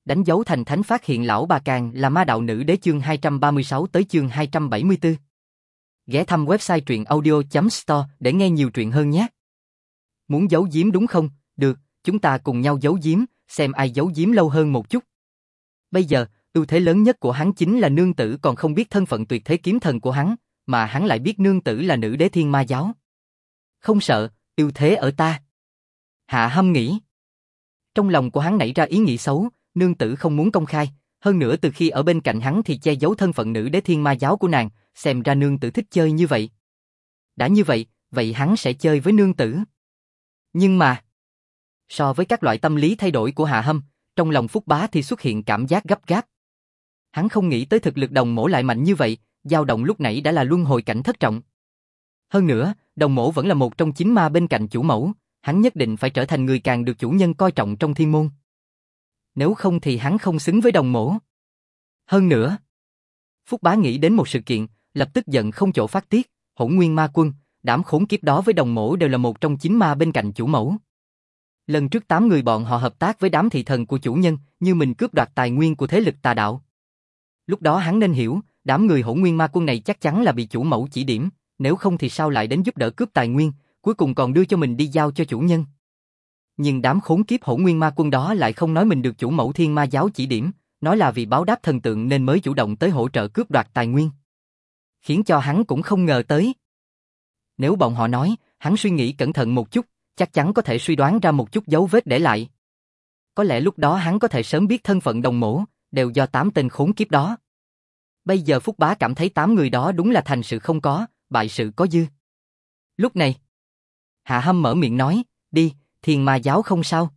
Đánh dấu thành thánh phát hiện lão bà Càng là ma đạo nữ đế chương 236 tới chương 274. Ghé thăm website truyệnaudio.store để nghe nhiều truyện hơn nhé. Muốn giấu giếm đúng không? Được, chúng ta cùng nhau giấu giếm, xem ai giấu giếm lâu hơn một chút. Bây giờ, ưu thế lớn nhất của hắn chính là nương tử còn không biết thân phận tuyệt thế kiếm thần của hắn, mà hắn lại biết nương tử là nữ đế thiên ma giáo. Không sợ, ưu thế ở ta. Hạ Hâm nghĩ. Trong lòng của hắn nảy ra ý nghĩ xấu, nương tử không muốn công khai, hơn nữa từ khi ở bên cạnh hắn thì che giấu thân phận nữ đế thiên ma giáo của nàng, xem ra nương tử thích chơi như vậy. Đã như vậy, vậy hắn sẽ chơi với nương tử. Nhưng mà, so với các loại tâm lý thay đổi của Hạ Hâm, trong lòng Phúc Bá thì xuất hiện cảm giác gấp gáp. Hắn không nghĩ tới thực lực đồng mỗ lại mạnh như vậy, dao động lúc nãy đã là luân hồi cảnh thất trọng. Hơn nữa, đồng mỗ vẫn là một trong 9 ma bên cạnh chủ mẫu, hắn nhất định phải trở thành người càng được chủ nhân coi trọng trong thiên môn. Nếu không thì hắn không xứng với đồng mỗ. Hơn nữa, Phúc Bá nghĩ đến một sự kiện, lập tức giận không chỗ phát tiết, Hỗn Nguyên Ma Quân, đám khốn kiếp đó với đồng mỗ đều là một trong 9 ma bên cạnh chủ mẫu. Lần trước 8 người bọn họ hợp tác với đám thị thần của chủ nhân, như mình cướp đoạt tài nguyên của thế lực tà đạo. Lúc đó hắn nên hiểu, đám người Hỗn Nguyên Ma Quân này chắc chắn là bị chủ mẫu chỉ điểm, nếu không thì sao lại đến giúp đỡ cướp tài nguyên, cuối cùng còn đưa cho mình đi giao cho chủ nhân. Nhưng đám khốn kiếp Hỗn Nguyên Ma Quân đó lại không nói mình được chủ mẫu Thiên Ma giáo chỉ điểm, nói là vì báo đáp thần tượng nên mới chủ động tới hỗ trợ cướp đoạt tài nguyên. Khiến cho hắn cũng không ngờ tới. Nếu bọn họ nói, hắn suy nghĩ cẩn thận một chút, chắc chắn có thể suy đoán ra một chút dấu vết để lại. Có lẽ lúc đó hắn có thể sớm biết thân phận đồng mỗ, đều do 8 tên khốn kiếp đó. Bây giờ Phúc Bá cảm thấy 8 người đó đúng là thành sự không có, bại sự có dư. Lúc này, Hạ Hâm mở miệng nói, đi, Thiên Ma giáo không sao.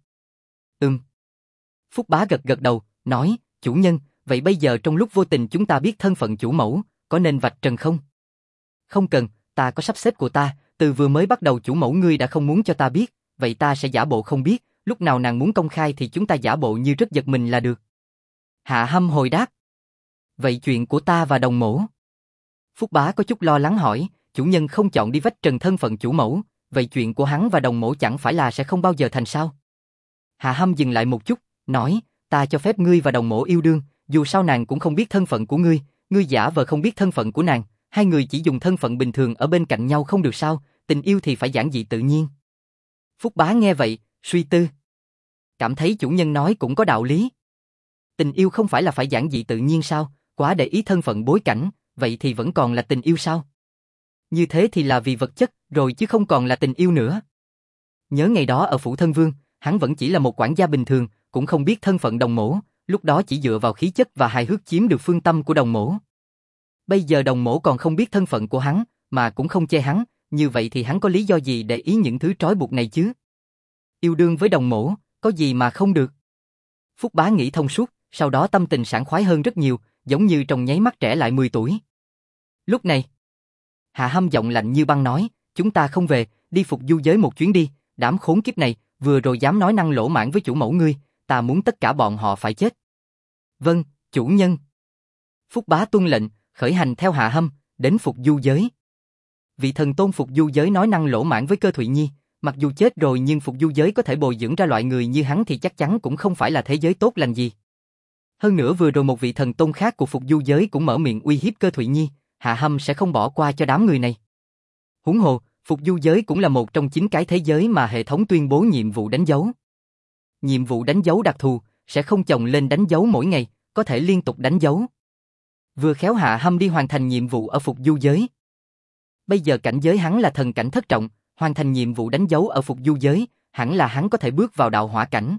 Phúc Bá gật gật đầu, nói, chủ nhân, vậy bây giờ trong lúc vô tình chúng ta biết thân phận chủ mẫu, có nên vạch trần không? Không cần, ta có sắp xếp của ta, từ vừa mới bắt đầu chủ mẫu ngươi đã không muốn cho ta biết, vậy ta sẽ giả bộ không biết, lúc nào nàng muốn công khai thì chúng ta giả bộ như rất giật mình là được. Hạ Hâm hồi đáp. Vậy chuyện của ta và đồng mỗ? Phúc Bá có chút lo lắng hỏi, chủ nhân không chọn đi vạch trần thân phận chủ mẫu, vậy chuyện của hắn và đồng mỗ chẳng phải là sẽ không bao giờ thành sao? Hạ Hâm dừng lại một chút, nói, ta cho phép ngươi và đồng mỗ yêu đương, dù sao nàng cũng không biết thân phận của ngươi, ngươi giả vờ không biết thân phận của nàng, hai người chỉ dùng thân phận bình thường ở bên cạnh nhau không được sao, tình yêu thì phải giản dị tự nhiên. Phúc Bá nghe vậy, suy tư. Cảm thấy chủ nhân nói cũng có đạo lý. Tình yêu không phải là phải giản dị tự nhiên sao, quá để ý thân phận bối cảnh, vậy thì vẫn còn là tình yêu sao? Như thế thì là vì vật chất, rồi chứ không còn là tình yêu nữa. Nhớ ngày đó ở Phủ Thân Vương, hắn vẫn chỉ là một quản gia bình thường, cũng không biết thân phận đồng mỗ, lúc đó chỉ dựa vào khí chất và hài hước chiếm được phương tâm của đồng mỗ. Bây giờ đồng mỗ còn không biết thân phận của hắn, mà cũng không chê hắn, như vậy thì hắn có lý do gì để ý những thứ trói buộc này chứ? Yêu đương với đồng mỗ, có gì mà không được? Phúc Bá nghĩ thông suốt, sau đó tâm tình sảng khoái hơn rất nhiều, giống như trong nháy mắt trẻ lại 10 tuổi. Lúc này, Hạ Hâm giọng lạnh như băng nói, chúng ta không về, đi phục du giới một chuyến đi, đám khốn kiếp này, vừa rồi dám nói năng lỗ mãng với chủ mẫu ngươi, ta muốn tất cả bọn họ phải chết. Vâng, chủ nhân. Phúc Bá tuân lệnh, khởi hành theo Hạ Hâm, đến phục du giới. Vị thần tôn phục du giới nói năng lỗ mãng với Cơ Thụy Nhi, mặc dù chết rồi nhưng phục du giới có thể bồi dưỡng ra loại người như hắn thì chắc chắn cũng không phải là thế giới tốt lành gì. Hơn nữa vừa rồi một vị thần tôn khác của phục du giới cũng mở miệng uy hiếp Cơ Thụy Nhi, Hạ Hâm sẽ không bỏ qua cho đám người này. Huống hồ, phục du giới cũng là một trong 9 cái thế giới mà hệ thống tuyên bố nhiệm vụ đánh dấu. Nhiệm vụ đánh dấu đặc thù, sẽ không chồng lên đánh dấu mỗi ngày, có thể liên tục đánh dấu. Vừa khéo Hạ Hâm đi hoàn thành nhiệm vụ ở phục du giới. Bây giờ cảnh giới hắn là thần cảnh thất trọng, hoàn thành nhiệm vụ đánh dấu ở phục du giới, hẳn là hắn có thể bước vào đạo hỏa cảnh.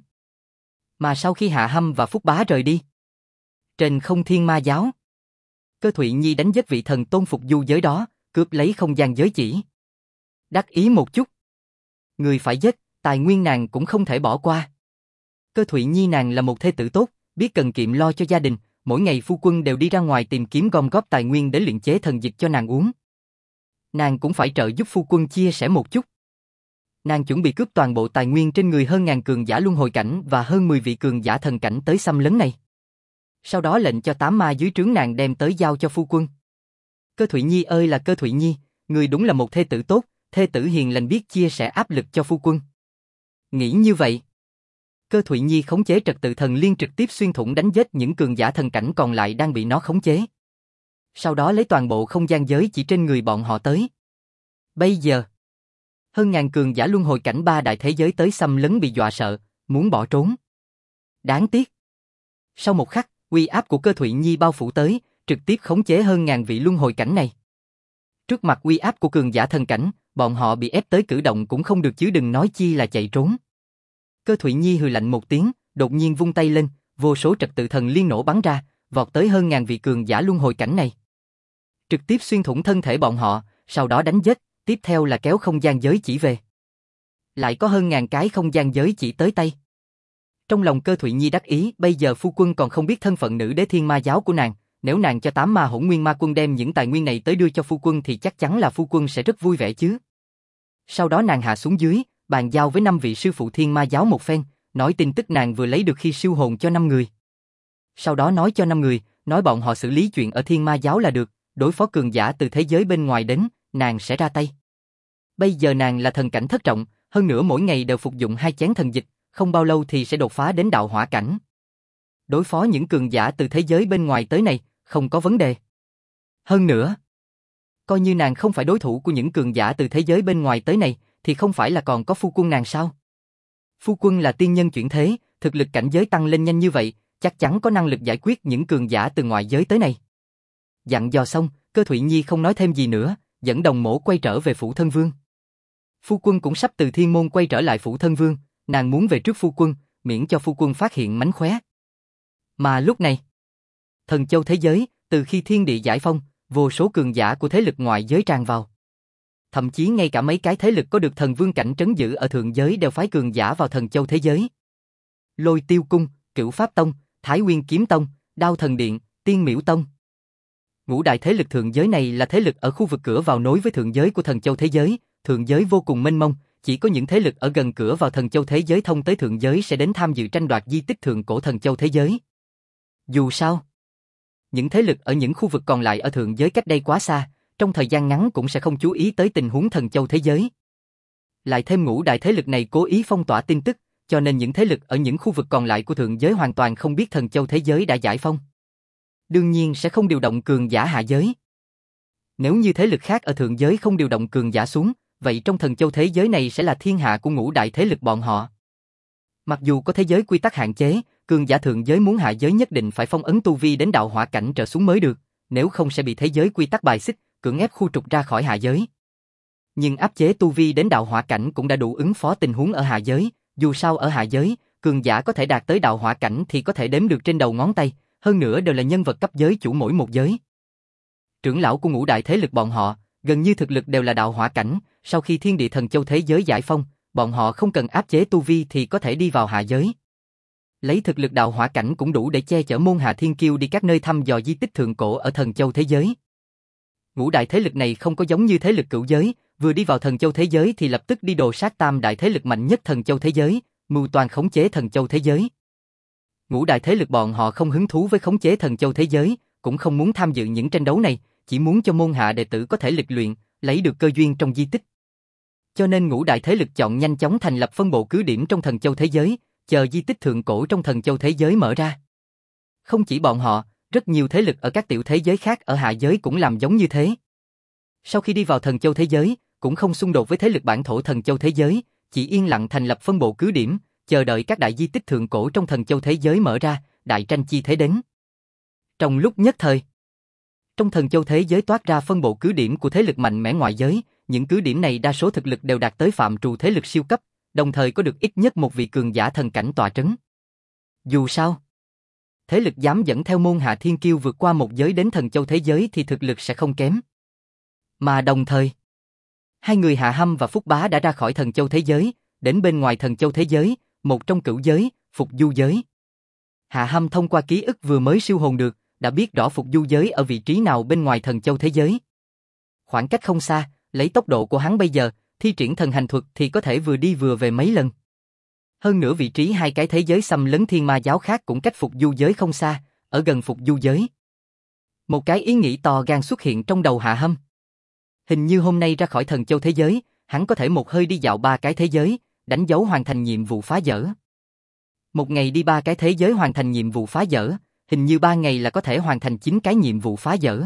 Mà sau khi Hạ Hâm và Phúc Bá rời đi, trên không Thiên Ma giáo, Cơ Thụy Nhi đánh giết vị thần tôn phục du giới đó, cướp lấy không gian giới chỉ. Đắc ý một chút. Người phải giết, tài nguyên nàng cũng không thể bỏ qua. Cơ Thụy Nhi nàng là một thê tử tốt, biết cần kiệm lo cho gia đình, mỗi ngày phu quân đều đi ra ngoài tìm kiếm gom góp tài nguyên để luyện chế thần dịch cho nàng uống. Nàng cũng phải trợ giúp phu quân chia sẻ một chút. Nàng chuẩn bị cướp toàn bộ tài nguyên trên người hơn ngàn cường giả luân hồi cảnh và hơn 10 vị cường giả thần cảnh tới xâm lấn này. Sau đó lệnh cho 8 ma dưới trướng nàng đem tới giao cho phu quân. Cơ Thụy Nhi ơi là Cơ Thụy Nhi, người đúng là một thê tử tốt, thê tử hiền lành biết chia sẻ áp lực cho phu quân. Nghĩ như vậy, Cơ Thụy Nhi khống chế trật tự thần liên trực tiếp xuyên thủng đánh giết những cường giả thần cảnh còn lại đang bị nó khống chế. Sau đó lấy toàn bộ không gian giới chỉ trên người bọn họ tới. Bây giờ, hơn ngàn cường giả luân hồi cảnh ba đại thế giới tới xâm lấn bị dọa sợ, muốn bỏ trốn. Đáng tiếc. Sau một khắc, uy áp của Cơ Thụy Nhi bao phủ tới, trực tiếp khống chế hơn ngàn vị luân hồi cảnh này. Trước mặt uy áp của cường giả thần cảnh, bọn họ bị ép tới cử động cũng không được chứ đừng nói chi là chạy trốn. Cơ Thụy Nhi hừ lạnh một tiếng, đột nhiên vung tay lên, vô số trật tự thần liên nổ bắn ra, vọt tới hơn ngàn vị cường giả luân hồi cảnh này. Trực tiếp xuyên thủng thân thể bọn họ, sau đó đánh giết, tiếp theo là kéo không gian giới chỉ về. Lại có hơn ngàn cái không gian giới chỉ tới tay. Trong lòng Cơ Thụy Nhi đắc ý, bây giờ phu quân còn không biết thân phận nữ đế thiên ma giáo của nàng, nếu nàng cho 8 ma hỗn nguyên ma quân đem những tài nguyên này tới đưa cho phu quân thì chắc chắn là phu quân sẽ rất vui vẻ chứ. Sau đó nàng hạ xuống dưới, bàn giao với 5 vị sư phụ thiên ma giáo một phen, nói tin tức nàng vừa lấy được khi siêu hồn cho 5 người. Sau đó nói cho 5 người, nói bọn họ xử lý chuyện ở thiên ma giáo là được, đối phó cường giả từ thế giới bên ngoài đến, nàng sẽ ra tay. Bây giờ nàng là thần cảnh thất trọng, hơn nữa mỗi ngày đều phục dụng 2 chén thần dịch, không bao lâu thì sẽ đột phá đến đạo hỏa cảnh. Đối phó những cường giả từ thế giới bên ngoài tới này, không có vấn đề. Hơn nữa, coi như nàng không phải đối thủ của những cường giả từ thế giới bên ngoài tới này, thì không phải là còn có phu quân nàng sao? Phu quân là tiên nhân chuyển thế, thực lực cảnh giới tăng lên nhanh như vậy, chắc chắn có năng lực giải quyết những cường giả từ ngoại giới tới này. Dặn dò xong, Cơ Thụy Nhi không nói thêm gì nữa, dẫn Đồng Mỗ quay trở về phủ thân vương. Phu quân cũng sắp từ thiên môn quay trở lại phủ thân vương, nàng muốn về trước phu quân, miễn cho phu quân phát hiện mánh khóe. Mà lúc này, Thần Châu thế giới, từ khi thiên địa giải phong, vô số cường giả của thế lực ngoại giới tràn vào. Thậm chí ngay cả mấy cái thế lực có được thần vương cảnh trấn giữ ở thượng giới đều phái cường giả vào Thần Châu thế giới. Lôi Tiêu Cung, Cửu Pháp Tông, Thái Nguyên Kiếm Tông, Đao Thần Điện, Tiên Miễu Tông. Ngũ đại thế lực thượng giới này là thế lực ở khu vực cửa vào nối với thượng giới của Thần Châu thế giới, thượng giới vô cùng mênh mông, chỉ có những thế lực ở gần cửa vào Thần Châu thế giới thông tới thượng giới sẽ đến tham dự tranh đoạt di tích thượng cổ Thần Châu thế giới. Dù sao, những thế lực ở những khu vực còn lại ở thượng giới cách đây quá xa, trong thời gian ngắn cũng sẽ không chú ý tới tình huống Thần Châu thế giới. Lại thêm ngũ đại thế lực này cố ý phong tỏa tin tức, cho nên những thế lực ở những khu vực còn lại của thượng giới hoàn toàn không biết Thần Châu thế giới đã giải phong. Đương nhiên sẽ không điều động cường giả hạ giới. Nếu như thế lực khác ở thượng giới không điều động cường giả xuống, vậy trong Thần Châu thế giới này sẽ là thiên hạ của ngũ đại thế lực bọn họ. Mặc dù có thế giới quy tắc hạn chế, cường giả thượng giới muốn hạ giới nhất định phải phong ấn tu vi đến đạo hỏa cảnh trở xuống mới được, nếu không sẽ bị thế giới quy tắc bài xích, cưỡng ép khu trục ra khỏi hạ giới. Nhưng áp chế tu vi đến đạo hỏa cảnh cũng đã đủ ứng phó tình huống ở hạ giới, dù sao ở hạ giới, cường giả có thể đạt tới đạo hỏa cảnh thì có thể đếm được trên đầu ngón tay, hơn nữa đều là nhân vật cấp giới chủ mỗi một giới. Trưởng lão của ngũ đại thế lực bọn họ, gần như thực lực đều là đạo hỏa cảnh, sau khi thiên địa Thần Châu thế giới giải phong, bọn họ không cần áp chế tu vi thì có thể đi vào hạ giới. Lấy thực lực đạo hỏa cảnh cũng đủ để che chở môn hạ thiên kiêu đi các nơi thăm dò di tích thượng cổ ở Thần Châu thế giới. Ngũ đại thế lực này không có giống như thế lực cửu giới, vừa đi vào Thần Châu thế giới thì lập tức đi đồ sát tam đại thế lực mạnh nhất Thần Châu thế giới, mưu toàn khống chế Thần Châu thế giới. Ngũ đại thế lực bọn họ không hứng thú với khống chế Thần Châu thế giới, cũng không muốn tham dự những tranh đấu này, chỉ muốn cho môn hạ đệ tử có thể lịch luyện, lấy được cơ duyên trong di tích. Cho nên ngũ đại thế lực chọn nhanh chóng thành lập phân bộ cứ điểm trong Thần Châu thế giới, chờ di tích thượng cổ trong Thần Châu thế giới mở ra. Không chỉ bọn họ, rất nhiều thế lực ở các tiểu thế giới khác ở hạ giới cũng làm giống như thế. Sau khi đi vào Thần Châu thế giới, cũng không xung đột với thế lực bản thổ Thần Châu thế giới, chỉ yên lặng thành lập phân bộ cứ điểm, chờ đợi các đại di tích thượng cổ trong Thần Châu thế giới mở ra, đại tranh chi thế đến. Trong lúc nhất thời, trong Thần Châu thế giới toát ra phân bộ cứ điểm của thế lực mạnh mẽ ngoại giới, những cứ điểm này đa số thực lực đều đạt tới phạm trù thế lực siêu cấp, đồng thời có được ít nhất một vị cường giả thần cảnh tọa trấn. Dù sao, thế lực dám dẫn theo môn hạ thiên kiêu vượt qua một giới đến Thần Châu thế giới thì thực lực sẽ không kém. Mà đồng thời, hai người Hạ Hâm và Phúc Bá đã ra khỏi Thần Châu thế giới, đến bên ngoài Thần Châu thế giới, một trong cửu giới, Phục Du giới. Hạ Hâm thông qua ký ức vừa mới siêu hồn được, đã biết rõ Phục Du giới ở vị trí nào bên ngoài Thần Châu thế giới. Khoảng cách không xa, lấy tốc độ của hắn bây giờ, thi triển thần hành thuật thì có thể vừa đi vừa về mấy lần. Hơn nữa vị trí hai cái thế giới xâm lấn thiên ma giáo khác cũng cách Phục Du giới không xa, ở gần Phục Du giới. Một cái ý nghĩ to gan xuất hiện trong đầu Hạ Hâm. Hình như hôm nay ra khỏi Thần Châu thế giới, hắn có thể một hơi đi dạo ba cái thế giới, đánh dấu hoàn thành nhiệm vụ phá dỡ. Một ngày đi 3 cái thế giới hoàn thành nhiệm vụ phá dỡ, hình như 3 ngày là có thể hoàn thành 9 cái nhiệm vụ phá dỡ.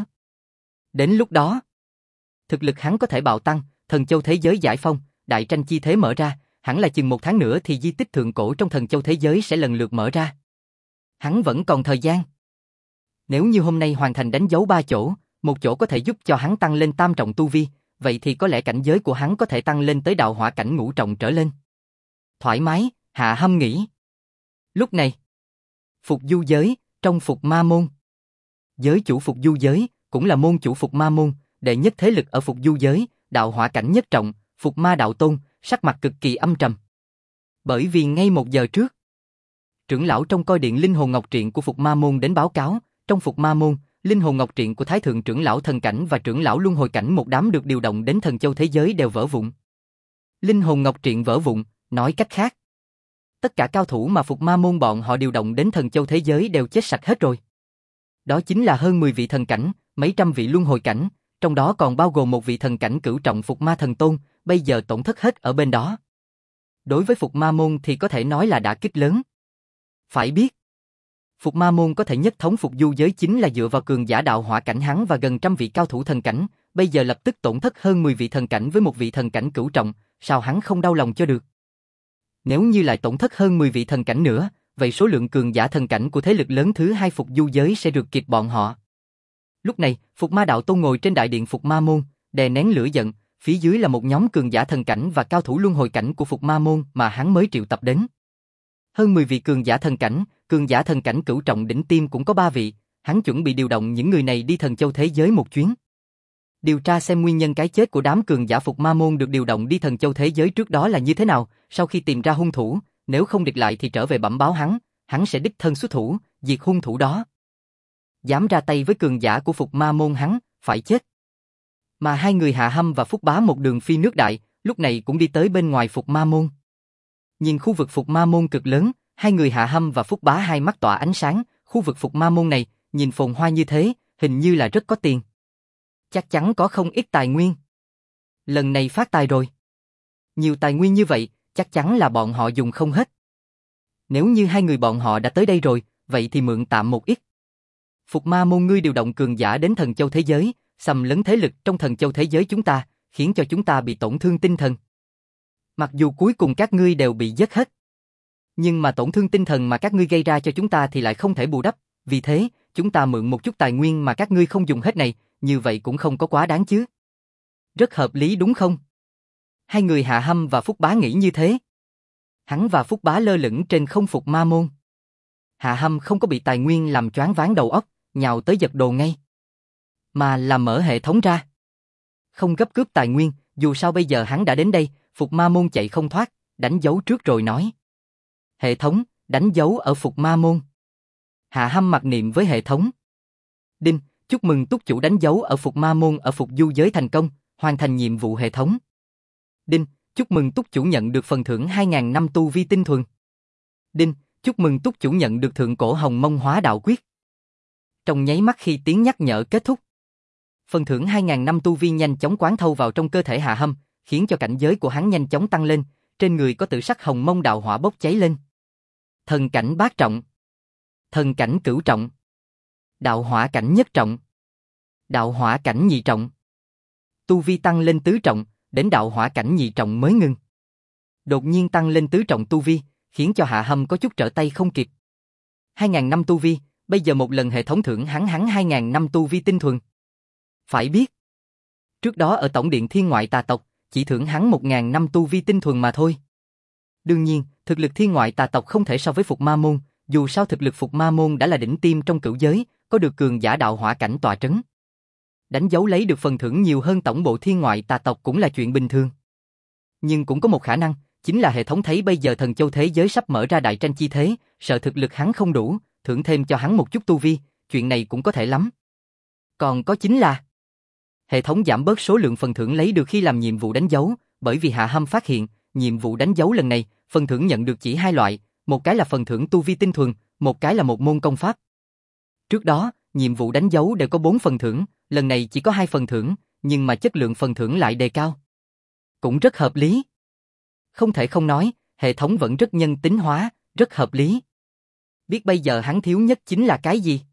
Đến lúc đó, thực lực hắn có thể bạo tăng, thần châu thế giới giải phong, đại tranh chi thế mở ra, hẳn là chừng 1 tháng nữa thì di tích thượng cổ trong thần châu thế giới sẽ lần lượt mở ra. Hắn vẫn còn thời gian. Nếu như hôm nay hoàn thành đánh dấu 3 chỗ, một chỗ có thể giúp cho hắn tăng lên tam trọng tu vi, vậy thì có lẽ cảnh giới của hắn có thể tăng lên tới đạo hỏa cảnh ngũ trọng trở lên. Thoải mái, Hạ Hâm nghĩ. Lúc này, Phục Du giới, trong Phục Ma môn. Giới chủ Phục Du giới, cũng là môn chủ Phục Ma môn, đệ nhất thế lực ở Phục Du giới, đạo hỏa cảnh nhất trọng, Phục Ma đạo tôn, sắc mặt cực kỳ âm trầm. Bởi vì ngay 1 giờ trước, trưởng lão trong coi điện linh hồn ngọc triện của Phục Ma môn đến báo cáo, trong Phục Ma môn, linh hồn ngọc triện của Thái thượng trưởng lão thần cảnh và trưởng lão luân hồi cảnh một đám được điều động đến thần châu thế giới đều vỡ vụn. Linh hồn ngọc triện vỡ vụn, nói cách khác, tất cả cao thủ mà Phục Ma môn bọn họ điều động đến thần châu thế giới đều chết sạch hết rồi. Đó chính là hơn 10 vị thần cảnh, mấy trăm vị luân hồi cảnh, trong đó còn bao gồm một vị thần cảnh cửu trọng Phục Ma thần tôn, bây giờ tổn thất hết ở bên đó. Đối với Phục Ma môn thì có thể nói là đả kích lớn. Phải biết, Phục Ma môn có thể nhất thống Phục Du giới chính là dựa vào cường giả đạo hỏa cảnh hắn và gần trăm vị cao thủ thần cảnh, bây giờ lập tức tổn thất hơn 10 vị thần cảnh với một vị thần cảnh cửu trọng, sao hắn không đau lòng cho được? Nếu như lại tổn thất hơn 10 vị thần cảnh nữa, vậy số lượng cường giả thần cảnh của thế lực lớn thứ 2 Phục Du giới sẽ rượt kịp bọn họ. Lúc này, Phục Ma đạo tôn ngồi trên đại điện Phục Ma môn, đè nén lửa giận, phía dưới là một nhóm cường giả thần cảnh và cao thủ luân hồi cảnh của Phục Ma môn mà hắn mới triệu tập đến. Hơn 10 vị cường giả thần cảnh cửu trọng đỉnh tiêm cũng có 3 vị, hắn chuẩn bị điều động những người này đi thần châu thế giới một chuyến. Điều tra xem nguyên nhân cái chết của đám cường giả Phục Ma môn được điều động đi thần châu thế giới trước đó là như thế nào, sau khi tìm ra hung thủ, nếu không địch lại thì trở về bẩm báo hắn sẽ đích thân xuất thủ, diệt hung thủ đó. Dám ra tay với cường giả của Phục Ma môn hắn, phải chết. Mà hai người Hạ Hâm và Phúc Bá một đường phi nước đại, lúc này cũng đi tới bên ngoài Phục Ma môn. Nhìn khu vực Phục Ma môn cực lớn, hai người Hạ Hâm và Phúc Bá hai mắt tỏa ánh sáng, khu vực Phục Ma môn này, nhìn phồn hoa như thế, hình như là rất có tiền. Chắc chắn có không ít tài nguyên. Lần này phát tài rồi. Nhiều tài nguyên như vậy, chắc chắn là bọn họ dùng không hết. Nếu như hai người bọn họ đã tới đây rồi, vậy thì mượn tạm một ít. Phục Ma môn ngươi điều động cường giả đến thần châu thế giới, xâm lấn thế lực trong thần châu thế giới chúng ta, khiến cho chúng ta bị tổn thương tinh thần. Mặc dù cuối cùng các ngươi đều bị giết hết, nhưng mà tổn thương tinh thần mà các ngươi gây ra cho chúng ta thì lại không thể bù đắp, vì thế, chúng ta mượn một chút tài nguyên mà các ngươi không dùng hết này, như vậy cũng không có quá đáng chứ. Rất hợp lý đúng không? Hai người Hạ Hâm và Phúc Bá nghĩ như thế. Hắn và Phúc Bá lơ lửng trên không Phục Ma môn. Hạ Hâm không có bị tài nguyên làm choáng váng đầu óc, nhào tới giật đồ ngay, mà là mở hệ thống ra. Không gấp cướp tài nguyên, dù sao bây giờ hắn đã đến đây, Phục Ma môn chạy không thoát, đánh dấu trước rồi nói. Hệ thống, đánh dấu ở Phục Ma môn. Hạ Hâm mặc niệm với hệ thống. Đinh, chúc mừng túc chủ đánh dấu ở Phục Ma môn ở Phục Du giới thành công, hoàn thành nhiệm vụ hệ thống. Đinh, chúc mừng túc chủ nhận được phần thưởng 2.000 năm tu vi tinh thuần. Đinh, chúc mừng túc chủ nhận được thượng cổ hồng mông hóa đạo quyết. Trong nháy mắt khi tiếng nhắc nhở kết thúc, phần thưởng 2.000 năm tu vi nhanh chóng quán thâu vào trong cơ thể Hạ Hâm, khiến cho cảnh giới của hắn nhanh chóng tăng lên, trên người có tự sắc hồng mông đạo hỏa bốc cháy lên. Thần cảnh bát trọng, thần cảnh cửu trọng, đạo hỏa cảnh nhất trọng, đạo hỏa cảnh nhị trọng. Tu vi tăng lên tứ trọng, đến đạo hỏa cảnh nhị trọng mới ngừng. Đột nhiên tăng lên tứ trọng tu vi, khiến cho Hạ Hâm có chút trở tay không kịp. 2.000 năm tu vi, bây giờ một lần hệ thống thưởng hắn 2.000 năm tu vi tinh thuần. Phải biết, trước đó ở tổng điện thiên ngoại tà tộc, chỉ thưởng hắn 1.000 năm tu vi tinh thuần mà thôi. Đương nhiên, thực lực thiên ngoại tà tộc không thể so với Phục Ma môn, dù sao thực lực Phục Ma môn đã là đỉnh tiêm trong cửu giới, có được cường giả đạo hỏa cảnh tọa trấn. Đánh dấu lấy được phần thưởng nhiều hơn tổng bộ thiên ngoại tà tộc cũng là chuyện bình thường. Nhưng cũng có một khả năng, chính là hệ thống thấy bây giờ thần châu thế giới sắp mở ra đại tranh chi thế, sợ thực lực hắn không đủ, thưởng thêm cho hắn một chút tu vi, chuyện này cũng có thể lắm. Còn có chính là hệ thống giảm bớt số lượng phần thưởng lấy được khi làm nhiệm vụ đánh dấu, bởi vì Hạ Hâm phát hiện, nhiệm vụ đánh dấu lần này, phần thưởng nhận được chỉ 2 loại, một cái là phần thưởng tu vi tinh thuần, một cái là một môn công pháp. Trước đó, nhiệm vụ đánh dấu đều có 4 phần thưởng, lần này chỉ có 2 phần thưởng, nhưng mà chất lượng phần thưởng lại đề cao. Cũng rất hợp lý. Không thể không nói, hệ thống vẫn rất nhân tính hóa, rất hợp lý. Biết bây giờ hắn thiếu nhất chính là cái gì?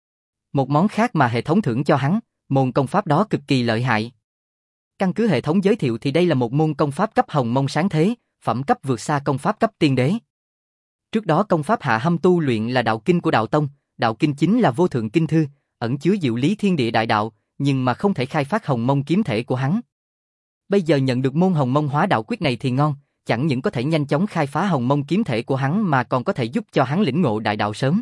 Một món khác mà hệ thống thưởng cho hắn, môn công pháp đó cực kỳ lợi hại. Căn cứ hệ thống giới thiệu thì đây là một môn công pháp cấp hồng mông sáng thế, phẩm cấp vượt xa công pháp cấp tiên đế. Trước đó công pháp Hạ Hâm tu luyện là đạo kinh của đạo tông, đạo kinh chính là vô thượng kinh thư, ẩn chứa diệu lý thiên địa đại đạo, nhưng mà không thể khai phát hồng mông kiếm thể của hắn. Bây giờ nhận được môn hồng mông hóa đạo quyết này thì ngon, chẳng những có thể nhanh chóng khai phá hồng mông kiếm thể của hắn mà còn có thể giúp cho hắn lĩnh ngộ đại đạo sớm.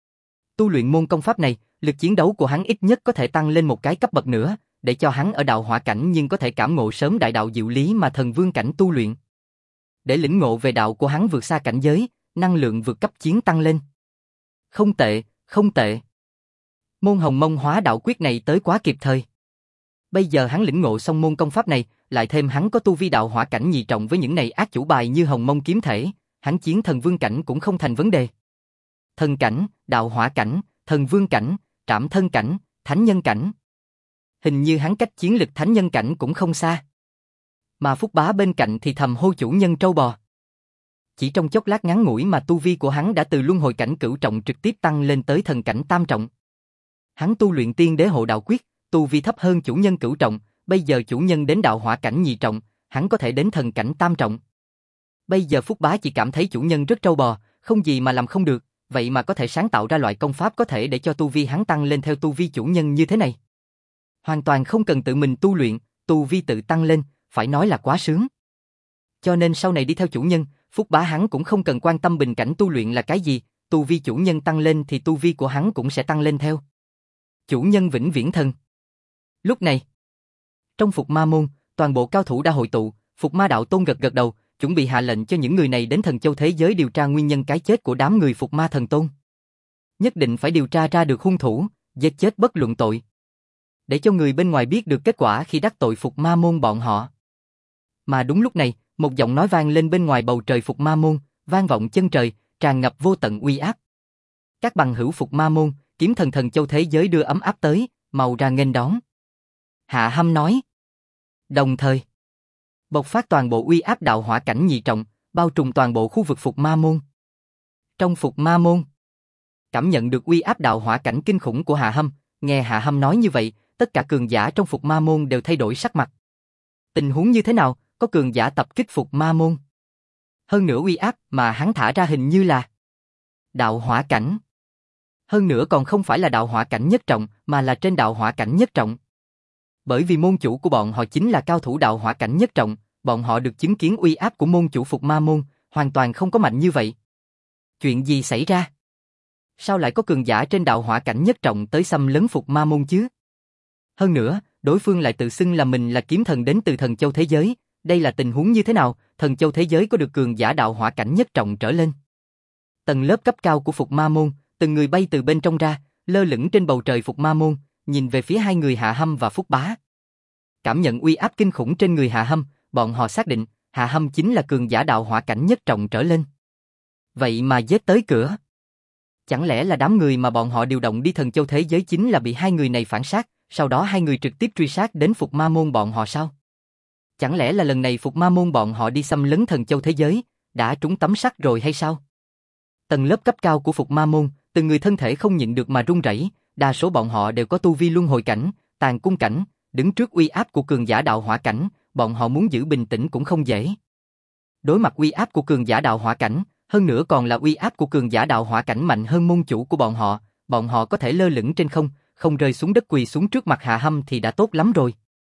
Tu luyện môn công pháp này, lực chiến đấu của hắn ít nhất có thể tăng lên một cái cấp bậc nữa, để cho hắn ở đạo hỏa cảnh nhưng có thể cảm ngộ sớm đại đạo diệu lý mà thần vương cảnh tu luyện. Để lĩnh ngộ về đạo của hắn vượt xa cảnh giới, năng lượng vượt cấp chiến tăng lên. Không tệ, không tệ. Môn hồng mông hóa đạo quyết này tới quá kịp thời. Bây giờ hắn lĩnh ngộ xong môn công pháp này, lại thêm hắn có tu vi đạo hỏa cảnh nhị trọng với những này ác chủ bài như hồng mông kiếm thể, hắn chiến thần vương cảnh cũng không thành vấn đề. Thần cảnh, đạo hỏa cảnh, thần vương cảnh, trảm thân cảnh, thánh nhân cảnh. Hình như hắn cách chiến lực thánh nhân cảnh cũng không xa. Mà Phúc Bá bên cạnh thì thầm hô chủ nhân trâu bò. Chỉ trong chốc lát ngắn ngủi mà tu vi của hắn đã từ luân hồi cảnh cửu trọng trực tiếp tăng lên tới thần cảnh tam trọng. Hắn tu luyện tiên đế hộ đạo quyết, tu vi thấp hơn chủ nhân cửu trọng, bây giờ chủ nhân đến đạo hỏa cảnh nhị trọng, hắn có thể đến thần cảnh tam trọng. Bây giờ Phúc Bá chỉ cảm thấy chủ nhân rất trâu bò, không gì mà làm không được, vậy mà có thể sáng tạo ra loại công pháp có thể để cho tu vi hắn tăng lên theo tu vi chủ nhân như thế này. Hoàn toàn không cần tự mình tu luyện, tu vi tự tăng lên, phải nói là quá sướng. Cho nên sau này đi theo chủ nhân, Phúc Bá hắn cũng không cần quan tâm bình cảnh tu luyện là cái gì, tu vi chủ nhân tăng lên thì tu vi của hắn cũng sẽ tăng lên theo. Chủ nhân vĩnh viễn thần. Lúc này, trong Phục Ma môn, toàn bộ cao thủ đã hội tụ, Phục Ma đạo tôn gật gật đầu, chuẩn bị hạ lệnh cho những người này đến Thần Châu thế giới điều tra nguyên nhân cái chết của đám người Phục Ma thần tôn. Nhất định phải điều tra ra được hung thủ, giết chết bất luận tội. Để cho người bên ngoài biết được kết quả khi đắc tội Phục Ma môn bọn họ. Mà đúng lúc này, một giọng nói vang lên bên ngoài bầu trời Phục Ma môn, vang vọng chân trời, tràn ngập vô tận uy áp. Các bằng hữu Phục Ma môn, kiếm thần Thần Châu thế giới đưa ấm áp tới, mau ra nghênh đón. Hạ Hâm nói. Đồng thời, bộc phát toàn bộ uy áp đạo hỏa cảnh nhị trọng, bao trùm toàn bộ khu vực Phục Ma môn. Trong Phục Ma môn, cảm nhận được uy áp đạo hỏa cảnh kinh khủng của Hạ Hâm, nghe Hạ Hâm nói như vậy, tất cả cường giả trong Phục Ma môn đều thay đổi sắc mặt. Tình huống như thế nào, có cường giả tập kích Phục Ma môn? Hơn nữa uy áp mà hắn thả ra hình như là đạo hỏa cảnh. Hơn nữa còn không phải là đạo hỏa cảnh nhất trọng, mà là trên đạo hỏa cảnh nhất trọng. Bởi vì môn chủ của bọn họ chính là cao thủ đạo hỏa cảnh nhất trọng, bọn họ được chứng kiến uy áp của môn chủ Phục Ma môn, hoàn toàn không có mạnh như vậy. Chuyện gì xảy ra? Sao lại có cường giả trên đạo hỏa cảnh nhất trọng tới xâm lấn Phục Ma môn chứ? Hơn nữa, đối phương lại tự xưng là mình là kiếm thần đến từ Thần Châu thế giới, đây là tình huống như thế nào? Thần Châu thế giới có được cường giả đạo hỏa cảnh nhất trọng trở lên. Tầng lớp cấp cao của Phục Ma môn, từng người bay từ bên trong ra, lơ lửng trên bầu trời Phục Ma môn, nhìn về phía hai người Hạ Hâm và Phúc Bá. Cảm nhận uy áp kinh khủng trên người Hạ Hâm, bọn họ xác định, Hạ Hâm chính là cường giả đạo hỏa cảnh nhất trọng trở lên. Vậy mà giết tới cửa. Chẳng lẽ là đám người mà bọn họ điều động đi Thần Châu thế giới chính là bị hai người này phản sát, sau đó hai người trực tiếp truy sát đến Phục Ma môn bọn họ sao? Chẳng lẽ là lần này Phục Ma môn bọn họ đi xâm lấn Thần Châu thế giới, đã trúng tấm sắt rồi hay sao? Tầng lớp cấp cao của Phục Ma môn, từng người thân thể không nhịn được mà run rẩy, đa số bọn họ đều có tu vi luân hồi cảnh, tàn cung cảnh, đứng trước uy áp của cường giả đạo hỏa cảnh, bọn họ muốn giữ bình tĩnh cũng không dễ. Đối mặt uy áp của cường giả đạo hỏa cảnh, hơn nữa còn là uy áp của cường giả đạo hỏa cảnh mạnh hơn môn chủ của bọn họ có thể lơ lửng trên không, không rơi xuống đất quỳ xuống trước mặt Hạ Hâm thì đã tốt lắm rồi.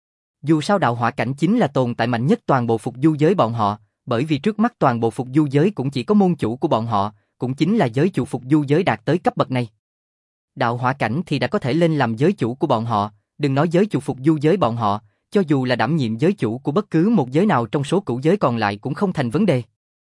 Dù sao đạo hỏa cảnh chính là tồn tại mạnh nhất toàn bộ Phục Du giới bọn họ, bởi vì trước mắt toàn bộ Phục Du giới cũng chỉ có môn chủ của bọn họ, cũng chính là giới chủ Phục Du giới đạt tới cấp bậc này. Đạo hỏa cảnh thì đã có thể lên làm giới chủ của bọn họ, đừng nói giới chủ Phục Du giới bọn họ, cho dù là đảm nhiệm giới chủ của bất cứ một giới nào trong số cửu giới còn lại cũng không thành vấn đề.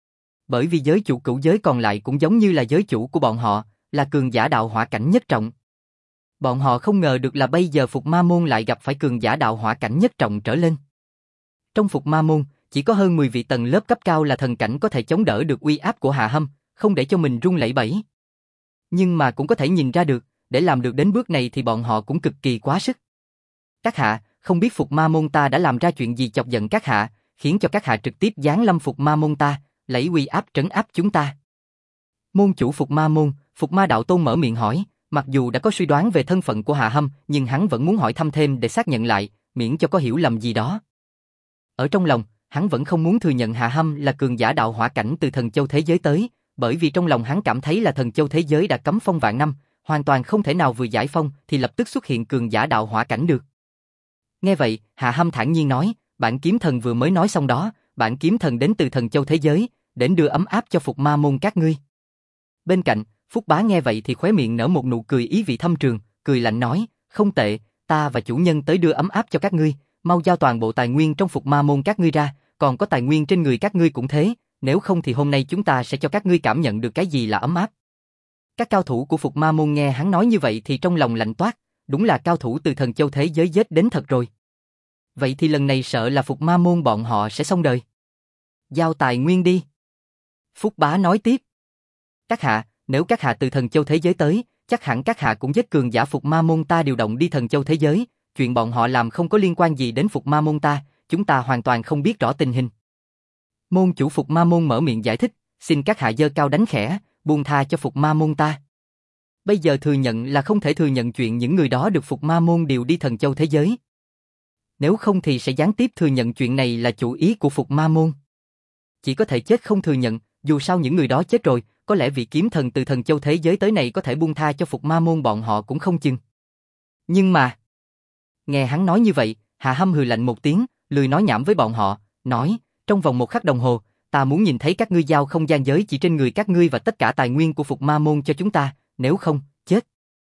Bởi vì giới chủ cửu giới còn lại cũng giống như là giới chủ của bọn họ, là cường giả đạo hỏa cảnh nhất trọng. Bọn họ không ngờ được là bây giờ Phục Ma môn lại gặp phải cường giả đạo hỏa cảnh nhất trọng trở lên. Trong Phục Ma môn, chỉ có hơn 10 vị tầng lớp cấp cao là thần cảnh có thể chống đỡ được uy áp của Hạ Hâm, không để cho mình run lẩy bẩy. Nhưng mà cũng có thể nhìn ra được, để làm được đến bước này thì bọn họ cũng cực kỳ quá sức. Các hạ, không biết Phục Ma môn ta đã làm ra chuyện gì chọc giận các hạ, khiến cho các hạ trực tiếp giáng lâm Phục Ma môn ta, lấy uy áp trấn áp chúng ta. Môn chủ Phục Ma môn, Phục Ma đạo tôn mở miệng hỏi, mặc dù đã có suy đoán về thân phận của Hạ Hâm, nhưng hắn vẫn muốn hỏi thăm thêm để xác nhận lại, miễn cho có hiểu lầm gì đó. Ở trong lòng, hắn vẫn không muốn thừa nhận Hạ Hâm là cường giả đạo hỏa cảnh từ thần châu thế giới tới, bởi vì trong lòng hắn cảm thấy là thần châu thế giới đã cấm phong vạn năm, hoàn toàn không thể nào vừa giải phong thì lập tức xuất hiện cường giả đạo hỏa cảnh được. Nghe vậy, Hạ Hâm thản nhiên nói, bản kiếm thần vừa mới nói xong đó, bản kiếm thần đến từ thần châu thế giới, đến đưa ấm áp cho Phục Ma môn các ngươi. Bên cạnh, Phúc Bá nghe vậy thì khóe miệng nở một nụ cười ý vị thâm trường, cười lạnh nói, không tệ, ta và chủ nhân tới đưa ấm áp cho các ngươi, mau giao toàn bộ tài nguyên trong Phục Ma môn các ngươi ra, còn có tài nguyên trên người các ngươi cũng thế, nếu không thì hôm nay chúng ta sẽ cho các ngươi cảm nhận được cái gì là ấm áp. Các cao thủ của Phục Ma môn nghe hắn nói như vậy thì trong lòng lạnh toát, đúng là cao thủ từ thần châu thế giới giết đến thật rồi. Vậy thì lần này sợ là Phục Ma môn bọn họ sẽ xong đời. Giao tài nguyên đi. Phúc Bá nói tiếp. Các hạ, nếu các hạ từ thần châu thế giới tới, chắc hẳn các hạ cũng giết cường giả Phục Ma môn ta điều động đi thần châu thế giới, chuyện bọn họ làm không có liên quan gì đến Phục Ma môn ta, chúng ta hoàn toàn không biết rõ tình hình. Môn chủ Phục Ma môn mở miệng giải thích, xin các hạ giơ cao đánh khẽ, buông tha cho Phục Ma môn ta. Bây giờ thừa nhận là không thể thừa nhận chuyện những người đó được Phục Ma môn điều đi thần châu thế giới. Nếu không thì sẽ gián tiếp thừa nhận chuyện này là chủ ý của Phục Ma môn. Chỉ có thể chết không thừa nhận, dù sao những người đó chết rồi, có lẽ vị kiếm thần từ thần châu thế giới tới này có thể buông tha cho Phục Ma môn bọn họ cũng không chừng. Nhưng mà, nghe hắn nói như vậy, Hạ Hâm hừ lạnh một tiếng, lười nói nhảm với bọn họ, nói, trong vòng 1 khắc đồng hồ, ta muốn nhìn thấy các ngươi giao không gian giới chỉ trên người các ngươi và tất cả tài nguyên của Phục Ma môn cho chúng ta, nếu không, chết.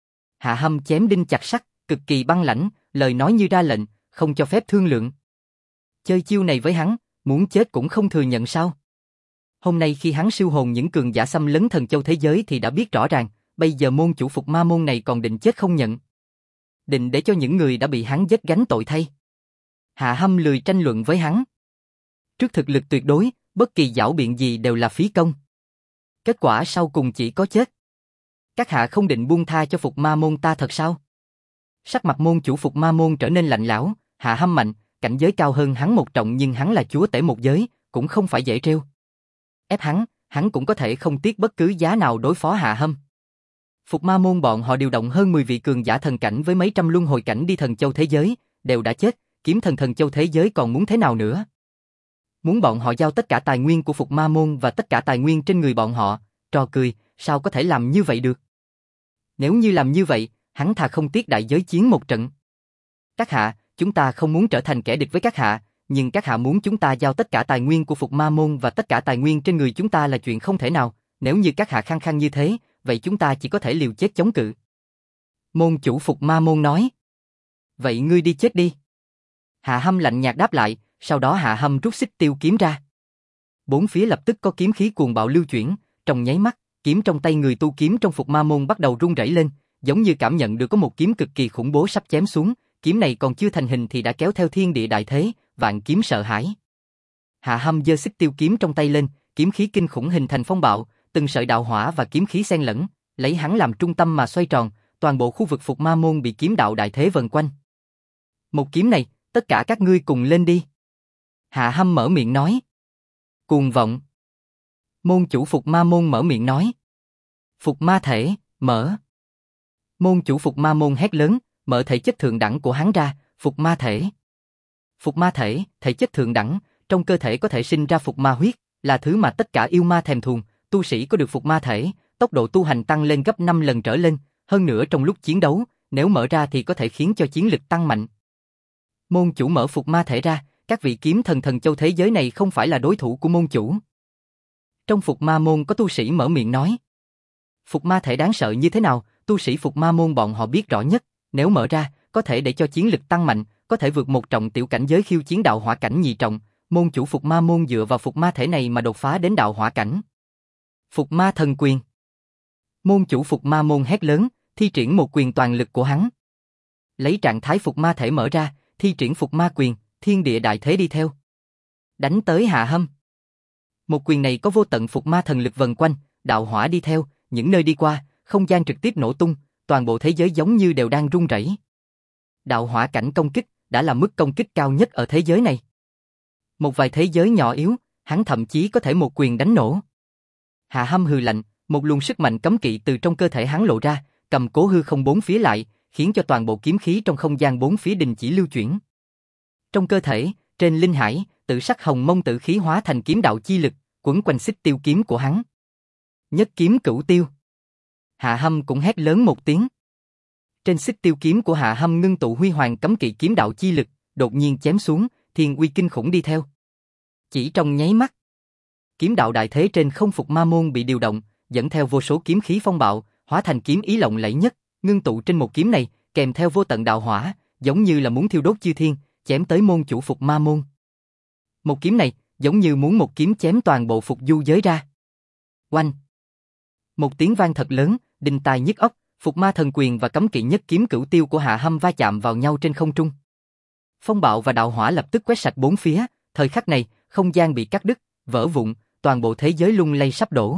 Hạ Hâm chém đinh chặt sắt, cực kỳ băng lãnh, lời nói như ra lệnh, không cho phép thương lượng. Chơi chiêu này với hắn, muốn chết cũng không thừa nhận sao? Hôm nay khi hắn siêu hồn những cường giả xâm lấn thần châu thế giới thì đã biết rõ ràng, bây giờ môn chủ Phục Ma môn này còn định chết không nhận. Định để cho những người đã bị hắn giết gánh tội thay. Hạ Hâm lười tranh luận với hắn. Trước thực lực tuyệt đối, bất kỳ giảo biện gì đều là phí công. Kết quả sau cùng chỉ có chết. Các hạ không định buông tha cho Phục Ma môn ta thật sao? Sắc mặt môn chủ Phục Ma môn trở nên lạnh lẽo, Hạ Hâm mạnh, cảnh giới cao hơn hắn một trọng nhưng hắn là chúa tể một giới, cũng không phải dễ trêu. Ép hắn cũng có thể không tiếc bất cứ giá nào đối phó Hạ Hâm. Phục Ma môn bọn họ điều động hơn 10 vị cường giả thần cảnh với mấy trăm luân hồi cảnh đi thần châu thế giới, đều đã chết, kiếm thần châu thế giới còn muốn thế nào nữa? Muốn bọn họ giao tất cả tài nguyên của Phục Ma môn và tất cả tài nguyên trên người bọn họ, trò cười, sao có thể làm như vậy được? Nếu như làm như vậy, hắn thà không tiếc đại giới chiến một trận. Các hạ, chúng ta không muốn trở thành kẻ địch với các hạ, nhưng các hạ muốn chúng ta giao tất cả tài nguyên của Phục Ma môn và tất cả tài nguyên trên người chúng ta là chuyện không thể nào, nếu như các hạ khăng khăng như thế, vậy chúng ta chỉ có thể liều chết chống cự. Môn chủ Phục Ma môn nói. Vậy ngươi đi chết đi. Hạ Hâm lạnh nhạt đáp lại, sau đó Hạ Hâm rút xích tiêu kiếm ra. Bốn phía lập tức có kiếm khí cuồng bạo lưu chuyển, trong nháy mắt, kiếm trong tay người tu kiếm trong Phục Ma môn bắt đầu rung rẩy lên, giống như cảm nhận được có một kiếm cực kỳ khủng bố sắp chém xuống, kiếm này còn chưa thành hình thì đã kéo theo thiên địa đại thế, vạn kiếm sợ hãi. Hạ Hâm giơ xích tiêu kiếm trong tay lên, kiếm khí kinh khủng hình thành phong bạo, từng sợi đạo hỏa và kiếm khí xen lẫn, lấy hắn làm trung tâm mà xoay tròn, toàn bộ khu vực Phục Ma môn bị kiếm đạo đại thế vần quanh. Một kiếm này, tất cả các ngươi cùng lên đi. Hạ Hâm mở miệng nói. Cuồng vọng. Môn chủ Phục Ma môn mở miệng nói. Phục Ma thể, mở. Môn chủ Phục Ma môn hét lớn, mở thể chất thượng đẳng của hắn ra, Phục Ma thể. Phục Ma thể, thể chất thượng đẳng, trong cơ thể có thể sinh ra Phục Ma huyết, là thứ mà tất cả yêu ma thèm thuồng, tu sĩ có được Phục Ma thể, tốc độ tu hành tăng lên gấp 5 lần trở lên, hơn nữa trong lúc chiến đấu, nếu mở ra thì có thể khiến cho chiến lực tăng mạnh. Môn chủ mở Phục Ma thể ra, các vị kiếm thần châu thế giới này không phải là đối thủ của môn chủ. Trong Phục Ma môn có tu sĩ mở miệng nói. Phục Ma thể đáng sợ như thế nào, tu sĩ Phục Ma môn bọn họ biết rõ nhất, nếu mở ra, có thể để cho chiến lực tăng mạnh, có thể vượt một trọng tiểu cảnh giới khiêu chiến đạo hỏa cảnh nhị trọng, môn chủ Phục Ma môn dựa vào Phục Ma thể này mà đột phá đến đạo hỏa cảnh. Phục Ma thần quyền. Môn chủ Phục Ma môn hét lớn, thi triển một quyền toàn lực của hắn. Lấy trạng thái Phục Ma thể mở ra, thi triển Phục Ma quyền, thiên địa đại thế đi theo. Đánh tới Hạ Hâm. Một quyền này có vô tận Phục Ma thần lực vần quanh, đạo hỏa đi theo, những nơi đi qua, không gian trực tiếp nổ tung, toàn bộ thế giới giống như đều đang rung rẩy. Đạo hỏa cảnh công kích đã là mức công kích cao nhất ở thế giới này. Một vài thế giới nhỏ yếu, hắn thậm chí có thể một quyền đánh nổ. Hạ Hâm hừ lạnh, Một luồng sức mạnh cấm kỵ từ trong cơ thể hắn lộ ra, cầm cố hư không bốn phía lại, khiến cho toàn bộ kiếm khí trong không gian bốn phía đình chỉ lưu chuyển. Trong cơ thể, trên linh hải, tự sắc hồng mông tự khí hóa thành kiếm đạo chi lực, quấn quanh xích tiêu kiếm của hắn. Nhất kiếm cửu tiêu. Hạ Hâm cũng hét lớn một tiếng. Trên xích tiêu kiếm của Hạ Hâm ngưng tụ huy hoàng cấm kỵ kiếm đạo chi lực, đột nhiên chém xuống, thiên uy kinh khủng đi theo. Chỉ trong nháy mắt, kiếm đạo đại thế trên không phục ma môn bị điều động, dẫn theo vô số kiếm khí phong bạo, hóa thành kiếm ý lộng lẫy nhất, ngưng tụ trên một kiếm này, kèm theo vô tận đạo hỏa, giống như là muốn thiêu đốt chư thiên, chém tới môn chủ phục ma môn. Một kiếm này, giống như muốn một kiếm chém toàn bộ phục du giới ra. Oanh! Một tiếng vang thật lớn, đinh tai nhức óc, phục ma thần quyền và cấm kỵ nhất kiếm cửu tiêu của Hạ Hâm va chạm vào nhau trên không trung. Phong bạo và đạo hỏa lập tức quét sạch bốn phía, thời khắc này, không gian bị cắt đứt, vỡ vụn, toàn bộ thế giới lung lay sắp đổ.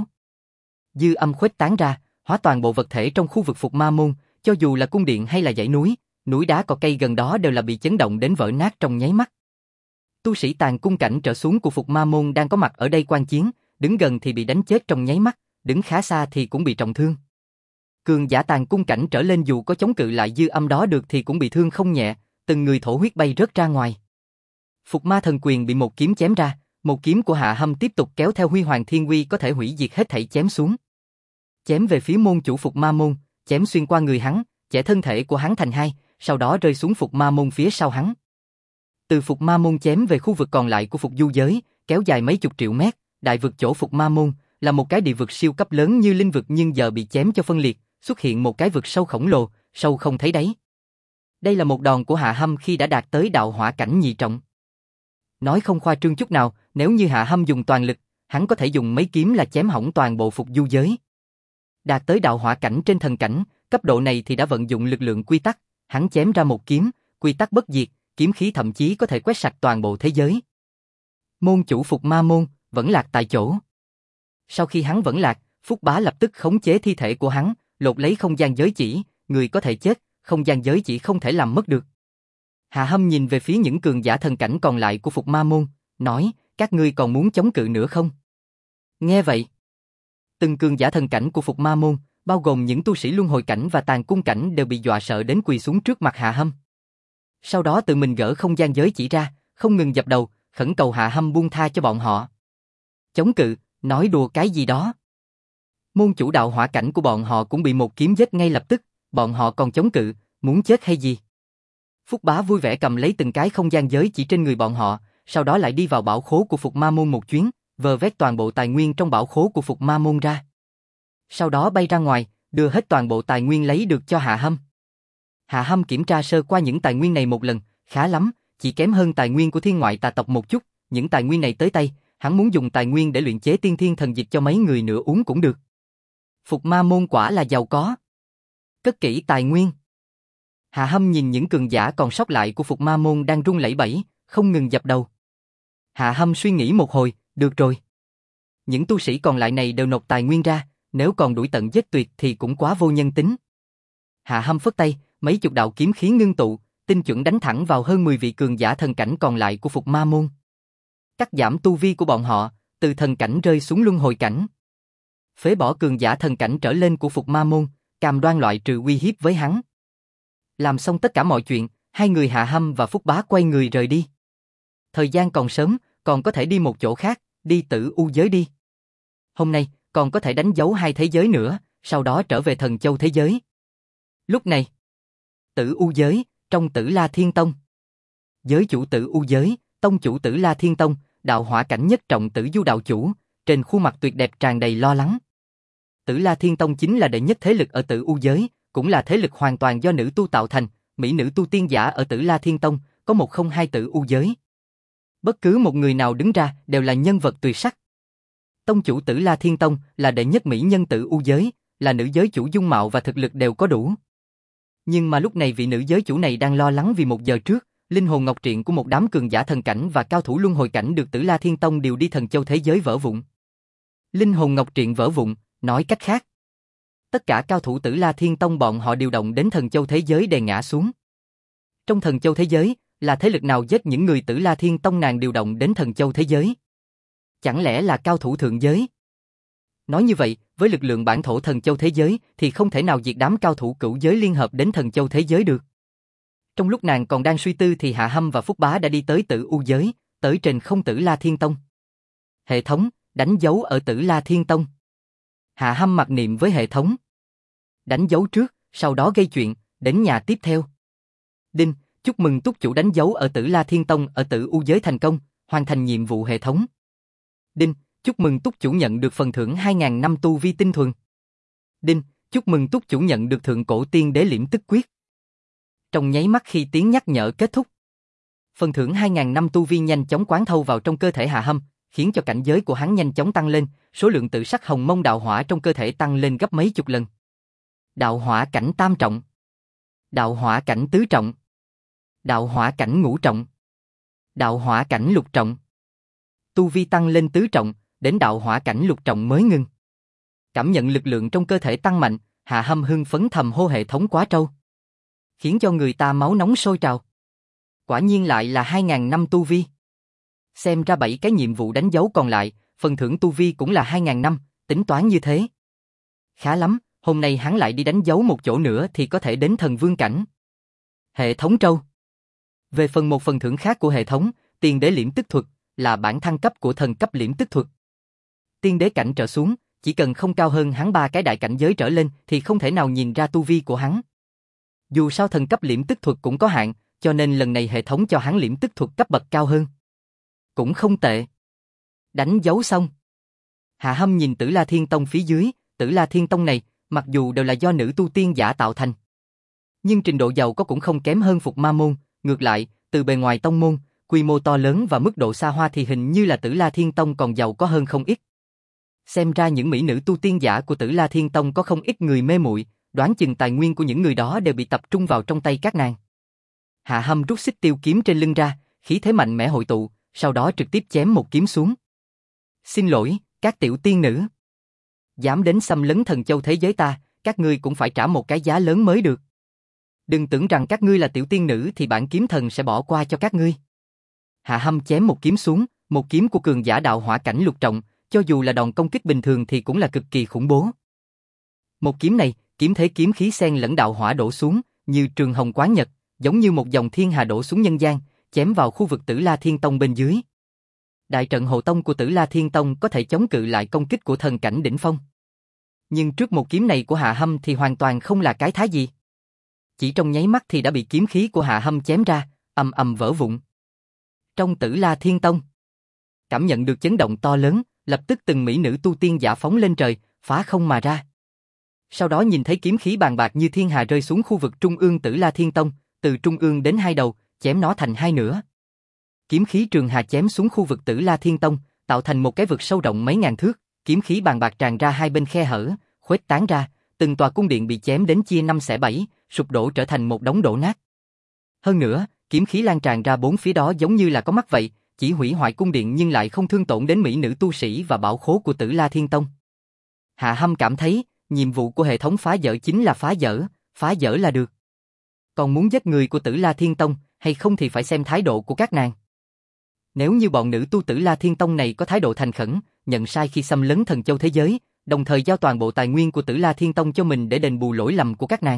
Dư âm khuếch tán ra, hóa toàn bộ vật thể trong khu vực phục ma môn, cho dù là cung điện hay là dãy núi, núi đá cỏ cây gần đó đều là bị chấn động đến vỡ nát trong nháy mắt. Tu sĩ tàn cung cảnh trở xuống của phục ma môn đang có mặt ở đây quan chiến, đứng gần thì bị đánh chết trong nháy mắt, đứng khá xa thì cũng bị trọng thương. Cường giả tàn cung cảnh trở lên dù có chống cự lại dư âm đó được thì cũng bị thương không nhẹ, từng người thổ huyết bay rớt ra ngoài. Phục ma thần quyền bị một kiếm chém ra, một kiếm của Hạ Hâm tiếp tục kéo theo huy hoàng thiên uy có thể hủy diệt hết thảy chém xuống. Chém về phía môn chủ phục ma môn, chém xuyên qua người hắn, chẻ thân thể của hắn thành hai, sau đó rơi xuống phục ma môn phía sau hắn. Từ phục ma môn chém về khu vực còn lại của phục du giới, kéo dài mấy chục triệu mét, đại vực chỗ phục ma môn là một cái địa vực siêu cấp lớn như linh vực nhưng giờ bị chém cho phân liệt, xuất hiện một cái vực sâu khổng lồ, sâu không thấy đáy. Đây là một đòn của Hạ Hâm khi đã đạt tới đạo hỏa cảnh nhị trọng. Nói không khoa trương chút nào, nếu như Hạ Hâm dùng toàn lực, hắn có thể dùng mấy kiếm là chém hỏng toàn bộ phục du giới. Đạt tới đạo hỏa cảnh trên thần cảnh, cấp độ này thì đã vận dụng lực lượng quy tắc, hắn chém ra một kiếm, quy tắc bất diệt, kiếm khí thậm chí có thể quét sạch toàn bộ thế giới. Môn chủ phục ma môn, vẫn lạc tại chỗ. Sau khi hắn vẫn lạc, Phúc Bá lập tức khống chế thi thể của hắn, lột lấy không gian giới chỉ, người có thể chết, không gian giới chỉ không thể làm mất được. Hạ Hâm nhìn về phía những cường giả thần cảnh còn lại của phục ma môn, nói, các ngươi còn muốn chống cự nữa không? Nghe vậy, từng cường giả thần cảnh của phục ma môn, bao gồm những tu sĩ luân hồi cảnh và tàn cung cảnh đều bị dọa sợ đến quỳ xuống trước mặt Hạ Hâm. Sau đó tự mình gỡ không gian giới chỉ ra, không ngừng dập đầu, khẩn cầu Hạ Hâm buông tha cho bọn họ. Chống cự, nói đùa cái gì đó. Môn chủ đạo hỏa cảnh của bọn họ cũng bị một kiếm giết ngay lập tức, bọn họ còn chống cự, muốn chết hay gì? Phúc Bá vui vẻ cầm lấy từng cái không gian giới chỉ trên người bọn họ, sau đó lại đi vào bảo khố của Phục Ma Môn một chuyến, vơ vét toàn bộ tài nguyên trong bảo khố của Phục Ma Môn ra. Sau đó bay ra ngoài, đưa hết toàn bộ tài nguyên lấy được cho Hạ Hâm. Hạ Hâm kiểm tra sơ qua những tài nguyên này một lần, khá lắm, chỉ kém hơn tài nguyên của thiên ngoại tà tộc một chút, những tài nguyên này tới tay, hắn muốn dùng tài nguyên để luyện chế tiên thiên thần dịch cho mấy người nữa uống cũng được. Phục Ma Môn quả là giàu có. Cất kỹ tài nguyên. Hạ Hâm nhìn những cường giả còn sót lại của Phục Ma Môn đang run lẩy bẩy, không ngừng dập đầu. Hạ Hâm suy nghĩ một hồi, được rồi. Những tu sĩ còn lại này đều nộp tài nguyên ra, nếu còn đuổi tận giết tuyệt thì cũng quá vô nhân tính. Hạ Hâm phất tay, mấy chục đạo kiếm khí ngưng tụ, tinh chuẩn đánh thẳng vào hơn 10 vị cường giả thần cảnh còn lại của Phục Ma Môn. Cắt giảm tu vi của bọn họ, từ thần cảnh rơi xuống luân hồi cảnh. Phế bỏ cường giả thần cảnh trở lên của Phục Ma Môn, cam đoan loại trừ uy hiếp với hắn. Làm xong tất cả mọi chuyện, hai người Hạ Hâm và Phúc Bá quay người rời đi. Thời gian còn sớm, còn có thể đi một chỗ khác, đi Tử U giới đi. Hôm nay, còn có thể đánh dấu hai thế giới nữa, sau đó trở về Thần Châu thế giới. Lúc này, Tử U giới, trong Tử La Thiên Tông. Giới chủ Tử U giới, tông chủ Tử La Thiên Tông, đạo hỏa cảnh nhất trọng Tử Du đạo chủ, trên khuôn mặt tuyệt đẹp tràn đầy lo lắng. Tử La Thiên Tông chính là đệ nhất thế lực ở Tử U giới, cũng là thế lực hoàn toàn do nữ tu tạo thành, mỹ nữ tu tiên giả ở Tử La Thiên Tông, có 102 Tử U giới. Bất cứ một người nào đứng ra đều là nhân vật tuyệt sắc. Tông chủ Tử La Thiên Tông là đệ nhất mỹ nhân Tử U giới, là nữ giới chủ dung mạo và thực lực đều có đủ. Nhưng mà lúc này vị nữ giới chủ này đang lo lắng vì một giờ trước, linh hồn ngọc triện của một đám cường giả thần cảnh và cao thủ luân hồi cảnh được Tử La Thiên Tông điều đi Thần Châu thế giới vỡ vụn. Linh hồn ngọc triện vỡ vụn, nói cách khác, tất cả cao thủ Tử La Thiên Tông bọn họ điều động đến Thần Châu thế giới đè ngã xuống. Trong Thần Châu thế giới, là thế lực nào giết những người Tử La Thiên Tông nàng điều động đến Thần Châu thế giới? Chẳng lẽ là cao thủ thượng giới? Nói như vậy, với lực lượng bản thổ thần châu thế giới thì không thể nào diệt đám cao thủ cửu giới liên hợp đến thần châu thế giới được. Trong lúc nàng còn đang suy tư thì Hạ Hâm và Phúc Bá đã đi tới Tử U giới, tới trên không Tử La Thiên Tông. Hệ thống, đánh dấu ở Tử La Thiên Tông. Hạ Hâm mặc niệm với hệ thống. Đánh dấu trước, sau đó gây chuyện, đến nhà tiếp theo. Đinh, chúc mừng túc chủ đánh dấu ở Tử La Thiên Tông ở Tử U giới thành công, hoàn thành nhiệm vụ hệ thống. Đinh, chúc mừng túc chủ nhận được phần thưởng 2.000 năm tu vi tinh thuần. Đinh, chúc mừng túc chủ nhận được thượng cổ tiên đế liễm tức quyết. Trong nháy mắt khi tiếng nhắc nhở kết thúc, phần thưởng 2.000 năm tu vi nhanh chóng quán thâu vào trong cơ thể Hạ Hâm, khiến cho cảnh giới của hắn nhanh chóng tăng lên, số lượng tự sắc hồng mông đạo hỏa trong cơ thể tăng lên gấp mấy chục lần. Đạo hỏa cảnh tam trọng, đạo hỏa cảnh tứ trọng, đạo hỏa cảnh ngũ trọng, đạo hỏa cảnh lục trọng. Tu vi tăng lên tứ trọng, đến đạo hỏa cảnh lục trọng mới ngưng. Cảm nhận lực lượng trong cơ thể tăng mạnh, Hạ Hâm hưng phấn thầm hô hệ thống quá trâu, khiến cho người ta máu nóng sôi trào. Quả nhiên lại là 2.000 năm tu vi. Xem ra 7 cái nhiệm vụ đánh dấu còn lại, phần thưởng tu vi cũng là 2.000 năm, tính toán như thế. Khá lắm, hôm nay hắn lại đi đánh dấu một chỗ nữa thì có thể đến thần vương cảnh. Hệ thống trâu. Về một phần thưởng khác của hệ thống, tiên đế liễm tức thuật, là bản thăng cấp của thần cấp liễm tức thuật. Tiên đế cảnh trở xuống, chỉ cần không cao hơn hắn 3 cái đại cảnh giới trở lên thì không thể nào nhìn ra tu vi của hắn. Dù sao thần cấp liễm tức thuật cũng có hạn, cho nên lần này hệ thống cho hắn liễm tức thuật cấp bậc cao hơn. Cũng không tệ. Đánh dấu xong, Hạ Hâm nhìn Tử La Thiên Tông phía dưới, Tử La Thiên Tông này, mặc dù đều là do nữ tu tiên giả tạo thành, nhưng trình độ giàu có cũng không kém hơn Phục Ma môn, ngược lại, từ bề ngoài tông môn, quy mô to lớn và mức độ xa hoa thì hình như là Tử La Thiên Tông còn giàu có hơn không ít. Xem ra những mỹ nữ tu tiên giả của Tử La Thiên Tông có không ít người mê muội, đoán chừng tài nguyên của những người đó đều bị tập trung vào trong tay các nàng. Hạ Hâm rút xích tiêu kiếm trên lưng ra, khí thế mạnh mẽ hội tụ, sau đó trực tiếp chém một kiếm xuống. Xin lỗi, các tiểu tiên nữ. Dám đến xâm lấn thần châu thế giới ta, các ngươi cũng phải trả một cái giá lớn mới được. Đừng tưởng rằng các ngươi là tiểu tiên nữ thì bản kiếm thần sẽ bỏ qua cho các ngươi. Hạ Hâm chém một kiếm xuống, một kiếm của cường giả đạo hỏa cảnh lục trọng, cho dù là đòn công kích bình thường thì cũng là cực kỳ khủng bố. Một kiếm này, kiếm thế kiếm khí xen lẫn đạo hỏa đổ xuống, như trường hồng quán nhật, giống như một dòng thiên hà đổ xuống nhân gian, chém vào khu vực Tử La Thiên Tông bên dưới. Đại trận hộ tông của Tử La Thiên Tông có thể chống cự lại công kích của thần cảnh đỉnh phong. Nhưng trước một kiếm này của Hạ Hâm thì hoàn toàn không là cái thá gì. Chỉ trong nháy mắt thì đã bị kiếm khí của Hạ Hâm chém ra, ầm ầm vỡ vụn. Trong Tử La Thiên Tông, cảm nhận được chấn động to lớn, lập tức từng mỹ nữ tu tiên giả phóng lên trời, phá không mà ra. Sau đó nhìn thấy kiếm khí bàn bạc như thiên hà rơi xuống khu vực trung ương Tử La Thiên Tông, từ trung ương đến hai đầu, chém nó thành hai nửa. Kiếm khí trường hà chém xuống khu vực Tử La Thiên Tông, tạo thành một cái vực sâu rộng mấy ngàn thước, kiếm khí bàn bạc tràn ra hai bên khe hở, khuếch tán ra, từng tòa cung điện bị chém đến chia năm xẻ bảy, sụp đổ trở thành một đống đổ nát. Hơn nữa, kiếm khí lan tràn ra bốn phía đó giống như là có mắt vậy, chỉ hủy hoại cung điện nhưng lại không thương tổn đến mỹ nữ tu sĩ và bảo khố của Tử La Thiên Tông. Hạ Hâm cảm thấy, nhiệm vụ của hệ thống phá vỡ chính là phá vỡ là được. Còn muốn giết người của Tử La Thiên Tông hay không thì phải xem thái độ của các nàng. Nếu như bọn nữ tu Tử La Thiên Tông này có thái độ thành khẩn, nhận sai khi xâm lấn thần châu thế giới, đồng thời giao toàn bộ tài nguyên của Tử La Thiên Tông cho mình để đền bù lỗi lầm của các nàng,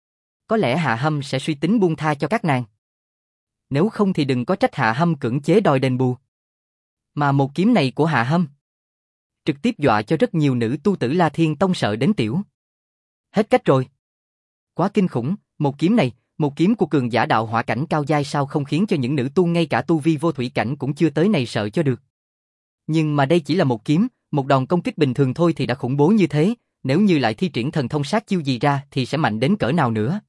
có lẽ Hạ Hâm sẽ suy tính buông tha cho các nàng. Nếu không thì đừng có trách Hạ Hâm cưỡng chế đòi đền bù. Mà một kiếm này của Hạ Hâm trực tiếp dọa cho rất nhiều nữ tu Tử La Thiên Tông sợ đến tiểu. Hết cách rồi. Quá kinh khủng, một kiếm này, một kiếm của cường giả đạo hỏa cảnh cao giai sao không khiến cho những nữ tu ngay cả tu vi vô thủy cảnh cũng chưa tới này sợ cho được. Nhưng mà đây chỉ là một kiếm, một đòn công kích bình thường thôi thì đã khủng bố như thế, nếu như lại thi triển thần thông sát chiêu gì ra thì sẽ mạnh đến cỡ nào nữa.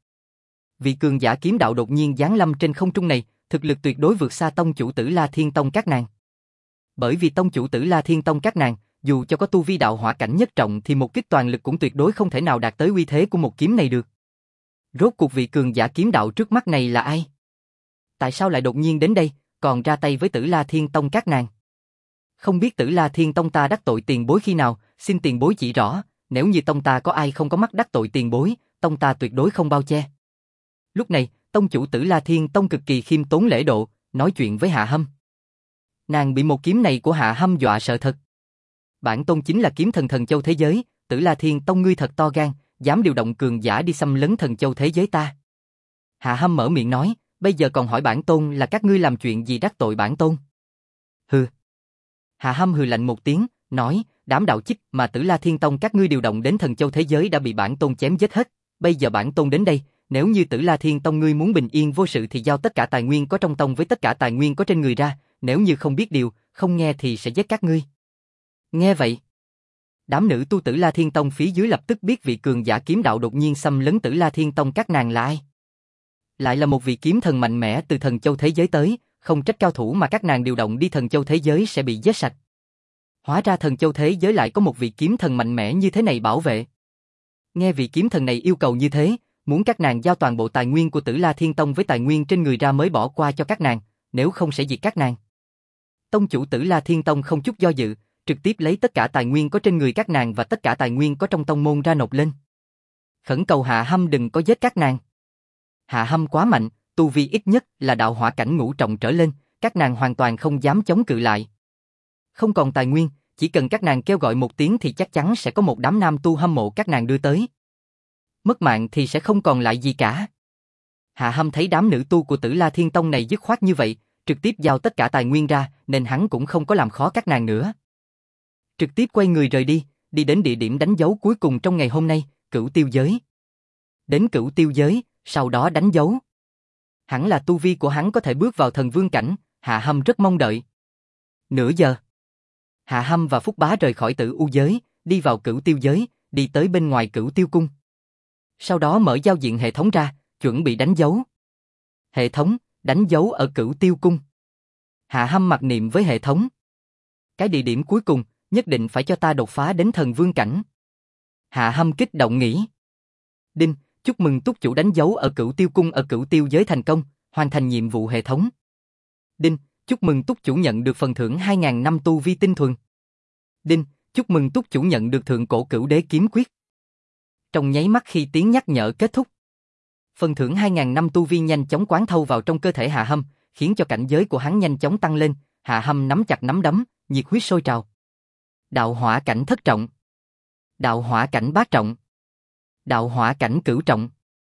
Vị cường giả kiếm đạo đột nhiên giáng lâm trên không trung này, thực lực tuyệt đối vượt xa tông chủ Tử La Thiên Tông các nàng. Bởi vì tông chủ Tử La Thiên Tông các nàng, dù cho có tu vi đạo hỏa cảnh nhất trọng thì một kích toàn lực cũng tuyệt đối không thể nào đạt tới uy thế của một kiếm này được. Rốt cuộc vị cường giả kiếm đạo trước mắt này là ai? Tại sao lại đột nhiên đến đây, còn ra tay với Tử La Thiên Tông các nàng? Không biết Tử La Thiên Tông ta đắc tội tiền bối khi nào, xin tiền bối chỉ rõ, nếu như tông ta có ai không có mắt đắc tội tiền bối, tông ta tuyệt đối không bao che. Lúc này, tông chủ Tử La Thiên Tông cực kỳ khiêm tốn lễ độ, nói chuyện với Hạ Hâm. Nàng bị một kiếm này của Hạ Hâm dọa sợ thật. Bản tôn chính là kiếm thần thần châu thế giới, Tử La Thiên Tông ngươi thật to gan, dám điều động cường giả đi xâm lấn thần châu thế giới ta. Hạ Hâm mở miệng nói, bây giờ còn hỏi bản tôn là các ngươi làm chuyện gì đắc tội bản tôn. Hừ. Hạ Hâm hừ lạnh một tiếng, nói, đám đạo chích mà Tử La Thiên Tông các ngươi điều động đến thần châu thế giới đã bị bản tôn chém giết hết, bây giờ bản tôn đến đây, nếu như Tử La Thiên Tông ngươi muốn bình yên vô sự thì giao tất cả tài nguyên có trong tông với tất cả tài nguyên có trên người ra, nếu như không biết điều, không nghe thì sẽ giết các ngươi. Nghe vậy, đám nữ tu Tử La Thiên Tông phía dưới lập tức biết vị cường giả kiếm đạo đột nhiên xâm lấn Tử La Thiên Tông các nàng là ai. Lại là một vị kiếm thần mạnh mẽ từ thần châu thế giới tới, không trách cao thủ mà các nàng điều động đi thần châu thế giới sẽ bị giết sạch. Hóa ra thần châu thế giới lại có một vị kiếm thần mạnh mẽ như thế này bảo vệ. Nghe vị kiếm thần này yêu cầu như thế, muốn các nàng giao toàn bộ tài nguyên của Tử La Thiên Tông với tài nguyên trên người ra mới bỏ qua cho các nàng, nếu không sẽ diệt các nàng. Tông chủ Tử La Thiên Tông không chút do dự, trực tiếp lấy tất cả tài nguyên có trên người các nàng và tất cả tài nguyên có trong tông môn ra nộp lên. Khẩn cầu Hạ Hâm đừng có giết các nàng. Hạ Hâm quá mạnh, tu vi ít nhất là đạo hỏa cảnh ngũ trọng trở lên, các nàng hoàn toàn không dám chống cự lại. Không còn tài nguyên, chỉ cần các nàng kêu gọi một tiếng thì chắc chắn sẽ có một đám nam tu hâm mộ các nàng đưa tới. Mất mạng thì sẽ không còn lại gì cả. Hạ Hâm thấy đám nữ tu của Tử La Thiên Tông này dứt khoát như vậy, trực tiếp giao tất cả tài nguyên ra, nên hắn cũng không có làm khó các nàng nữa. Trực tiếp quay người rời đi, đi đến địa điểm đánh dấu cuối cùng trong ngày hôm nay, Cửu Tiêu Giới. Đến Cửu Tiêu Giới, sau đó đánh dấu. Hẳn là tu vi của hắn có thể bước vào thần vương cảnh, Hạ Hâm rất mong đợi. Nửa giờ, Hạ Hâm và Phúc Bá rời khỏi Tử U Giới, đi vào Cửu Tiêu Giới, đi tới bên ngoài Cửu Tiêu Cung. Sau đó mở giao diện hệ thống ra, chuẩn bị đánh dấu. Hệ thống, đánh dấu ở Cửu Tiêu Cung. Hạ Hâm mặc niệm với hệ thống. Cái địa điểm cuối cùng, nhất định phải cho ta đột phá đến thần vương cảnh. Hạ Hâm kích động nghĩ. Đinh, chúc mừng túc chủ đánh dấu ở Cửu Tiêu Cung ở Cửu Tiêu Giới thành công, hoàn thành nhiệm vụ hệ thống. Đinh, chúc mừng túc chủ nhận được phần thưởng 2.000 năm tu vi tinh thuần. Đinh, chúc mừng túc chủ nhận được thượng cổ cửu đế kiếm quyết. Trong nháy mắt khi tiếng nhắc nhở kết thúc, phần thưởng 2.000 năm tu vi nhanh chóng quán thâu vào trong cơ thể Hạ Hâm, khiến cho cảnh giới của hắn nhanh chóng tăng lên. Hạ Hâm nắm chặt nắm đấm, nhiệt huyết sôi trào. Đạo hỏa cảnh thất trọng, đạo hỏa cảnh bát trọng, đạo hỏa cảnh cửu trọng,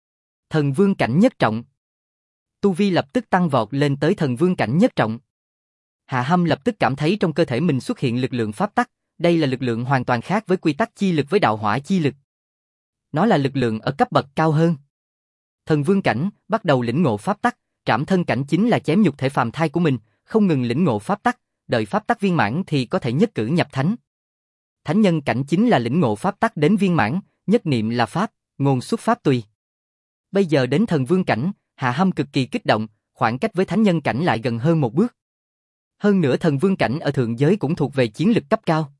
thần vương cảnh nhất trọng. Tu vi lập tức tăng vọt lên tới thần vương cảnh nhất trọng. Hạ Hâm lập tức cảm thấy trong cơ thể mình xuất hiện lực lượng pháp tắc, đây là lực lượng hoàn toàn khác với quy tắc chi lực với đạo hỏa chi lực. Nó là lực lượng ở cấp bậc cao hơn. Thần vương cảnh, bắt đầu lĩnh ngộ pháp tắc, trảm thân cảnh chính là chém nhục thể phàm thai của mình, không ngừng lĩnh ngộ pháp tắc, đợi pháp tắc viên mãn thì có thể nhất cử nhập thánh. Thánh nhân cảnh chính là lĩnh ngộ pháp tắc đến viên mãn, nhất niệm là pháp, ngôn xuất pháp tùy. Bây giờ đến thần vương cảnh, Hạ Hâm cực kỳ kích động, khoảng cách với thánh nhân cảnh lại gần hơn một bước. Hơn nữa thần vương cảnh ở thượng giới cũng thuộc về chiến lực cấp cao.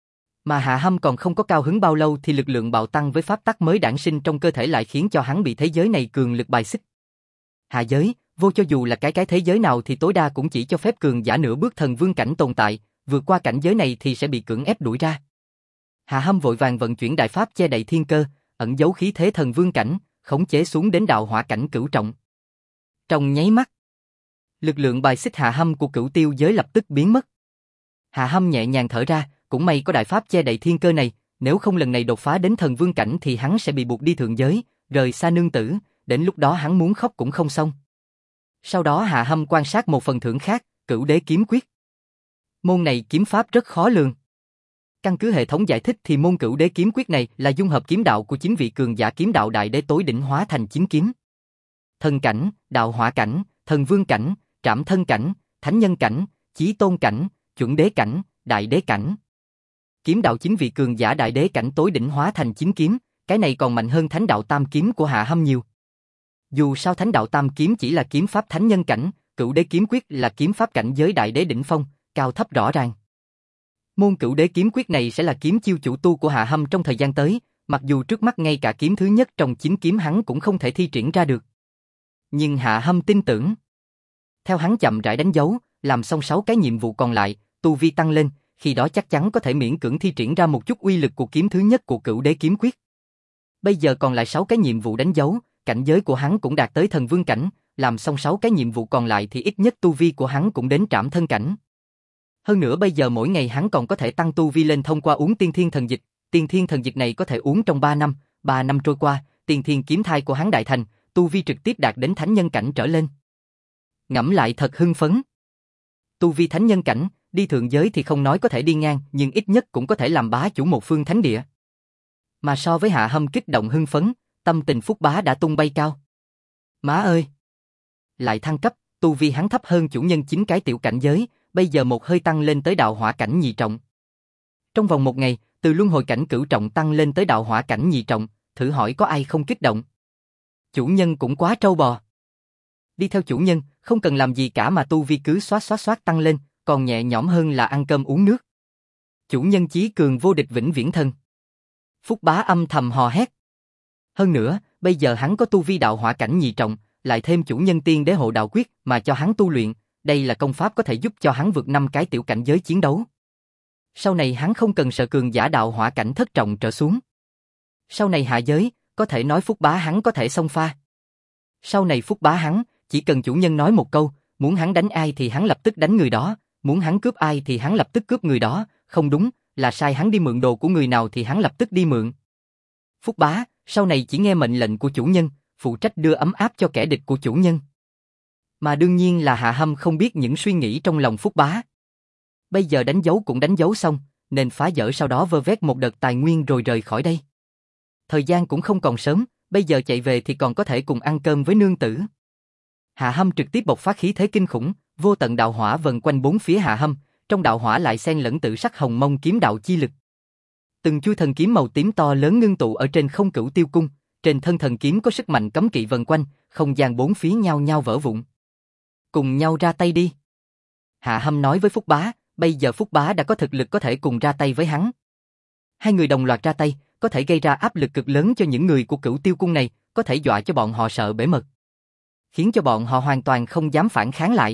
Mà Hạ Hâm còn không có cao hứng bao lâu thì lực lượng bạo tăng với pháp tắc mới đản sinh trong cơ thể lại khiến cho hắn bị thế giới này cường lực bài xích. Hạ giới, vô cho dù là cái thế giới nào thì tối đa cũng chỉ cho phép cường giả nửa bước thần vương cảnh tồn tại, vượt qua cảnh giới này thì sẽ bị cưỡng ép đuổi ra. Hạ Hâm vội vàng vận chuyển đại pháp che đậy thiên cơ, ẩn giấu khí thế thần vương cảnh, khống chế xuống đến đạo hỏa cảnh cửu trọng. Trong nháy mắt, lực lượng bài xích Hạ Hâm của Cửu Tiêu Giới lập tức biến mất. Hạ Hâm nhẹ nhàng thở ra, cũng may có đại pháp che đậy thiên cơ này, nếu không lần này đột phá đến thần vương cảnh thì hắn sẽ bị buộc đi thượng giới, rời xa nương tử, đến lúc đó hắn muốn khóc cũng không xong. Sau đó Hạ Hâm quan sát một phần thưởng khác, Cửu Đế Kiếm Quyết. Môn này kiếm pháp rất khó lường. Căn cứ hệ thống giải thích thì môn Cửu Đế Kiếm Quyết này là dung hợp kiếm đạo của 9 vị cường giả kiếm đạo đại đế tối đỉnh hóa thành 9 kiếm. Thần cảnh, đạo hỏa cảnh, thần vương cảnh, trảm thân cảnh, thánh nhân cảnh, chí tôn cảnh, chuẩn đế cảnh, đại đế cảnh. Kiếm đạo 9 vị cường giả đại đế cảnh tối đỉnh hóa thành 9 kiếm, cái này còn mạnh hơn thánh đạo tam kiếm của Hạ Hâm nhiều. Dù sao thánh đạo tam kiếm chỉ là kiếm pháp thánh nhân cảnh, Cửu Đế Kiếm Quyết là kiếm pháp cảnh giới đại đế đỉnh phong, cao thấp rõ ràng. Môn Cửu Đế Kiếm Quyết này sẽ là kiếm chiêu chủ tu của Hạ Hâm trong thời gian tới, mặc dù trước mắt ngay cả kiếm thứ nhất trong 9 kiếm hắn cũng không thể thi triển ra được. Nhưng Hạ Hâm tin tưởng. Theo hắn chậm rãi đánh dấu, làm xong 6 cái nhiệm vụ còn lại, tu vi tăng lên, khi đó chắc chắn có thể miễn cưỡng thi triển ra một chút uy lực của kiếm thứ nhất của Cửu Đế Kiếm Quyết. Bây giờ còn lại 6 cái nhiệm vụ đánh dấu, cảnh giới của hắn cũng đạt tới thần vương cảnh, làm xong 6 cái nhiệm vụ còn lại thì ít nhất tu vi của hắn cũng đến trảm thân cảnh. Hơn nữa bây giờ mỗi ngày hắn còn có thể tăng tu vi lên thông qua uống tiên thiên thần dịch. Tiên thiên thần dịch này có thể uống trong 3 năm trôi qua, tiên thiên kiếm thai của hắn đại thành, tu vi trực tiếp đạt đến thánh nhân cảnh trở lên. Ngẫm lại thật hưng phấn. Tu vi thánh nhân cảnh, đi thượng giới thì không nói có thể đi ngang, nhưng ít nhất cũng có thể làm bá chủ một phương thánh địa. Mà so với Hạ Hâm kích động hưng phấn, tâm tình Phúc Bá đã tung bay cao. Má ơi! Lại thăng cấp, tu vi hắn thấp hơn chủ nhân 9 cái tiểu cảnh giới, bây giờ một hơi tăng lên tới đạo hỏa cảnh nhị trọng. Trong vòng một ngày, từ luân hồi cảnh cửu trọng tăng lên tới đạo hỏa cảnh nhị trọng, thử hỏi có ai không kích động. Chủ nhân cũng quá trâu bò. Đi theo chủ nhân, không cần làm gì cả mà tu vi cứ xoát tăng lên, còn nhẹ nhõm hơn là ăn cơm uống nước. Chủ nhân chí cường vô địch vĩnh viễn thân. Phúc Bá âm thầm hò hét. Hơn nữa, bây giờ hắn có tu vi đạo hỏa cảnh nhị trọng, lại thêm chủ nhân tiên đế hộ đạo quyết mà cho hắn tu luyện, đây là công pháp có thể giúp cho hắn vượt 5 cái tiểu cảnh giới chiến đấu. Sau này hắn không cần sợ cường giả đạo hỏa cảnh thất trọng trở xuống. Sau này hạ giới, có thể nói Phúc Bá hắn có thể xông pha. Sau này Phúc Bá hắn, chỉ cần chủ nhân nói một câu, muốn hắn đánh ai thì hắn lập tức đánh người đó, muốn hắn cướp ai thì hắn lập tức cướp người đó, không đúng, là sai hắn đi mượn đồ của người nào thì hắn lập tức đi mượn. Phúc Bá, sau này chỉ nghe mệnh lệnh của chủ nhân, phụ trách đưa ấm áp cho kẻ địch của chủ nhân. Mà đương nhiên là Hạ Hâm không biết những suy nghĩ trong lòng Phúc Bá. Bây giờ đánh dấu cũng đánh dấu xong, nên phá vỡ sau đó vơ vét một đợt tài nguyên rồi rời khỏi đây. Thời gian cũng không còn sớm, bây giờ chạy về thì còn có thể cùng ăn cơm với nương tử. Hạ Hâm trực tiếp bộc phát khí thế kinh khủng, vô tận đạo hỏa vần quanh bốn phía Hạ Hâm, trong đạo hỏa lại xen lẫn tự sắc hồng mông kiếm đạo chi lực. Từng chuôi thần kiếm màu tím to lớn ngưng tụ ở trên không Cửu Tiêu Cung, trên thân thần kiếm có sức mạnh cấm kỵ vần quanh, không gian bốn phía nhao nhao vỡ vụn. Cùng nhau ra tay đi. Hạ Hâm nói với Phúc Bá, bây giờ Phúc Bá đã có thực lực có thể cùng ra tay với hắn. Hai người đồng loạt ra tay, có thể gây ra áp lực cực lớn cho những người của Cửu Tiêu Cung này, có thể dọa cho bọn họ sợ bể mật, khiến cho bọn họ hoàn toàn không dám phản kháng lại.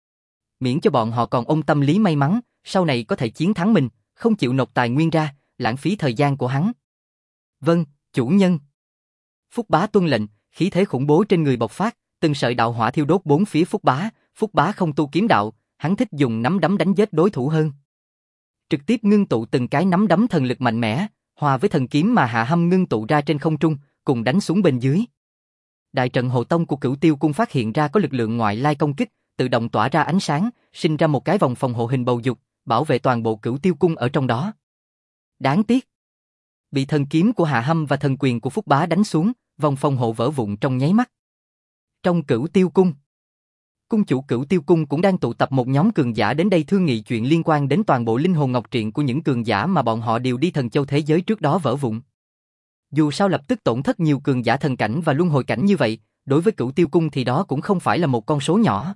Miễn cho bọn họ còn ôm tâm lý may mắn, sau này có thể chiến thắng mình, không chịu nộp tài nguyên ra, lãng phí thời gian của hắn. Vâng, chủ nhân. Phúc Bá tuân lệnh, khí thế khủng bố trên người bộc phát, từng sợi đạo hỏa thiêu đốt bốn phía Phúc Bá. Phúc Bá không tu kiếm đạo, hắn thích dùng nắm đấm đánh giết đối thủ hơn. Trực tiếp ngưng tụ từng cái nắm đấm thần lực mạnh mẽ, hòa với thần kiếm mà Hạ Hâm ngưng tụ ra trên không trung, cùng đánh xuống bên dưới. Đại trận hộ tông của Cửu Tiêu Cung phát hiện ra có lực lượng ngoại lai công kích, tự động tỏa ra ánh sáng, sinh ra một cái vòng phòng hộ hình bầu dục, bảo vệ toàn bộ Cửu Tiêu Cung ở trong đó. Đáng tiếc, bị thần kiếm của Hạ Hâm và thần quyền của Phúc Bá đánh xuống, vòng phòng hộ vỡ vụn trong nháy mắt. Trong Cửu Tiêu Cung, cung chủ Cửu Tiêu Cung cũng đang tụ tập một nhóm cường giả đến đây thương nghị chuyện liên quan đến toàn bộ linh hồn ngọc triện của những cường giả mà bọn họ đều đi thần châu thế giới trước đó vỡ vụn. Dù sao lập tức tổn thất nhiều cường giả thần cảnh và luân hồi cảnh như vậy, đối với Cửu Tiêu Cung thì đó cũng không phải là một con số nhỏ.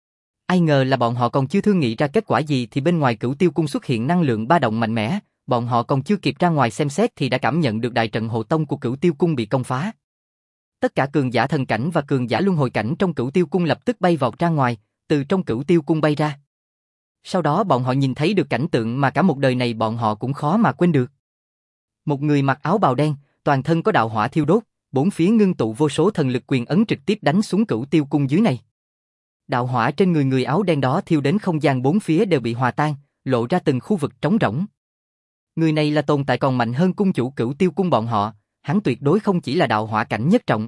Ai ngờ là bọn họ còn chưa thương nghị ra kết quả gì thì bên ngoài Cửu Tiêu Cung xuất hiện năng lượng ba động mạnh mẽ, bọn họ còn chưa kịp ra ngoài xem xét thì đã cảm nhận được đại trận hộ tông của Cửu Tiêu Cung bị công phá. Tất cả cường giả thần cảnh và cường giả luân hồi cảnh trong Cửu Tiêu Cung lập tức bay vọt ra ngoài, từ trong Cửu Tiêu Cung bay ra. Sau đó bọn họ nhìn thấy được cảnh tượng mà cả một đời này bọn họ cũng khó mà quên được. Một người mặc áo bào đen, toàn thân có đạo hỏa thiêu đốt, bốn phía ngưng tụ vô số thần lực quyền ấn trực tiếp đánh xuống Cửu Tiêu Cung dưới này. Đạo hỏa trên người áo đen đó thiêu đến không gian bốn phía đều bị hòa tan, lộ ra từng khu vực trống rỗng. Người này là tồn tại còn mạnh hơn cung chủ Cửu Tiêu Cung bọn họ, hắn tuyệt đối không chỉ là đạo hỏa cảnh nhất trọng.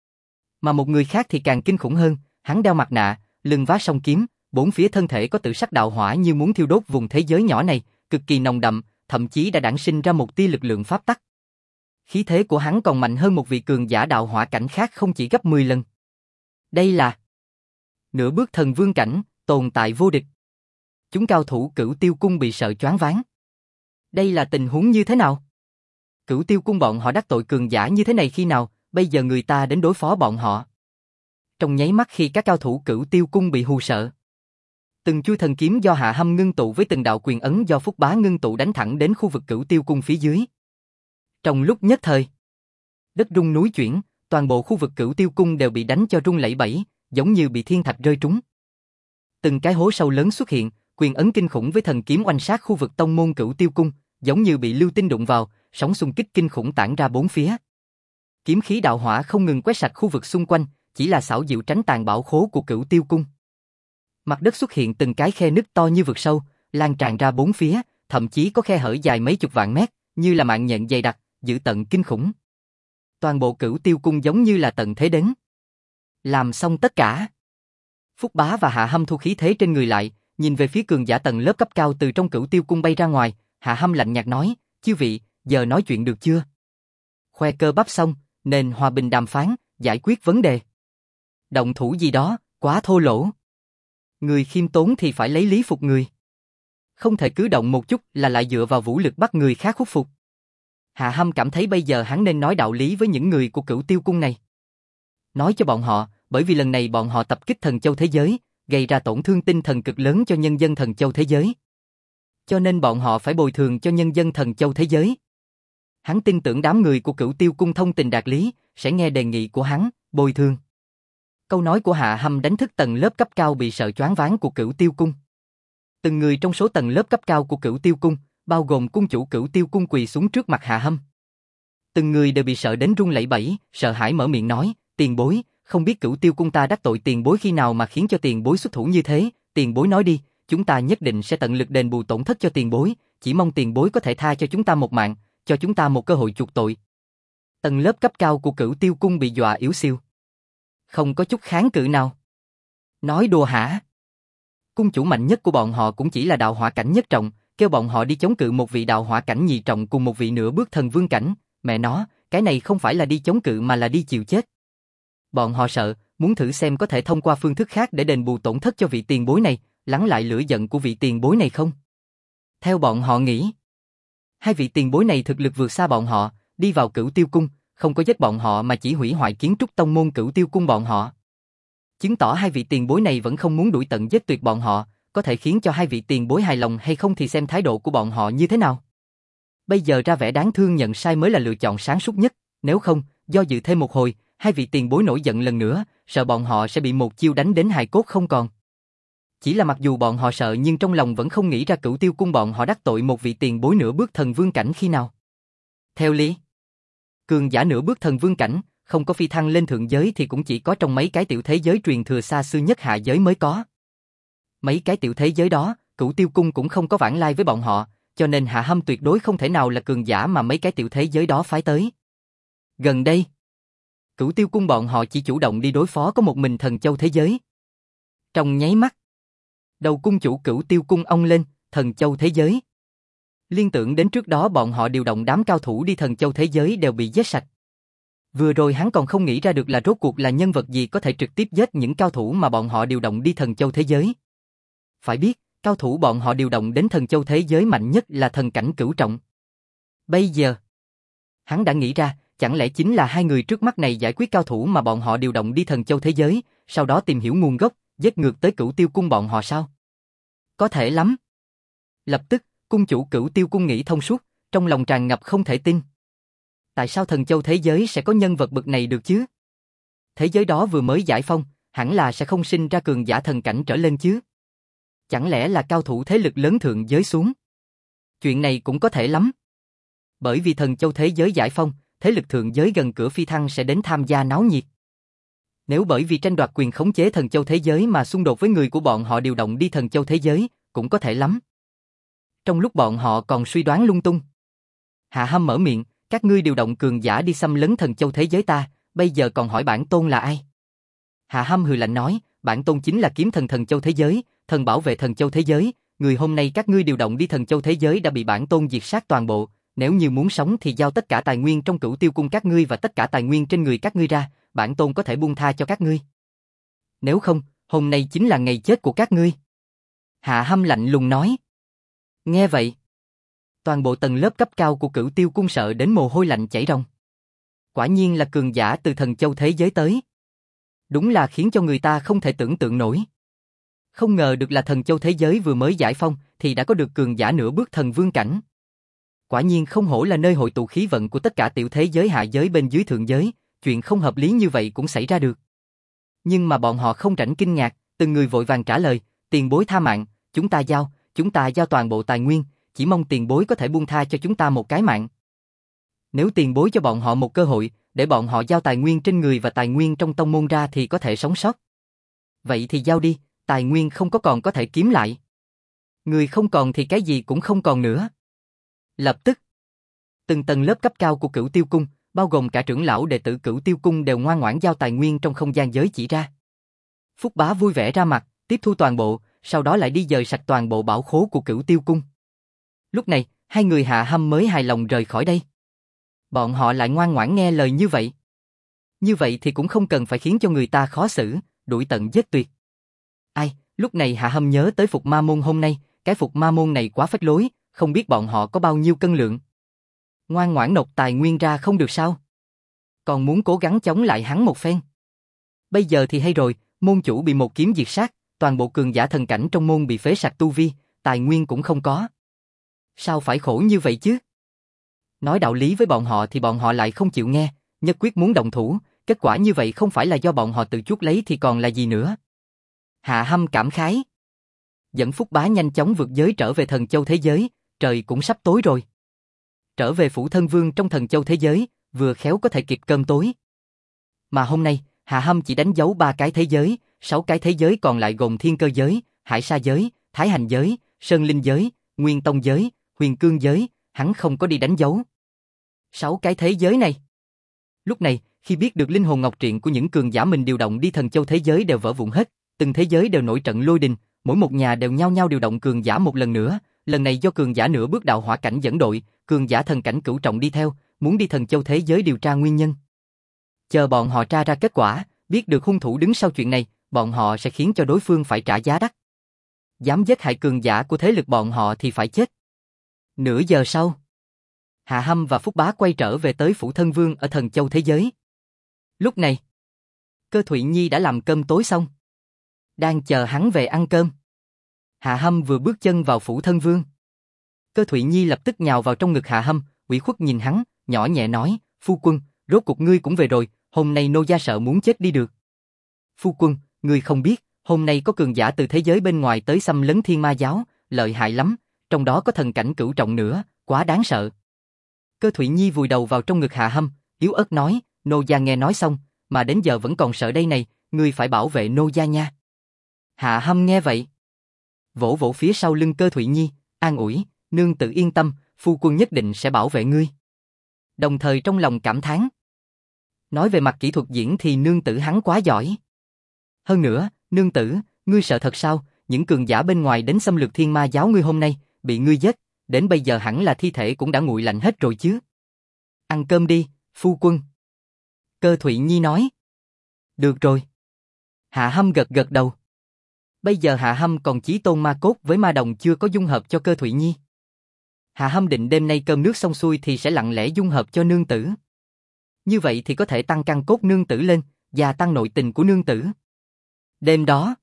Mà một người khác thì càng kinh khủng hơn, hắn đeo mặt nạ, lưng vác song kiếm, bốn phía thân thể có tự sắc đạo hỏa như muốn thiêu đốt vùng thế giới nhỏ này, cực kỳ nồng đậm, thậm chí đã đản sinh ra một tia lực lượng pháp tắc. Khí thế của hắn còn mạnh hơn một vị cường giả đạo hỏa cảnh khác không chỉ gấp 10 lần. Đây là nửa bước thần vương cảnh, tồn tại vô địch. Chúng cao thủ Cửu Tiêu Cung bị sợ choáng váng. Đây là tình huống như thế nào? Cửu Tiêu Cung bọn họ đắc tội cường giả như thế này khi nào, bây giờ người ta đến đối phó bọn họ. Trong nháy mắt khi các cao thủ Cửu Tiêu Cung bị hù sợ, từng chuôi thần kiếm do Hạ Hâm ngưng tụ với từng đạo quyền ấn do Phúc Bá ngưng tụ đánh thẳng đến khu vực Cửu Tiêu Cung phía dưới. Trong lúc nhất thời, đất rung núi chuyển, toàn bộ khu vực Cửu Tiêu Cung đều bị đánh cho rung lẩy bẩy, giống như bị thiên thạch rơi trúng. Từng cái hố sâu lớn xuất hiện, quyền ấn kinh khủng với thần kiếm oanh sát khu vực tông môn Cửu Tiêu Cung, giống như bị lưu tinh đụng vào, sóng xung kích kinh khủng tản ra bốn phía. Kiếm khí đạo hỏa không ngừng quét sạch khu vực xung quanh, chỉ là xảo diệu tránh tàn bảo khố của Cửu Tiêu Cung. Mặt đất xuất hiện từng cái khe nứt to như vực sâu, lan tràn ra bốn phía, thậm chí có khe hở dài mấy chục vạn mét, như là mạng nhện dày đặc, dữ tợn kinh khủng. Toàn bộ Cửu Tiêu cung giống như là tận thế đến. Làm xong tất cả. Phúc Bá và Hạ Hâm thu khí thế trên người lại, nhìn về phía cường giả tầng lớp cấp cao từ trong Cửu Tiêu cung bay ra ngoài, Hạ Hâm lạnh nhạt nói, chư vị, giờ nói chuyện được chưa? Khoe cơ bắp xong, nên hòa bình đàm phán, giải quyết vấn đề. Động thủ gì đó, quá thô lỗ. Người khiêm tốn thì phải lấy lý phục người. Không thể cứ động một chút là lại dựa vào vũ lực bắt người khác khuất phục. Hạ Hâm cảm thấy bây giờ hắn nên nói đạo lý với những người của Cửu Tiêu cung này. Nói cho bọn họ, bởi vì lần này bọn họ tập kích thần châu thế giới, gây ra tổn thương tinh thần cực lớn cho nhân dân thần châu thế giới. Cho nên bọn họ phải bồi thường cho nhân dân thần châu thế giới. Hắn tin tưởng đám người của Cửu Tiêu cung thông tình đạt lý, sẽ nghe đề nghị của hắn, bồi thường. Câu nói của Hạ Hâm đánh thức tầng lớp cấp cao bị sợ choáng váng của Cửu Tiêu cung. Từng người trong số tầng lớp cấp cao của Cửu Tiêu cung, bao gồm cung chủ Cửu Tiêu cung quỳ xuống trước mặt Hạ Hâm. Từng người đều bị sợ đến run lẩy bẩy, sợ hãi mở miệng nói, tiền bối, không biết Cửu Tiêu cung ta đắc tội tiền bối khi nào mà khiến cho tiền bối xuất thủ như thế, tiền bối nói đi, chúng ta nhất định sẽ tận lực đền bù tổn thất cho tiền bối, chỉ mong tiền bối có thể tha cho chúng ta một mạng, cho chúng ta một cơ hội chuộc tội. Tầng lớp cấp cao của Cửu Tiêu cung bị dọa yếu siêu. Không có chút kháng cự nào. Nói đùa hả? Cung chủ mạnh nhất của bọn họ cũng chỉ là đạo hỏa cảnh nhất trọng, kêu bọn họ đi chống cự một vị đạo hỏa cảnh nhị trọng cùng một vị nửa bước thần vương cảnh, mẹ nó, cái này không phải là đi chống cự mà là đi chịu chết. Bọn họ sợ, muốn thử xem có thể thông qua phương thức khác để đền bù tổn thất cho vị tiền bối này, lắng lại lửa giận của vị tiền bối này không? Theo bọn họ nghĩ, hai vị tiền bối này thực lực vượt xa bọn họ, đi vào Cửu Tiêu cung, không có giết bọn họ mà chỉ hủy hoại kiến trúc tông môn Cửu Tiêu cung bọn họ. Chứng tỏ hai vị tiền bối này vẫn không muốn đuổi tận giết tuyệt bọn họ, có thể khiến cho hai vị tiền bối hài lòng hay không thì xem thái độ của bọn họ như thế nào. Bây giờ ra vẻ đáng thương nhận sai mới là lựa chọn sáng suốt nhất, nếu không, do dự thêm một hồi, hai vị tiền bối nổi giận lần nữa, sợ bọn họ sẽ bị một chiêu đánh đến hài cốt không còn. Chỉ là mặc dù bọn họ sợ nhưng trong lòng vẫn không nghĩ ra Cửu Tiêu cung bọn họ đắc tội một vị tiền bối nửa bước thần vương cảnh khi nào. Theo lý, cường giả nửa bước thần vương cảnh, không có phi thăng lên thượng giới thì cũng chỉ có trong mấy cái tiểu thế giới truyền thừa xa xưa nhất hạ giới mới có. Mấy cái tiểu thế giới đó, Cửu Tiêu cung cũng không có vãng lai với bọn họ, cho nên Hạ Hâm tuyệt đối không thể nào là cường giả mà mấy cái tiểu thế giới đó phái tới. Gần đây, Cửu Tiêu cung bọn họ chỉ chủ động đi đối phó có một mình thần châu thế giới. Trong nháy mắt, đầu cung chủ Cửu Tiêu cung ong lên, thần châu thế giới. Liên tưởng đến trước đó bọn họ điều động đám cao thủ đi thần châu thế giới đều bị giết sạch. Vừa rồi hắn còn không nghĩ ra được là rốt cuộc là nhân vật gì có thể trực tiếp giết những cao thủ mà bọn họ điều động đi thần châu thế giới. Phải biết, cao thủ bọn họ điều động đến thần châu thế giới mạnh nhất là thần cảnh cửu trọng. Bây giờ, hắn đã nghĩ ra, chẳng lẽ chính là hai người trước mắt này giải quyết cao thủ mà bọn họ điều động đi thần châu thế giới, sau đó tìm hiểu nguồn gốc, giết ngược tới Cửu Tiêu cung bọn họ sao? Có thể lắm. Lập tức, cung chủ Cửu Tiêu cung nghĩ thông suốt, trong lòng tràn ngập không thể tin. Tại sao thần châu thế giới sẽ có nhân vật bậc này được chứ? Thế giới đó vừa mới giải phong, hẳn là sẽ không sinh ra cường giả thần cảnh trở lên chứ? Chẳng lẽ là cao thủ thế lực lớn thượng giới xuống? Chuyện này cũng có thể lắm. Bởi vì thần châu thế giới giải phong, thế lực thượng giới gần cửa phi thăng sẽ đến tham gia náo nhiệt. Nếu bởi vì tranh đoạt quyền khống chế thần châu thế giới mà xung đột với người của bọn họ điều động đi thần châu thế giới, cũng có thể lắm. Trong lúc bọn họ còn suy đoán lung tung, Hạ Hâm mở miệng, các ngươi điều động cường giả đi xâm lấn thần châu thế giới ta, bây giờ còn hỏi bản tôn là ai? Hạ Hâm hừ lạnh nói, bản tôn chính là kiếm thần thần châu thế giới, thần bảo vệ thần châu thế giới, người hôm nay các ngươi điều động đi thần châu thế giới đã bị bản tôn diệt sát toàn bộ, nếu như muốn sống thì giao tất cả tài nguyên trong Cửu Tiêu cung các ngươi và tất cả tài nguyên trên người các ngươi ra, bản tôn có thể buông tha cho các ngươi. Nếu không, hôm nay chính là ngày chết của các ngươi. Hạ Hâm lạnh lùng nói. Nghe vậy, toàn bộ tầng lớp cấp cao của Cửu Tiêu cung sợ đến mồ hôi lạnh chảy ròng. Quả nhiên là cường giả từ thần châu thế giới tới. Đúng là khiến cho người ta không thể tưởng tượng nổi. Không ngờ được là thần châu thế giới vừa mới giải phong thì đã có được cường giả nửa bước thần vương cảnh. Quả nhiên không hổ là nơi hội tụ khí vận của tất cả tiểu thế giới hạ giới bên dưới thượng giới, chuyện không hợp lý như vậy cũng xảy ra được. Nhưng mà bọn họ không rảnh kinh ngạc, từng người vội vàng trả lời, tiền bối tha mạng, chúng ta giao toàn bộ tài nguyên, chỉ mong tiền bối có thể buông tha cho chúng ta một cái mạng. Nếu tiền bối cho bọn họ một cơ hội, để bọn họ giao tài nguyên trên người và tài nguyên trong tông môn ra thì có thể sống sót. Vậy thì giao đi, tài nguyên không có còn có thể kiếm lại. Người không còn thì cái gì cũng không còn nữa. Lập tức, từng tầng lớp cấp cao của Cửu Tiêu Cung, bao gồm cả trưởng lão đệ tử Cửu Tiêu Cung đều ngoan ngoãn giao tài nguyên trong không gian giới chỉ ra. Phúc Bá vui vẻ ra mặt, tiếp thu toàn bộ, sau đó lại đi dời sạch toàn bộ bảo khố của Cửu Tiêu Cung. Lúc này, hai người Hạ Hâm mới hài lòng rời khỏi đây. Bọn họ lại ngoan ngoãn nghe lời như vậy. Như vậy thì cũng không cần phải khiến cho người ta khó xử, đuổi tận giết tuyệt. Ai, lúc này Hạ Hâm nhớ tới Phục Ma Môn hôm nay, cái Phục Ma Môn này quá phách lối, không biết bọn họ có bao nhiêu cân lượng. Ngoan ngoãn nộp tài nguyên ra không được sao? Còn muốn cố gắng chống lại hắn một phen. Bây giờ thì hay rồi, môn chủ bị một kiếm diệt sát, toàn bộ cường giả thần cảnh trong môn bị phế sạch tu vi, tài nguyên cũng không có. Sao phải khổ như vậy chứ? Nói đạo lý với bọn họ thì bọn họ lại không chịu nghe, nhất quyết muốn động thủ, kết quả như vậy không phải là do bọn họ tự chuốc lấy thì còn là gì nữa. Hạ Hâm cảm khái. Dẫn Phúc Bá nhanh chóng vượt giới trở về Thần Châu thế giới, trời cũng sắp tối rồi. Trở về phủ thân vương trong Thần Châu thế giới, vừa khéo có thể kịp cơm tối. Mà hôm nay, Hạ Hâm chỉ đánh dấu 3 cái thế giới, 6 cái thế giới còn lại gồm Thiên Cơ giới, Hải Sa giới, Thái Hành giới, Sơn Linh giới, Nguyên Tông giới, Huyền Cương giới, hắn không có đi đánh dấu. 6 cái thế giới này. Lúc này, khi biết được linh hồn ngọc triện của những cường giả mình điều động đi Thần Châu thế giới đều vỡ vụn hết, từng thế giới đều nổi trận lôi đình, mỗi một nhà đều nhao nhao điều động cường giả một lần nữa, lần này do cường giả nửa bước đạo hỏa cảnh dẫn đội, cường giả thần cảnh cửu trọng đi theo, muốn đi Thần Châu thế giới điều tra nguyên nhân. Chờ bọn họ tra ra kết quả, biết được hung thủ đứng sau chuyện này, bọn họ sẽ khiến cho đối phương phải trả giá đắt. Dám giết hại cường giả của thế lực bọn họ thì phải chết. Nửa giờ sau, Hạ Hâm và Phúc Bá quay trở về tới phủ thân vương ở Thần Châu thế giới. Lúc này, Cơ Thụy Nhi đã làm cơm tối xong, đang chờ hắn về ăn cơm. Hạ Hâm vừa bước chân vào phủ thân vương, Cơ Thụy Nhi lập tức nhào vào trong ngực Hạ Hâm, ủy khuất nhìn hắn, nhỏ nhẹ nói, phu quân, rốt cuộc ngươi cũng về rồi, hôm nay nô gia sợ muốn chết đi được. Phu quân, ngươi không biết, hôm nay có cường giả từ thế giới bên ngoài tới xâm lấn Thiên Ma giáo, lợi hại lắm, trong đó có thần cảnh cửu trọng nữa, quá đáng sợ. Cơ Thụy Nhi vùi đầu vào trong ngực Hạ Hâm, yếu ớt nói, nô gia nghe nói xong, mà đến giờ vẫn còn sợ đây này, ngươi phải bảo vệ nô gia nha. Hạ Hâm nghe vậy, vỗ vỗ phía sau lưng Cơ Thụy Nhi, an ủi, nương tự yên tâm, phu quân nhất định sẽ bảo vệ ngươi. Đồng thời trong lòng cảm thán. Nói về mặt kỹ thuật diễn thì nương tử hắn quá giỏi. Hơn nữa, nương tử, ngươi sợ thật sao, những cường giả bên ngoài đến xâm lược Thiên Ma giáo ngươi hôm nay, bị ngươi giết, đến bây giờ hẳn là thi thể cũng đã nguội lạnh hết rồi chứ. Ăn cơm đi, phu quân. Cơ Thụy Nhi nói. Được rồi. Hạ Hâm gật gật đầu. Bây giờ Hạ Hâm còn chí tôn ma cốt với ma đồng chưa có dung hợp cho Cơ Thụy Nhi. Hạ Hâm định đêm nay cơm nước xong xuôi thì sẽ lặng lẽ dung hợp cho nương tử. Như vậy thì có thể tăng căn cốt nương tử lên, và tăng nội tình của nương tử. Đêm đó,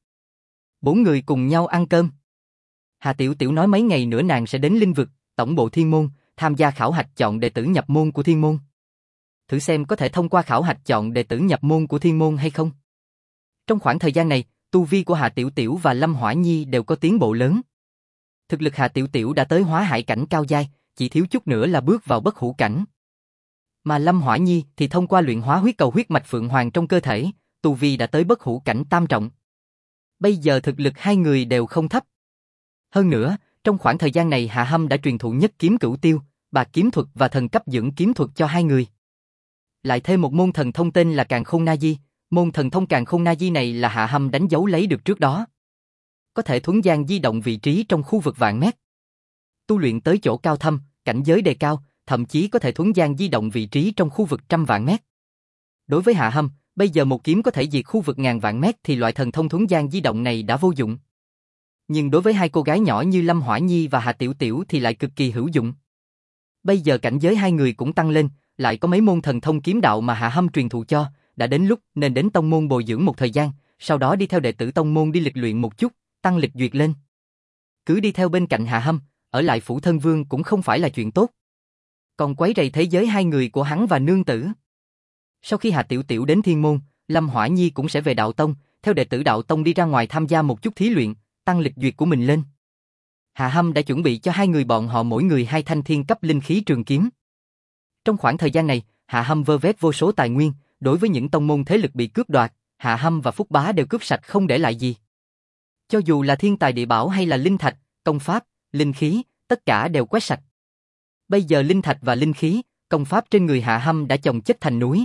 4 người cùng nhau ăn cơm. Hà Tiểu Tiểu nói mấy ngày nữa nàng sẽ đến Linh Vực, tổng bộ Thiên Môn, tham gia khảo hạch chọn đệ tử nhập môn của Thiên Môn. Thử xem có thể thông qua khảo hạch chọn đệ tử nhập môn của Thiên Môn hay không. Trong khoảng thời gian này, tu vi của Hà Tiểu Tiểu và Lâm Hỏa Nhi đều có tiến bộ lớn. Thực lực Hà Tiểu Tiểu đã tới hóa hải cảnh cao giai, chỉ thiếu chút nữa là bước vào bất hủ cảnh. Mà Lâm Hỏa Nhi thì thông qua luyện hóa huyết cầu huyết mạch Phượng Hoàng trong cơ thể, tu vi đã tới bất hủ cảnh tam trọng. Bây giờ thực lực hai người đều không thấp. Hơn nữa, trong khoảng thời gian này Hạ Hâm đã truyền thụ nhất kiếm cửu tiêu, bạc kiếm thuật và thần cấp dưỡng kiếm thuật cho hai người. Lại thêm một môn thần thông tên là Càn Khôn Na Di, môn thần thông Càn Khôn Na Di này là Hạ Hâm đánh dấu lấy được trước đó. Có thể thuấn gian di động vị trí trong khu vực vạn mét. Tu luyện tới chỗ cao thâm, cảnh giới đề cao, thậm chí có thể thuấn gian di động vị trí trong khu vực trăm vạn mét. Đối với Hạ Hâm, bây giờ một kiếm có thể diệt khu vực ngàn vạn mét thì loại thần thông thuấn gian di động này đã vô dụng. Nhưng đối với hai cô gái nhỏ như Lâm Hỏa Nhi và Hạ Tiểu Tiểu thì lại cực kỳ hữu dụng. Bây giờ cảnh giới hai người cũng tăng lên, lại có mấy môn thần thông kiếm đạo mà Hạ Hâm truyền thụ cho, đã đến lúc nên đến tông môn bồi dưỡng một thời gian, sau đó đi theo đệ tử tông môn đi lịch luyện một chút, tăng lịch duyệt lên. Cứ đi theo bên cạnh Hạ Hâm, ở lại phủ thân vương cũng không phải là chuyện tốt. Còn quấy rầy thế giới hai người của hắn và nương tử. Sau khi Hạ Tiểu Tiểu đến Thiên Môn, Lâm Hỏa Nhi cũng sẽ về Đạo Tông, theo đệ tử Đạo Tông đi ra ngoài tham gia một chút thí luyện, tăng lịch duyệt của mình lên. Hạ Hâm đã chuẩn bị cho hai người bọn họ mỗi người 2 thanh thiên cấp linh khí trường kiếm. Trong khoảng thời gian này, Hạ Hâm vơ vét vô số tài nguyên, đối với những tông môn thế lực bị cướp đoạt, Hạ Hâm và Phúc Bá đều cướp sạch không để lại gì. Cho dù là thiên tài địa bảo hay là linh thạch, công pháp, linh khí, tất cả đều quét sạch. Bây giờ linh thạch và linh khí, công pháp trên người Hạ Hâm đã chồng chất thành núi.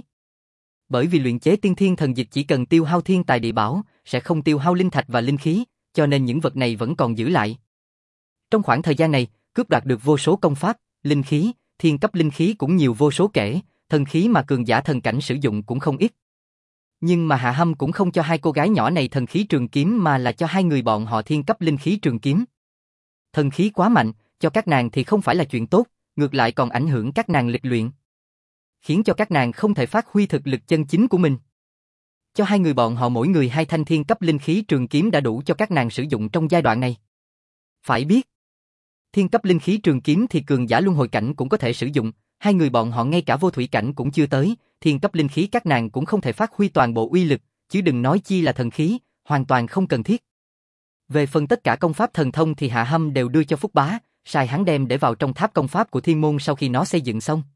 Bởi vì luyện chế tiên thiên thần dịch chỉ cần tiêu hao thiên tài địa bảo, sẽ không tiêu hao linh thạch và linh khí, cho nên những vật này vẫn còn giữ lại. Trong khoảng thời gian này, cướp đoạt được vô số công pháp, linh khí, thiên cấp linh khí cũng nhiều vô số kể, thần khí mà cường giả thần cảnh sử dụng cũng không ít. Nhưng mà Hạ Hâm cũng không cho hai cô gái nhỏ này thần khí trường kiếm mà là cho hai người bọn họ thiên cấp linh khí trường kiếm. Thần khí quá mạnh, cho các nàng thì không phải là chuyện tốt, ngược lại còn ảnh hưởng các nàng lịch luyện, khiến cho các nàng không thể phát huy thực lực chân chính của mình. Cho hai người bọn họ mỗi người hai thanh thiên cấp linh khí trường kiếm đã đủ cho các nàng sử dụng trong giai đoạn này. Phải biết, thiên cấp linh khí trường kiếm thì cường giả luân hồi cảnh cũng có thể sử dụng, hai người bọn họ ngay cả vô thủy cảnh cũng chưa tới, thiên cấp linh khí các nàng cũng không thể phát huy toàn bộ uy lực, chứ đừng nói chi là thần khí, hoàn toàn không cần thiết. Về phần tất cả công pháp thần thông thì Hạ Hâm đều đưa cho Phúc Bá, sai hắn đem để vào trong tháp công pháp của Thiên Môn sau khi nó xây dựng xong.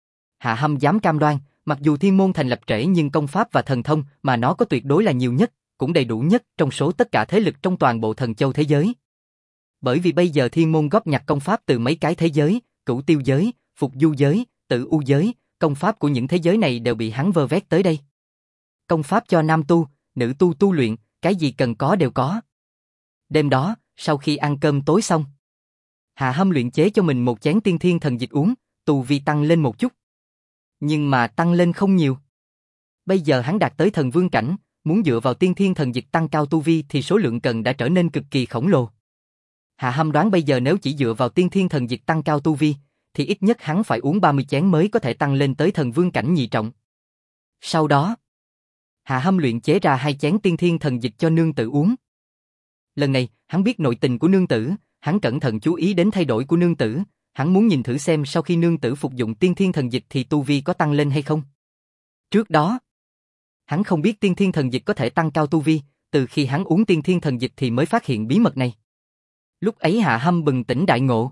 Hạ Hâm dám cam đoan, mặc dù Thiên Môn thành lập trễ nhưng công pháp và thần thông mà nó có tuyệt đối là nhiều nhất, cũng đầy đủ nhất trong số tất cả thế lực trong toàn bộ thần châu thế giới. Bởi vì bây giờ Thiên Môn góp nhặt công pháp từ mấy cái thế giới, Cửu Tiêu giới, Phục Du giới, Tử U giới, công pháp của những thế giới này đều bị hắn vơ vét tới đây. Công pháp cho nam tu, nữ tu tu luyện, cái gì cần có đều có. Đêm đó, sau khi ăn cơm tối xong, Hạ Hâm luyện chế cho mình một chén tiên thiên thần dịch uống, tu vi tăng lên một chút. Nhưng mà tăng lên không nhiều. Bây giờ hắn đạt tới thần vương cảnh, muốn dựa vào tiên thiên thần dịch tăng cao tu vi thì số lượng cần đã trở nên cực kỳ khổng lồ. Hạ Hâm đoán bây giờ nếu chỉ dựa vào tiên thiên thần dịch tăng cao tu vi, thì ít nhất hắn phải uống 30 chén mới có thể tăng lên tới thần vương cảnh nhị trọng. Sau đó, Hạ Hâm luyện chế ra 2 chén tiên thiên thần dịch cho nương tử uống. Lần này, hắn biết nội tình của nương tử, hắn cẩn thận chú ý đến thay đổi của nương tử, hắn muốn nhìn thử xem sau khi nương tử phục dụng tiên thiên thần dịch thì tu vi có tăng lên hay không. Trước đó, hắn không biết tiên thiên thần dịch có thể tăng cao tu vi, từ khi hắn uống tiên thiên thần dịch thì mới phát hiện bí mật này. Lúc ấy Hạ Hâm bừng tỉnh đại ngộ.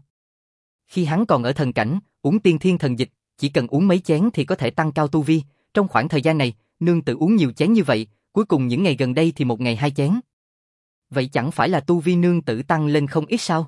Khi hắn còn ở thần cảnh, uống tiên thiên thần dịch, chỉ cần uống mấy chén thì có thể tăng cao tu vi, trong khoảng thời gian này, nương tử uống nhiều chén như vậy, cuối cùng những ngày gần đây thì một ngày 2 chén. Vậy chẳng phải là tu vi nương tử tăng lên không ít sao?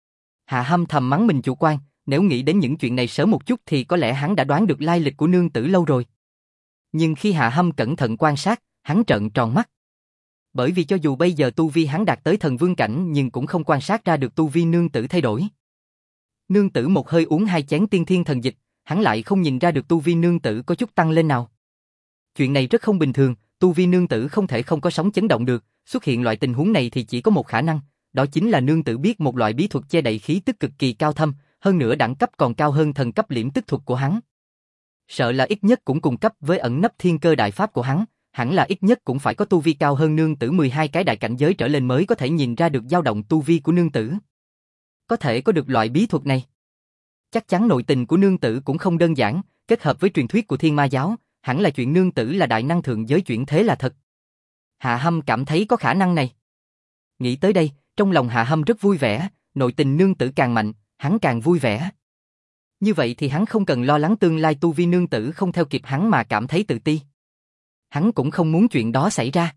Hạ Hâm thầm mắng mình chủ quan, nếu nghĩ đến những chuyện này sớm một chút thì có lẽ hắn đã đoán được lai lịch của nương tử lâu rồi. Nhưng khi Hạ Hâm cẩn thận quan sát, hắn trợn tròn mắt. Bởi vì cho dù bây giờ tu vi hắn đạt tới thần vương cảnh nhưng cũng không quan sát ra được tu vi nương tử thay đổi. Nương tử một hơi uống 2 chén tiên thiên thần dịch, hắn lại không nhìn ra được tu vi nương tử có chút tăng lên nào. Chuyện này rất không bình thường, tu vi nương tử không thể không có sóng chấn động được, xuất hiện loại tình huống này thì chỉ có một khả năng, đó chính là nương tử biết một loại bí thuật che đậy khí tức cực kỳ cao thâm, hơn nữa đẳng cấp còn cao hơn thần cấp liễm tức thuật của hắn. Sợ là ít nhất cũng cùng cấp với ẩn nấp thiên cơ đại pháp của hắn, hẳn là ít nhất cũng phải có tu vi cao hơn nương tử 12 cái đại cảnh giới trở lên mới có thể nhìn ra được dao động tu vi của nương tử. Có thể có được loại bí thuật này, chắc chắn nội tình của nương tử cũng không đơn giản, kết hợp với truyền thuyết của Thiên Ma giáo, hẳn là chuyện nương tử là đại năng thượng giới chuyển thế là thật. Hạ Hâm cảm thấy có khả năng này. Nghĩ tới đây, trong lòng Hạ Hâm rất vui vẻ, nội tình nương tử càng mạnh, hắn càng vui vẻ. Như vậy thì hắn không cần lo lắng tương lai tu vi nương tử không theo kịp hắn mà cảm thấy tự ti. Hắn cũng không muốn chuyện đó xảy ra.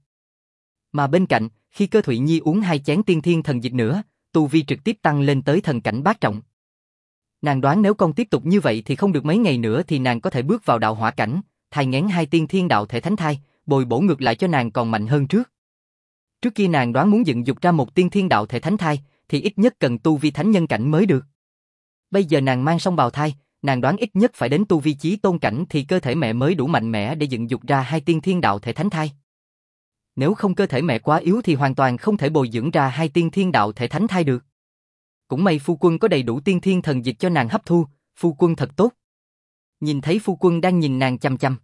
Mà bên cạnh, khi Cơ Thụy Nhi uống 2 chén tiên thiên thần dịch nữa, tu vi trực tiếp tăng lên tới thần cảnh bát trọng. Nàng đoán nếu con tiếp tục như vậy thì không được mấy ngày nữa thì nàng có thể bước vào đạo hỏa cảnh, thai nghén 2 tiên thiên đạo thể thánh thai, bồi bổ ngược lại cho nàng còn mạnh hơn trước. Trước kia nàng đoán muốn dựng dục ra một tiên thiên đạo thể thánh thai, thì ít nhất cần tu vi thánh nhân cảnh mới được. Bây giờ nàng mang song bào thai, nàng đoán ít nhất phải đến tu vi chí tôn cảnh thì cơ thể mẹ mới đủ mạnh mẽ để dựng dục ra 2 tiên thiên đạo thể thánh thai. Nếu không cơ thể mẹ quá yếu thì hoàn toàn không thể bồi dưỡng ra 2 tiên thiên đạo thể thánh thai được. Cũng may phu quân có đầy đủ tiên thiên thần dịch cho nàng hấp thu, phu quân thật tốt. Nhìn thấy phu quân đang nhìn nàng chăm chăm,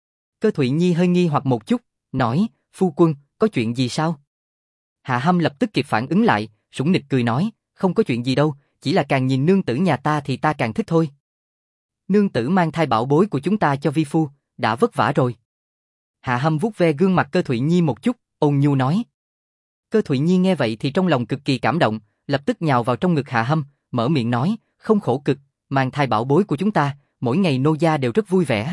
Cơ Thụy Nhi hơi nghi hoặc một chút, nói, phu quân, có chuyện gì sao? Hạ Hâm lập tức kịp phản ứng lại, sủng nịch cười nói, không có chuyện gì đâu, chỉ là càng nhìn nương tử nhà ta thì ta càng thích thôi. Nương tử mang thai bảo bối của chúng ta cho vi phu, đã vất vả rồi. Hạ Hâm vuốt ve gương mặt Cơ Thụy Nhi một chút, ôn nhu nói. Cơ Thụy Nhi nghe vậy thì trong lòng cực kỳ cảm động, lập tức nhào vào trong ngực Hạ Hâm, mở miệng nói, không khổ cực, mang thai bảo bối của chúng ta, mỗi ngày nô gia đều rất vui vẻ.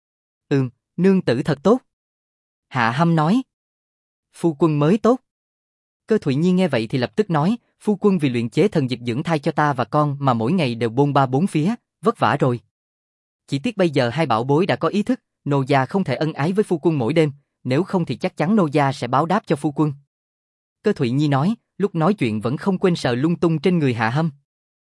Nương tử thật tốt. Hạ Hâm nói. Phu quân mới tốt. Cơ Thụy Nhi nghe vậy thì lập tức nói, Phu quân vì luyện chế thần dịch dưỡng thai cho ta và con mà mỗi ngày đều bôn ba bốn phía, vất vả rồi. Chỉ tiếc bây giờ hai bảo bối đã có ý thức, nô gia không thể ân ái với phu quân mỗi đêm, nếu không thì chắc chắn nô gia sẽ báo đáp cho phu quân. Cơ Thụy Nhi nói, lúc nói chuyện vẫn không quên sờ lung tung trên người Hạ Hâm.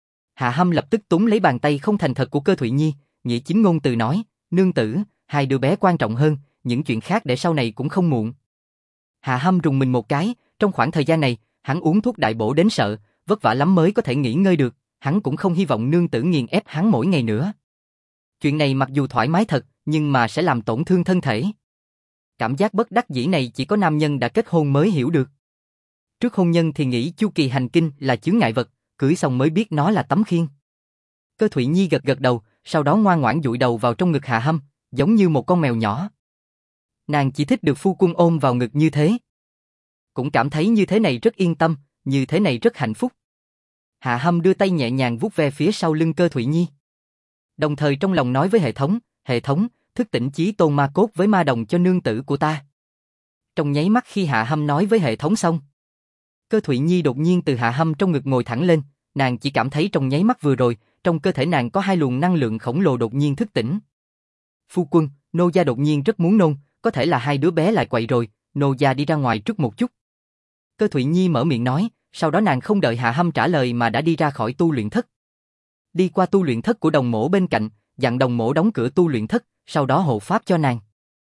Hạ Hâm lập tức túm lấy bàn tay không thành thật của Cơ Thụy Nhi, nghĩa chính ngôn từ nói, nương tử, hai đứa bé quan trọng hơn, những chuyện khác để sau này cũng không muộn. Hạ Hâm rùng mình một cái, trong khoảng thời gian này, hắn uống thuốc đại bổ đến sợ, vất vả lắm mới có thể nghỉ ngơi được, hắn cũng không hy vọng nương tử nghiền ép hắn mỗi ngày nữa. Chuyện này mặc dù thoải mái thật, nhưng mà sẽ làm tổn thương thân thể. Cảm giác bất đắc dĩ này chỉ có nam nhân đã kết hôn mới hiểu được. Trước hôn nhân thì nghĩ chu kỳ hành kinh là chướng ngại vật, cưới xong mới biết nó là tấm khiên. Cơ Thụy Nhi gật gật đầu, sau đó ngoan ngoãn dụi đầu vào trong ngực Hạ Hâm, giống như một con mèo nhỏ. Nàng chỉ thích được phu quân ôm vào ngực như thế. Cũng cảm thấy như thế này rất yên tâm, như thế này rất hạnh phúc. Hạ Hâm đưa tay nhẹ nhàng vuốt ve phía sau lưng Cơ Thụy Nhi. Đồng thời trong lòng nói với hệ thống, thức tỉnh chí tôn ma cốt với ma đồng cho nương tử của ta. Trong nháy mắt khi Hạ Hâm nói với hệ thống xong, Cơ Thụy Nhi đột nhiên từ Hạ Hâm trong ngực ngồi thẳng lên, nàng chỉ cảm thấy trong nháy mắt vừa rồi, trong cơ thể nàng có hai luồng năng lượng khổng lồ đột nhiên thức tỉnh. Phu quân, nô gia đột nhiên rất muốn nôn, có thể là hai đứa bé lại quậy rồi, nô gia đi ra ngoài trước một chút. Cơ Thụy Nhi mở miệng nói, sau đó nàng không đợi Hạ Hâm trả lời mà đã đi ra khỏi tu luyện thất. Đi qua tu luyện thất của đồng mổ bên cạnh, dặn đồng mổ đóng cửa tu luyện thất, sau đó hộ pháp cho nàng.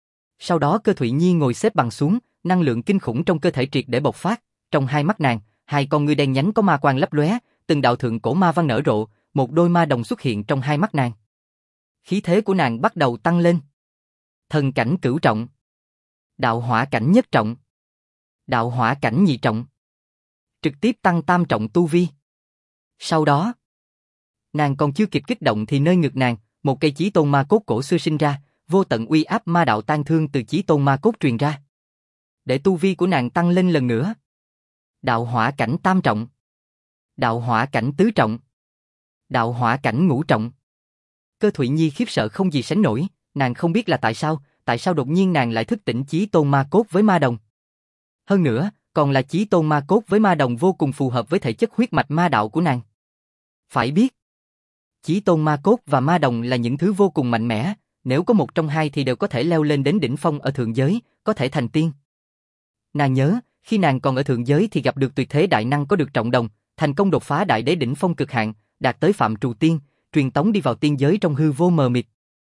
Sau đó Cơ Thụy Nhi ngồi xếp bằng xuống, năng lượng kinh khủng trong cơ thể triệt để bộc phát, trong hai mắt nàng, hai con ngươi đen nhánh có ma quang lấp lóe, từng đạo thượng cổ ma văn nở rộ, một đôi ma đồng xuất hiện trong hai mắt nàng. Khí thế của nàng bắt đầu tăng lên. Thần cảnh cửu trọng, đạo hỏa cảnh nhất trọng, đạo hỏa cảnh nhị trọng, trực tiếp tăng tam trọng tu vi. Sau đó, nàng còn chưa kịp kích động thì nơi ngực nàng, một cây chí tôn ma cốt cổ xưa sinh ra, vô tận uy áp ma đạo tan thương từ chí tôn ma cốt truyền ra. Để tu vi của nàng tăng lên lần nữa. Đạo hỏa cảnh tam trọng, đạo hỏa cảnh tứ trọng, đạo hỏa cảnh ngũ trọng. Cơ Thụy Nhi khiếp sợ không gì sánh nổi, nàng không biết là tại sao đột nhiên nàng lại thức tỉnh chí tôn ma cốt với ma đồng. Hơn nữa, còn là chí tôn ma cốt với ma đồng vô cùng phù hợp với thể chất huyết mạch ma đạo của nàng. Phải biết, chí tôn ma cốt và ma đồng là những thứ vô cùng mạnh mẽ, nếu có một trong hai thì đều có thể leo lên đến đỉnh phong ở thượng giới, có thể thành tiên. Nàng nhớ, khi nàng còn ở thượng giới thì gặp được tuyệt thế đại năng có được trọng đồng, thành công đột phá đại đế đỉnh phong cực hạn, đạt tới phạm trù tiên, truyền tống đi vào tiên giới trong hư vô mờ mịt.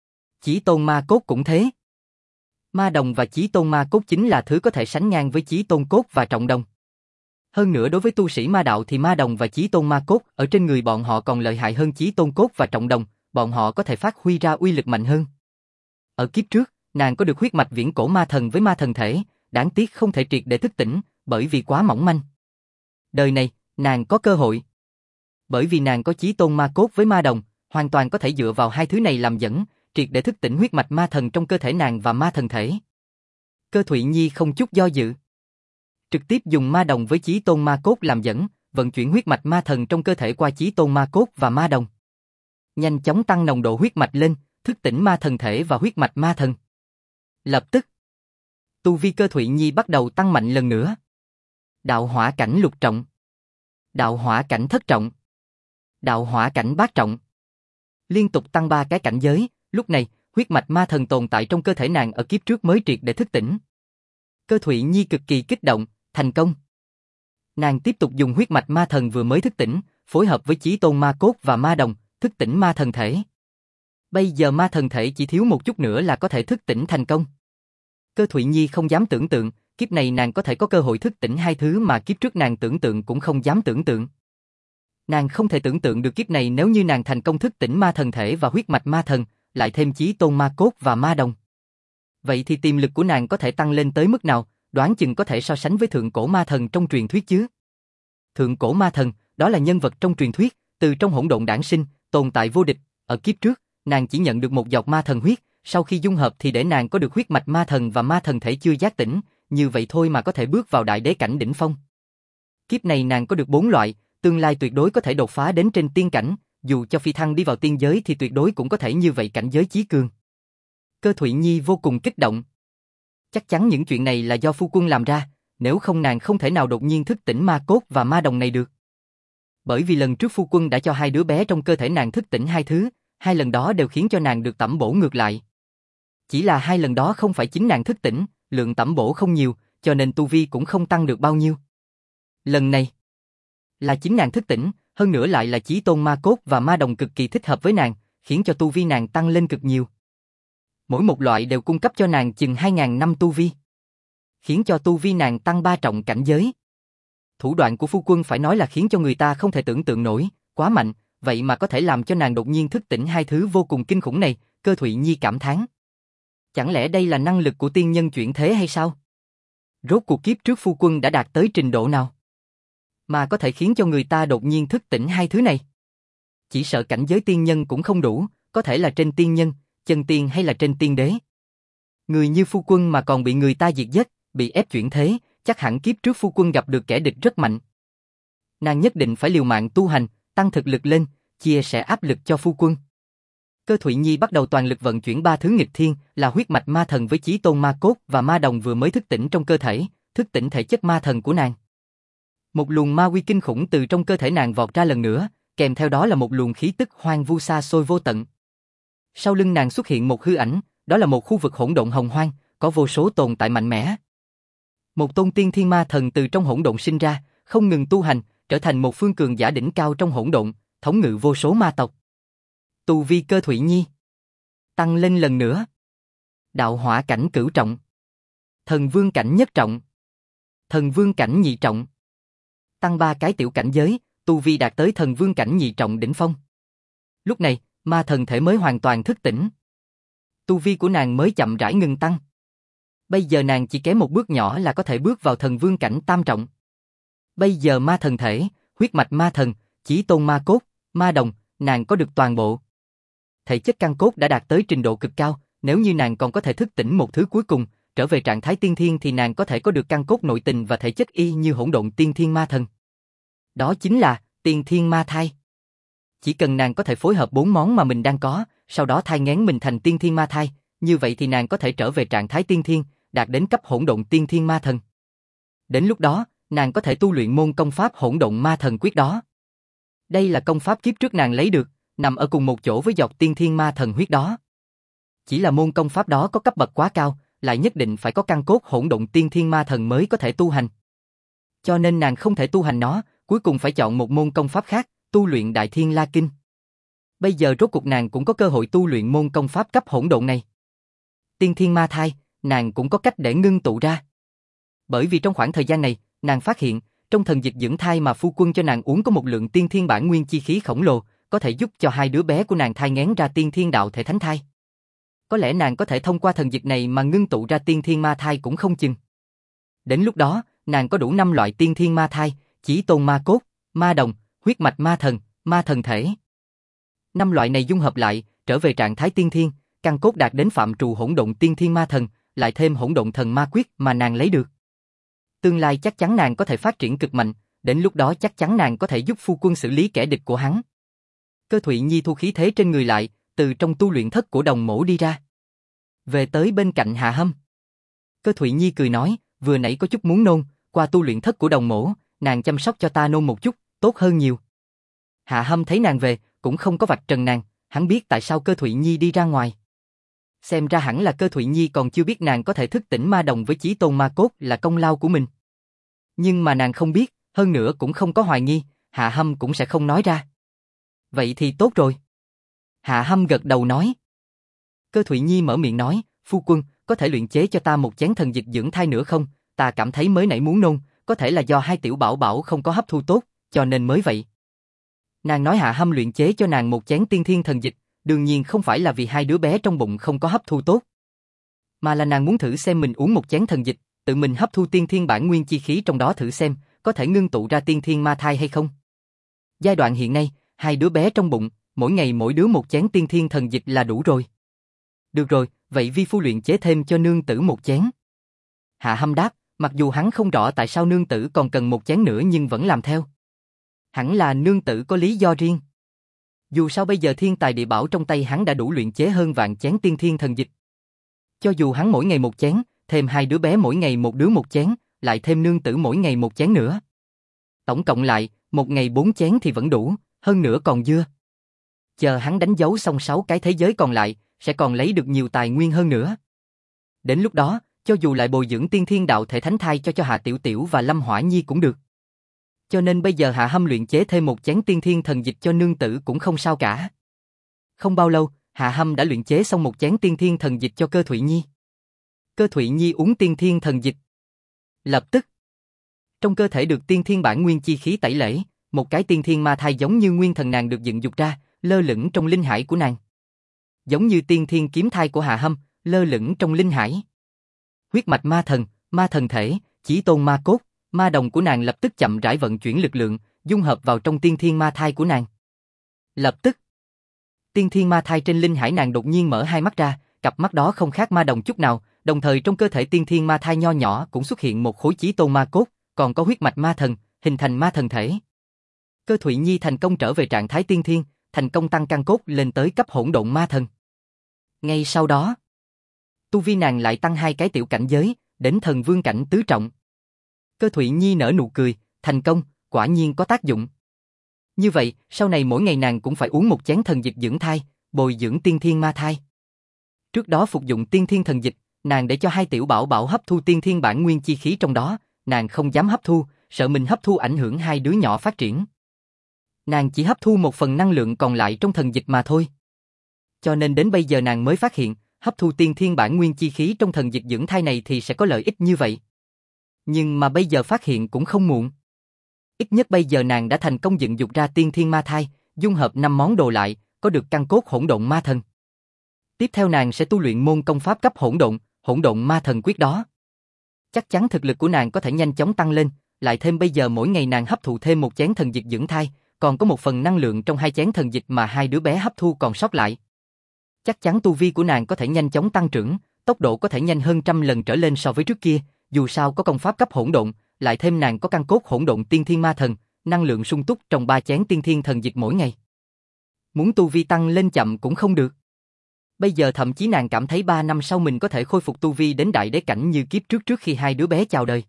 Chí tôn ma cốt cũng thế. Ma đồng và chí tôn ma cốt chính là thứ có thể sánh ngang với chí tôn cốt và trọng đồng. Hơn nữa đối với tu sĩ ma đạo thì ma đồng và chí tôn ma cốt ở trên người bọn họ còn lợi hại hơn chí tôn cốt và trọng đồng, bọn họ có thể phát huy ra uy lực mạnh hơn. Ở kiếp trước, nàng có được huyết mạch viễn cổ ma thần với ma thần thể, đáng tiếc không thể triệt để thức tỉnh, bởi vì quá mỏng manh. Đời này, nàng có cơ hội. Bởi vì nàng có chí tôn ma cốt với ma đồng, hoàn toàn có thể dựa vào hai thứ này làm dẫn, triệt để thức tỉnh huyết mạch ma thần trong cơ thể nàng và ma thần thể. Cơ Thụy Nhi không chút do dự, trực tiếp dùng ma đồng với chí tôn ma cốt làm dẫn, vận chuyển huyết mạch ma thần trong cơ thể qua chí tôn ma cốt và ma đồng. Nhanh chóng tăng nồng độ huyết mạch lên, thức tỉnh ma thần thể và huyết mạch ma thần. Lập tức, tu vi Cơ Thụy Nhi bắt đầu tăng mạnh lần nữa. Đạo hỏa cảnh lục trọng, đạo hỏa cảnh thất trọng, đạo hỏa cảnh bát trọng. Liên tục tăng 3 cái cảnh giới, lúc này, huyết mạch ma thần tồn tại trong cơ thể nàng ở kiếp trước mới triệt để thức tỉnh. Cơ Thụy Nhi cực kỳ kích động, thành công. Nàng tiếp tục dùng huyết mạch ma thần vừa mới thức tỉnh, phối hợp với chí tôn ma cốt và ma đồng, thức tỉnh ma thần thể. Bây giờ ma thần thể chỉ thiếu một chút nữa là có thể thức tỉnh thành công. Cơ Thụy Nhi không dám tưởng tượng, kiếp này nàng có thể có cơ hội thức tỉnh hai thứ mà kiếp trước nàng tưởng tượng cũng không dám tưởng tượng. Nàng không thể tưởng tượng được kiếp này nếu như nàng thành công thức tỉnh ma thần thể và huyết mạch ma thần, lại thêm chí tôn ma cốt và ma đồng. Vậy thì tiềm lực của nàng có thể tăng lên tới mức nào, đoán chừng có thể so sánh với thượng cổ ma thần trong truyền thuyết chứ. Thượng cổ ma thần, đó là nhân vật trong truyền thuyết, từ trong hỗn độn đản sinh, tồn tại vô địch, ở kiếp trước, nàng chỉ nhận được một giọt ma thần huyết, sau khi dung hợp thì để nàng có được huyết mạch ma thần và ma thần thể chưa giác tỉnh, như vậy thôi mà có thể bước vào đại đế cảnh đỉnh phong. Kiếp này nàng có được 4 loại, tương lai tuyệt đối có thể đột phá đến trên tiên cảnh, dù cho phi thăng đi vào tiên giới thì tuyệt đối cũng có thể như vậy cảnh giới chí cường. Cơ Thụy Nhi vô cùng kích động. Chắc chắn những chuyện này là do phu quân làm ra, nếu không nàng không thể nào đột nhiên thức tỉnh ma cốt và ma đồng này được. Bởi vì lần trước phu quân đã cho hai đứa bé trong cơ thể nàng thức tỉnh hai thứ, hai lần đó đều khiến cho nàng được tẩm bổ ngược lại. Chỉ là hai lần đó không phải chính nàng thức tỉnh, lượng tẩm bổ không nhiều, cho nên tu vi cũng không tăng được bao nhiêu. Lần này, là chính nàng thức tỉnh, hơn nữa lại là chí tôn ma cốt và ma đồng cực kỳ thích hợp với nàng, khiến cho tu vi nàng tăng lên cực nhiều. Mỗi một loại đều cung cấp cho nàng chừng 2.000 năm tu vi, khiến cho tu vi nàng tăng 3 trọng cảnh giới. Thủ đoạn của phu quân phải nói là khiến cho người ta không thể tưởng tượng nổi, quá mạnh, vậy mà có thể làm cho nàng đột nhiên thức tỉnh hai thứ vô cùng kinh khủng này, Cơ Thụy Nhi cảm thán. Chẳng lẽ đây là năng lực của tiên nhân chuyển thế hay sao? Rốt cuộc kiếp trước phu quân đã đạt tới trình độ nào mà có thể khiến cho người ta đột nhiên thức tỉnh hai thứ này? Chỉ sợ cảnh giới tiên nhân cũng không đủ, có thể là trên tiên nhân, chân tiên hay là trên tiên đế. Người như phu quân mà còn bị người ta diệt giết, bị ép chuyển thế, chắc hẳn kiếp trước phu quân gặp được kẻ địch rất mạnh. Nàng nhất định phải liều mạng tu hành, tăng thực lực lên, chia sẻ áp lực cho phu quân. Cơ Thụy Nhi bắt đầu toàn lực vận chuyển ba thứ nghịch thiên, là huyết mạch ma thần với chí tôn ma cốt và ma đồng vừa mới thức tỉnh trong cơ thể, thức tỉnh thể chất ma thần của nàng. Một luồng ma uy kinh khủng từ trong cơ thể nàng vọt ra lần nữa, kèm theo đó là một luồng khí tức hoang vu xa xôi vô tận. Sau lưng nàng xuất hiện một hư ảnh, đó là một khu vực hỗn độn hồng hoang, có vô số tồn tại mạnh mẽ. Một tôn tiên thiên ma thần từ trong hỗn độn sinh ra, không ngừng tu hành, trở thành một phương cường giả đỉnh cao trong hỗn độn, thống ngự vô số ma tộc. Tu vi Cơ Thụy Nhi tăng lên lần nữa. Đạo hỏa cảnh cửu trọng, thần vương cảnh nhất trọng, thần vương cảnh nhị trọng. Tăng 3 cái tiểu cảnh giới, tu vi đạt tới thần vương cảnh nhị trọng đỉnh phong. Lúc này, ma thần thể mới hoàn toàn thức tỉnh. Tu vi của nàng mới chậm rãi ngừng tăng. Bây giờ nàng chỉ kém một bước nhỏ là có thể bước vào thần vương cảnh tam trọng. Bây giờ ma thần thể, huyết mạch ma thần, chí tôn ma cốt, ma đồng, nàng có được toàn bộ. Thể chất căn cốt đã đạt tới trình độ cực cao, nếu như nàng còn có thể thức tỉnh một thứ cuối cùng, trở về trạng thái tiên thiên thì nàng có thể có được căn cốt nội tình và thể chất y như hỗn độn tiên thiên ma thần. Đó chính là tiên thiên ma thai. Chỉ cần nàng có thể phối hợp 4 món mà mình đang có, sau đó thai nghén mình thành tiên thiên ma thai, như vậy thì nàng có thể trở về trạng thái tiên thiên, đạt đến cấp hỗn độn tiên thiên ma thần. Đến lúc đó, nàng có thể tu luyện môn công pháp hỗn độn ma thần quyết đó. Đây là công pháp kiếp trước nàng lấy được, nằm ở cùng một chỗ với giọt tiên thiên ma thần huyết đó. Chỉ là môn công pháp đó có cấp bậc quá cao, lại nhất định phải có căn cốt hỗn độn tiên thiên ma thần mới có thể tu hành. Cho nên nàng không thể tu hành nó, cuối cùng phải chọn một môn công pháp khác, tu luyện Đại Thiên La Kinh. Bây giờ rốt cuộc nàng cũng có cơ hội tu luyện môn công pháp cấp hỗn độn này. Tiên thiên ma thai, nàng cũng có cách để ngưng tụ ra. Bởi vì trong khoảng thời gian này, nàng phát hiện, trong thần dịch dưỡng thai mà phu quân cho nàng uống có một lượng tiên thiên bản nguyên chi khí khổng lồ, có thể giúp cho hai đứa bé của nàng thai nghén ra tiên thiên đạo thể thánh thai. Có lẽ nàng có thể thông qua thần dịch này mà ngưng tụ ra tiên thiên ma thai cũng không chừng. Đến lúc đó, nàng có đủ 5 loại tiên thiên ma thai, chí tôn ma cốt, ma đồng, huyết mạch ma thần thể. 5 loại này dung hợp lại, trở về trạng thái tiên thiên, căn cốt đạt đến phạm trù hỗn độn tiên thiên ma thần, lại thêm hỗn độn thần ma quyết mà nàng lấy được. Tương lai chắc chắn nàng có thể phát triển cực mạnh, đến lúc đó chắc chắn nàng có thể giúp phu quân xử lý kẻ địch của hắn. Cơ Thụy Nhi thu khí thế trên người lại, từ trong tu luyện thất của Đồng Mỗ đi ra. Về tới bên cạnh Hạ Hâm. Cơ Thụy Nhi cười nói, vừa nãy có chút muốn nôn, qua tu luyện thất của Đồng Mỗ, nàng chăm sóc cho ta nôn một chút, tốt hơn nhiều. Hạ Hâm thấy nàng về, cũng không có vạch trần nàng, hắn biết tại sao Cơ Thụy Nhi đi ra ngoài. Xem ra hẳn là Cơ Thụy Nhi còn chưa biết nàng có thể thức tỉnh ma đồng với chí tôn ma cốt là công lao của mình. Nhưng mà nàng không biết, hơn nữa cũng không có hoài nghi, Hạ Hâm cũng sẽ không nói ra. Vậy thì tốt rồi. Hạ Hâm gật đầu nói. Cơ Thụy Nhi mở miệng nói, phu quân, có thể luyện chế cho ta một chén thần dịch dưỡng thai nữa không? Ta cảm thấy mới nãy muốn nôn, có thể là do hai tiểu bảo bảo không có hấp thu tốt, cho nên mới vậy. Nàng nói Hạ Hâm luyện chế cho nàng một chén tiên thiên thần dịch, đương nhiên không phải là vì hai đứa bé trong bụng không có hấp thu tốt, mà là nàng muốn thử xem mình uống một chén thần dịch, tự mình hấp thu tiên thiên bản nguyên chi khí trong đó thử xem, có thể ngưng tụ ra tiên thiên ma thai hay không. Giai đoạn hiện nay, hai đứa bé trong bụng, mỗi ngày mỗi đứa một chén tiên thiên thần dịch là đủ rồi. Được rồi, vậy vi phu luyện chế thêm cho nương tử một chén. Hạ Hâm đáp, mặc dù hắn không rõ tại sao nương tử còn cần một chén nữa nhưng vẫn làm theo. Hẳn là nương tử có lý do riêng. Dù sao bây giờ thiên tài địa bảo trong tay hắn đã đủ luyện chế hơn vạn chén tiên thiên thần dịch. Cho dù hắn mỗi ngày một chén, thêm hai đứa bé mỗi ngày một đứa một chén, lại thêm nương tử mỗi ngày một chén nữa. Tổng cộng lại, một ngày 4 chén thì vẫn đủ, hơn nữa còn dưa. Chờ hắn đánh dấu xong 6 cái thế giới còn lại, sẽ còn lấy được nhiều tài nguyên hơn nữa. Đến lúc đó, cho dù lại bồi dưỡng tiên thiên đạo thể thánh thai cho Hạ Tiểu Tiểu và Lâm Hỏa Nhi cũng được. Cho nên bây giờ Hạ Hâm luyện chế thêm một chén tiên thiên thần dịch cho nương tử cũng không sao cả. Không bao lâu, Hạ Hâm đã luyện chế xong một chén tiên thiên thần dịch cho Cơ Thụy Nhi. Cơ Thụy Nhi uống tiên thiên thần dịch. Lập tức, trong cơ thể được tiên thiên bản nguyên chi khí tẩy lễ, một cái tiên thiên ma thai giống như nguyên thần nàng được dựng dục ra, lơ lửng trong linh hải của nàng. Giống như tiên thiên kiếm thai của Hạ Hâm, lơ lửng trong linh hải. Huyết mạch ma thần thể, chí tôn ma cốt, ma đồng của nàng lập tức chậm rãi vận chuyển lực lượng, dung hợp vào trong tiên thiên ma thai của nàng. Lập tức, tiên thiên ma thai trên linh hải nàng đột nhiên mở hai mắt ra, cặp mắt đó không khác ma đồng chút nào, đồng thời trong cơ thể tiên thiên ma thai nho nhỏ cũng xuất hiện một khối chí tôn ma cốt, còn có huyết mạch ma thần, hình thành ma thần thể. Cơ Thụy Nhi thành công trở về trạng thái tiên thiên, thành công tăng căn cốt lên tới cấp hỗn độn ma thần. Ngay sau đó, tu vi nàng lại tăng 2 cái tiểu cảnh giới, đến thần vương cảnh tứ trọng. Cơ Thụy Nhi nở nụ cười, thành công, quả nhiên có tác dụng. Như vậy, sau này mỗi ngày nàng cũng phải uống một chén thần dịch dưỡng thai, bồi dưỡng tiên thiên ma thai. Trước đó phục dụng tiên thiên thần dịch, nàng để cho 2 tiểu bảo bảo hấp thu tiên thiên bản nguyên chi khí trong đó, nàng không dám hấp thu, sợ mình hấp thu ảnh hưởng 2 đứa nhỏ phát triển. Nàng chỉ hấp thu 1 phần năng lượng còn lại trong thần dịch mà thôi. Cho nên đến bây giờ nàng mới phát hiện, hấp thu tiên thiên bản nguyên chi khí trong thần dịch dưỡng thai này thì sẽ có lợi ích như vậy. Nhưng mà bây giờ phát hiện cũng không muộn. Ít nhất bây giờ nàng đã thành công dựng dục ra tiên thiên ma thai, dung hợp 5 món đồ lại, có được căn cốt hỗn độn ma thần. Tiếp theo nàng sẽ tu luyện môn công pháp cấp hỗn độn ma thần quyết đó. Chắc chắn thực lực của nàng có thể nhanh chóng tăng lên, lại thêm bây giờ mỗi ngày nàng hấp thụ thêm một chén thần dịch dưỡng thai, còn có 1 phần năng lượng trong 2 chén thần dịch mà 2 đứa bé hấp thu còn sót lại. Chắc chắn tu vi của nàng có thể nhanh chóng tăng trưởng, tốc độ có thể nhanh hơn 100 lần trở lên so với trước kia, dù sao có công pháp cấp hỗn độn, lại thêm nàng có căn cốt hỗn độn tiên thiên ma thần, năng lượng sung túc trong 3 chén tiên thiên thần dịch mỗi ngày. Muốn tu vi tăng lên chậm cũng không được. Bây giờ thậm chí nàng cảm thấy 3 năm sau mình có thể khôi phục tu vi đến đại đế cảnh như kiếp trước khi 2 đứa bé chào đời.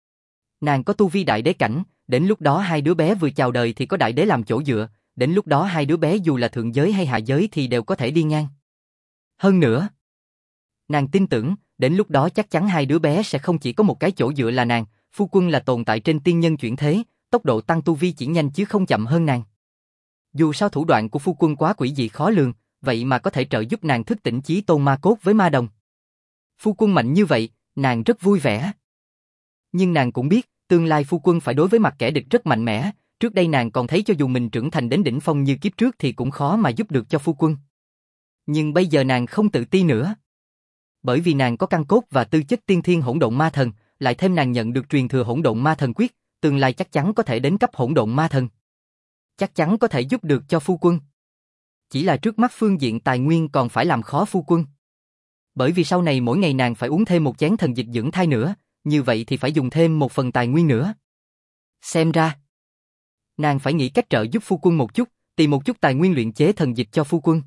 Nàng có tu vi đại đế cảnh, đến lúc đó 2 đứa bé vừa chào đời thì có đại đế làm chỗ dựa, đến lúc đó 2 đứa bé dù là thượng giới hay hạ giới thì đều có thể đi ngang. Hơn nữa, nàng tin tưởng, đến lúc đó chắc chắn 2 đứa bé sẽ không chỉ có một cái chỗ dựa là nàng, phu quân là tồn tại trên tiên nhân chuyển thế, tốc độ tăng tu vi chỉ nhanh chứ không chậm hơn nàng. Dù sao thủ đoạn của phu quân quá quỷ dị khó lường, vậy mà có thể trợ giúp nàng thức tỉnh chí tôn ma cốt với ma đồng. Phu quân mạnh như vậy, nàng rất vui vẻ. Nhưng nàng cũng biết, tương lai phu quân phải đối với mặt kẻ địch rất mạnh mẽ, trước đây nàng còn thấy cho dù mình trưởng thành đến đỉnh phong như kiếp trước thì cũng khó mà giúp được cho phu quân. Nhưng bây giờ nàng không tự ti nữa. Bởi vì nàng có căn cốt và tư chất tiên thiên hỗn độn ma thần, lại thêm nàng nhận được truyền thừa hỗn độn ma thần quyết, tương lai chắc chắn có thể đến cấp hỗn độn ma thần. Chắc chắn có thể giúp được cho phu quân. Chỉ là trước mắt phương diện tài nguyên còn phải làm khó phu quân. Bởi vì sau này mỗi ngày nàng phải uống thêm một chén thần dịch dưỡng thai nữa, như vậy thì phải dùng thêm 1 phần tài nguyên nữa. Xem ra, nàng phải nghĩ cách trợ giúp phu quân một chút, tìm một chút tài nguyên luyện chế thần dịch cho phu quân.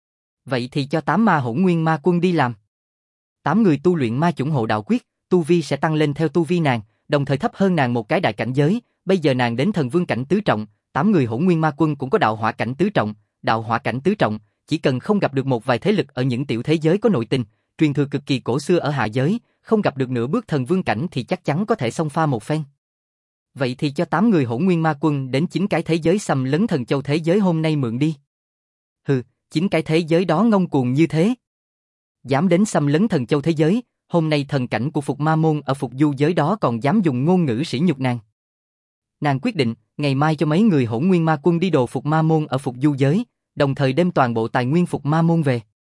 Vậy thì cho 8 ma hỗn nguyên ma quân đi làm. 8 người tu luyện ma chủng hộ đạo quyết, tu vi sẽ tăng lên theo tu vi nàng, đồng thời thấp hơn nàng một cái đại cảnh giới, bây giờ nàng đến thần vương cảnh tứ trọng, 8 người hỗn nguyên ma quân cũng có đạo hỏa cảnh tứ trọng, đạo hỏa cảnh tứ trọng, chỉ cần không gặp được một vài thế lực ở những tiểu thế giới có nội tình, truyền thừa cực kỳ cổ xưa ở hạ giới, không gặp được nửa bước thần vương cảnh thì chắc chắn có thể xông pha một phen. Vậy thì cho 8 người hỗn nguyên ma quân đến 9 cái thế giới xâm lấn thần châu thế giới hôm nay mượn đi. Hừ, 9 cái thế giới đó ngông cuồng như thế. Dám đến xâm lấn thần châu thế giới, hôm nay thần cảnh của Phục Ma Môn ở Phục Du giới đó còn dám dùng ngôn ngữ sỉ nhục nàng. Nàng quyết định, ngày mai cho mấy người hỗn nguyên ma quân đi đồ Phục Ma Môn ở Phục Du giới, đồng thời đem toàn bộ tài nguyên Phục Ma Môn về.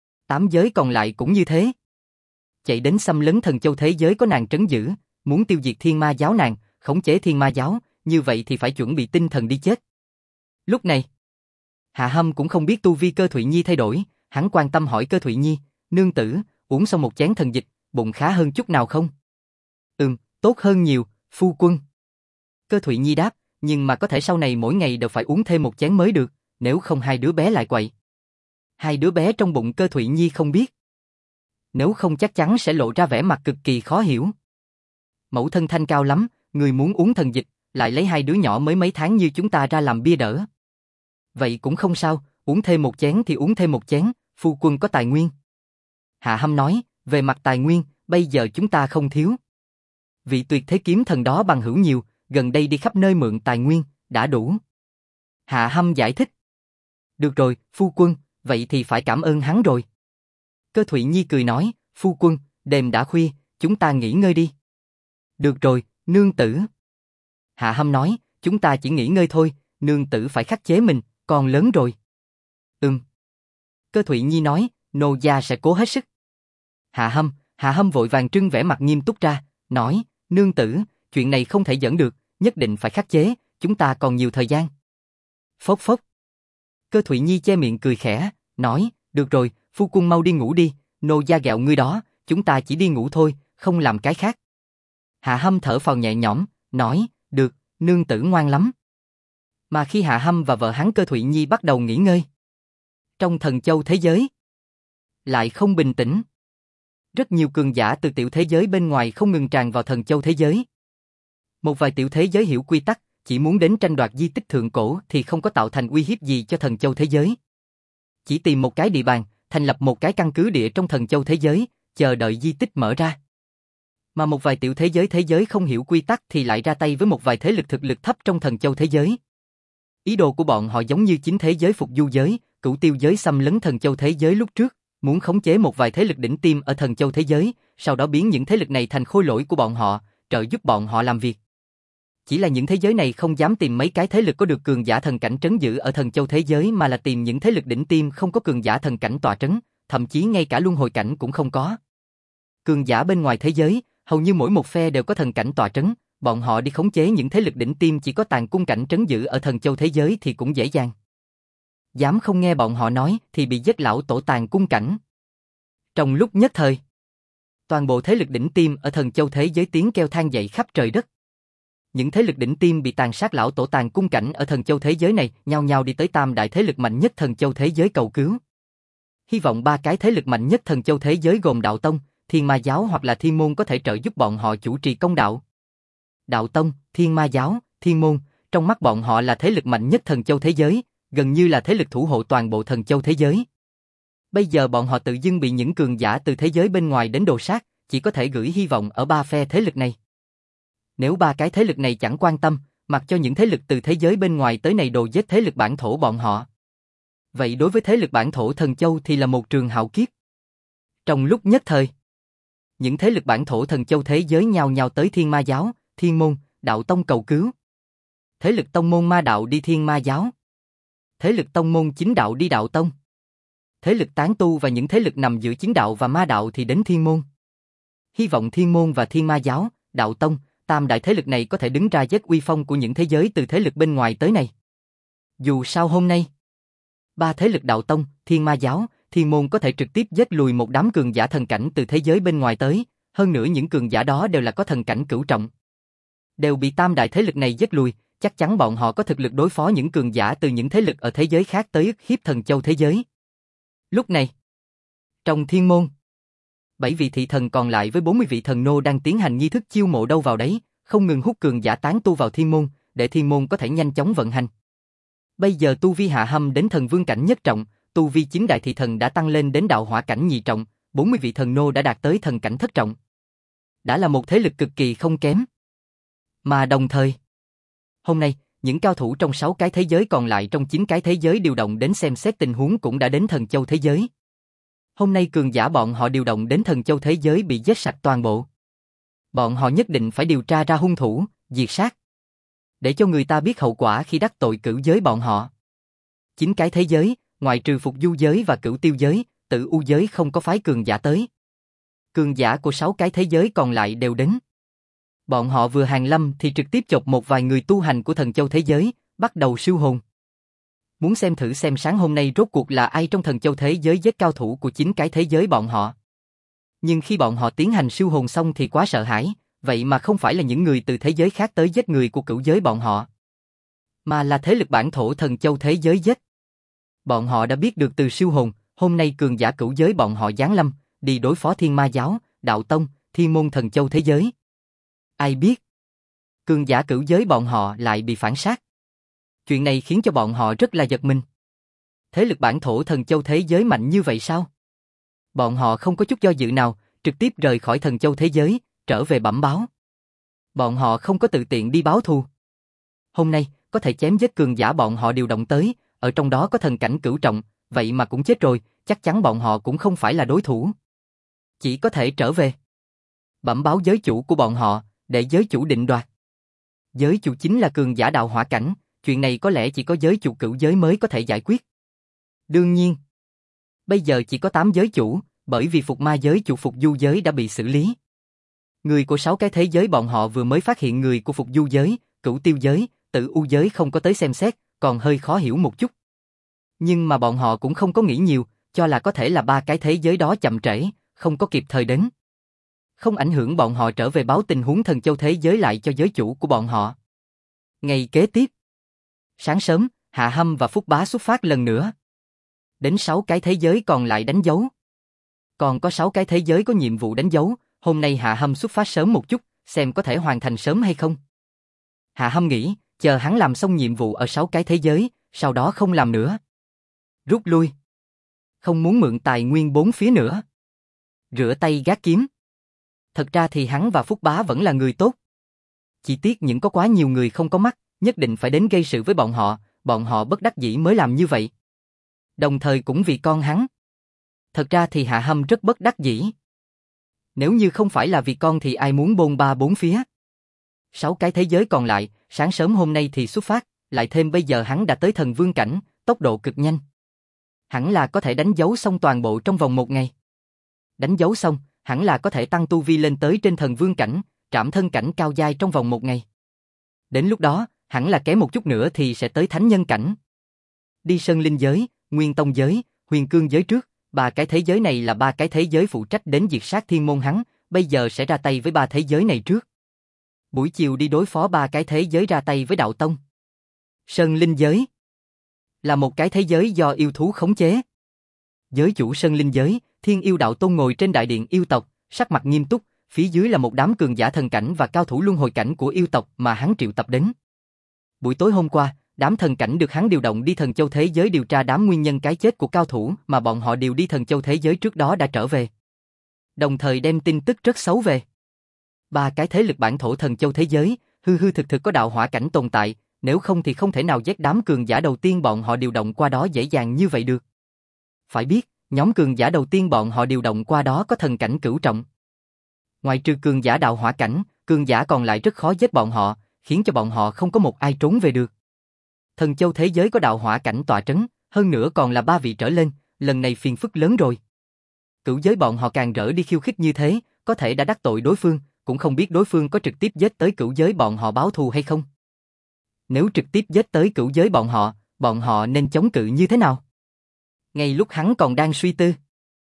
8 giới còn lại cũng như thế. Chạy đến xâm lấn thần châu thế giới có nàng trấn giữ, muốn tiêu diệt thiên ma giáo nàng, khống chế thiên ma giáo, như vậy thì phải chuẩn bị tinh thần đi chết. Lúc này, Hạ Hâm cũng không biết tu vi Cơ Thụy Nhi thay đổi, hắn quan tâm hỏi Cơ Thụy Nhi, nương tử, uống xong một chén thần dịch, bụng khá hơn chút nào không? Tốt hơn nhiều, phu quân. Cơ Thụy Nhi đáp, nhưng mà có thể sau này mỗi ngày đều phải uống thêm một chén mới được, nếu không 2 đứa bé lại quậy. 2 đứa bé trong bụng Cơ Thụy Nhi không biết. Nếu không chắc chắn sẽ lộ ra vẻ mặt cực kỳ khó hiểu. Mẫu thân thanh cao lắm, người muốn uống thần dịch, lại lấy hai đứa nhỏ mới mấy tháng như chúng ta ra làm bia đỡ. Vậy cũng không sao, uống thêm một chén thì uống thêm một chén, phu quân có tài nguyên. Hạ Hâm nói, về mặt tài nguyên, bây giờ chúng ta không thiếu. Vị tuyệt thế kiếm thần đó bằng hữu nhiều, gần đây đi khắp nơi mượn tài nguyên, đã đủ. Hạ Hâm giải thích. Được rồi, phu quân, vậy thì phải cảm ơn hắn rồi. Cơ Thụy Nhi cười nói, phu quân, đêm đã khuya, chúng ta nghỉ ngơi đi. Được rồi, nương tử. Hạ Hâm nói, chúng ta chỉ nghỉ ngơi thôi, nương tử phải khắc chế mình, con lớn rồi. Cơ Thụy Nhi nói, nô gia sẽ cố hết sức. Hạ Hâm vội vàng trưng vẻ mặt nghiêm túc ra, nói, nương tử, chuyện này không thể giỡn được, nhất định phải khắc chế, chúng ta còn nhiều thời gian. Phốc phốc. Cơ Thụy Nhi che miệng cười khẽ, nói, được rồi, phu quân mau đi ngủ đi, nô gia ghẹo ngươi đó, chúng ta chỉ đi ngủ thôi, không làm cái khác. Hạ Hâm thở phào nhẹ nhõm, nói, được, nương tử ngoan lắm. Mà khi Hạ Hâm và vợ hắn Cơ Thụy Nhi bắt đầu nghỉ ngơi, trong thần châu thế giới lại không bình tĩnh. Rất nhiều cường giả từ tiểu thế giới bên ngoài không ngừng tràn vào thần châu thế giới. Một vài tiểu thế giới hiểu quy tắc, chỉ muốn đến tranh đoạt di tích thượng cổ thì không có tạo thành uy hiếp gì cho thần châu thế giới. Chỉ tìm một cái địa bàn, thành lập một cái căn cứ địa trong thần châu thế giới, chờ đợi di tích mở ra. Mà một vài tiểu thế giới không hiểu quy tắc thì lại ra tay với một vài thế lực thực lực thấp trong thần châu thế giới. Ý đồ của bọn họ giống như chính thế giới phục du giới, cửu tiêu giới xâm lấn thần châu thế giới lúc trước, muốn khống chế một vài thế lực đỉnh tiêm ở thần châu thế giới, sau đó biến những thế lực này thành khối lỗi của bọn họ, trợ giúp bọn họ làm việc. Chỉ là những thế giới này không dám tìm mấy cái thế lực có được cường giả thần cảnh trấn giữ ở thần châu thế giới mà là tìm những thế lực đỉnh tiêm không có cường giả thần cảnh tọa trấn, thậm chí ngay cả luân hồi cảnh cũng không có. Cường giả bên ngoài thế giới, hầu như mỗi một phe đều có thần cảnh tọa trấn, bọn họ đi khống chế những thế lực đỉnh tiêm chỉ có tàn cung cảnh trấn giữ ở thần châu thế giới thì cũng dễ dàng. Dám không nghe bọn họ nói thì bị giết lão tổ tàn cung cảnh. Trong lúc nhất thời, toàn bộ thế lực đỉnh tiêm ở thần châu thế giới tiếng kêu than dậy khắp trời đất. Những thế lực đỉnh tiêm bị tàn sát lão tổ tàn cung cảnh ở thần châu thế giới này nhao nhao đi tới tam đại thế lực mạnh nhất thần châu thế giới cầu cứu. Hy vọng ba cái thế lực mạnh nhất thần châu thế giới gồm Đạo Tông, Thiên Ma Giáo hoặc là Thiên Môn có thể trợ giúp bọn họ chủ trì công đạo. Đạo Tông, Thiên Ma Giáo, Thiên Môn, trong mắt bọn họ là thế lực mạnh nhất thần châu thế giới, gần như là thế lực thủ hộ toàn bộ thần châu thế giới. Bây giờ bọn họ tự dưng bị những cường giả từ thế giới bên ngoài đến đồ sát, chỉ có thể gửi hy vọng ở ba phe thế lực này. Nếu ba cái thế lực này chẳng quan tâm, mặc cho những thế lực từ thế giới bên ngoài tới này đồ giết thế lực bản thổ bọn họ. Vậy đối với thế lực bản thổ thần châu thì là một trường hạo kiếp. Trong lúc nhất thời, những thế lực bản thổ thần châu thế giới nhao nhao tới Thiên Ma Giáo, Thiên Môn, Đạo Tông cầu cứu. Thế lực tông môn ma đạo đi Thiên Ma Giáo. Thế lực tông môn chính đạo đi Đạo Tông. Thế lực tán tu và những thế lực nằm giữa chính đạo và ma đạo thì đến Thiên Môn. Hy vọng Thiên Môn và Thiên Ma Giáo, Đạo Tông, tam đại thế lực này có thể đứng ra giết uy phong của những thế giới từ thế lực bên ngoài tới này. Dù sao hôm nay, ba thế lực Đạo Tông, Thiên Ma Giáo, Thiên Môn có thể trực tiếp giết lùi một đám cường giả thần cảnh từ thế giới bên ngoài tới, hơn nữa những cường giả đó đều là có thần cảnh cửu trọng. Đều bị tam đại thế lực này giết lùi, chắc chắn bọn họ có thực lực đối phó những cường giả từ những thế lực ở thế giới khác tới ức hiếp thần châu thế giới. Lúc này, trong Thiên Môn, 7 vị thị thần còn lại với 40 vị thần nô đang tiến hành nghi thức chiêu mộ đâu vào đấy, không ngừng hút cường giả tán tu vào Thiên Môn, để Thiên Môn có thể nhanh chóng vận hành. Bây giờ tu vi Hạ Hâm đến thần vương cảnh nhất trọng, tu vi 9 đại thị thần đã tăng lên đến đạo hỏa cảnh nhị trọng, 40 vị thần nô đã đạt tới thần cảnh thất trọng. Đã là một thế lực cực kỳ không kém. Mà đồng thời, hôm nay, những cao thủ trong 6 cái thế giới còn lại trong 9 cái thế giới điều động đến xem xét tình huống cũng đã đến thần châu thế giới. Hôm nay cường giả bọn họ điều động đến thần châu thế giới bị giết sạch toàn bộ. Bọn họ nhất định phải điều tra ra hung thủ, diệt sát. Để cho người ta biết hậu quả khi đắc tội cửu giới bọn họ. 9 cái thế giới, ngoại trừ phục du giới và cửu tiêu giới, Tử U giới không có phái cường giả tới. Cường giả của 6 cái thế giới còn lại đều đến. Bọn họ vừa hàng lâm thì trực tiếp chọc một vài người tu hành của thần châu thế giới, bắt đầu siêu hồn. Muốn xem thử xem sáng hôm nay rốt cuộc là ai trong thần châu thế giới giết cao thủ của 9 cái thế giới bọn họ. Nhưng khi bọn họ tiến hành siêu hồn xong thì quá sợ hãi, vậy mà không phải là những người từ thế giới khác tới giết người của cửu giới bọn họ, mà là thế lực bản thổ thần châu thế giới giết. Bọn họ đã biết được từ siêu hồn, hôm nay cường giả cửu giới bọn họ giáng lâm, đi đối phó Thiên Ma Giáo, Đạo Tông, Thiên Môn thần châu thế giới. Ai biết? cường giả cửu giới bọn họ lại bị phản sát. Chuyện này khiến cho bọn họ rất là giật mình. Thế lực bản thổ Thần Châu thế giới mạnh như vậy sao? Bọn họ không có chút do dự nào, trực tiếp rời khỏi Thần Châu thế giới, trở về bẩm báo. Bọn họ không có tự tiện đi báo thù. Hôm nay, có thể chém giết cường giả bọn họ điều động tới, ở trong đó có thần cảnh cửu trọng, vậy mà cũng chết rồi, chắc chắn bọn họ cũng không phải là đối thủ. Chỉ có thể trở về. Bẩm báo giới chủ của bọn họ, để giới chủ định đoạt. Giới chủ chính là cường giả đạo hỏa cảnh, chuyện này có lẽ chỉ có giới chủ cửu giới mới có thể giải quyết. Đương nhiên, bây giờ chỉ có 8 giới chủ, bởi vì Phục Ma giới chủ Phục Du giới đã bị xử lý. Người của 6 cái thế giới bọn họ vừa mới phát hiện người của Phục Du giới, Cửu Tiêu giới, Tử U giới không có tới xem xét, còn hơi khó hiểu một chút. Nhưng mà bọn họ cũng không có nghĩ nhiều, cho là có thể là 3 cái thế giới đó chậm trễ, không có kịp thời đến. Không ảnh hưởng bọn họ trở về báo tình huống Thần Châu thế giới lại cho giới chủ của bọn họ. Ngày kế tiếp, sáng sớm, Hạ Hâm và Phúc Bá xuất phát lần nữa. Đến 6 cái thế giới còn lại đánh dấu. Còn có 6 cái thế giới có nhiệm vụ đánh dấu, hôm nay Hạ Hâm xuất phát sớm một chút, xem có thể hoàn thành sớm hay không. Hạ Hâm nghĩ, chờ hắn làm xong nhiệm vụ ở 6 cái thế giới, sau đó không làm nữa. Rút lui. Không muốn mượn tài nguyên bốn phía nữa. Rửa tay gác kiếm. Thật ra thì hắn và Phúc Bá vẫn là người tốt. Chỉ tiếc những có quá nhiều người không có mắt, nhất định phải đến gây sự với bọn họ bất đắc dĩ mới làm như vậy. Đồng thời cũng vì con hắn. Thật ra thì Hạ Hâm rất bất đắc dĩ. Nếu như không phải là vì con thì ai muốn bôn ba bốn phía. 6 cái thế giới còn lại, sáng sớm hôm nay thì xuất phát, lại thêm bây giờ hắn đã tới thần vương cảnh, tốc độ cực nhanh. Hẳn là có thể đánh dấu xong toàn bộ trong vòng 1 ngày. Đánh dấu xong, hẳn là có thể tăng tu vi lên tới trên thần vương cảnh, trảm thân cảnh cao giai trong vòng 1 ngày. Đến lúc đó, hẳn là kém một chút nữa thì sẽ tới thánh nhân cảnh. Đi Sơn Linh giới, Nguyên Tông giới, Huyền Cương giới trước, 3 cái thế giới này là 3 cái thế giới phụ trách đến diệt sát thiên môn hắn, bây giờ sẽ ra tay với 3 thế giới này trước. Buổi chiều đi đối phó 3 cái thế giới ra tay với đạo tông. Sơn Linh giới là một cái thế giới do yêu thú khống chế. Giới chủ Sơn Linh giới, Thiên Yêu Đạo Tôn ngồi trên đại điện yêu tộc, sắc mặt nghiêm túc, phía dưới là một đám cường giả thần cảnh và cao thủ luân hồi cảnh của yêu tộc mà hắn triệu tập đến. Buổi tối hôm qua, đám thần cảnh được hắn điều động đi Thần Châu thế giới điều tra đám nguyên nhân cái chết của cao thủ mà bọn họ đều đi Thần Châu thế giới trước đó đã trở về. Đồng thời đem tin tức rất xấu về. 3 cái thế lực bản thổ Thần Châu thế giới, hư hư thực thực có đạo hỏa cảnh tồn tại, nếu không thì không thể nào giết đám cường giả đầu tiên bọn họ điều động qua đó dễ dàng như vậy được. Phải biết, nhóm cường giả đầu tiên bọn họ điều động qua đó có thần cảnh cửu trọng. Ngoài trừ cường giả đạo hỏa cảnh, cường giả còn lại rất khó giết bọn họ, khiến cho bọn họ không có một ai trốn về được. Thần Châu thế giới có đạo hỏa cảnh tọa trấn, hơn nữa còn là 3 vị trở lên, lần này phiền phức lớn rồi. Cửu giới bọn họ càng rỡ đi khiêu khích như thế, có thể đã đắc tội đối phương, cũng không biết đối phương có trực tiếp giết tới cửu giới bọn họ báo thù hay không. Nếu trực tiếp giết tới cửu giới bọn họ nên chống cự như thế nào? Ngay lúc hắn còn đang suy tư,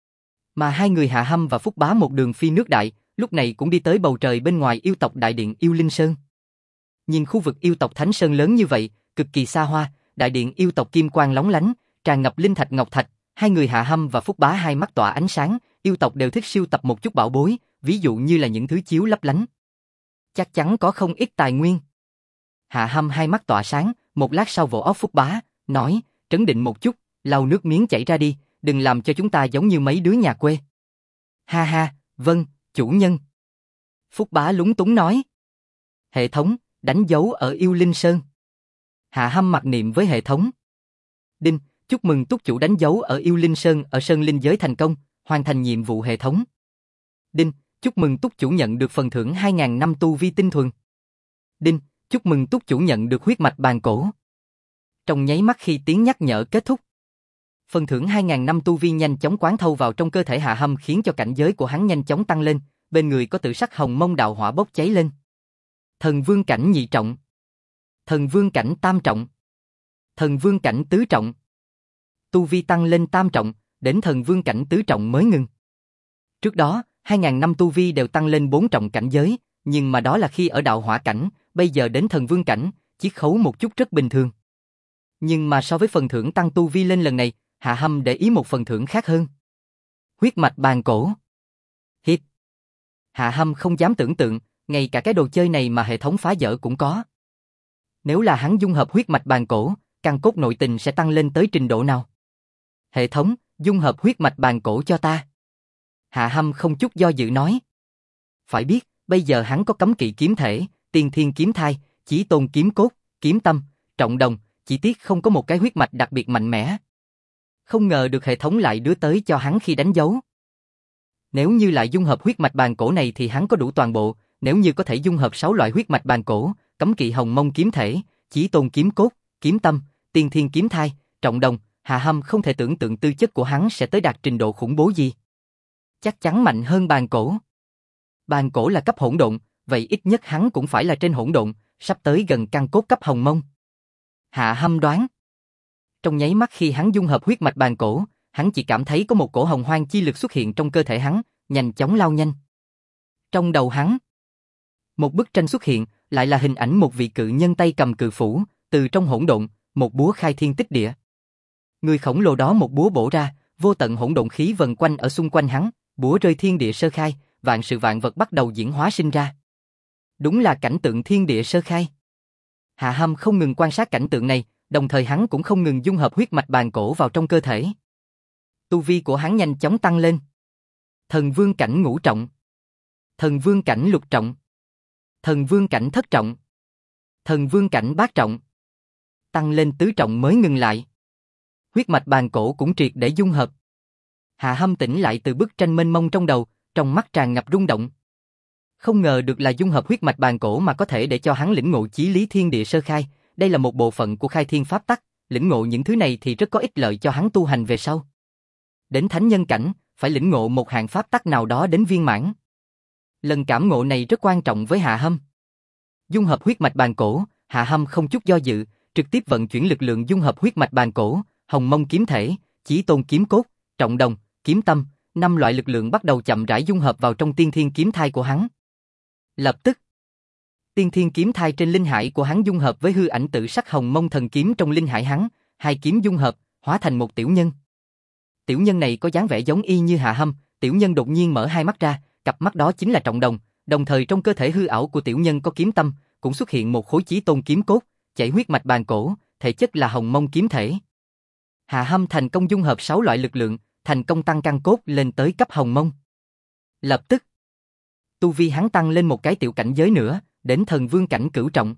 mà hai người Hạ Hâm và Phúc Bá một đường phi nước đại, lúc này cũng đi tới bầu trời bên ngoài yêu tộc đại điện Yêu Linh Sơn. Nhìn khu vực yêu tộc Thánh Sơn lớn như vậy, cực kỳ xa hoa, đại điện yêu tộc kim quang lóng lánh, tràn ngập linh thạch ngọc thạch, hai người Hạ Hâm và Phúc Bá hai mắt tỏa ánh sáng, yêu tộc đều thích sưu tập một chút bảo bối, ví dụ như là những thứ chiếu lấp lánh. Chắc chắn có không ít tài nguyên. Hạ Hâm hai mắt tỏa sáng, một lát sau vỗ óc Phúc Bá, nói, trấn định một chút, lau nước miếng chảy ra đi, đừng làm cho chúng ta giống như mấy đứa nhà quê. Ha ha, vâng, chủ nhân. Phúc Bá lúng túng nói. Hệ thống, đánh dấu ở Yêu Linh Sơn. Hạ Hâm mặc niệm với hệ thống. Đinh, chúc mừng túc chủ đánh dấu ở Yêu Linh Sơn ở Sơn Linh giới thành công, hoàn thành nhiệm vụ hệ thống. Đinh, chúc mừng túc chủ nhận được phần thưởng 2.000 năm tu vi tinh thuần. Đinh, chúc mừng túc chủ nhận được huyết mạch bàn cổ. Trong nháy mắt khi tiếng nhắc nhở kết thúc, phần thưởng 2.000 năm tu vi nhanh chóng quán thâu vào trong cơ thể Hạ Hâm khiến cho cảnh giới của hắn nhanh chóng tăng lên, bên người có tự sắc hồng mông đạo hỏa bốc cháy lên. Thần vương cảnh nhị trọng, thần vương cảnh tam trọng, thần vương cảnh tứ trọng. Tu vi tăng lên tam trọng, đến thần vương cảnh tứ trọng mới ngừng. Trước đó, 2.000 năm tu vi đều tăng lên 4 trọng cảnh giới, nhưng mà đó là khi ở đạo hỏa cảnh, bây giờ đến thần vương cảnh, chiết khấu một chút rất bình thường. Nhưng mà so với phần thưởng tăng tu vi lên lần này, Hạ Hâm để ý một phần thưởng khác hơn. Huyết mạch bàn cổ. Hít. Hạ Hâm không dám tưởng tượng, ngay cả cái đồ chơi này mà hệ thống phá dỡ cũng có. Nếu là hắn dung hợp huyết mạch bàn cổ, căn cốt nội tình sẽ tăng lên tới trình độ nào? Hệ thống, dung hợp huyết mạch bàn cổ cho ta. Hạ Hâm không chút do dự nói. Phải biết, bây giờ hắn có cấm kỵ kiếm thể, tiên thiên kiếm thai, chí tôn kiếm cốt, kiếm tâm, trọng đồng, chỉ tiếc không có một cái huyết mạch đặc biệt mạnh mẽ. Không ngờ được hệ thống lại đưa tới cho hắn khi đánh dấu. Nếu như lại dung hợp huyết mạch bàn cổ này thì hắn có đủ toàn bộ, nếu như có thể dung hợp 6 loại huyết mạch bàn cổ, cấm kỵ hồng mông kiếm thể, chí tôn kiếm cốt, kiếm tâm, tiên thiên kiếm thai, trọng đồng, Hạ Hâm không thể tưởng tượng tư chất của hắn sẽ tới đạt trình độ khủng bố gì. Chắc chắn mạnh hơn bàn cổ. Bàn cổ là cấp hỗn độn, vậy ít nhất hắn cũng phải là trên hỗn độn, sắp tới gần căn cốt cấp hồng mông. Hạ Hâm đoán. Trong nháy mắt khi hắn dung hợp huyết mạch bàn cổ, hắn chỉ cảm thấy có một cổ hồng hoang chi lực xuất hiện trong cơ thể hắn, nhanh chóng lao nhanh. Trong đầu hắn, một bức tranh xuất hiện, lại là hình ảnh một vị cự nhân tay cầm cự phủ, từ trong hỗn độn, một búa khai thiên tích địa. Người khổng lồ đó một búa bổ ra, vô tận hỗn độn khí vần quanh ở xung quanh hắn, búa rơi thiên địa sơ khai, vạn sự vạn vật bắt đầu diễn hóa sinh ra. Đúng là cảnh tượng thiên địa sơ khai. Hạ Hâm không ngừng quan sát cảnh tượng này, đồng thời hắn cũng không ngừng dung hợp huyết mạch bàn cổ vào trong cơ thể. Tu vi của hắn nhanh chóng tăng lên. Thần vương cảnh ngũ trọng, thần vương cảnh lục trọng, thần vương cảnh thất trọng, thần vương cảnh bát trọng. Tăng lên tứ trọng mới ngừng lại. Huyết mạch bàn cổ cũng triệt để dung hợp. Hạ Hâm tỉnh lại từ bức tranh mênh mông trong đầu, trong mắt tràn ngập rung động. Không ngờ được là dung hợp huyết mạch bàn cổ mà có thể để cho hắn lĩnh ngộ chí lý thiên địa sơ khai, đây là một bộ phận của khai thiên pháp tắc, lĩnh ngộ những thứ này thì rất có ích lợi cho hắn tu hành về sau. Đến thánh nhân cảnh, phải lĩnh ngộ một hạng pháp tắc nào đó đến viên mãn. Lần cảm ngộ này rất quan trọng với Hạ Hâm. Dung hợp huyết mạch bàn cổ, Hạ Hâm không chút do dự, trực tiếp vận chuyển lực lượng dung hợp huyết mạch bàn cổ, hồng mông kiếm thể, chí tôn kiếm cốt, trọng đồng, kiếm tâm, 5 loại lực lượng bắt đầu chậm rãi dung hợp vào trong tiên thiên kiếm thai của hắn. Lập tức, tiên thiên kiếm thai trên linh hải của hắn dung hợp với hư ảnh tự sắc hồng mông thần kiếm trong linh hải hắn, hai kiếm dung hợp, hóa thành một tiểu nhân. Tiểu nhân này có dáng vẻ giống y như Hạ Hâm, tiểu nhân đột nhiên mở hai mắt ra, cặp mắt đó chính là trọng đồng, đồng thời trong cơ thể hư ảo của tiểu nhân có kiếm tâm, cũng xuất hiện một khối chí tôn kiếm cốt, chảy huyết mạch bàn cổ, thể chất là hồng mông kiếm thể. Hạ Hâm thành công dung hợp 6 loại lực lượng, thành công tăng căn cốt lên tới cấp hồng mông. Lập tức, tu vi hắn tăng lên một cái tiểu cảnh giới nữa, đến thần vương cảnh cửu trọng.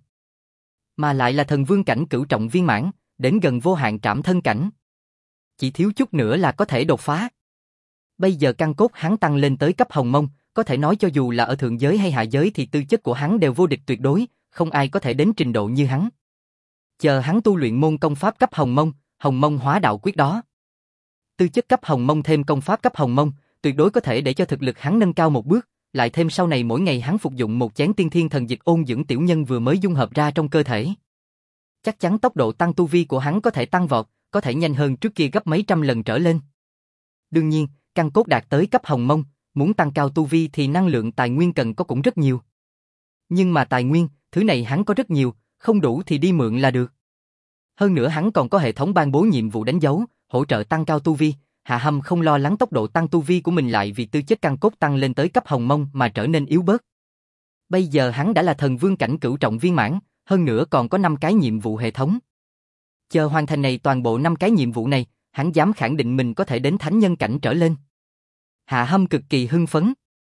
Mà lại là thần vương cảnh cửu trọng viên mãn, đến gần vô hạn trảm thân cảnh. Chỉ thiếu chút nữa là có thể đột phá. Bây giờ căn cốt hắn tăng lên tới cấp hồng mông, có thể nói cho dù là ở thượng giới hay hạ giới thì tư chất của hắn đều vô địch tuyệt đối, không ai có thể đến trình độ như hắn. Chờ hắn tu luyện môn công pháp cấp hồng mông hóa đạo quyết đó. Tư chất cấp hồng mông thêm công pháp cấp hồng mông, tuyệt đối có thể để cho thực lực hắn nâng cao một bước, lại thêm sau này mỗi ngày hắn phục dụng một chén tiên thiên thần dịch ôn dưỡng tiểu nhân vừa mới dung hợp ra trong cơ thể. Chắc chắn tốc độ tăng tu vi của hắn có thể tăng vọt, có thể nhanh hơn trước kia gấp mấy trăm lần trở lên. Đương nhiên, căn cốt đạt tới cấp hồng mông, muốn tăng cao tu vi thì năng lượng tài nguyên cần có cũng rất nhiều. Nhưng mà tài nguyên, thứ này hắn có rất nhiều, không đủ thì đi mượn là được. Hơn nữa hắn còn có hệ thống ban bố nhiệm vụ đánh dấu, hỗ trợ tăng cao tu vi. Hạ Hâm không lo lắng tốc độ tăng tu vi của mình lại vì tư chất căn cốt tăng lên tới cấp hồng mông mà trở nên yếu bớt. Bây giờ hắn đã là thần vương cảnh cửu trọng viên mãn, hơn nữa còn có 5 cái nhiệm vụ hệ thống. Chờ hoàn thành này toàn bộ 5 cái nhiệm vụ này, hắn dám khẳng định mình có thể đến thánh nhân cảnh trở lên. Hạ Hâm cực kỳ hưng phấn.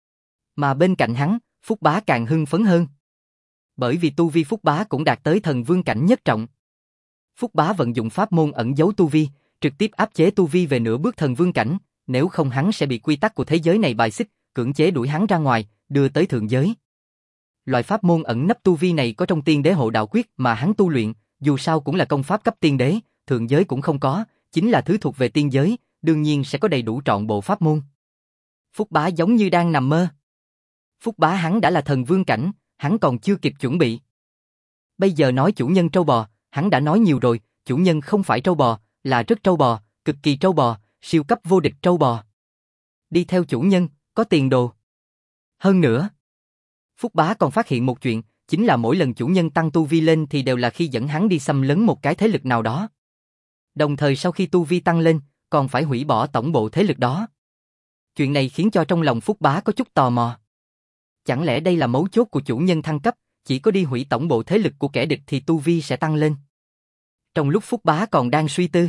Mà bên cạnh hắn, Phúc Bá càng hưng phấn hơn. Bởi vì tu vi Phúc Bá cũng đạt tới thần vương cảnh nhất trọng. Phúc Bá vận dụng pháp môn ẩn giấu tu vi, trực tiếp áp chế tu vi về nửa bước thần vương cảnh, nếu không hắn sẽ bị quy tắc của thế giới này bài xích, cưỡng chế đuổi hắn ra ngoài, đưa tới thượng giới. Loại pháp môn ẩn nấp tu vi này có trong Tiên Đế Hộ Đạo Quyết mà hắn tu luyện, dù sao cũng là công pháp cấp tiên đế, thượng giới cũng không có, chính là thứ thuộc về tiên giới, đương nhiên sẽ có đầy đủ trọn bộ pháp môn. Phúc Bá giống như đang nằm mơ. Phúc Bá hắn đã là thần vương cảnh, hắn còn chưa kịp chuẩn bị. Bây giờ nói chủ nhân trâu bò, hắn đã nói nhiều rồi, chủ nhân không phải trâu bò, là rất trâu bò, cực kỳ trâu bò, siêu cấp vô địch trâu bò. Đi theo chủ nhân, có tiền đồ. Hơn nữa, Phúc Bá còn phát hiện một chuyện, chính là mỗi lần chủ nhân tăng tu vi lên thì đều là khi dẫn hắn đi xâm lấn một cái thế lực nào đó. Đồng thời sau khi tu vi tăng lên, còn phải hủy bỏ tổng bộ thế lực đó. Chuyện này khiến cho trong lòng Phúc Bá có chút tò mò. Chẳng lẽ đây là mấu chốt của chủ nhân thăng cấp, chỉ có đi hủy tổng bộ thế lực của kẻ địch thì tu vi sẽ tăng lên? Trong lúc Phúc Bá còn đang suy tư,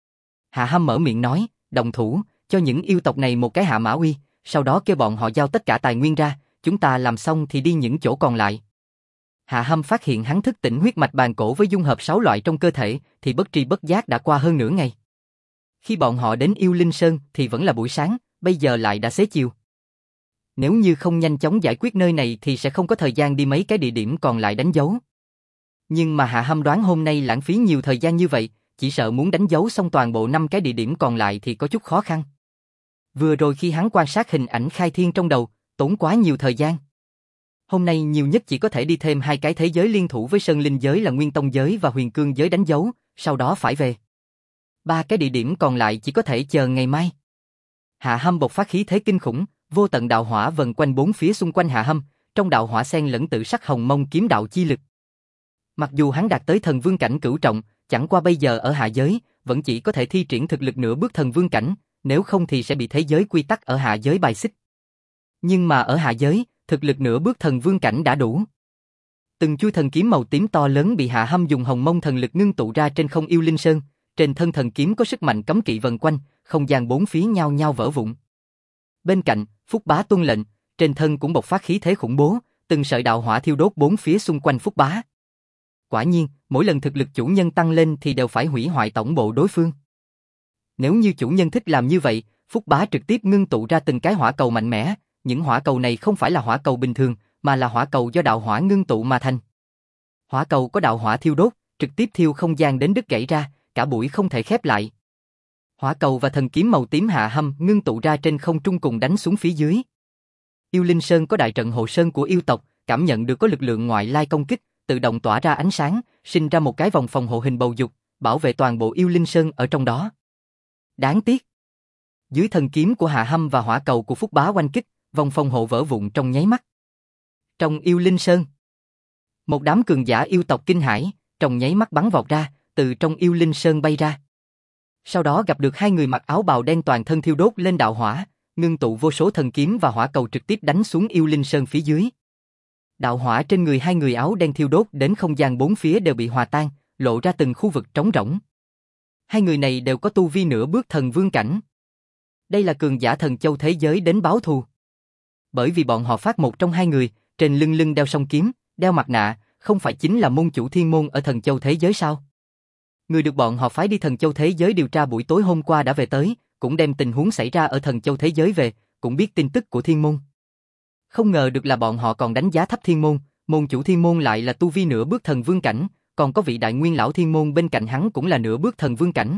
Hạ Hâm mở miệng nói, đồng thủ, cho những yêu tộc này một cái hạ mã uy, sau đó kêu bọn họ giao tất cả tài nguyên ra, chúng ta làm xong thì đi những chỗ còn lại. Hạ Hâm phát hiện hắn thức tỉnh huyết mạch bàn cổ với dung hợp 6 loại trong cơ thể, thì bất tri bất giác đã qua hơn nửa ngày. Khi bọn họ đến Yêu Linh Sơn thì vẫn là buổi sáng, bây giờ lại đã xế chiều. Nếu như không nhanh chóng giải quyết nơi này thì sẽ không có thời gian đi mấy cái địa điểm còn lại đánh dấu. Nhưng mà Hạ Hâm đoán hôm nay lãng phí nhiều thời gian như vậy, chỉ sợ muốn đánh dấu xong toàn bộ 5 cái địa điểm còn lại thì có chút khó khăn. Vừa rồi khi hắn quan sát hình ảnh khai thiên trong đầu, tốn quá nhiều thời gian. Hôm nay nhiều nhất chỉ có thể đi thêm 2 cái thế giới liên thủ với Sơn Linh giới là Nguyên Tông giới và Huyền Cương giới đánh dấu, sau đó phải về. 3 cái địa điểm còn lại chỉ có thể chờ ngày mai. Hạ Hâm bộc phát khí thế kinh khủng, vô tận đạo hỏa vần quanh 4 phía xung quanh Hạ Hâm, trong đạo hỏa xen lẫn tự sắc hồng mông kiếm đạo chi lực. Mặc dù hắn đạt tới thần vương cảnh cửu trọng, chẳng qua bây giờ ở hạ giới, vẫn chỉ có thể thi triển thực lực nửa bước thần vương cảnh, nếu không thì sẽ bị thế giới quy tắc ở hạ giới bài xích. Nhưng mà ở hạ giới, thực lực nửa bước thần vương cảnh đã đủ. Từng chuôi thần kiếm màu tím to lớn bị Hạ Hâm dùng hồng mông thần lực ngưng tụ ra trên không Yêu Linh Sơn, trên thân thần kiếm có sức mạnh cấm kỵ vần quanh, không gian 4 phía nhao nhao vỡ vụn. Bên cạnh, Phúc Bá tuân lệnh, trên thân cũng bộc phát khí thế khủng bố, từng sợi đạo hỏa thiêu đốt 4 phía xung quanh Phúc Bá. Quả nhiên, mỗi lần thực lực chủ nhân tăng lên thì đều phải hủy hoại tổng bộ đối phương. Nếu như chủ nhân thích làm như vậy, Phúc Bá trực tiếp ngưng tụ ra từng cái hỏa cầu mạnh mẽ, những hỏa cầu này không phải là hỏa cầu bình thường, mà là hỏa cầu do đạo hỏa ngưng tụ mà thành. Hỏa cầu có đạo hỏa thiêu đốt, trực tiếp thiêu không gian đến đứt gãy ra, cả bụi không thể khép lại. Hỏa cầu và thần kiếm màu tím Hạ Hâm ngưng tụ ra trên không trung cùng đánh xuống phía dưới. Yêu Linh Sơn có đại trận hộ sơn của yêu tộc, cảm nhận được có lực lượng ngoại lai công kích, tự động tỏa ra ánh sáng, sinh ra một cái vòng phòng hộ hình bầu dục, bảo vệ toàn bộ Yêu Linh Sơn ở trong đó. Đáng tiếc, dưới thần kiếm của Hạ Hâm và hỏa cầu của Phúc Bá oanh kích, vòng phòng hộ vỡ vụn trong nháy mắt. Trong Yêu Linh Sơn, một đám cường giả yêu tộc kinh hãi, trong nháy mắt bắn vọt ra, từ trong Yêu Linh Sơn bay ra. Sau đó gặp được 2 người mặc áo bào đen toàn thân thiêu đốt lên đạo hỏa, ngưng tụ vô số thần kiếm và hỏa cầu trực tiếp đánh xuống Yêu Linh Sơn phía dưới. Đạo hỏa trên người 2 người áo đen thiêu đốt đến không gian 4 phía đều bị hòa tan, lộ ra từng khu vực trống rỗng. 2 người này đều có tu vi nửa bước thần vương cảnh. Đây là cường giả thần châu thế giới đến báo thù. Bởi vì bọn họ phát một trong 2 người, trên lưng đeo song kiếm, đeo mặt nạ, không phải chính là môn chủ thiên môn ở thần châu thế giới sao? Người được bọn họ phái đi thần châu thế giới điều tra buổi tối hôm qua đã về tới, cũng đem tình huống xảy ra ở thần châu thế giới về, cũng biết tin tức của thiên môn. Không ngờ được là bọn họ còn đánh giá thấp thiên môn, môn chủ thiên môn lại là tu vi nửa bước thần vương cảnh, còn có vị đại nguyên lão thiên môn bên cạnh hắn cũng là nửa bước thần vương cảnh.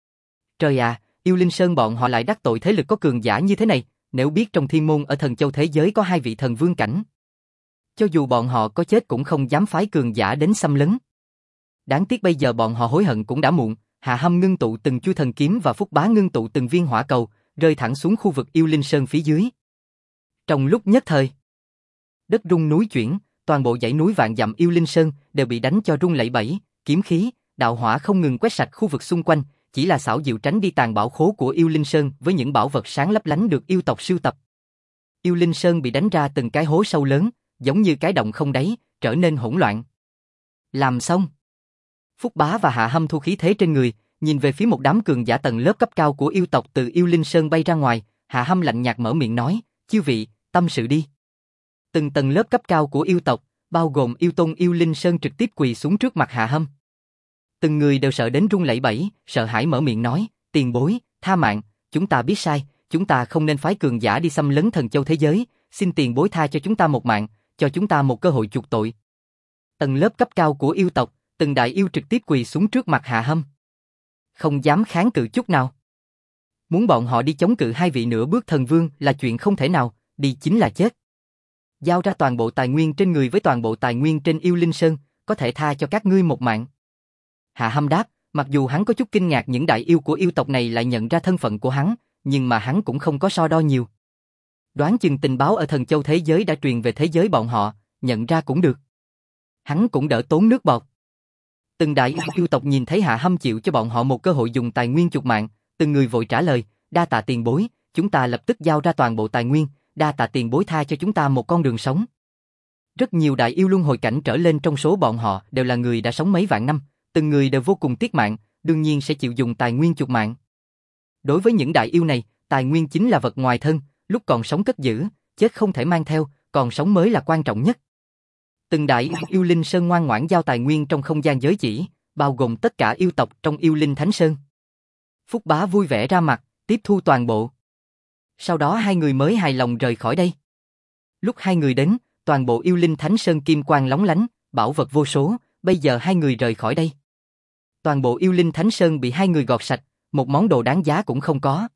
Trời à, Yêu Linh Sơn bọn họ lại đắc tội thế lực có cường giả như thế này, nếu biết trong thiên môn ở thần châu thế giới có 2 vị thần vương cảnh. Cho dù bọn họ có chết cũng không dám phái cường giả đến xâm lấn. Đáng tiếc bây giờ bọn họ hối hận cũng đã muộn, Hạ Hâm ngưng tụ từng chuôi thần kiếm và Phúc Bá ngưng tụ từng viên hỏa cầu, rơi thẳng xuống khu vực Yêu Linh Sơn phía dưới. Trong lúc nhất thời, đất rung núi chuyển, toàn bộ dãy núi vạn dặm Yêu Linh Sơn đều bị đánh cho rung lẩy bẩy, kiếm khí, đạo hỏa không ngừng quét sạch khu vực xung quanh, chỉ là xảo diệu tránh đi tàn bảo khố của Yêu Linh Sơn với những bảo vật sáng lấp lánh được yêu tộc sưu tập. Yêu Linh Sơn bị đánh ra từng cái hố sâu lớn, giống như cái động không đáy, trở nên hỗn loạn. Làm xong, Phúc Bá và Hạ Hâm thu khí thế trên người, nhìn về phía một đám cường giả tầng lớp cấp cao của yêu tộc từ Yêu Linh Sơn bay ra ngoài, Hạ Hâm lạnh nhạt mở miệng nói, chư vị, tâm sự đi. Từng tầng lớp cấp cao của yêu tộc, bao gồm yêu tôn Yêu Linh Sơn trực tiếp quỳ xuống trước mặt Hạ Hâm. Từng người đều sợ đến run lẩy bẩy, sợ hãi mở miệng nói, tiền bối, tha mạng, chúng ta biết sai, chúng ta không nên phái cường giả đi xâm lấn thần châu thế giới, xin tiền bối tha cho chúng ta một mạng, cho chúng ta một cơ hội chuộc tội. Tầng lớp cấp cao của yêu tộc, từng đại yêu trực tiếp quỳ xuống trước mặt Hạ Hâm. Không dám kháng cự chút nào. Muốn bọn họ đi chống cự 2 vị nửa bước thần vương là chuyện không thể nào, đi chính là chết. Giao ra toàn bộ tài nguyên trên người với toàn bộ tài nguyên trên Yêu Linh Sơn, có thể tha cho các ngươi một mạng. Hạ Hâm đáp, mặc dù hắn có chút kinh ngạc những đại yêu của yêu tộc này lại nhận ra thân phận của hắn, nhưng mà hắn cũng không có so đo nhiều. Đoán chừng tình báo ở thần châu thế giới đã truyền về thế giới bọn họ, nhận ra cũng được. Hắn cũng đỡ tốn nước bọt. Từng đại yêu tộc nhìn thấy Hạ Hâm chịu cho bọn họ một cơ hội dùng tài nguyên chuộc mạng, từng người vội trả lời, đa tạ tiền bối, chúng ta lập tức giao ra toàn bộ tài nguyên, đa tạ tiền bối tha cho chúng ta một con đường sống. Rất nhiều đại yêu luân hồi cảnh trở lên trong số bọn họ đều là người đã sống mấy vạn năm, từng người đều vô cùng tiếc mạng, đương nhiên sẽ chịu dùng tài nguyên chuộc mạng. Đối với những đại yêu này, tài nguyên chính là vật ngoài thân, lúc còn sống cất giữ, chết không thể mang theo, còn sống mới là quan trọng nhất. Từng đại yêu linh sơn ngoan ngoãn giao tài nguyên trong không gian giới chỉ, bao gồm tất cả yêu tộc trong yêu linh thánh sơn. Phúc Bá vui vẻ ra mặt, tiếp thu toàn bộ. Sau đó hai người mới hài lòng rời khỏi đây. Lúc hai người đến, toàn bộ yêu linh thánh sơn kim quang lóng lánh, bảo vật vô số, bây giờ hai người rời khỏi đây. Toàn bộ yêu linh thánh sơn bị hai người gọt sạch, một món đồ đáng giá cũng không có.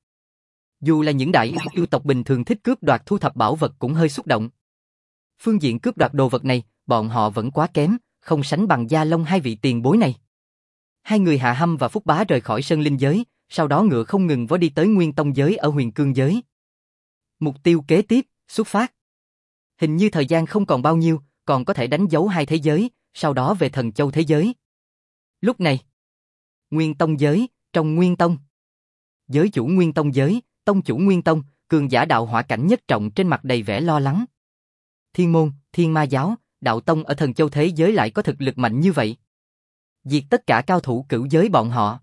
Dù là những đại yêu tộc bình thường thích cướp đoạt thu thập bảo vật cũng hơi xúc động. Phương diện cướp đoạt đồ vật này, bọn họ vẫn quá kém, không sánh bằng Gia Long hai vị tiền bối này. Hai người Hạ Hâm và Phúc Bá rời khỏi sơn linh giới, sau đó ngựa không ngừng vó đi tới Nguyên Tông giới ở Huyền Cương giới. Mục tiêu kế tiếp, xuất phát. Hình như thời gian không còn bao nhiêu, còn có thể đánh dấu hai thế giới, sau đó về Thần Châu thế giới. Lúc này, Nguyên Tông giới, trong Nguyên Tông. Giới chủ Nguyên Tông giới, tông chủ Nguyên Tông, cường giả đạo hỏa cảnh nhất trọng trên mặt đầy vẻ lo lắng. Thiên môn, Thiên Ma giáo, đạo tông ở Thần Châu thế giới lại có thực lực mạnh như vậy. Diệt tất cả cao thủ cửu giới bọn họ.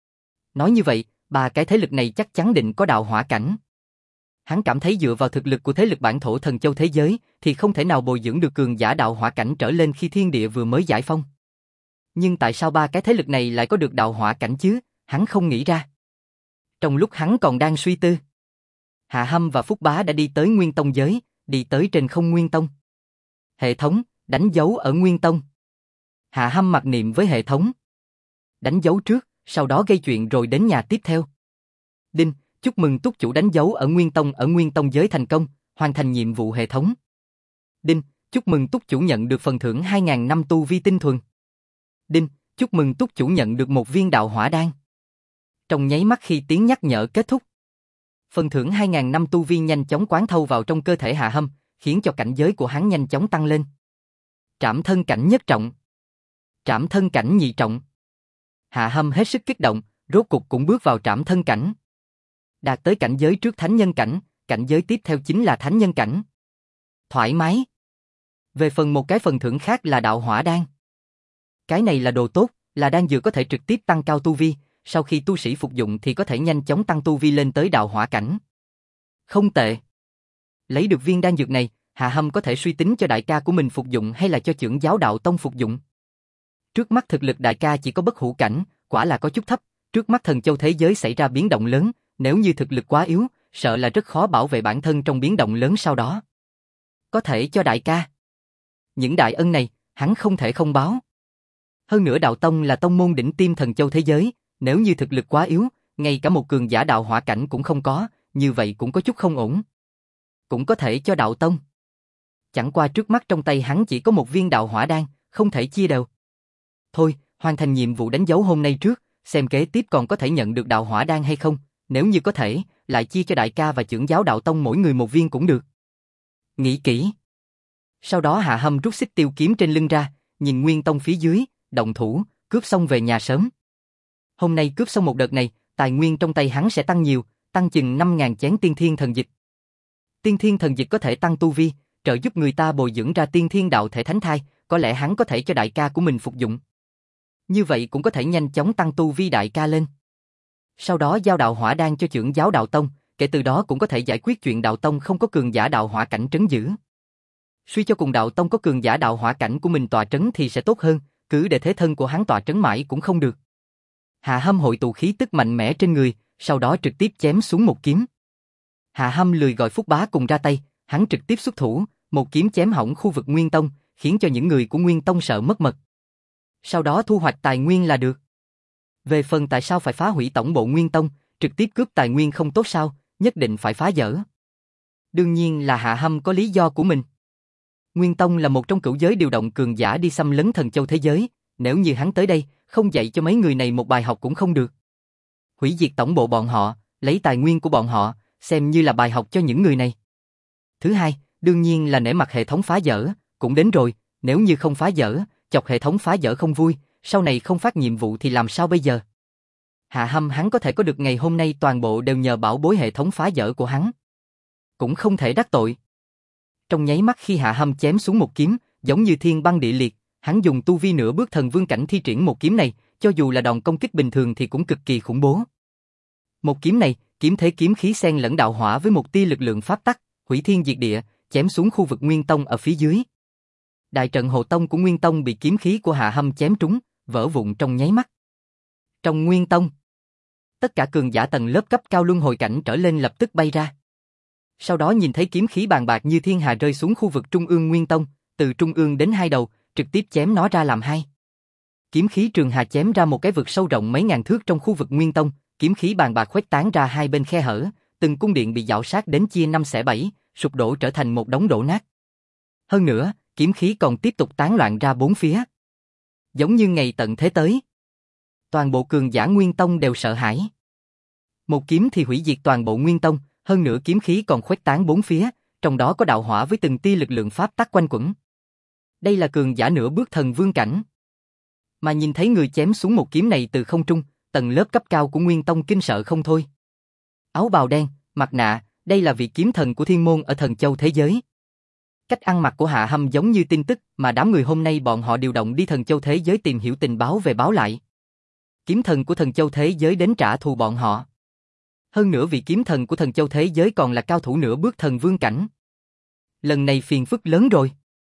Nói như vậy, ba cái thế lực này chắc chắn định có đạo hỏa cảnh. Hắn cảm thấy dựa vào thực lực của thế lực bản thổ Thần Châu thế giới thì không thể nào bồi dưỡng được cường giả đạo hỏa cảnh trở lên khi thiên địa vừa mới giải phong. Nhưng tại sao ba cái thế lực này lại có được đạo hỏa cảnh chứ? Hắn không nghĩ ra. Trong lúc hắn còn đang suy tư, Hạ Hâm và Phúc Bá đã đi tới Nguyên Tông giới, đi tới trên không Nguyên Tông. Hệ thống, đánh dấu ở Nguyên Tông. Hạ Hâm mặc niệm với hệ thống. Đánh dấu trước, sau đó gây chuyện rồi đến nhà tiếp theo. Đinh, chúc mừng túc chủ đánh dấu ở Nguyên Tông giới thành công, hoàn thành nhiệm vụ hệ thống. Đinh, chúc mừng túc chủ nhận được phần thưởng 2.000 năm tu vi tinh thuần. Đinh, chúc mừng túc chủ nhận được một viên đạo hỏa đan. Trong nháy mắt khi tiếng nhắc nhở kết thúc, phần thưởng 2.000 năm tu vi nhanh chóng quán thâu vào trong cơ thể Hạ Hâm, khiến cho cảnh giới của hắn nhanh chóng tăng lên. Trảm thân cảnh nhất trọng, trảm thân cảnh nhị trọng. Hạ Hâm hết sức kích động, rốt cục cũng bước vào trảm thân cảnh. Đạt tới cảnh giới trước thánh nhân cảnh, cảnh giới tiếp theo chính là thánh nhân cảnh. Thoải mái. Về một cái phần thưởng khác là đạo hỏa đan. Cái này là đồ tốt, là đan dược có thể trực tiếp tăng cao tu vi, sau khi tu sĩ phục dụng thì có thể nhanh chóng tăng tu vi lên tới đạo hỏa cảnh. Không tệ. Lấy được viên đan dược này, Hạ Hâm có thể suy tính cho đại ca của mình phục dụng hay là cho chưởng giáo đạo tông phục dụng. Trước mắt thực lực đại ca chỉ có bất hủ cảnh, quả là có chút thấp, trước mắt Thần Châu thế giới xảy ra biến động lớn, nếu như thực lực quá yếu, sợ là rất khó bảo vệ bản thân trong biến động lớn sau đó. Có thể cho đại ca. Những đại ân này, hắn không thể không báo. Hơn nữa đạo tông là tông môn đỉnh tiêm Thần Châu thế giới, nếu như thực lực quá yếu, ngay cả một cường giả đạo hỏa cảnh cũng không có, như vậy cũng có chút không ổn. Cũng có thể cho đạo tông. Chẳng qua trước mắt trong tay hắn chỉ có một viên đạo hỏa đan, không thể chia đều. Thôi, hoàn thành nhiệm vụ đánh dấu hôm nay trước, xem kế tiếp còn có thể nhận được đạo hỏa đan hay không, nếu như có thể, lại chia cho đại ca và chưởng giáo đạo tông mỗi người một viên cũng được. Nghĩ kỹ. Sau đó Hạ Hâm rút xích tiêu kiếm trên lưng ra, nhìn Nguyên Tông phía dưới, động thủ, cướp xong về nhà sớm. Hôm nay cướp xong một đợt này, tài nguyên trong tay hắn sẽ tăng nhiều, tăng chừng 5.000 chén tiên thiên thần dịch. Tiên thiên thần dịch có thể tăng tu vi, trợ giúp người ta bồi dưỡng ra tiên thiên đạo thể thánh thai, có lẽ hắn có thể cho đại ca của mình phục dụng. Như vậy cũng có thể nhanh chóng tăng tu vi đại ca lên. Sau đó giao đạo hỏa đan cho chưởng giáo đạo tông, kể từ đó cũng có thể giải quyết chuyện đạo tông không có cường giả đạo hỏa cảnh trấn giữ. Suy cho cùng đạo tông có cường giả đạo hỏa cảnh của mình tọa trấn thì sẽ tốt hơn, cứ để thế thân của hắn tọa trấn mãi cũng không được. Hạ Hâm hội tụ khí tức mạnh mẽ trên người, sau đó trực tiếp chém xuống một kiếm. Hạ Hâm lười gọi Phúc Bá cùng ra tay, hắn trực tiếp xuất thủ, một kiếm chém hỏng khu vực Nguyên Tông, khiến cho những người của Nguyên Tông sợ mất mật. Sau đó thu hoạch tài nguyên là được. Về phần tại sao phải phá hủy tổng bộ Nguyên Tông, trực tiếp cướp tài nguyên không tốt sao, nhất định phải phá dỡ. Đương nhiên là Hạ Hâm có lý do của mình. Nguyên Tông là một trong cửu giới điều động cường giả đi xâm lấn Thần Châu thế giới, nếu như hắn tới đây, không dạy cho mấy người này một bài học cũng không được. Hủy diệt tổng bộ bọn họ, lấy tài nguyên của bọn họ, xem như là bài học cho những người này. Thứ hai, đương nhiên là nể mặt hệ thống phá dỡ, cũng đến rồi, nếu như không phá dỡ, chọc hệ thống phá dỡ không vui, sau này không phát nhiệm vụ thì làm sao bây giờ? Hạ Hâm hắn có thể có được ngày hôm nay toàn bộ đều nhờ bảo bối hệ thống phá dỡ của hắn. cũng không thể đắc tội. Trong nháy mắt khi Hạ Hâm chém xuống một kiếm, giống như thiên băng địa liệt, hắn dùng tu vi nửa bước thần vương cảnh thi triển một kiếm này, cho dù là đòn công kích bình thường thì cũng cực kỳ khủng bố. Một kiếm này, kiếm thế kiếm khí xen lẫn đạo hỏa với một tia lực lượng pháp tắc, hủy thiên diệt địa, chém xuống khu vực Nguyên Tông ở phía dưới. Đại trận hộ tông của Nguyên Tông bị kiếm khí của Hạ Hâm chém trúng, vỡ vụn trong nháy mắt. Trong Nguyên Tông, tất cả cường giả tầng lớp cấp cao luân hồi cảnh trở lên lập tức bay ra. Sau đó nhìn thấy kiếm khí bàn bạc như thiên hà rơi xuống khu vực trung ương Nguyên Tông, từ trung ương đến hai đầu, trực tiếp chém nó ra làm hai. Kiếm khí trường hà chém ra một cái vực sâu rộng mấy ngàn thước trong khu vực Nguyên Tông, kiếm khí bàn bạc khuếch tán ra hai bên khe hở, từng cung điện bị giảo sát đến chia năm xẻ bảy, sụp đổ trở thành một đống đổ nát. Hơn nữa, kiếm khí còn tiếp tục tán loạn ra bốn phía. Giống như ngày tận thế tới. Toàn bộ cường giả Nguyên Tông đều sợ hãi. Một kiếm thì hủy diệt toàn bộ Nguyên Tông, hơn nữa kiếm khí còn khuếch tán bốn phía, trong đó có đạo hỏa với từng tia lực lượng pháp tắc quanh quẩn. Đây là cường giả nửa bước thần vương cảnh. Mà nhìn thấy người chém xuống một kiếm này từ không trung, tầng lớp cấp cao của Nguyên Tông kinh sợ không thôi. Áo bào đen, mặt nạ, đây là vị kiếm thần của thiên môn ở thần châu thế giới. Cách ăn mặc của Hạ Hâm giống như tin tức mà đám người hôm nay bọn họ điều động đi thần châu thế giới tìm hiểu tình báo về báo lại. Kiếm thần của thần châu thế giới đến trả thù bọn họ. Hơn nữa vị kiếm thần của thần châu thế giới còn là cao thủ nửa bước thần vương cảnh. Lần này phiền phức lớn rồi.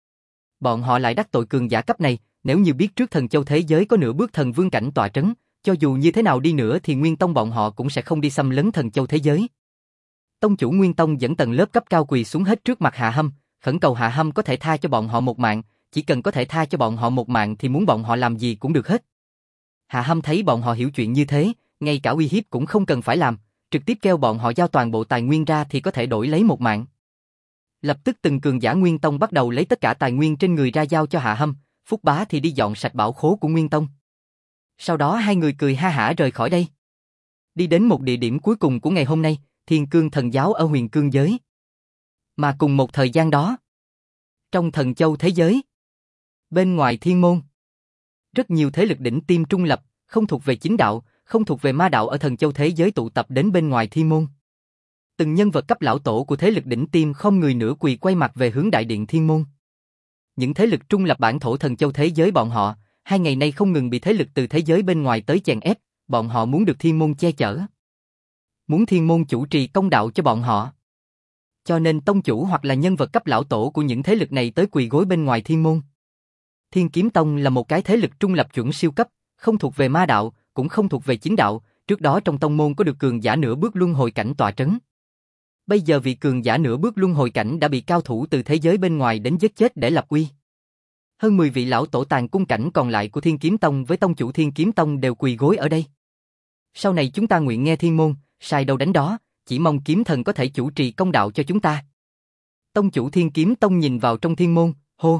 Bọn họ lại đắc tội cường giả cấp này, nếu như biết trước thần châu thế giới có nửa bước thần vương cảnh tọa trấn, cho dù như thế nào đi nữa thì Nguyên Tông bọn họ cũng sẽ không đi xâm lấn thần châu thế giới. Tông chủ Nguyên Tông dẫn tầng lớp cấp cao quỳ xuống hết trước mặt Hạ Hâm, khẩn cầu Hạ Hâm có thể tha cho bọn họ một mạng, chỉ cần có thể tha cho bọn họ một mạng thì muốn bọn họ làm gì cũng được hết. Hạ Hâm thấy bọn họ hiểu chuyện như thế, ngay cả uy hiếp cũng không cần phải làm, trực tiếp kêu bọn họ giao toàn bộ tài nguyên ra thì có thể đổi lấy một mạng. Lập tức từng cường giả Nguyên Tông bắt đầu lấy tất cả tài nguyên trên người ra giao cho Hạ Hâm, Phúc Bá thì đi dọn sạch bảo khố của Nguyên Tông. Sau đó hai người cười ha hả rời khỏi đây. Đi đến một địa điểm cuối cùng của ngày hôm nay, Thiên Cương Thần Giáo ở Huyền Cương giới. Mà cùng một thời gian đó, trong thần châu thế giới, bên ngoài thiên môn, rất nhiều thế lực đỉnh tiêm trung lập, không thuộc về chính đạo, không thuộc về ma đạo ở thần châu thế giới tụ tập đến bên ngoài thiên môn. Từng nhân vật cấp lão tổ của thế lực đỉnh tiêm không người nửa quỳ quay mặt về hướng đại điện thiên môn. Những thế lực trung lập bản thổ thần châu thế giới bọn họ, hai ngày nay không ngừng bị thế lực từ thế giới bên ngoài tới chèn ép, bọn họ muốn được thiên môn che chở. Muốn thiên môn chủ trì công đạo cho bọn họ. Cho nên tông chủ hoặc là nhân vật cấp lão tổ của những thế lực này tới quỳ gối bên ngoài thiên môn. Thiên Kiếm Tông là một cái thế lực trung lập chuẩn siêu cấp, không thuộc về ma đạo, cũng không thuộc về chính đạo, trước đó trong tông môn có được cường giả nửa bước luân hồi cảnh tọa trấn. Bây giờ vị cường giả nửa bước luân hồi cảnh đã bị cao thủ từ thế giới bên ngoài đến giết chết để lập uy. Hơn 10 vị lão tổ tàn cung cảnh còn lại của Thiên Kiếm Tông với tông chủ Thiên Kiếm Tông đều quỳ gối ở đây. Sau này chúng ta nguyện nghe thiên môn, sai đâu đánh đó, chỉ mong kiếm thần có thể chủ trì công đạo cho chúng ta. Tông chủ Thiên Kiếm Tông nhìn vào trong thiên môn, hô.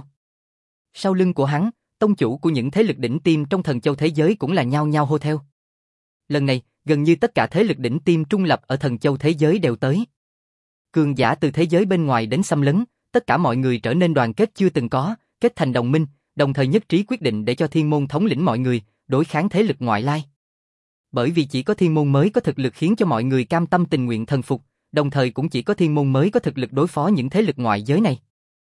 Sau lưng của hắn, tông chủ của những thế lực đỉnh tiêm trong thần châu thế giới cũng là nhao nhao hô theo. Lần này, gần như tất cả thế lực đỉnh tiêm trung lập ở thần châu thế giới đều tới. Cường giả từ thế giới bên ngoài đến xâm lấn, tất cả mọi người trở nên đoàn kết chưa từng có, kết thành đồng minh, đồng thời nhất trí quyết định để cho thiên môn thống lĩnh mọi người, đối kháng thế lực ngoại lai. Bởi vì chỉ có thiên môn mới có thực lực khiến cho mọi người cam tâm tình nguyện thần phục, đồng thời cũng chỉ có thiên môn mới có thực lực đối phó những thế lực ngoại giới này.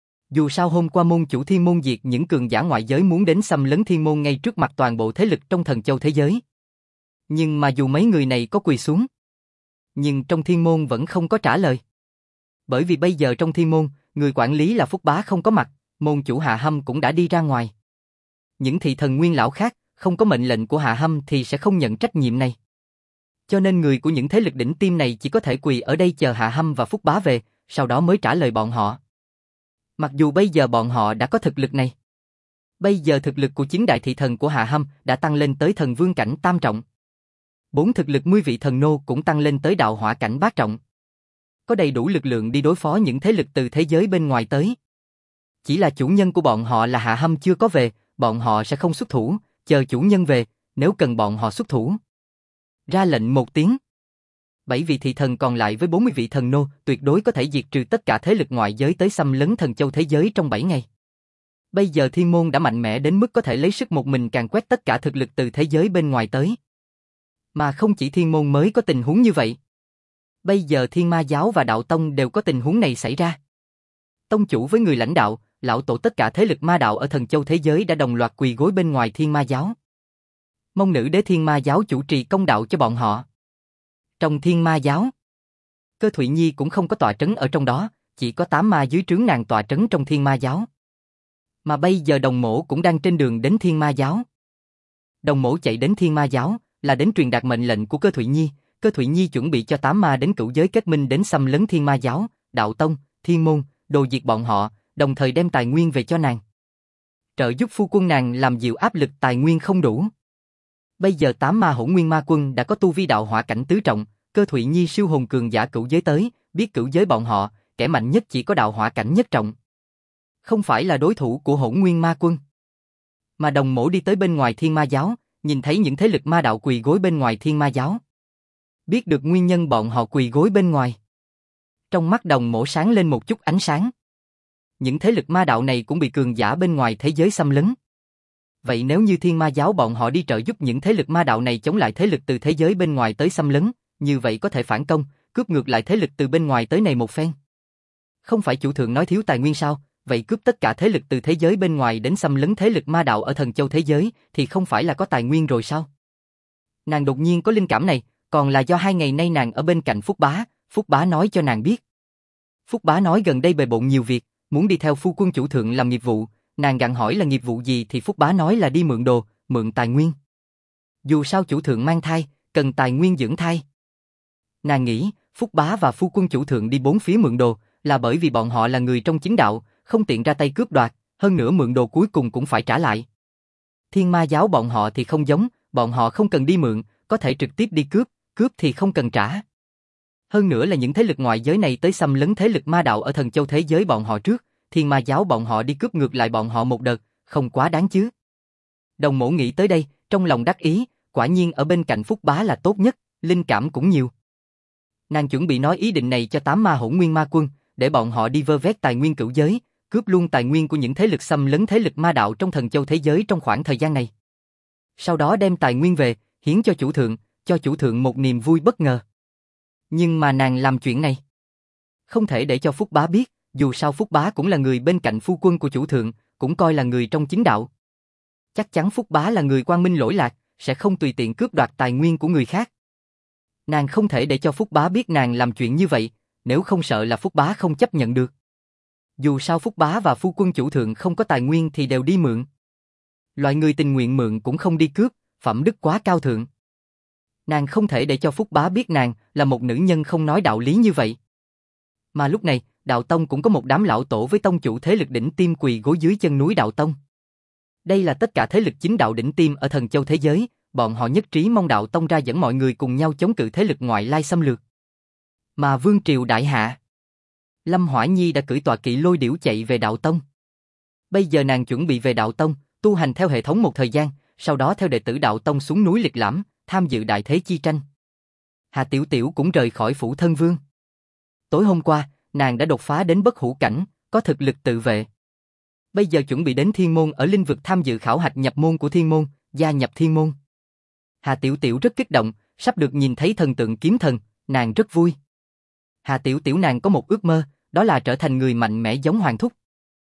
Dù sao hôm qua môn chủ thiên môn diệt những cường giả ngoại giới muốn đến xâm lấn thiên môn ngay trước mặt toàn bộ thế lực trong thần châu thế giới. Nhưng mà dù mấy người này có quỳ xuống, nhưng trong thiên môn vẫn không có trả lời. Bởi vì bây giờ trong thiên môn, người quản lý là Phúc Bá không có mặt, môn chủ Hạ Hâm cũng đã đi ra ngoài. Những thị thần nguyên lão khác, không có mệnh lệnh của Hạ Hâm thì sẽ không nhận trách nhiệm này. Cho nên người của những thế lực đỉnh tiêm này chỉ có thể quỳ ở đây chờ Hạ Hâm và Phúc Bá về, sau đó mới trả lời bọn họ. Mặc dù bây giờ bọn họ đã có thực lực này. Bây giờ thực lực của chính đại thị thần của Hạ Hâm đã tăng lên tới thần vương cảnh tam trọng. 4 thực lực 10 vị thần nô cũng tăng lên tới đạo hỏa cảnh bát trọng. Có đầy đủ lực lượng đi đối phó những thế lực từ thế giới bên ngoài tới. Chỉ là chủ nhân của bọn họ là Hạ Hâm chưa có về, bọn họ sẽ không xuất thủ, chờ chủ nhân về, nếu cần bọn họ xuất thủ. Ra lệnh một tiếng. 7 vị thị thần còn lại với 40 vị thần nô tuyệt đối có thể diệt trừ tất cả thế lực ngoại giới tới xâm lấn thần châu thế giới trong 7 ngày. Bây giờ thiên môn đã mạnh mẽ đến mức có thể lấy sức một mình càn quét tất cả thực lực từ thế giới bên ngoài tới. Mà không chỉ thiên môn mới có tình huống như vậy. Bây giờ Thiên Ma Giáo và Đạo Tông đều có tình huống này xảy ra. Tông chủ với người lãnh đạo, lão tổ tất cả thế lực ma đạo ở Thần Châu thế giới đã đồng loạt quỳ gối bên ngoài Thiên Ma Giáo. Mong nữ đế Thiên Ma Giáo chủ trì công đạo cho bọn họ. Trong Thiên Ma Giáo, Cơ Thụy Nhi cũng không có tọa trấn ở trong đó, chỉ có 8 ma dưới trướng nàng tọa trấn trong Thiên Ma Giáo. Mà bây giờ Đồng Mỗ cũng đang trên đường đến Thiên Ma Giáo. Đồng Mỗ chạy đến Thiên Ma Giáo là đến truyền đạt mệnh lệnh của Cơ Thụy Nhi. Cơ Thụy Nhi chuẩn bị cho 8 ma đến cửu giới kết minh đến xâm lấn Thiên Ma Giáo, Đạo Tông, Thiên Môn, đồ diệt bọn họ, đồng thời đem tài nguyên về cho nàng. Trợ giúp phu quân nàng làm dịu áp lực tài nguyên không đủ. Bây giờ 8 ma Hỗn Nguyên Ma Quân đã có tu vi đạo hỏa cảnh tứ trọng, Cơ Thụy Nhi siêu hồn cường giả cửu giới tới, biết cửu giới bọn họ, kẻ mạnh nhất chỉ có đạo hỏa cảnh nhất trọng. Không phải là đối thủ của Hỗn Nguyên Ma Quân. Mà Đồng Mỗ đi tới bên ngoài Thiên Ma Giáo, nhìn thấy những thế lực ma đạo quỳ gối bên ngoài Thiên Ma Giáo. Biết được nguyên nhân bọn họ quỳ gối bên ngoài. Trong mắt Đồng Mỗ sáng lên một chút ánh sáng. Những thế lực ma đạo này cũng bị cường giả bên ngoài thế giới xâm lấn. Vậy nếu như Thiên Ma Giáo bọn họ đi trợ giúp những thế lực ma đạo này chống lại thế lực từ thế giới bên ngoài tới xâm lấn, như vậy có thể phản công, cướp ngược lại thế lực từ bên ngoài tới này một phen. Không phải chủ thượng nói thiếu tài nguyên sao, vậy cướp tất cả thế lực từ thế giới bên ngoài đến xâm lấn thế lực ma đạo ở Thần Châu thế giới thì không phải là có tài nguyên rồi sao? Nàng đột nhiên có linh cảm này, còn là do 2 ngày nay nàng ở bên cạnh Phúc Bá nói cho nàng biết. Phúc Bá nói gần đây bề bộn nhiều việc, muốn đi theo phu quân chủ thượng làm nghiệp vụ, nàng gặng hỏi là nghiệp vụ gì thì Phúc Bá nói là đi mượn đồ, mượn tài nguyên. Dù sao chủ thượng mang thai, cần tài nguyên dưỡng thai. Nàng nghĩ, Phúc Bá và phu quân chủ thượng đi bốn phía mượn đồ, là bởi vì bọn họ là người trong chính đạo, không tiện ra tay cướp đoạt, hơn nữa mượn đồ cuối cùng cũng phải trả lại. Thiên Ma Giáo bọn họ thì không giống, bọn họ không cần đi mượn, có thể trực tiếp đi cướp, cướp thì không cần trả. Hơn nữa là những thế lực ngoại giới này tới xâm lấn thế lực ma đạo ở Thần Châu thế giới bọn họ trước, Thiên Ma Giáo bọn họ đi cướp ngược lại bọn họ một đợt, không quá đáng chứ. Đồng Mỗ nghĩ tới đây, trong lòng đắc ý, quả nhiên ở bên cạnh Phúc Bá là tốt nhất, linh cảm cũng nhiều. Nàng chuẩn bị nói ý định này cho 8 ma Hỗn Nguyên Ma Quân, để bọn họ đi vơ vét tài nguyên cửu giới, cướp luôn tài nguyên của những thế lực xâm lấn thế lực ma đạo trong Thần Châu thế giới trong khoảng thời gian này. Sau đó đem tài nguyên về, hiến cho chủ thượng một niềm vui bất ngờ. Nhưng mà nàng làm chuyện này không thể để cho Phúc Bá biết, dù sao Phúc Bá cũng là người bên cạnh phu quân của chủ thượng, cũng coi là người trong chính đạo. Chắc chắn Phúc Bá là người quang minh lỗi lạc, sẽ không tùy tiện cướp đoạt tài nguyên của người khác. Nàng không thể để cho Phúc Bá biết nàng làm chuyện như vậy, nếu không sợ là Phúc Bá không chấp nhận được. Dù sao Phúc Bá và phu quân chủ thượng không có tài nguyên thì đều đi mượn. Loại người tình nguyện mượn cũng không đi cướp, phẩm đức quá cao thượng. Nàng không thể để cho Phúc Bá biết nàng là một nữ nhân không nói đạo lý như vậy. Mà lúc này, Đạo Tông cũng có một đám lão tổ với tông chủ thế lực đỉnh tiêm quỳ gối dưới chân núi Đạo Tông. Đây là tất cả thế lực chính đạo đỉnh tiêm ở Thần Châu thế giới, bọn họ nhất trí mong Đạo Tông ra dẫn mọi người cùng nhau chống cự thế lực ngoại lai xâm lược. Mà Vương Triều đại hạ, Lâm Hỏa Nhi đã cưỡi tọa kỵ lôi điểu chạy về Đạo Tông. Bây giờ nàng chuẩn bị về Đạo Tông, tu hành theo hệ thống một thời gian, sau đó theo đệ tử Đạo Tông xuống núi lịch lãm, tham dự đại thế chi tranh. Hà Tiểu Tiểu cũng rời khỏi phủ thân vương. Tối hôm qua, nàng đã đột phá đến bất hủ cảnh, có thực lực tự vệ. Bây giờ chuẩn bị đến Thiên Môn ở linh vực tham dự khảo hạch nhập môn của Thiên Môn, gia nhập Thiên Môn. Hà Tiểu Tiểu rất kích động, sắp được nhìn thấy thần tượng kiếm thần, nàng rất vui. Hà Tiểu Tiểu nàng có một ước mơ, đó là trở thành người mạnh mẽ giống Hoàng Thúc.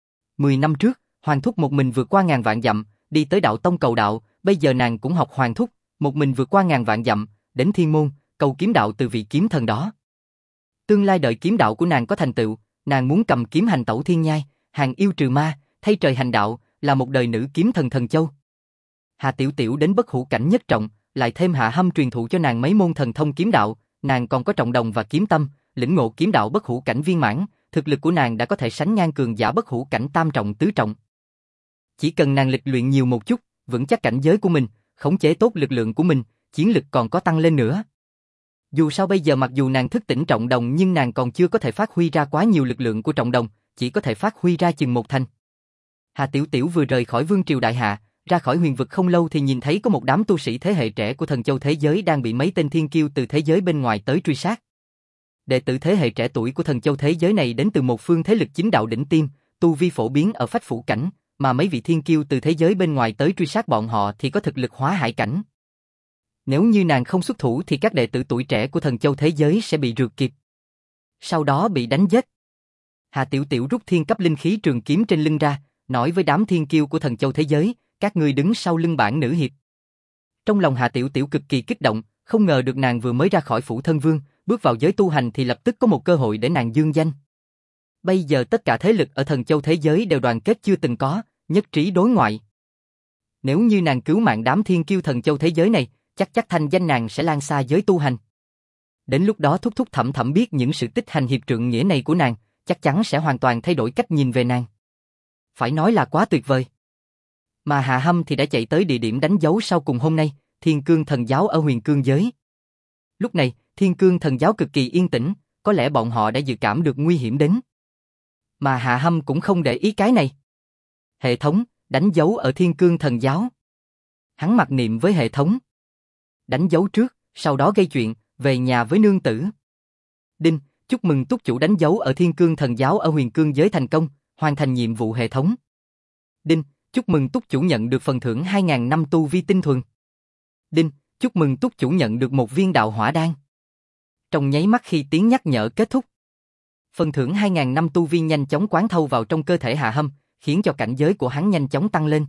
10 năm trước, Hoàng Thúc một mình vượt qua ngàn vạn dặm, đi tới Đạo Tông cầu đạo, bây giờ nàng cũng học Hoàng Thúc, một mình vượt qua ngàn vạn dặm, đến Thiên Môn, cầu kiếm đạo từ vị kiếm thần đó. Tương lai đợi kiếm đạo của nàng có thành tựu, nàng muốn cầm kiếm hành tẩu thiên nhai, hàng yêu trừ ma, thay trời hành đạo, là một đời nữ kiếm thần Thần Châu. Hà Tiểu Tiểu đến bất hủ cảnh nhất trọng, lại thêm Hạ Hâm truyền thụ cho nàng mấy môn thần thông kiếm đạo, nàng còn có trọng đồng và kiếm tâm, lĩnh ngộ kiếm đạo bất hủ cảnh viên mãn, thực lực của nàng đã có thể sánh ngang cường giả bất hủ cảnh tam trọng tứ trọng. Chỉ cần nàng lịch luyện nhiều một chút, vững chắc cảnh giới của mình, khống chế tốt lực lượng của mình, chiến lực còn có tăng lên nữa. Dù sao bây giờ mặc dù nàng thức tỉnh trọng đồng nhưng nàng còn chưa có thể phát huy ra quá nhiều lực lượng của trọng đồng, chỉ có thể phát huy ra chừng một thành. Hà Tiểu Tiểu vừa rời khỏi Vương Triều đại hạ, ra khỏi huyền vực không lâu thì nhìn thấy có một đám tu sĩ thế hệ trẻ của Thần Châu thế giới đang bị mấy tên thiên kiêu từ thế giới bên ngoài tới truy sát. Đệ tử thế hệ trẻ tuổi của Thần Châu thế giới này đến từ một phương thế lực chính đạo đỉnh tiêm, tu vi phổ biến ở phách phủ cảnh, mà mấy vị thiên kiêu từ thế giới bên ngoài tới truy sát bọn họ thì có thực lực hóa hải cảnh. Nếu như nàng không xuất thủ thì các đệ tử tuổi trẻ của thần châu thế giới sẽ bị rượt kịp. Sau đó bị đánh giết. Hà Tiểu Tiểu rút thiên cấp linh khí trường kiếm trên lưng ra, nói với đám thiên kiêu của thần châu thế giới, các ngươi đứng sau lưng bản nữ hiệp. Trong lòng Hà Tiểu Tiểu cực kỳ kích động, không ngờ được nàng vừa mới ra khỏi phủ thân vương, bước vào giới tu hành thì lập tức có một cơ hội để nàng dương danh. Bây giờ tất cả thế lực ở thần châu thế giới đều đoàn kết chưa từng có, nhất trí đối ngoại. Nếu như nàng cứu mạng đám thiên kiêu thần châu thế giới này, chắc thanh danh nàng sẽ lan xa giới tu hành. Đến lúc đó thúc thúc thẩm thẩm biết những sự tích hành hiệp trượng nghĩa này của nàng, chắc chắn sẽ hoàn toàn thay đổi cách nhìn về nàng. Phải nói là quá tuyệt vời. Mà Hạ Hâm thì đã chạy tới địa điểm đánh dấu sau cùng hôm nay, Thiên Cương Thần Giáo ở Huyền Cương giới. Lúc này, Thiên Cương Thần Giáo cực kỳ yên tĩnh, có lẽ bọn họ đã dự cảm được nguy hiểm đến. Mà Hạ Hâm cũng không để ý cái này. Hệ thống, đánh dấu ở Thiên Cương Thần Giáo. Hắn mặc niệm với hệ thống. Đánh dấu trước, sau đó gây chuyện, về nhà với nương tử. Đinh, chúc mừng túc chủ đánh dấu ở Thiên Cương Thần Giáo ở Huyền Cương giới thành công, hoàn thành nhiệm vụ hệ thống. Đinh, chúc mừng túc chủ nhận được phần thưởng 2.000 năm tu vi tinh thuần. Đinh, chúc mừng túc chủ nhận được một viên đạo hỏa đan. Trong nháy mắt khi tiếng nhắc nhở kết thúc, phần thưởng 2.000 năm tu vi nhanh chóng quán thâu vào trong cơ thể Hạ Hâm, khiến cho cảnh giới của hắn nhanh chóng tăng lên.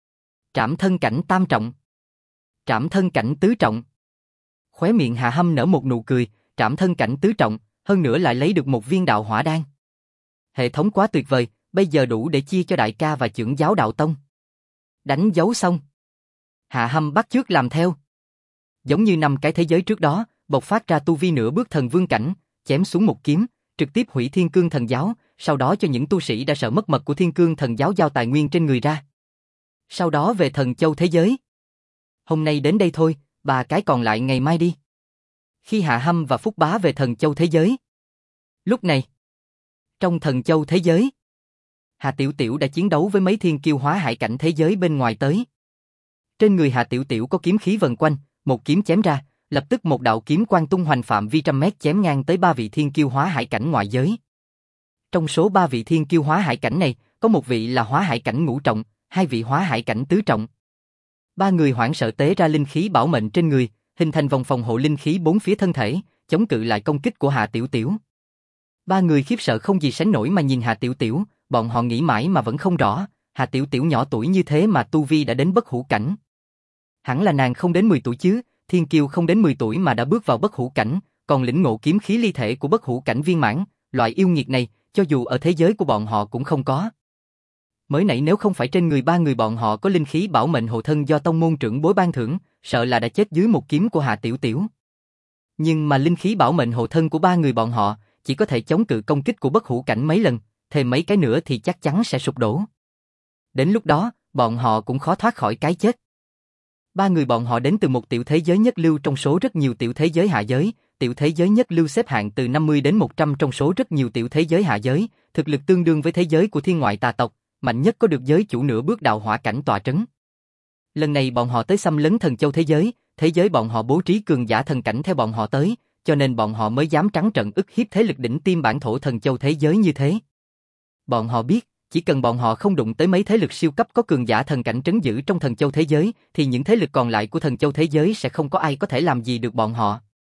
Trảm thân cảnh tam trọng, trảm thân cảnh tứ trọng. Khóe miệng Hạ Hâm nở một nụ cười, trảm thân cảnh tứ trọng, hơn nữa lại lấy được một viên đạo hỏa đan. Hệ thống quá tuyệt vời, bây giờ đủ để chia cho đại ca và trưởng giáo đạo tông. Đánh dấu xong, Hạ Hâm bắt chước làm theo. Giống như 5 cái thế giới trước đó, bộc phát ra tu vi nửa bước thần vương cảnh, chém xuống một kiếm, trực tiếp hủy Thiên Cương Thần Giáo, sau đó cho những tu sĩ đã sợ mất mật của Thiên Cương Thần Giáo giao tài nguyên trên người ra. Sau đó về thần châu thế giới. Hôm nay đến đây thôi, 3 cái còn lại ngày mai đi. Khi Hạ Hâm và Phúc Bá về thần châu thế giới. Lúc này, trong thần châu thế giới, Hà Tiểu Tiểu đã chiến đấu với mấy thiên kiêu hóa hải cảnh thế giới bên ngoài tới. Trên người Hà Tiểu Tiểu có kiếm khí vần quanh, một kiếm chém ra, lập tức một đạo kiếm quang tung hoành phạm vi trăm mét chém ngang tới 3 vị thiên kiêu hóa hải cảnh ngoại giới. Trong số 3 vị thiên kiêu hóa hải cảnh này, có một vị là hóa hải cảnh ngũ trọng, 2 vị hóa hải cảnh tứ trọng. 3 người hoảng sợ tế ra linh khí bảo mệnh trên người, hình thành vòng phòng hộ linh khí bốn phía thân thể, chống cự lại công kích của Hà Tiểu Tiểu. 3 người khiếp sợ không gì sánh nổi mà nhìn Hà Tiểu Tiểu, bọn họ nghĩ mãi mà vẫn không rõ, Hà Tiểu Tiểu nhỏ tuổi như thế mà tu vi đã đến bất hủ cảnh. Hẳn là nàng không đến 10 tuổi chứ, thiên kiêu không đến 10 tuổi mà đã bước vào bất hủ cảnh, còn lĩnh ngộ kiếm khí ly thể của bất hủ cảnh viên mãn, loại yêu nghiệt này, cho dù ở thế giới của bọn họ cũng không có. Mới nãy nếu không phải trên người 3 người bọn họ có linh khí bảo mệnh hộ thân do tông môn trưởng bối ban thưởng, sợ là đã chết dưới một kiếm của Hà Tiểu Tiểu. Nhưng mà linh khí bảo mệnh hộ thân của 3 người bọn họ chỉ có thể chống cự công kích của bất hủ cảnh mấy lần, thêm mấy cái nữa thì chắc chắn sẽ sụp đổ. Đến lúc đó, bọn họ cũng khó thoát khỏi cái chết. 3 người bọn họ đến từ một tiểu thế giới nhất lưu trong số rất nhiều tiểu thế giới hạ giới, tiểu thế giới nhất lưu xếp hạng từ 50 đến 100 trong số rất nhiều tiểu thế giới hạ giới, thực lực tương đương với thế giới của thiên ngoại tà tộc, mạnh nhất có được giới chủ nửa bước đạo hỏa cảnh tọa trấn. Lần này bọn họ tới xâm lấn thần châu thế giới bọn họ bố trí cường giả thần cảnh theo bọn họ tới, cho nên bọn họ mới dám trắng trợn ức hiếp thế lực đỉnh tiêm bản thổ thần châu thế giới như thế. Bọn họ biết, chỉ cần bọn họ không đụng tới mấy thế lực siêu cấp có cường giả thần cảnh trấn giữ trong thần châu thế giới, thì những thế lực còn lại của thần châu thế giới sẽ không có ai có thể làm gì được bọn họ.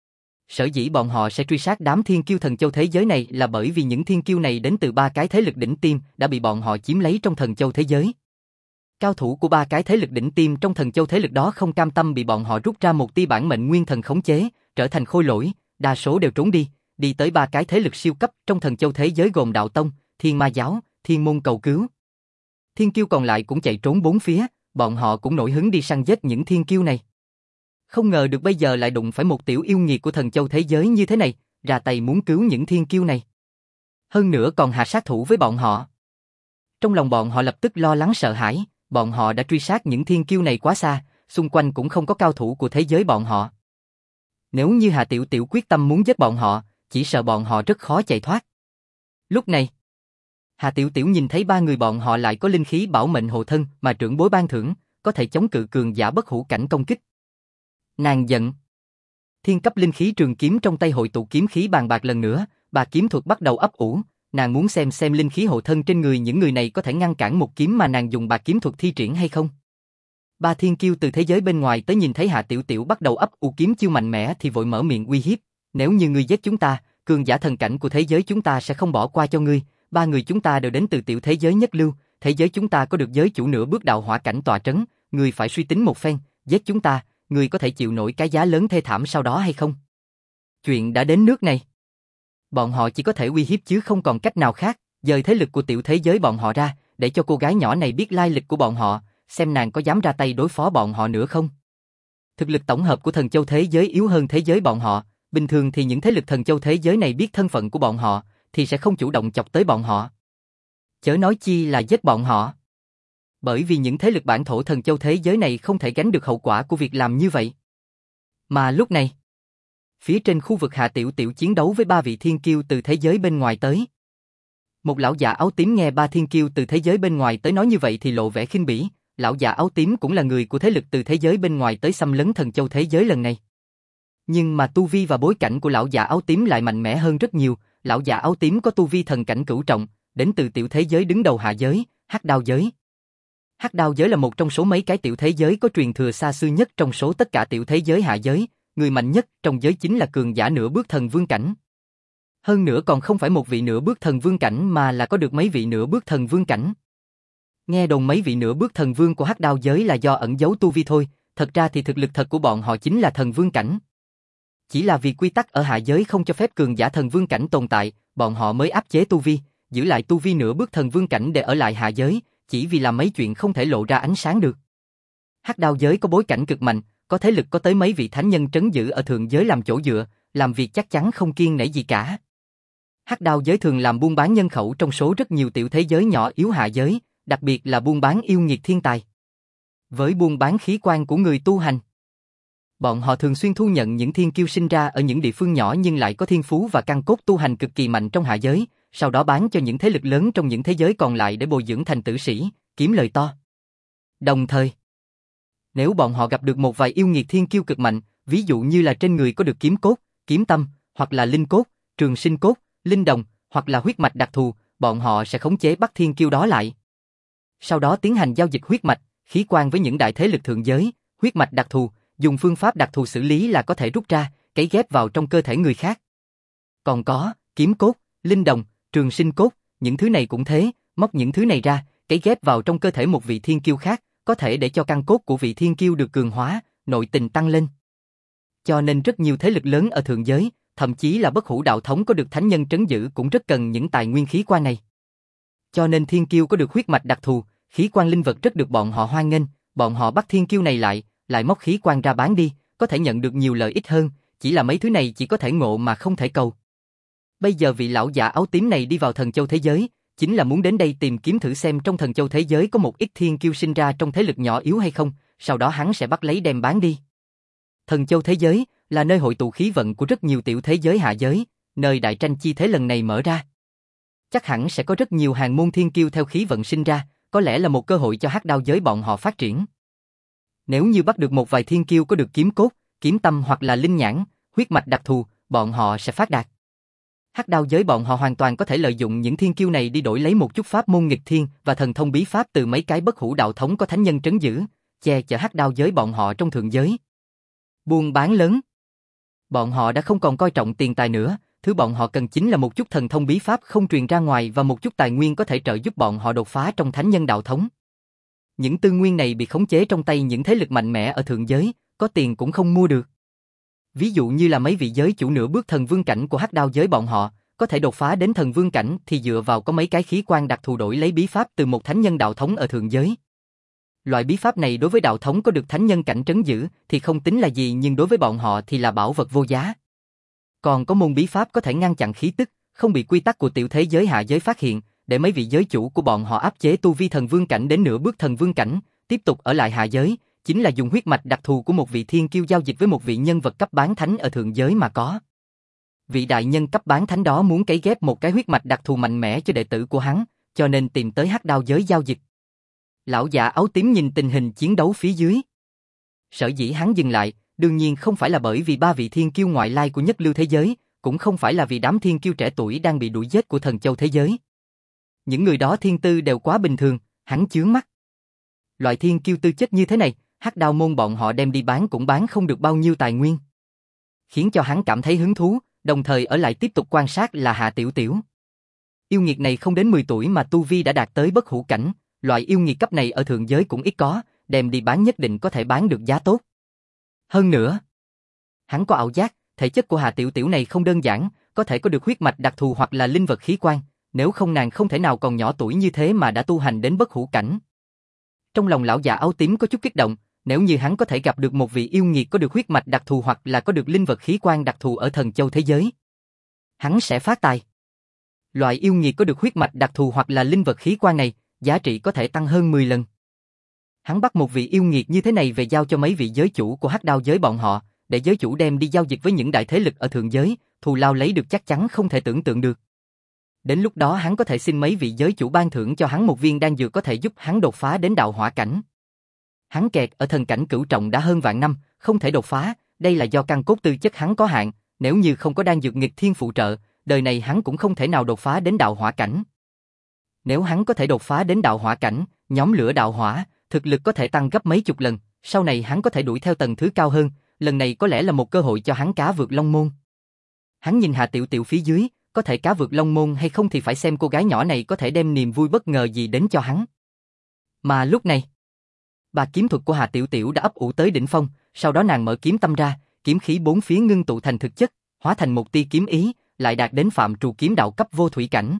Sở dĩ bọn họ sẽ truy sát đám thiên kiêu thần châu thế giới này là bởi vì những thiên kiêu này đến từ 3 cái thế lực đỉnh tiêm đã bị bọn họ chiếm lấy trong thần châu thế giới. Cao thủ của 3 cái thế lực đỉnh tiêm trong thần châu thế lực đó không cam tâm bị bọn họ rút ra một tia bản mệnh nguyên thần khống chế, trở thành khôi lỗi, đa số đều trốn đi tới 3 cái thế lực siêu cấp trong thần châu thế giới gồm Đạo Tông, Thiên Ma Giáo, Thiên Môn cầu cứu. Thiên kiêu còn lại cũng chạy trốn bốn phía, bọn họ cũng nổi hứng đi săn giết những thiên kiêu này. Không ngờ được bây giờ lại đụng phải một tiểu yêu nghiệt của thần châu thế giới như thế này, ra tay muốn cứu những thiên kiêu này. Hơn nữa còn hạ sát thủ với bọn họ. Trong lòng bọn họ lập tức lo lắng sợ hãi, bọn họ đã truy sát những thiên kiêu này quá xa, xung quanh cũng không có cao thủ của thế giới bọn họ. Nếu như Hà Tiểu Tiểu quyết tâm muốn giết bọn họ, chỉ sợ bọn họ rất khó chạy thoát. Lúc này, Hà Tiểu Tiểu nhìn thấy 3 người bọn họ lại có linh khí bảo mệnh hộ thân mà trưởng bối ban thưởng, có thể chống cự cường giả bất hủ cảnh công kích. Nàng giận. Thiên cấp linh khí trường kiếm trong tay hội tụ kiếm khí bàn bạc lần nữa, bà kiếm thuật bắt đầu ấp ủ, nàng muốn xem linh khí hộ thân trên người những người này có thể ngăn cản một kiếm mà nàng dùng bà kiếm thuật thi triển hay không. Ba thiên kiêu từ thế giới bên ngoài tới nhìn thấy Hạ Tiểu Tiểu bắt đầu ấp ủ kiếm chiêu mạnh mẽ thì vội mở miệng uy hiếp, nếu như ngươi giết chúng ta, cường giả thần cảnh của thế giới chúng ta sẽ không bỏ qua cho ngươi, ba người chúng ta đều đến từ tiểu thế giới nhất lưu, thế giới chúng ta có được giới chủ nửa bước đạo hỏa cảnh tọa trấn, ngươi phải suy tính một phen, giết chúng ta, ngươi có thể chịu nổi cái giá lớn thê thảm sau đó hay không? Chuyện đã đến nước này. Bọn họ chỉ có thể uy hiếp chứ không còn cách nào khác, dời thế lực của tiểu thế giới bọn họ ra, để cho cô gái nhỏ này biết lai lịch của bọn họ, xem nàng có dám ra tay đối phó bọn họ nữa không. Thực lực tổng hợp của thần châu thế giới yếu hơn thế giới bọn họ, bình thường thì những thế lực thần châu thế giới này biết thân phận của bọn họ, thì sẽ không chủ động chọc tới bọn họ. Chớ nói chi là giết bọn họ. Bởi vì những thế lực bản thổ thần châu thế giới này không thể gánh được hậu quả của việc làm như vậy. Mà lúc này, phía trên khu vực Hạ Tiểu Tiểu chiến đấu với ba vị thiên kiêu từ thế giới bên ngoài tới. Một lão già áo tím nghe ba thiên kiêu từ thế giới bên ngoài tới nói như vậy thì lộ vẻ khinh bỉ, lão già áo tím cũng là người của thế lực từ thế giới bên ngoài tới xâm lấn thần châu thế giới lần này. Nhưng mà tu vi và bối cảnh của lão già áo tím lại mạnh mẽ hơn rất nhiều, lão già áo tím có tu vi thần cảnh cửu trọng, đến từ tiểu thế giới đứng đầu hạ giới, Hắc Đao giới. Hắc Đao giới là một trong số mấy cái tiểu thế giới có truyền thừa xa xưa nhất trong số tất cả tiểu thế giới hạ giới, người mạnh nhất trong giới chính là cường giả nửa bước thần vương cảnh. Hơn nữa còn không phải một vị nửa bước thần vương cảnh mà là có được mấy vị nửa bước thần vương cảnh. Nghe đồn mấy vị nửa bước thần vương của Hắc Đao giới là do ẩn giấu tu vi thôi, thật ra thì thực lực thật của bọn họ chính là thần vương cảnh. Chỉ là vì quy tắc ở hạ giới không cho phép cường giả thần vương cảnh tồn tại, bọn họ mới áp chế tu vi, giữ lại tu vi nửa bước thần vương cảnh để ở lại hạ giới, chỉ vì làm mấy chuyện không thể lộ ra ánh sáng được. Hắc Đao giới có bối cảnh cực mạnh, có thế lực có tới mấy vị thánh nhân trấn giữ ở thượng giới làm chỗ dựa, làm việc chắc chắn không kiêng nể gì cả. Hắc Đao giới thường làm buôn bán nhân khẩu trong số rất nhiều tiểu thế giới nhỏ yếu hạ giới, đặc biệt là buôn bán yêu nghiệt thiên tài. Với buôn bán khí quan của người tu hành, bọn họ thường xuyên thu nhận những thiên kiêu sinh ra ở những địa phương nhỏ nhưng lại có thiên phú và căn cốt tu hành cực kỳ mạnh trong hạ giới, sau đó bán cho những thế lực lớn trong những thế giới còn lại để bồi dưỡng thành tử sĩ, kiếm lời to. Đồng thời, nếu bọn họ gặp được một vài yêu nghiệt thiên kiêu cực mạnh, ví dụ như là trên người có được kiếm cốt, kiếm tâm, hoặc là linh cốt, trường sinh cốt, linh đồng, hoặc là huyết mạch đặc thù, bọn họ sẽ khống chế bắt thiên kiêu đó lại. Sau đó tiến hành giao dịch huyết mạch, khí quan với những đại thế lực thượng giới, huyết mạch đặc thù, dùng phương pháp đặc thù xử lý là có thể rút ra, cấy ghép vào trong cơ thể người khác. Còn có, kiếm cốt, linh đồng, trường sinh cốt, những thứ này cũng thế, móc những thứ này ra, cấy ghép vào trong cơ thể một vị thiên kiêu khác, có thể để cho căn cốt của vị thiên kiêu được cường hóa, nội tình tăng lên. Cho nên rất nhiều thế lực lớn ở thượng giới, thậm chí là bất hủ đạo thống có được thánh nhân trấn giữ cũng rất cần những tài nguyên khí quan này. Cho nên thiên kiêu có được huyết mạch đặc thù, khí quan linh vật rất được bọn họ hoan nghênh, bọn họ bắt thiên kiêu này lại móc khí quan ra bán đi, có thể nhận được nhiều lợi ích hơn, chỉ là mấy thứ này chỉ có thể ngộ mà không thể cầu. Bây giờ vị lão già áo tím này đi vào thần châu thế giới, chính là muốn đến đây tìm kiếm thử xem trong thần châu thế giới có một ít thiên kiêu sinh ra trong thế lực nhỏ yếu hay không, sau đó hắn sẽ bắt lấy đem bán đi. Thần châu thế giới là nơi hội tụ khí vận của rất nhiều tiểu thế giới hạ giới, nơi đại tranh chi thế lần này mở ra. Chắc hẳn sẽ có rất nhiều hàng môn thiên kiêu theo khí vận sinh ra, có lẽ là một cơ hội cho Hắc Đao giới bọn họ phát triển. Nếu như bắt được một vài thiên kiêu có được kiếm cốt, kiếm tâm hoặc là linh nhãn, huyết mạch đặc thù, bọn họ sẽ phát đạt. Hắc Đao giới bọn họ hoàn toàn có thể lợi dụng những thiên kiêu này đi đổi lấy một chút pháp môn nghịch thiên và thần thông bí pháp từ mấy cái bất hủ đạo thống có thánh nhân trấn giữ, che chở Hắc Đao giới bọn họ trong thượng giới. Buôn bán lớn. Bọn họ đã không còn coi trọng tiền tài nữa, thứ bọn họ cần chính là một chút thần thông bí pháp không truyền ra ngoài và một chút tài nguyên có thể trợ giúp bọn họ đột phá trong thánh nhân đạo thống. Những tư nguyên này bị khống chế trong tay những thế lực mạnh mẽ ở thượng giới, có tiền cũng không mua được. Ví dụ như là mấy vị giới chủ nửa bước thần vương cảnh của Hắc Đao giới bọn họ, có thể đột phá đến thần vương cảnh thì dựa vào có mấy cái khí quan đặc thù đổi lấy bí pháp từ một thánh nhân đạo thống ở thượng giới. Loại bí pháp này đối với đạo thống có được thánh nhân cảnh trấn giữ thì không tính là gì, nhưng đối với bọn họ thì là bảo vật vô giá. Còn có môn bí pháp có thể ngăn chặn khí tức, không bị quy tắc của tiểu thế giới hạ giới phát hiện, để mấy vị giới chủ của bọn họ áp chế tu vi thần vương cảnh đến nửa bước thần vương cảnh, tiếp tục ở lại hạ giới, chính là dùng huyết mạch đặc thù của một vị thiên kiêu giao dịch với một vị nhân vật cấp bán thánh ở thượng giới mà có. Vị đại nhân cấp bán thánh đó muốn cấy ghép một cái huyết mạch đặc thù mạnh mẽ cho đệ tử của hắn, cho nên tìm tới Hắc Đao giới giao dịch. Lão già áo tím nhìn tình hình chiến đấu phía dưới. Sở dĩ hắn dừng lại, đương nhiên không phải là bởi vì ba vị thiên kiêu ngoại lai của nhất lưu thế giới, cũng không phải là vì đám thiên kiêu trẻ tuổi đang bị đuổi giết của thần châu thế giới. Những người đó thiên tư đều quá bình thường, hắn chướng mắt. Loại thiên kiêu tư chất như thế này, Hắc Đao môn bọn họ đem đi bán cũng bán không được bao nhiêu tài nguyên. Khiến cho hắn cảm thấy hứng thú, đồng thời ở lại tiếp tục quan sát là Hạ Tiểu Tiểu. Yêu nghiệt này không đến 10 tuổi mà tu vi đã đạt tới bất hủ cảnh, loại yêu nghiệt cấp này ở thượng giới cũng ít có, đem đi bán nhất định có thể bán được giá tốt. Hơn nữa, hắn có ảo giác, thể chất của Hạ Tiểu Tiểu này không đơn giản, có thể có được huyết mạch đặc thù hoặc là linh vật khí quan, nếu không nàng không thể nào còn nhỏ tuổi như thế mà đã tu hành đến bất hủ cảnh. Trong lòng lão già áo tím có chút kích động, nếu như hắn có thể gặp được một vị yêu nghiệt có được huyết mạch đặc thù hoặc là có được linh vật khí quan đặc thù ở thần châu thế giới, hắn sẽ phát tài. Loại yêu nghiệt có được huyết mạch đặc thù hoặc là linh vật khí quan này, giá trị có thể tăng hơn 10 lần. Hắn bắt một vị yêu nghiệt như thế này về giao cho mấy vị giới chủ của Hắc Đao giới bọn họ, để giới chủ đem đi giao dịch với những đại thế lực ở thượng giới, thù lao lấy được chắc chắn không thể tưởng tượng được. Đến lúc đó hắn có thể xin mấy vị giới chủ ban thưởng cho hắn một viên đan dược có thể giúp hắn đột phá đến đạo hỏa cảnh. Hắn kẹt ở thần cảnh cửu trọng đã hơn vạn năm, không thể đột phá, đây là do căn cốt tư chất hắn có hạn, nếu như không có đan dược nghịch thiên phụ trợ, đời này hắn cũng không thể nào đột phá đến đạo hỏa cảnh. Nếu hắn có thể đột phá đến đạo hỏa cảnh, nhóm lửa đạo hỏa, thực lực có thể tăng gấp mấy chục lần, sau này hắn có thể đuổi theo tầng thứ cao hơn, lần này có lẽ là một cơ hội cho hắn cá vượt long môn. Hắn nhìn Hạ Tiểu Tiểu phía dưới, có thể cá vượt long môn hay không thì phải xem cô gái nhỏ này có thể đem niềm vui bất ngờ gì đến cho hắn. Mà lúc này, bà kiếm thuật của Hạ Tiểu Tiểu đã ấp ủ tới đỉnh phong, sau đó nàng mở kiếm tâm ra, kiếm khí bốn phía ngưng tụ thành thực chất, hóa thành một tia kiếm ý, lại đạt đến phạm trù kiếm đạo cấp vô thủy cảnh.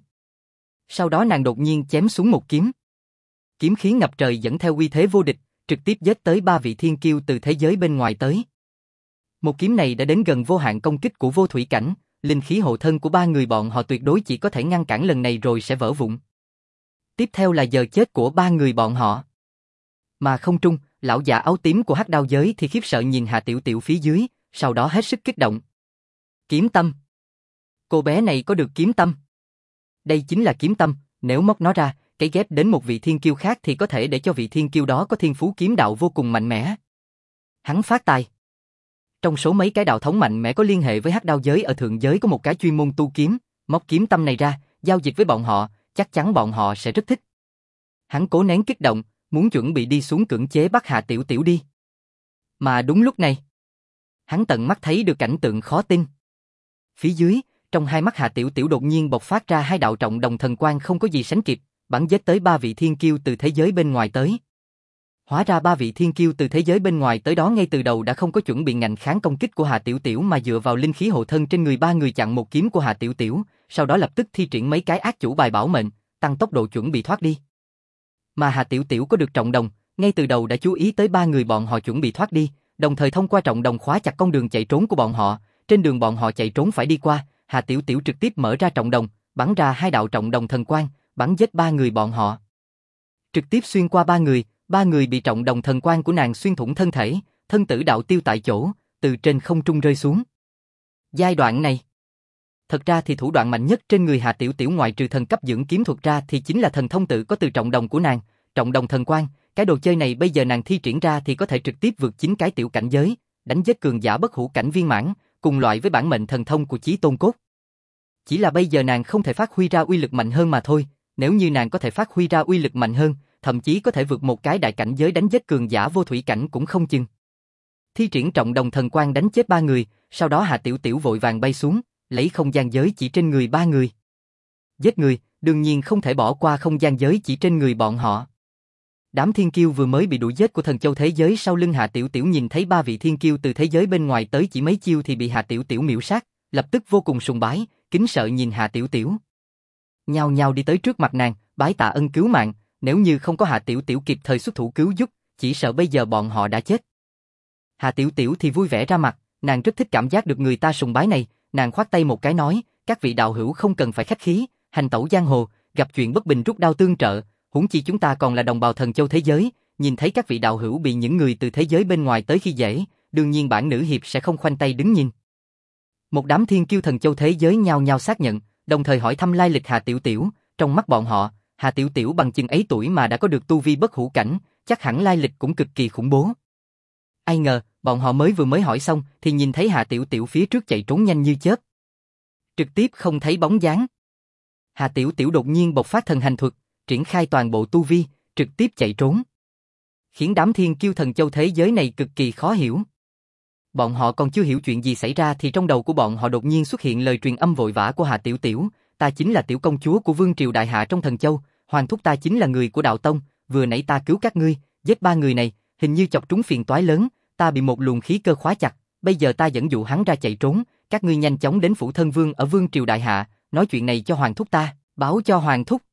Sau đó nàng đột nhiên chém xuống một kiếm. Kiếm khí ngập trời dẫn theo uy thế vô địch, trực tiếp giết tới ba vị thiên kiêu từ thế giới bên ngoài tới. Một kiếm này đã đến gần vô hạn công kích của vô thủy cảnh, linh khí hộ thân của ba người bọn họ tuyệt đối chỉ có thể ngăn cản lần này rồi sẽ vỡ vụn. Tiếp theo là giờ chết của ba người bọn họ. Mà không trung, lão già áo tím của Hắc Đao giới thì khiếp sợ nhìn Hạ Tiểu Tiểu phía dưới, sau đó hết sức kích động. Kiếm tâm. Cô bé này có được kiếm tâm. Đây chính là kiếm tâm, nếu móc nó ra, cái ghép đến một vị thiên kiêu khác thì có thể để cho vị thiên kiêu đó có thiên phú kiếm đạo vô cùng mạnh mẽ. Hắn phát tài. Trong số mấy cái đạo thống mạnh mẽ có liên hệ với Hắc Đao giới ở thượng giới có một cái chuyên môn tu kiếm, móc kiếm tâm này ra, giao dịch với bọn họ, chắc chắn bọn họ sẽ rất thích. Hắn cố nén kích động, muốn chuẩn bị đi xuống cưỡng chế bắt Hạ Tiểu Tiểu đi. Mà đúng lúc này, hắn tận mắt thấy được cảnh tượng khó tin. Phía dưới, trong hai mắt Hạ Tiểu Tiểu đột nhiên bộc phát ra hai đạo trọng đồng thần quang không có gì sánh kịp, bắn giết tới ba vị thiên kiêu từ thế giới bên ngoài tới. Hóa ra ba vị thiên kiêu từ thế giới bên ngoài tới đó ngay từ đầu đã không có chuẩn bị ngạnh kháng công kích của Hạ Tiểu Tiểu mà dựa vào linh khí hộ thân trên người ba người chặn một kiếm của Hạ Tiểu Tiểu, sau đó lập tức thi triển mấy cái ác chủ bài bảo mệnh, tăng tốc độ chuẩn bị thoát đi. Mà Hạ Tiểu Tiểu có được trọng đồng, ngay từ đầu đã chú ý tới ba người bọn họ chuẩn bị thoát đi, đồng thời thông qua trọng đồng khóa chặt con đường chạy trốn của bọn họ, trên đường bọn họ chạy trốn phải đi qua, Hạ Tiểu Tiểu trực tiếp mở ra trọng đồng, bắn ra hai đạo trọng đồng thần quang, bắn giết ba người bọn họ. Trực tiếp xuyên qua ba người bị trọng đồng thần quang của nàng xuyên thủng thân thể, thân tử đạo tiêu tại chỗ, từ trên không trung rơi xuống. Giai đoạn này, thật ra thì thủ đoạn mạnh nhất trên người Hạ Tiểu Tiểu ngoài trừ thần cấp dưỡng kiếm thuật ra thì chính là thần thông tự có từ trọng đồng của nàng, trọng đồng thần quang, cái đồ chơi này bây giờ nàng thi triển ra thì có thể trực tiếp vượt 9 cái tiểu cảnh giới, đánh giết cường giả bất hủ cảnh viên mãn, cùng loại với bản mệnh thần thông của Chí Tôn Cốt. Chỉ là bây giờ nàng không thể phát huy ra uy lực mạnh hơn mà thôi, nếu như nàng có thể phát huy ra uy lực mạnh hơn, thậm chí có thể vượt một cái đại cảnh giới đánh giết cường giả vô thủy cảnh cũng không chừng. Thi triển trọng đồng thần quang đánh chết ba người, sau đó Hạ Tiểu Tiểu vội vàng bay xuống, lấy không gian giới chỉ trên người ba người. Giết người, đương nhiên không thể bỏ qua không gian giới chỉ trên người bọn họ. Đám thiên kiêu vừa mới bị đuổi giết của thần châu thế giới sau lưng Hạ Tiểu Tiểu nhìn thấy ba vị thiên kiêu từ thế giới bên ngoài tới chỉ mấy chiêu thì bị Hạ Tiểu Tiểu miểu sát, lập tức vô cùng sùng bái, kính sợ nhìn Hạ Tiểu Tiểu. Nhao nhao đi tới trước mặt nàng, bái tạ ân cứu mạng, nếu như không có Hạ Tiểu Tiểu kịp thời xuất thủ cứu giúp, chỉ sợ bây giờ bọn họ đã chết. Hạ Tiểu Tiểu thì vui vẻ ra mặt, nàng rất thích cảm giác được người ta sùng bái này, nàng khoát tay một cái nói, các vị đạo hữu không cần phải khách khí, hành tẩu giang hồ, gặp chuyện bất bình rút đao tương trợ, huống chi chúng ta còn là đồng bào thần châu thế giới, nhìn thấy các vị đạo hữu bị những người từ thế giới bên ngoài tới khi dễ, đương nhiên bản nữ hiệp sẽ không khoanh tay đứng nhìn. Một đám thiên kiêu thần châu thế giới nhao nhao xác nhận, đồng thời hỏi thăm lai lịch Hạ Tiểu Tiểu, trong mắt bọn họ, Hạ Tiểu Tiểu bằng chừng ấy tuổi mà đã có được tu vi bất hủ cảnh, chắc hẳn lai lịch cũng cực kỳ khủng bố. Ai ngờ, bọn họ vừa mới hỏi xong thì nhìn thấy Hạ Tiểu Tiểu phía trước chạy trốn nhanh như chớp. Trực tiếp không thấy bóng dáng. Hạ Tiểu Tiểu đột nhiên bộc phát thần hành thuật, triển khai toàn bộ tu vi, trực tiếp chạy trốn. khiến đám thiên kiêu thần châu thế giới này cực kỳ khó hiểu. Bọn họ còn chưa hiểu chuyện gì xảy ra thì trong đầu của bọn họ đột nhiên xuất hiện lời truyền âm vội vã của Hà Tiểu Tiểu, ta chính là tiểu công chúa của Vương Triều Đại Hạ trong Thần Châu, Hoàng thúc ta chính là người của Đạo Tông, vừa nãy ta cứu các ngươi, giết 3 người này, hình như chọc trúng phiền toái lớn, ta bị một luồng khí cơ khóa chặt, bây giờ ta dẫn dụ hắn ra chạy trốn, các ngươi nhanh chóng đến phủ thân vương ở Vương Triều Đại Hạ, nói chuyện này cho Hoàng thúc ta, báo cho Hoàng thúc.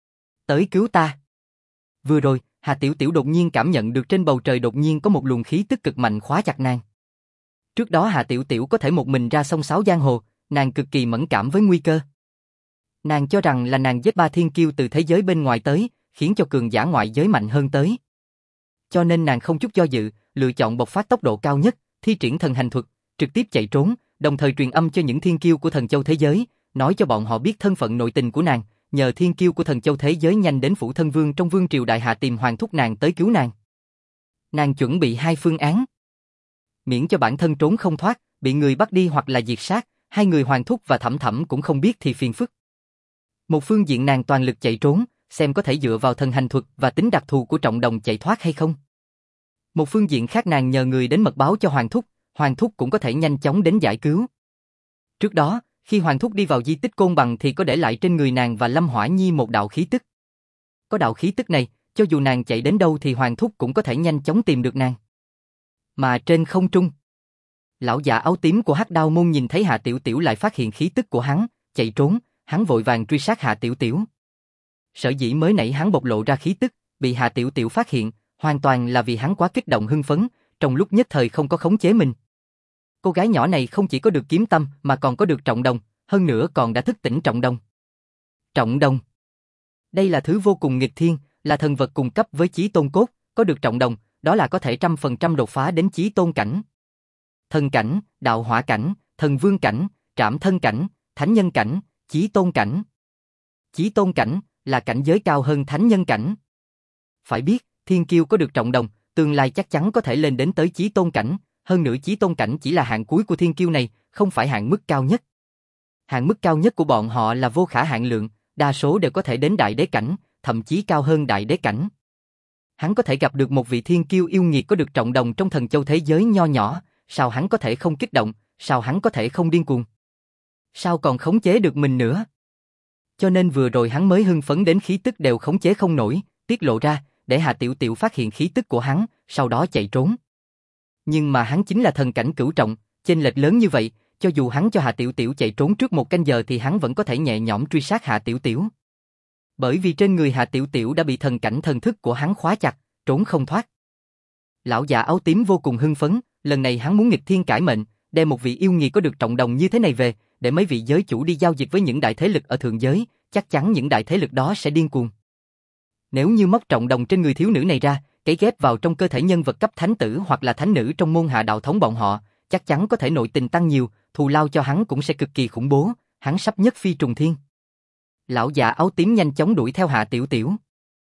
Tới cứu ta. Vừa rồi, Hà Tiểu Tiểu đột nhiên cảm nhận được trên bầu trời đột nhiên có một luồng khí tức cực mạnh khóa chặt nàng. Trước đó Hà Tiểu Tiểu có thể một mình ra sông sáo giang hồ, nàng cực kỳ mẫn cảm với nguy cơ. Nàng cho rằng là nàng giết 3 thiên kiêu từ thế giới bên ngoài tới, khiến cho cường giả ngoại giới mạnh hơn tới. Cho nên nàng không chút do dự, lựa chọn bộc phát tốc độ cao nhất, thi triển thần hành thuật, trực tiếp chạy trốn, đồng thời truyền âm cho những thiên kiêu của thần châu thế giới, nói cho bọn họ biết thân phận nội tình của nàng, nhờ thiên kiêu của thần châu thế giới nhanh đến phủ thân vương trong Vương Triều Đại Hạ tìm Hoàng thúc nàng tới cứu nàng. Nàng chuẩn bị 2 phương án. Miễn cho bản thân trốn không thoát, bị người bắt đi hoặc là diệt sát, 2 người Hoàng thúc và Thẩm Thẩm cũng không biết thì phiền phức. Một phương diện nàng toàn lực chạy trốn, xem có thể dựa vào thần hành thuật và tính đặc thù của Trọng Đồng chạy thoát hay không. Một phương diện khác nàng nhờ người đến mật báo cho Hoàng thúc cũng có thể nhanh chóng đến giải cứu. Trước đó, khi Hoàng thúc đi vào di tích Côn Bằng thì có để lại trên người nàng và Lâm Hỏa Nhi một đạo khí tức. Có đạo khí tức này, cho dù nàng chạy đến đâu thì Hoàng thúc cũng có thể nhanh chóng tìm được nàng. Mà trên không trung, lão già áo tím của Hắc Đao môn nhìn thấy Hạ Tiểu Tiểu lại phát hiện khí tức của hắn, chạy trốn, hắn vội vàng truy sát Hạ Tiểu Tiểu. Sở dĩ mới nãy hắn bộc lộ ra khí tức, bị Hạ Tiểu Tiểu phát hiện, hoàn toàn là vì hắn quá kích động hưng phấn, trong lúc nhất thời không có khống chế mình. Cô gái nhỏ này không chỉ có được kiếm tâm mà còn có được Trọng Đồng, hơn nữa còn đã thức tỉnh Trọng Đồng. Trọng Đồng. Đây là thứ vô cùng nghịch thiên, là thần vật cùng cấp với Chí Tôn cốt, có được Trọng Đồng, đó là có thể 100% đột phá đến Chí Tôn cảnh. Thần cảnh, đạo hỏa cảnh, thần vương cảnh, trảm thân cảnh, thánh nhân cảnh, Chí Tôn cảnh. Chí Tôn cảnh là cảnh giới cao hơn thánh nhân cảnh. Phải biết, thiên kiêu có được Trọng Đồng, tương lai chắc chắn có thể lên đến tới Chí Tôn cảnh, hơn nữa Chí Tôn cảnh chỉ là hạng cuối của thiên kiêu này, không phải hạng mức cao nhất. Hạng mức cao nhất của bọn họ là vô khả hạn lượng, đa số đều có thể đến đại đế cảnh, thậm chí cao hơn đại đế cảnh. Hắn có thể gặp được một vị thiên kiêu yêu nghiệt có được Trọng Đồng trong thần châu thế giới nho nhỏ, sao hắn có thể không kích động, sao hắn có thể không điên cuồng? Sao còn khống chế được mình nữa? Cho nên vừa rồi hắn mới hưng phấn đến khí tức đều khống chế không nổi, tiết lộ ra, để Hà Tiểu Tiểu phát hiện khí tức của hắn, sau đó chạy trốn. Nhưng mà hắn chính là thần cảnh cửu trọng, chênh lệch lớn như vậy, cho dù hắn cho Hà Tiểu Tiểu chạy trốn trước 1 canh giờ thì hắn vẫn có thể nhẹ nhõm truy sát Hà Tiểu Tiểu. Bởi vì trên người Hà Tiểu Tiểu đã bị thần cảnh thần thức của hắn khóa chặt, trốn không thoát. Lão già áo tím vô cùng hưng phấn, lần này hắn muốn nghịch thiên cải mệnh, đem một vị yêu nghiệt có được Trọng Đồng như thế này về, để mấy vị giới chủ đi giao dịch với những đại thế lực ở thượng giới, chắc chắn những đại thế lực đó sẽ điên cuồng. Nếu như móc Trọng Đồng trên người thiếu nữ này ra, cấy ghép vào trong cơ thể nhân vật cấp thánh tử hoặc là thánh nữ trong môn hạ đạo thống bọn họ, chắc chắn có thể nội tình tăng nhiều, thù lao cho hắn cũng sẽ cực kỳ khủng bố, hắn sắp nhất phi trùng thiên. Lão già áo tím nhanh chóng đuổi theo Hạ Tiểu Tiểu.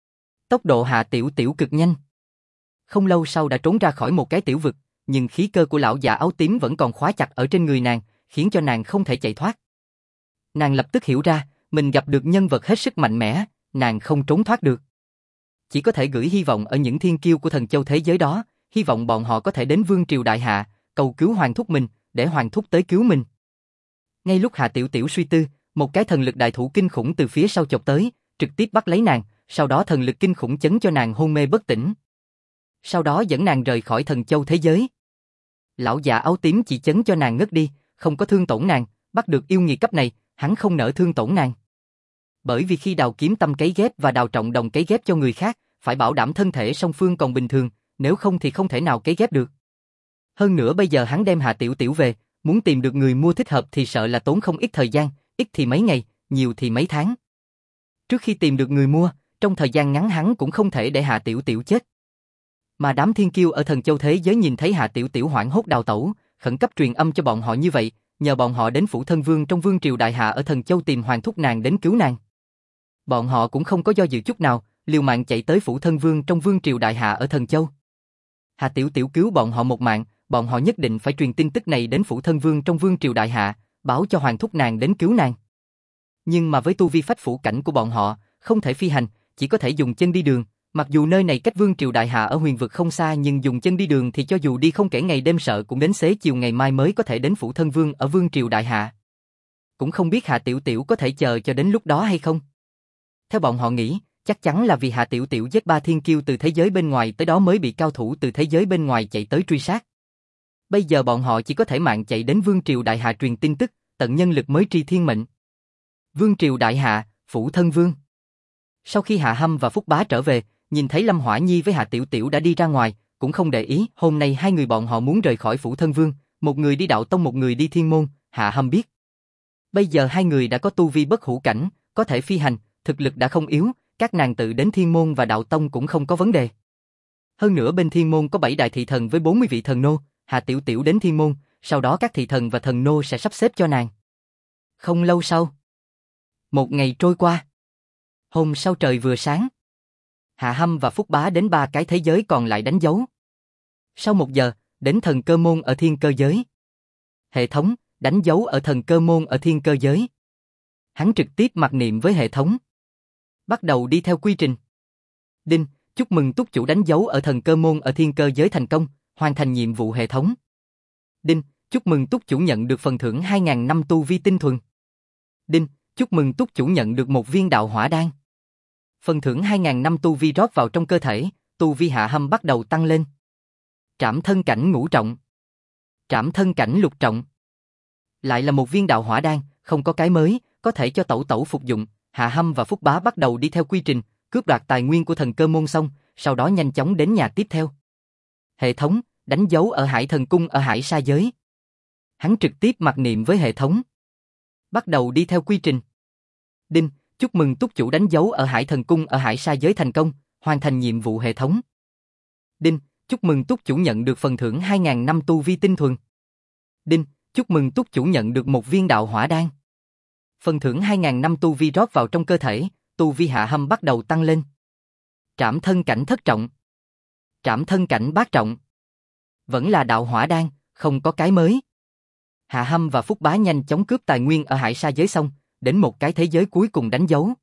Tốc độ Hạ Tiểu Tiểu cực nhanh. Không lâu sau đã trốn ra khỏi một cái tiểu vực, nhưng khí cơ của lão già áo tím vẫn còn khóa chặt ở trên người nàng, khiến cho nàng không thể chạy thoát. Nàng lập tức hiểu ra, mình gặp được nhân vật hết sức mạnh mẽ, nàng không trốn thoát được. Chỉ có thể gửi hy vọng ở những thiên kiêu của thần châu thế giới đó, hy vọng bọn họ có thể đến Vương Triều Đại Hạ, cầu cứu Hoàng thúc mình, để Hoàng thúc tới cứu mình. Ngay lúc Hạ Tiểu Tiểu suy tư, một cái thần lực đại thủ kinh khủng từ phía sau chộp tới, trực tiếp bắt lấy nàng, sau đó thần lực kinh khủng chấn cho nàng hôn mê bất tỉnh. Sau đó dẫn nàng rời khỏi thần châu thế giới. Lão già áo tím chỉ chấn cho nàng ngất đi, không có thương tổn nàng, bắt được yêu nghiệt cấp này, hắn không nỡ thương tổn nàng. Bởi vì khi đào kiếm tâm cấy ghép và đào Trọng Đồng cấy ghép cho người khác, phải bảo đảm thân thể song phương còn bình thường, nếu không thì không thể nào cấy ghép được. Hơn nữa bây giờ hắn đem Hạ Tiểu Tiểu về, muốn tìm được người mua thích hợp thì sợ là tốn không ít thời gian, ít thì mấy ngày, nhiều thì mấy tháng. Trước khi tìm được người mua, trong thời gian ngắn hắn cũng không thể để Hạ Tiểu Tiểu chết. Mà đám thiên kiêu ở thần châu thế giới nhìn thấy Hạ Tiểu Tiểu hoảng hốt đào tẩu, khẩn cấp truyền âm cho bọn họ như vậy, nhờ bọn họ đến phủ thân vương trong Vương Triều Đại Hạ ở thần châu tìm Hoàng thúc nàng đến cứu nàng. Bọn họ cũng không có do dự chút nào, liều mạng chạy tới phủ thân vương trong Vương Triều Đại Hạ ở thần châu. Hạ Tiểu Tiểu cứu bọn họ một mạng, bọn họ nhất định phải truyền tin tức này đến phủ thân vương trong Vương Triều Đại Hạ, báo cho Hoàng thúc nàng đến cứu nàng. Nhưng mà với tu vi phách phủ cảnh của bọn họ, không thể phi hành, chỉ có thể dùng chân đi đường, Mặc dù nơi này cách Vương Triều Đại Hạ ở huyền vực không xa nhưng dùng chân đi đường thì cho dù đi không kể ngày đêm sợ cũng đến xế chiều ngày mai mới có thể đến phủ thân vương ở Vương Triều Đại Hạ. Cũng không biết Hạ Tiểu Tiểu có thể chờ cho đến lúc đó hay không. Theo bọn họ nghĩ, chắc chắn là vì Hạ Tiểu Tiểu giết 3 thiên kiêu từ thế giới bên ngoài tới đó mới bị cao thủ từ thế giới bên ngoài chạy tới truy sát. Bây giờ bọn họ chỉ có thể mạng chạy đến Vương Triều Đại Hạ truyền tin tức, tận nhân lực mới tri thiên mệnh. Vương Triều Đại Hạ, phủ thân vương. Sau khi Hạ Hâm và Phúc Bá trở về, nhìn thấy Lâm Hỏa Nhi với Hạ Tiểu Tiểu đã đi ra ngoài, cũng không để ý, hôm nay hai người bọn họ muốn rời khỏi phủ thân vương, một người đi đạo tông một người đi thiên môn, Hạ Hâm biết. Bây giờ hai người đã có tu vi bất hủ cảnh, có thể phi hành, thực lực đã không yếu, các nàng tự đến thiên môn và đạo tông cũng không có vấn đề. Hơn nữa bên thiên môn có 7 đại thị thần với 40 vị thần nô, Hạ Tiểu Tiểu đến thiên môn, sau đó các thị thần và thần nô sẽ sắp xếp cho nàng. Không lâu sau, một ngày trôi qua. Hôm sau trời vừa sáng, Hạ Hâm và Phúc Bá đến 3 cái thế giới còn lại đánh dấu. Sau 1 giờ, đến thần cơ môn ở thiên cơ giới. Hệ thống, đánh dấu ở thần cơ môn ở thiên cơ giới. Hắn trực tiếp mặc niệm với hệ thống. Bắt đầu đi theo quy trình. Đinh, chúc mừng túc chủ đánh dấu ở thần cơ môn ở thiên cơ giới thành công, hoàn thành nhiệm vụ hệ thống. Đinh, chúc mừng túc chủ nhận được phần thưởng 2.000 năm tu vi tinh thuần. Đinh, chúc mừng túc chủ nhận được 1 viên đạo hỏa đan. Phần thưởng 2.000 năm tu vi rót vào trong cơ thể, tu vi Hạ Hâm bắt đầu tăng lên. Trảm thân cảnh ngũ trọng. Trảm thân cảnh lục trọng. Lại là 1 viên đạo hỏa đan, không có cái mới, có thể cho tẩu tẩu phục dụng. Hạ Hâm và Phúc Bá bắt đầu đi theo quy trình, cướp đoạt tài nguyên của thần cơ môn xong, sau đó nhanh chóng đến nhà tiếp theo. Hệ thống, đánh dấu ở Hải Thần Cung ở Hải Sa Giới. Hắn trực tiếp mặc niệm với hệ thống. Bắt đầu đi theo quy trình. Đinh, chúc mừng túc chủ đánh dấu ở Hải Thần Cung ở Hải Sa Giới thành công, hoàn thành nhiệm vụ hệ thống. Đinh, chúc mừng túc chủ nhận được phần thưởng 2.000 năm tu vi tinh thuần. Đinh, chúc mừng túc chủ nhận được 1 viên đạo hỏa đan. Phần thưởng 2.000 năm tu vi rót vào trong cơ thể, tu vi Hạ Hâm bắt đầu tăng lên. Trảm thân cảnh thất trọng. Trảm thân cảnh bát trọng. Vẫn là đạo hỏa đan, không có cái mới. Hạ Hâm và Phúc Bá nhanh chóng cướp tài nguyên ở Hải Sa Giới xong, đến một cái thế giới cuối cùng đánh dấu.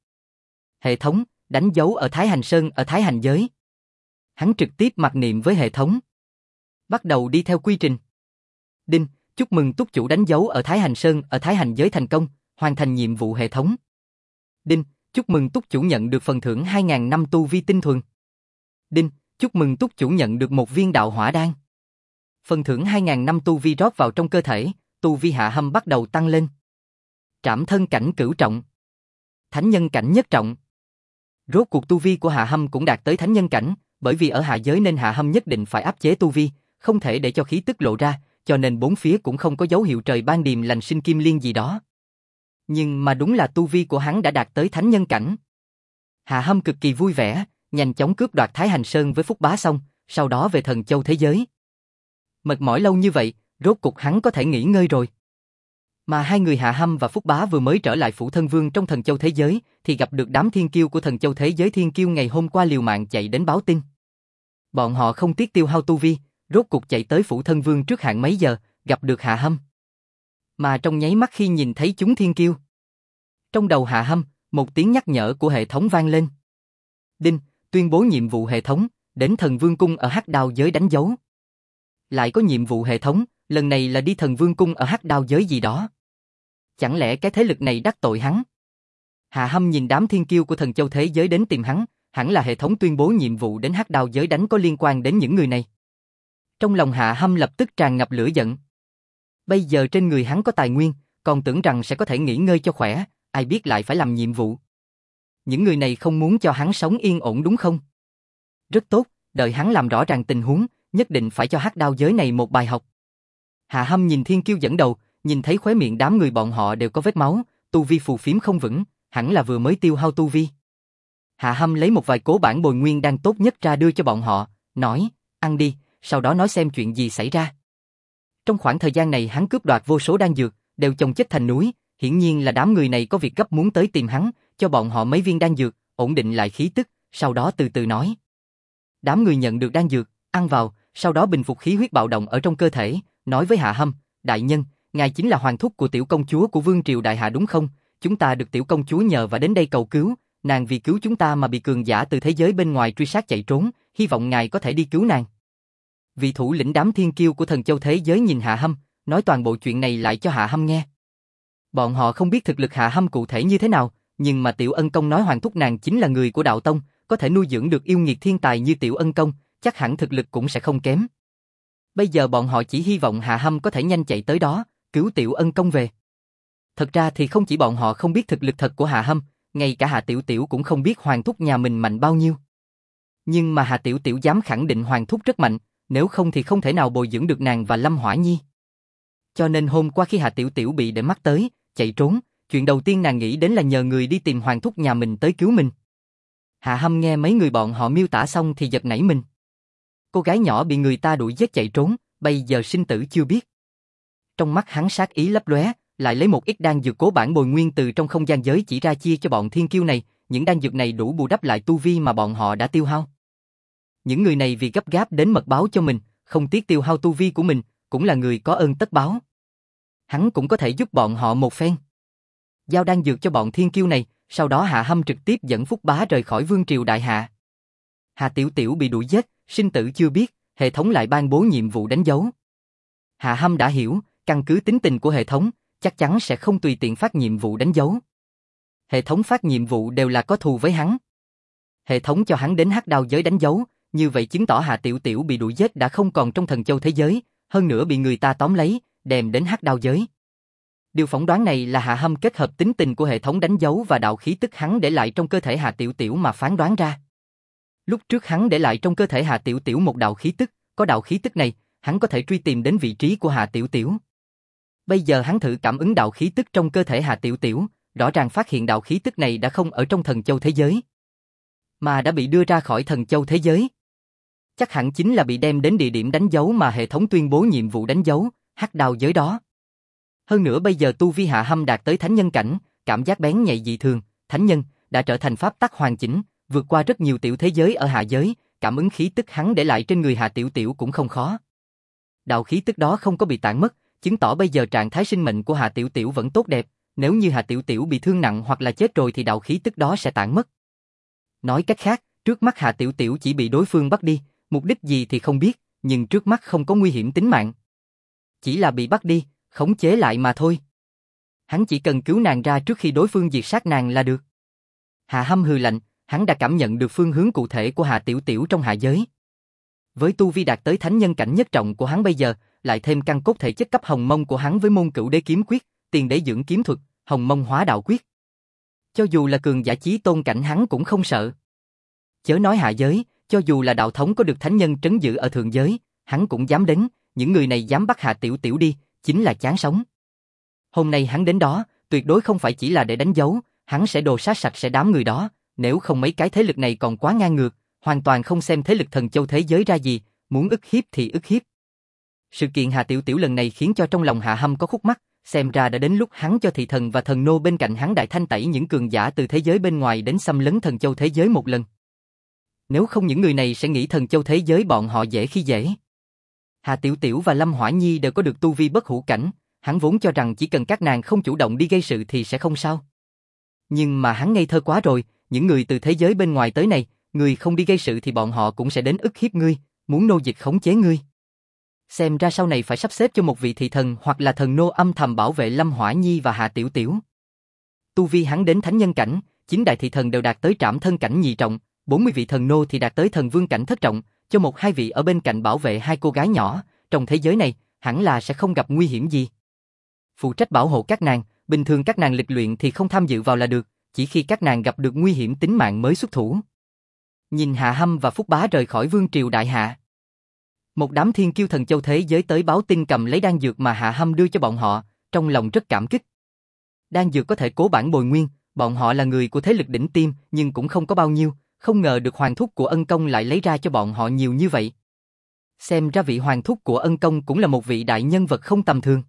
Hệ thống, đánh dấu ở Thái Hành Sơn ở Thái Hành Giới. Hắn trực tiếp mặc niệm với hệ thống. Bắt đầu đi theo quy trình. Đinh, chúc mừng túc chủ đánh dấu ở Thái Hành Sơn ở Thái Hành Giới thành công, hoàn thành nhiệm vụ hệ thống. Đinh, chúc mừng túc chủ nhận được phần thưởng 2.000 năm tu vi tinh thuần. Đinh, chúc mừng túc chủ nhận được 1 viên đạo hỏa đan. Phần thưởng 2.000 năm tu vi rót vào trong cơ thể, tu vi Hạ Hâm bắt đầu tăng lên. Trảm thân cảnh cửu trọng. Thánh nhân cảnh nhất trọng. Rốt cuộc tu vi của Hạ Hâm cũng đạt tới thánh nhân cảnh, bởi vì ở hạ giới nên Hạ Hâm nhất định phải áp chế tu vi, không thể để cho khí tức lộ ra, cho nên bốn phía cũng không có dấu hiệu trời ban điềm lành sinh kim liên gì đó. Nhưng mà đúng là tu vi của hắn đã đạt tới thánh nhân cảnh. Hạ Hâm cực kỳ vui vẻ, nhanh chóng cướp đoạt Thái Hành Sơn với Phúc Bá xong, sau đó về Thần Châu thế giới. Mệt mỏi lâu như vậy, rốt cuộc hắn có thể nghỉ ngơi rồi. Mà hai người Hạ Hâm và Phúc Bá vừa mới trở lại phủ thân vương trong Thần Châu thế giới, thì gặp được đám thiên kiêu của Thần Châu thế giới thiên kiêu ngày hôm qua liều mạng chạy đến báo tin. Bọn họ không tiếc tiêu hao tu vi, rốt cuộc chạy tới phủ thân vương trước hạn mấy giờ, gặp được Hạ Hâm. Mà trong nháy mắt khi nhìn thấy chúng thiên kiêu, trong đầu Hạ Hâm, một tiếng nhắc nhở của hệ thống vang lên. Đinh, tuyên bố nhiệm vụ hệ thống, đến Thần Vương Cung ở Hắc Đao giới đánh dấu. Lại có nhiệm vụ hệ thống, lần này là đi Thần Vương Cung ở Hắc Đao giới gì đó. Chẳng lẽ cái thế lực này đắc tội hắn? Hạ Hâm nhìn đám thiên kiêu của Thần Châu thế giới đến tìm hắn, hẳn là hệ thống tuyên bố nhiệm vụ đến Hắc Đao giới đánh có liên quan đến những người này. Trong lòng Hạ Hâm lập tức tràn ngập lửa giận. Bây giờ trên người hắn có tài nguyên, còn tưởng rằng sẽ có thể nghỉ ngơi cho khỏe, ai biết lại phải làm nhiệm vụ. Những người này không muốn cho hắn sống yên ổn đúng không? Rất tốt, đợi hắn làm rõ ràng tình huống, nhất định phải cho Hắc Đao giới này một bài học. Hạ Hâm nhìn thiên kiêu dẫn đầu, nhìn thấy khóe miệng đám người bọn họ đều có vết máu, tu vi phù phiếm không vững, hẳn là vừa mới tiêu hao tu vi. Hạ Hâm lấy một vài cố bản bồi nguyên đan tốt nhất ra đưa cho bọn họ, nói, ăn đi, sau đó nói xem chuyện gì xảy ra. Trong khoảng thời gian này hắn cướp đoạt vô số đan dược, đều chồng chất thành núi, hiển nhiên là đám người này có việc gấp muốn tới tìm hắn, cho bọn họ mấy viên đan dược, ổn định lại khí tức, sau đó từ từ nói. Đám người nhận được đan dược, ăn vào, sau đó bình phục khí huyết bạo động ở trong cơ thể, nói với Hạ Hâm, đại nhân, ngài chính là hoàng thúc của tiểu công chúa của Vương Triều Đại Hạ đúng không? Chúng ta được tiểu công chúa nhờ và đến đây cầu cứu, nàng vì cứu chúng ta mà bị cường giả từ thế giới bên ngoài truy sát chạy trốn, hy vọng ngài có thể đi cứu nàng. Vị thủ lĩnh đám thiên kiêu của thần châu thế giới nhìn Hạ Hâm, nói toàn bộ chuyện này lại cho Hạ Hâm nghe. Bọn họ không biết thực lực Hạ Hâm cụ thể như thế nào, nhưng mà Tiểu Ân Công nói Hoàng thúc nàng chính là người của đạo tông, có thể nuôi dưỡng được yêu nghiệt thiên tài như Tiểu Ân Công, chắc hẳn thực lực cũng sẽ không kém. Bây giờ bọn họ chỉ hy vọng Hạ Hâm có thể nhanh chạy tới đó, cứu Tiểu Ân Công về. Thật ra thì không chỉ bọn họ không biết thực lực thật của Hạ Hâm, ngay cả Hạ Tiểu Tiểu cũng không biết Hoàng thúc nhà mình mạnh bao nhiêu. Nhưng mà Hạ Tiểu Tiểu dám khẳng định Hoàng thúc rất mạnh, nếu không thì không thể nào bồi dưỡng được nàng và Lâm Hỏa Nhi. Cho nên hôm qua khi Hạ Tiểu Tiểu bị để mắt tới, chạy trốn, chuyện đầu tiên nàng nghĩ đến là nhờ người đi tìm Hoàng thúc nhà mình tới cứu mình. Hạ Hâm nghe mấy người bọn họ miêu tả xong thì giật nảy mình. Cô gái nhỏ bị người ta đuổi giết chạy trốn, bây giờ sinh tử chưa biết. Trong mắt hắn sát ý lấp lóe, lại lấy một ít đan dược cố bản bồi nguyên từ trong không gian giới chỉ ra chia cho bọn thiên kiêu này, những đan dược này đủ bù đắp lại tu vi mà bọn họ đã tiêu hao. Những người này vì gấp gáp đến mật báo cho mình, không tiếc tiêu hao tu vi của mình, cũng là người có ơn tất báo. Hắn cũng có thể giúp bọn họ một phen. Giao đan dược cho bọn thiên kiêu này, sau đó Hạ Hâm trực tiếp dẫn Phúc Bá rời khỏi vương triều đại hạ. Hạ Tiểu Tiểu bị đuổi giết, sinh tử chưa biết, hệ thống lại ban bố nhiệm vụ đánh dấu. Hạ Hâm đã hiểu, căn cứ tính tình của hệ thống, chắc chắn sẽ không tùy tiện phát nhiệm vụ đánh dấu. Hệ thống phát nhiệm vụ đều là có thù với hắn. Hệ thống cho hắn đến Hắc Đao giới đánh dấu, như vậy chứng tỏ Hạ Tiểu Tiểu bị đuổi giết đã không còn trong thần châu thế giới, hơn nữa bị người ta tóm lấy, đem đến Hắc Đao giới. Điều phỏng đoán này là Hạ Hâm kết hợp tính tình của hệ thống đánh dấu và đạo khí tức hắn để lại trong cơ thể Hạ Tiểu Tiểu mà phán đoán ra. Lúc trước hắn để lại trong cơ thể Hạ Tiểu Tiểu một đạo khí tức, có đạo khí tức này, hắn có thể truy tìm đến vị trí của Hạ Tiểu Tiểu. Bây giờ hắn thử cảm ứng đạo khí tức trong cơ thể Hạ Tiểu Tiểu, rõ ràng phát hiện đạo khí tức này đã không ở trong thần châu thế giới, mà đã bị đưa ra khỏi thần châu thế giới. Chắc hẳn chính là bị đem đến địa điểm đánh dấu mà hệ thống tuyên bố nhiệm vụ đánh dấu, Hắc Đao giới đó. Hơn nữa bây giờ tu vi Hạ Hâm đạt tới thánh nhân cảnh, cảm giác bén nhạy dị thường, thánh nhân, đã trở thành pháp tắc hoàn chỉnh, vượt qua rất nhiều tiểu thế giới ở hạ giới, cảm ứng khí tức hắn để lại trên người Hạ Tiểu Tiểu cũng không khó. Đạo khí tức đó không có bị tản mất, chứng tỏ bây giờ trạng thái sinh mệnh của Hạ Tiểu Tiểu vẫn tốt đẹp, nếu như Hạ Tiểu Tiểu bị thương nặng hoặc là chết rồi thì đạo khí tức đó sẽ tản mất. Nói cách khác, trước mắt Hạ Tiểu Tiểu chỉ bị đối phương bắt đi, mục đích gì thì không biết, nhưng trước mắt không có nguy hiểm tính mạng. Chỉ là bị bắt đi, khống chế lại mà thôi. Hắn chỉ cần cứu nàng ra trước khi đối phương diệt sát nàng là được. Hạ Hâm hừ lạnh, hắn đã cảm nhận được phương hướng cụ thể của Hạ Tiểu Tiểu trong hạ giới. Với tu vi đạt tới thánh nhân cảnh nhất trọng của hắn bây giờ, lại thêm căn cốt thể chất cấp hồng mông của hắn với môn Cửu Đế kiếm quyết, tiền đế dưỡng kiếm thuật, hồng mông hóa đạo quyết. Cho dù là cường giả chí tôn cảnh hắn cũng không sợ. Chớ nói hạ giới, cho dù là đạo thống có được thánh nhân trấn giữ ở thượng giới, hắn cũng dám đến, những người này dám bắt Hạ Tiểu Tiểu đi, chính là chán sống. Hôm nay hắn đến đó, tuyệt đối không phải chỉ là để đánh dấu, hắn sẽ đồ sát sạch sẽ đám người đó, nếu không mấy cái thế lực này còn quá ngang ngược, hoàn toàn không xem thế lực thần châu thế giới ra gì, muốn ức hiếp thì ức hiếp. Sự kiện Hạ Tiểu Tiểu lần này khiến cho trong lòng Hạ Hâm có khúc mắc, xem ra đã đến lúc hắn cho thị thần và thần nô bên cạnh hắn đại thanh tẩy những cường giả từ thế giới bên ngoài đến xâm lấn thần châu thế giới một lần. Nếu không những người này sẽ nghĩ thần châu thế giới bọn họ dễ khi dễ. Hạ Tiểu Tiểu và Lâm Hỏa Nhi đều có được tu vi bất hủ cảnh, hắn vốn cho rằng chỉ cần các nàng không chủ động đi gây sự thì sẽ không sao. Nhưng mà hắn ngây thơ quá rồi, những người từ thế giới bên ngoài tới này, người không đi gây sự thì bọn họ cũng sẽ đến ức hiếp ngươi, muốn nô dịch khống chế ngươi. Xem ra sau này phải sắp xếp cho một vị thị thần hoặc là thần nô âm thầm bảo vệ Lâm Hỏa Nhi và Hạ Tiểu Tiểu. Tu vi hắn đến thánh nhân cảnh, 9 đại thị thần đều đạt tới trảm thân cảnh nhị trọng, 40 vị thần nô thì đạt tới thần vương cảnh thất trọng, cho một hai vị ở bên cạnh bảo vệ hai cô gái nhỏ, trong thế giới này, hẳn là sẽ không gặp nguy hiểm gì. Phụ trách bảo hộ các nàng, bình thường các nàng lịch luyện thì không tham dự vào là được, chỉ khi các nàng gặp được nguy hiểm tính mạng mới xuất thủ. Nhìn Hạ Hâm và Phúc Bá rời khỏi vương triều đại hạ. Một đám thiên kiêu thần châu thế giới tới báo tin cầm lấy đan dược mà Hạ Hâm đưa cho bọn họ, trong lòng rất cảm kích. Đan dược có thể cố bản bồi nguyên, bọn họ là người của thế lực đỉnh tiêm nhưng cũng không có bao nhiêu, không ngờ được hoàng thúc của Ân Công lại lấy ra cho bọn họ nhiều như vậy. Xem ra vị hoàng thúc của Ân Công cũng là một vị đại nhân vật không tầm thường.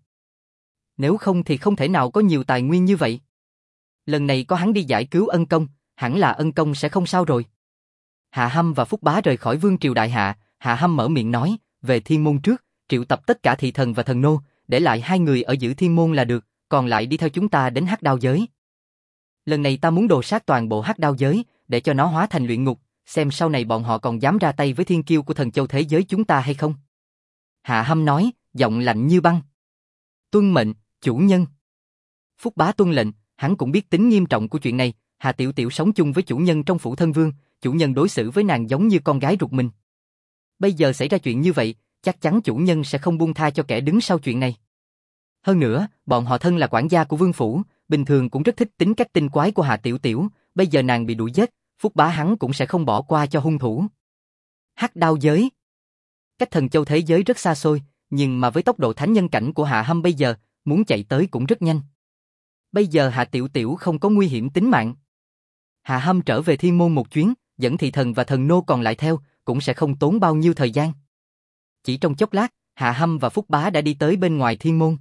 Nếu không thì không thể nào có nhiều tài nguyên như vậy. Lần này có hắn đi giải cứu Ân Công, hẳn là Ân Công sẽ không sao rồi. Hạ Hâm và Phúc Bá rời khỏi vương triều đại hạ, Hạ Hâm mở miệng nói, về thiên môn trước, triệu tập tất cả thị thần và thần nô, để lại 2 người ở giữ thiên môn là được, còn lại đi theo chúng ta đến Hắc Đao giới. Lần này ta muốn đồ sát toàn bộ hắc đao giới, để cho nó hóa thành luyện ngục, xem sau này bọn họ còn dám ra tay với thiên kiêu của thần châu thế giới chúng ta hay không. Hạ Hâm nói, giọng lạnh như băng. Tuân mệnh, chủ nhân. Phúc Bá tuân lệnh, hắn cũng biết tính nghiêm trọng của chuyện này, Hà Tiểu Tiểu sống chung với chủ nhân trong phủ thân vương, chủ nhân đối xử với nàng giống như con gái ruột mình. Bây giờ xảy ra chuyện như vậy, chắc chắn chủ nhân sẽ không buông tha cho kẻ đứng sau chuyện này. Hơn nữa, bọn họ thân là quản gia của vương phủ, bình thường cũng rất thích tính cách tinh quái của Hà Tiểu Tiểu, bây giờ nàng bị đuổi giết, Phúc Bá hắn cũng sẽ không bỏ qua cho hung thủ. Hắc đao giới. Cách thần châu thế giới rất xa xôi, nhưng mà với tốc độ thánh nhân cảnh của Hạ Hâm bây giờ, muốn chạy tới cũng rất nhanh. Bây giờ Hạ Tiểu Tiểu không có nguy hiểm tính mạng. Hạ Hâm trở về thiên môn một chuyến, dẫn thị thần và thần nô còn lại theo, cũng sẽ không tốn bao nhiêu thời gian. Chỉ trong chốc lát, Hạ Hâm và Phúc Bá đã đi tới bên ngoài thiên môn.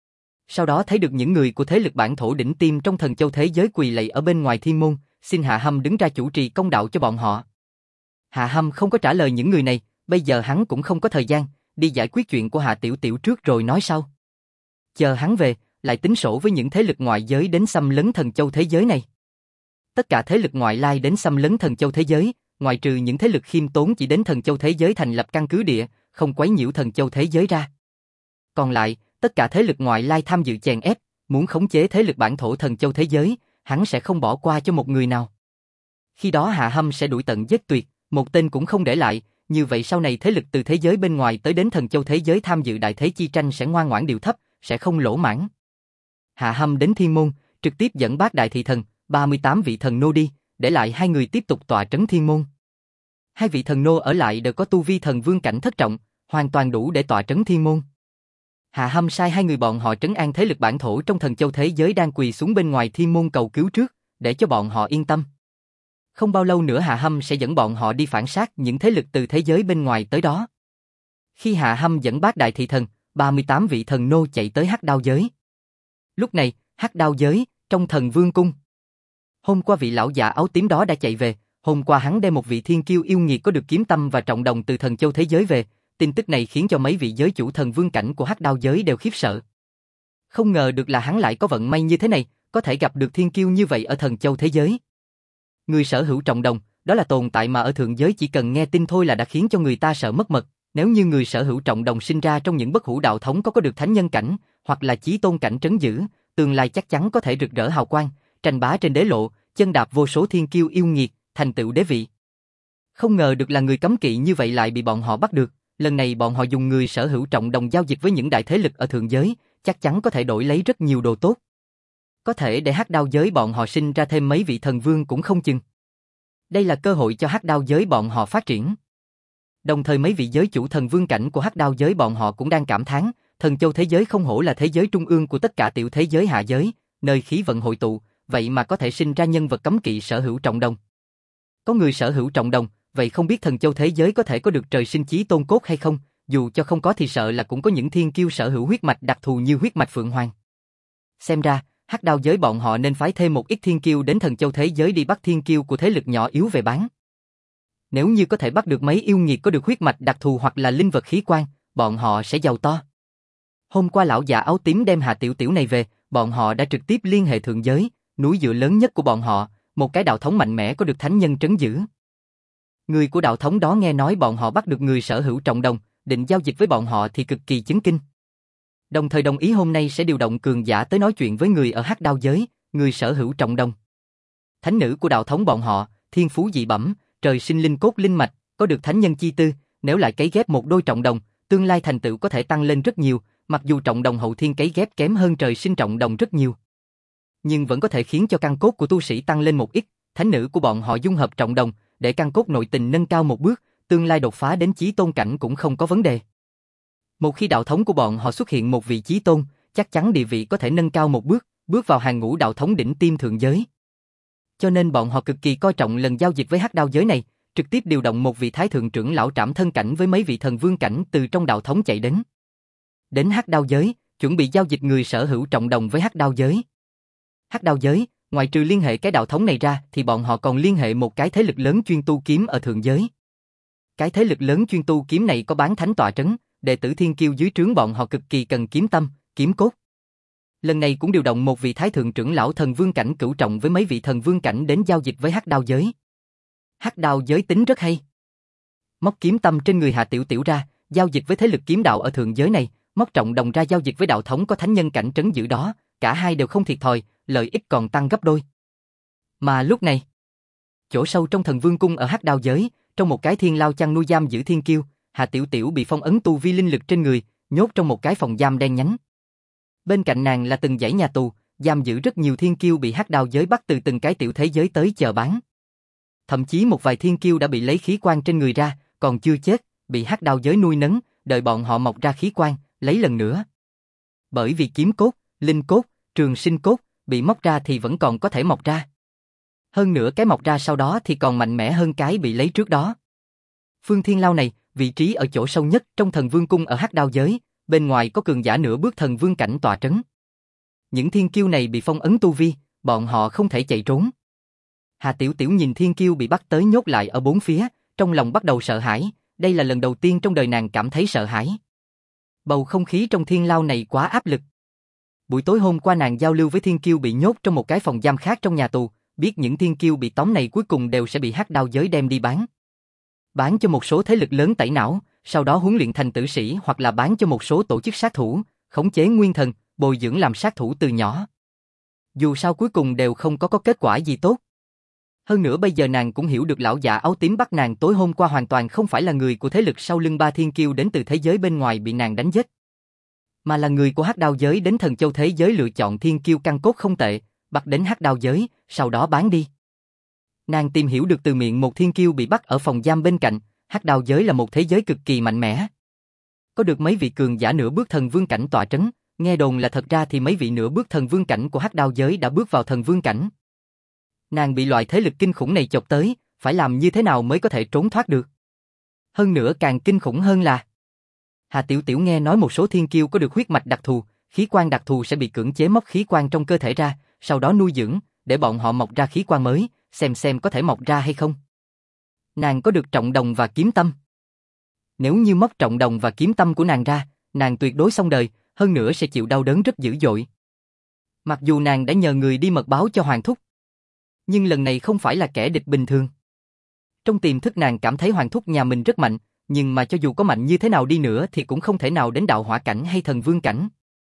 Sau đó thấy được những người của thế lực bản thổ đỉnh tiêm trong thần châu thế giới quỳ lạy ở bên ngoài thiên môn, xin Hạ Hâm đứng ra chủ trì công đạo cho bọn họ. Hạ Hâm không có trả lời những người này, bây giờ hắn cũng không có thời gian, đi giải quyết chuyện của Hạ Tiểu Tiểu trước rồi nói sau. Chờ hắn về, lại tính sổ với những thế lực ngoại giới đến xâm lấn thần châu thế giới này. Tất cả thế lực ngoại lai đến xâm lấn thần châu thế giới, ngoại trừ những thế lực khiêm tốn chỉ đến thần châu thế giới thành lập căn cứ địa, không quấy nhiễu thần châu thế giới ra. Còn lại, tất cả thế lực ngoại lai tham dự chèn ép, muốn khống chế thế lực bản thổ thần châu thế giới, hắn sẽ không bỏ qua cho một người nào. Khi đó Hạ Hâm sẽ đuổi tận giết tuyệt, một tên cũng không để lại, như vậy sau này thế lực từ thế giới bên ngoài tới đến thần châu thế giới tham dự đại thế chi tranh sẽ ngoan ngoãn điệu thấp, sẽ không lỗ mãng. Hạ Hâm đến thiên môn, trực tiếp dẫn bát đại thị thần, 38 vị thần nô đi, để lại hai người tiếp tục tọa trấn thiên môn. Hai vị thần nô ở lại đều có tu vi thần vương cảnh thất trọng, hoàn toàn đủ để tọa trấn thiên môn. Hạ Hâm sai hai người bọn họ trấn an thế lực bản thổ trong thần châu thế giới đang quỳ xuống bên ngoài thiên môn cầu cứu trước, để cho bọn họ yên tâm. Không bao lâu nữa Hạ Hâm sẽ dẫn bọn họ đi phản sát những thế lực từ thế giới bên ngoài tới đó. Khi Hạ Hâm dẫn bát đại thị thần, 38 vị thần nô chạy tới hắc đao giới. Lúc này, hắc đao giới, trong thần vương cung. Hôm qua vị lão già áo tím đó đã chạy về, hôm qua hắn đem một vị thiên kiêu yêu nghiệt có được kiếm tâm và trọng đồng từ thần châu thế giới về, tin tức này khiến cho mấy vị giới chủ thần vương cảnh của hắc đao giới đều khiếp sợ. Không ngờ được là hắn lại có vận may như thế này, có thể gặp được thiên kiêu như vậy ở thần châu thế giới. Người sở hữu trọng đồng, đó là tồn tại mà ở thượng giới chỉ cần nghe tin thôi là đã khiến cho người ta sợ mất mật. Nếu như người sở hữu trọng đồng sinh ra trong những bất hủ đạo thống có được thánh nhân cảnh, hoặc là chí tôn cảnh trấn giữ, tương lai chắc chắn có thể rực rỡ hào quang, tranh bá trên đế lộ, chân đạp vô số thiên kiêu yêu nghiệt, thành tựu đế vị. Không ngờ được là người cấm kỵ như vậy lại bị bọn họ bắt được, lần này bọn họ dùng người sở hữu trọng đồng giao dịch với những đại thế lực ở thượng giới, chắc chắn có thể đổi lấy rất nhiều đồ tốt. Có thể để hắc đao giới bọn họ sinh ra thêm mấy vị thần vương cũng không chừng. Đây là cơ hội cho hắc đao giới bọn họ phát triển. Đồng thời mấy vị giới chủ thần vương cảnh của hắc đao giới bọn họ cũng đang cảm thán, thần châu thế giới không hổ là thế giới trung ương của tất cả tiểu thế giới hạ giới, nơi khí vận hội tụ, vậy mà có thể sinh ra nhân vật cấm kỵ sở hữu trọng đồng. Có người sở hữu trọng đồng, vậy không biết thần châu thế giới có thể có được trời sinh chí tôn cốt hay không, dù cho không có thì sợ là cũng có những thiên kiêu sở hữu huyết mạch đặc thù như huyết mạch Phượng Hoàng. Xem ra, hắc đao giới bọn họ nên phái thêm một ít thiên kiêu đến thần châu thế giới đi bắt thiên kiêu của thế lực nhỏ yếu về bán. Nếu như có thể bắt được mấy yêu nghiệt có được huyết mạch đặc thù hoặc là linh vật khí quan, bọn họ sẽ giàu to. Hôm qua lão già áo tím đem Hạ Tiểu Tiểu này về, bọn họ đã trực tiếp liên hệ thượng giới, núi dựa lớn nhất của bọn họ, một cái đạo thống mạnh mẽ có được thánh nhân trấn giữ. Người của đạo thống đó nghe nói bọn họ bắt được người sở hữu trọng đồng, định giao dịch với bọn họ thì cực kỳ chấn kinh. Đồng thời đồng ý hôm nay sẽ điều động cường giả tới nói chuyện với người ở hắc đao giới, người sở hữu trọng đồng. Thánh nữ của đạo thống bọn họ, thiên phú dị bẩm, trời sinh linh cốt linh mạch, có được thánh nhân chi tư, nếu lại cấy ghép một đôi trọng đồng, tương lai thành tựu có thể tăng lên rất nhiều, mặc dù trọng đồng hậu thiên cấy ghép kém hơn trời sinh trọng đồng rất nhiều, nhưng vẫn có thể khiến cho căn cốt của tu sĩ tăng lên một ít. Thánh nữ của bọn họ dung hợp trọng đồng, để căn cốt nội tình nâng cao một bước, tương lai đột phá đến chí tôn cảnh cũng không có vấn đề. Một khi đạo thống của bọn họ xuất hiện một vị chí tôn, chắc chắn địa vị có thể nâng cao một bước, bước vào hàng ngũ đạo thống đỉnh tiêm thượng giới. Cho nên bọn họ cực kỳ coi trọng lần giao dịch với hắc đao giới này, trực tiếp điều động một vị thái thượng trưởng lão trảm thân cảnh với mấy vị thần vương cảnh từ trong đạo thống chạy đến. Đến hắc đao giới, chuẩn bị giao dịch người sở hữu trọng đồng với hắc đao giới. Hắc đao giới, ngoài trừ liên hệ cái đạo thống này ra thì bọn họ còn liên hệ một cái thế lực lớn chuyên tu kiếm ở thượng giới. Cái thế lực lớn chuyên tu kiếm này có bán thánh tọa trấn, đệ tử thiên kiêu dưới trướng bọn họ cực kỳ cần kiếm tâm, kiếm cốt. Lần này cũng điều động một vị thái thượng trưởng lão thần vương cảnh cửu trọng với mấy vị thần vương cảnh đến giao dịch với hắc đao giới. Hắc đao giới tính rất hay. Móc kiếm tâm trên người Hà Tiểu Tiểu ra, giao dịch với thế lực kiếm đạo ở thượng giới này, móc trọng đồng ra giao dịch với đạo thống có thánh nhân cảnh trấn giữ đó, cả hai đều không thiệt thòi, lợi ích còn tăng gấp đôi. Mà lúc này, chỗ sâu trong thần vương cung ở hắc đao giới, trong một cái thiên lao chăn nuôi giam giữ thiên kiêu, Hà Tiểu Tiểu bị phong ấn tu vi linh lực trên người, nhốt trong một cái phòng giam đen nhánh. Bên cạnh nàng là từng dãy nhà tù, giam giữ rất nhiều thiên kiêu bị hắc đao giới bắt từ từng cái tiểu thế giới tới chờ bán. Thậm chí một vài thiên kiêu đã bị lấy khí quan trên người ra, còn chưa chết, bị hắc đao giới nuôi nấng, đợi bọn họ mọc ra khí quan, lấy lần nữa. Bởi vì kiếm cốt, linh cốt, trường sinh cốt, bị móc ra thì vẫn còn có thể mọc ra. Hơn nữa cái mọc ra sau đó thì còn mạnh mẽ hơn cái bị lấy trước đó. Phương Thiên Lao này, vị trí ở chỗ sâu nhất trong thần vương cung ở hắc đao giới, bên ngoài có cường giả nửa bước thần vương cảnh tọa trấn. Những thiên kiêu này bị phong ấn tu vi, bọn họ không thể chạy trốn. Hà Tiểu Tiểu nhìn thiên kiêu bị bắt tới nhốt lại ở bốn phía, trong lòng bắt đầu sợ hãi, đây là lần đầu tiên trong đời nàng cảm thấy sợ hãi. Bầu không khí trong thiên lao này quá áp lực. Buổi tối hôm qua nàng giao lưu với thiên kiêu bị nhốt trong một cái phòng giam khác trong nhà tù, biết những thiên kiêu bị tóm này cuối cùng đều sẽ bị hắc đao giới đem đi bán. Bán cho một số thế lực lớn tẩy não, sau đó huấn luyện thành tử sĩ hoặc là bán cho một số tổ chức sát thủ, khống chế nguyên thần, bồi dưỡng làm sát thủ từ nhỏ. Dù sao cuối cùng đều không có kết quả gì tốt. Hơn nữa bây giờ nàng cũng hiểu được lão già áo tím bắt nàng tối hôm qua hoàn toàn không phải là người của thế lực sau lưng ba thiên kiêu đến từ thế giới bên ngoài bị nàng đánh giết, mà là người của hắc đao giới đến thần châu thế giới lựa chọn thiên kiêu căn cốt không tệ, bắt đến hắc đao giới, sau đó bán đi. Nàng tìm hiểu được từ miệng một thiên kiêu bị bắt ở phòng giam bên cạnh, hắc đao giới là một thế giới cực kỳ mạnh mẽ. Có được mấy vị cường giả nửa bước thần vương cảnh tọa trấn, nghe đồn là thật ra thì mấy vị nửa bước thần vương cảnh của hắc đao giới đã bước vào thần vương cảnh. Nàng bị loại thế lực kinh khủng này chọc tới, phải làm như thế nào mới có thể trốn thoát được. Hơn nữa càng kinh khủng hơn là Hà Tiểu Tiểu nghe nói một số thiên kiêu có được huyết mạch đặc thù, khí quan đặc thù sẽ bị cưỡng chế móc khí quan trong cơ thể ra, sau đó nuôi dưỡng, để bọn họ mọc ra khí quan mới, xem có thể mọc ra hay không. Nàng có được trọng đồng và kiếm tâm. Nếu như móc trọng đồng và kiếm tâm của nàng ra, nàng tuyệt đối xong đời, hơn nữa sẽ chịu đau đớn rất dữ dội. Mặc dù nàng đã nhờ người đi mật báo cho Hoàng Thúc, nhưng lần này không phải là kẻ địch bình thường. Trong tiềm thức nàng cảm thấy Hoàng Thúc nhà mình rất mạnh, nhưng mà cho dù có mạnh như thế nào đi nữa thì cũng không thể nào đến đạo hỏa cảnh hay thần vương cảnh.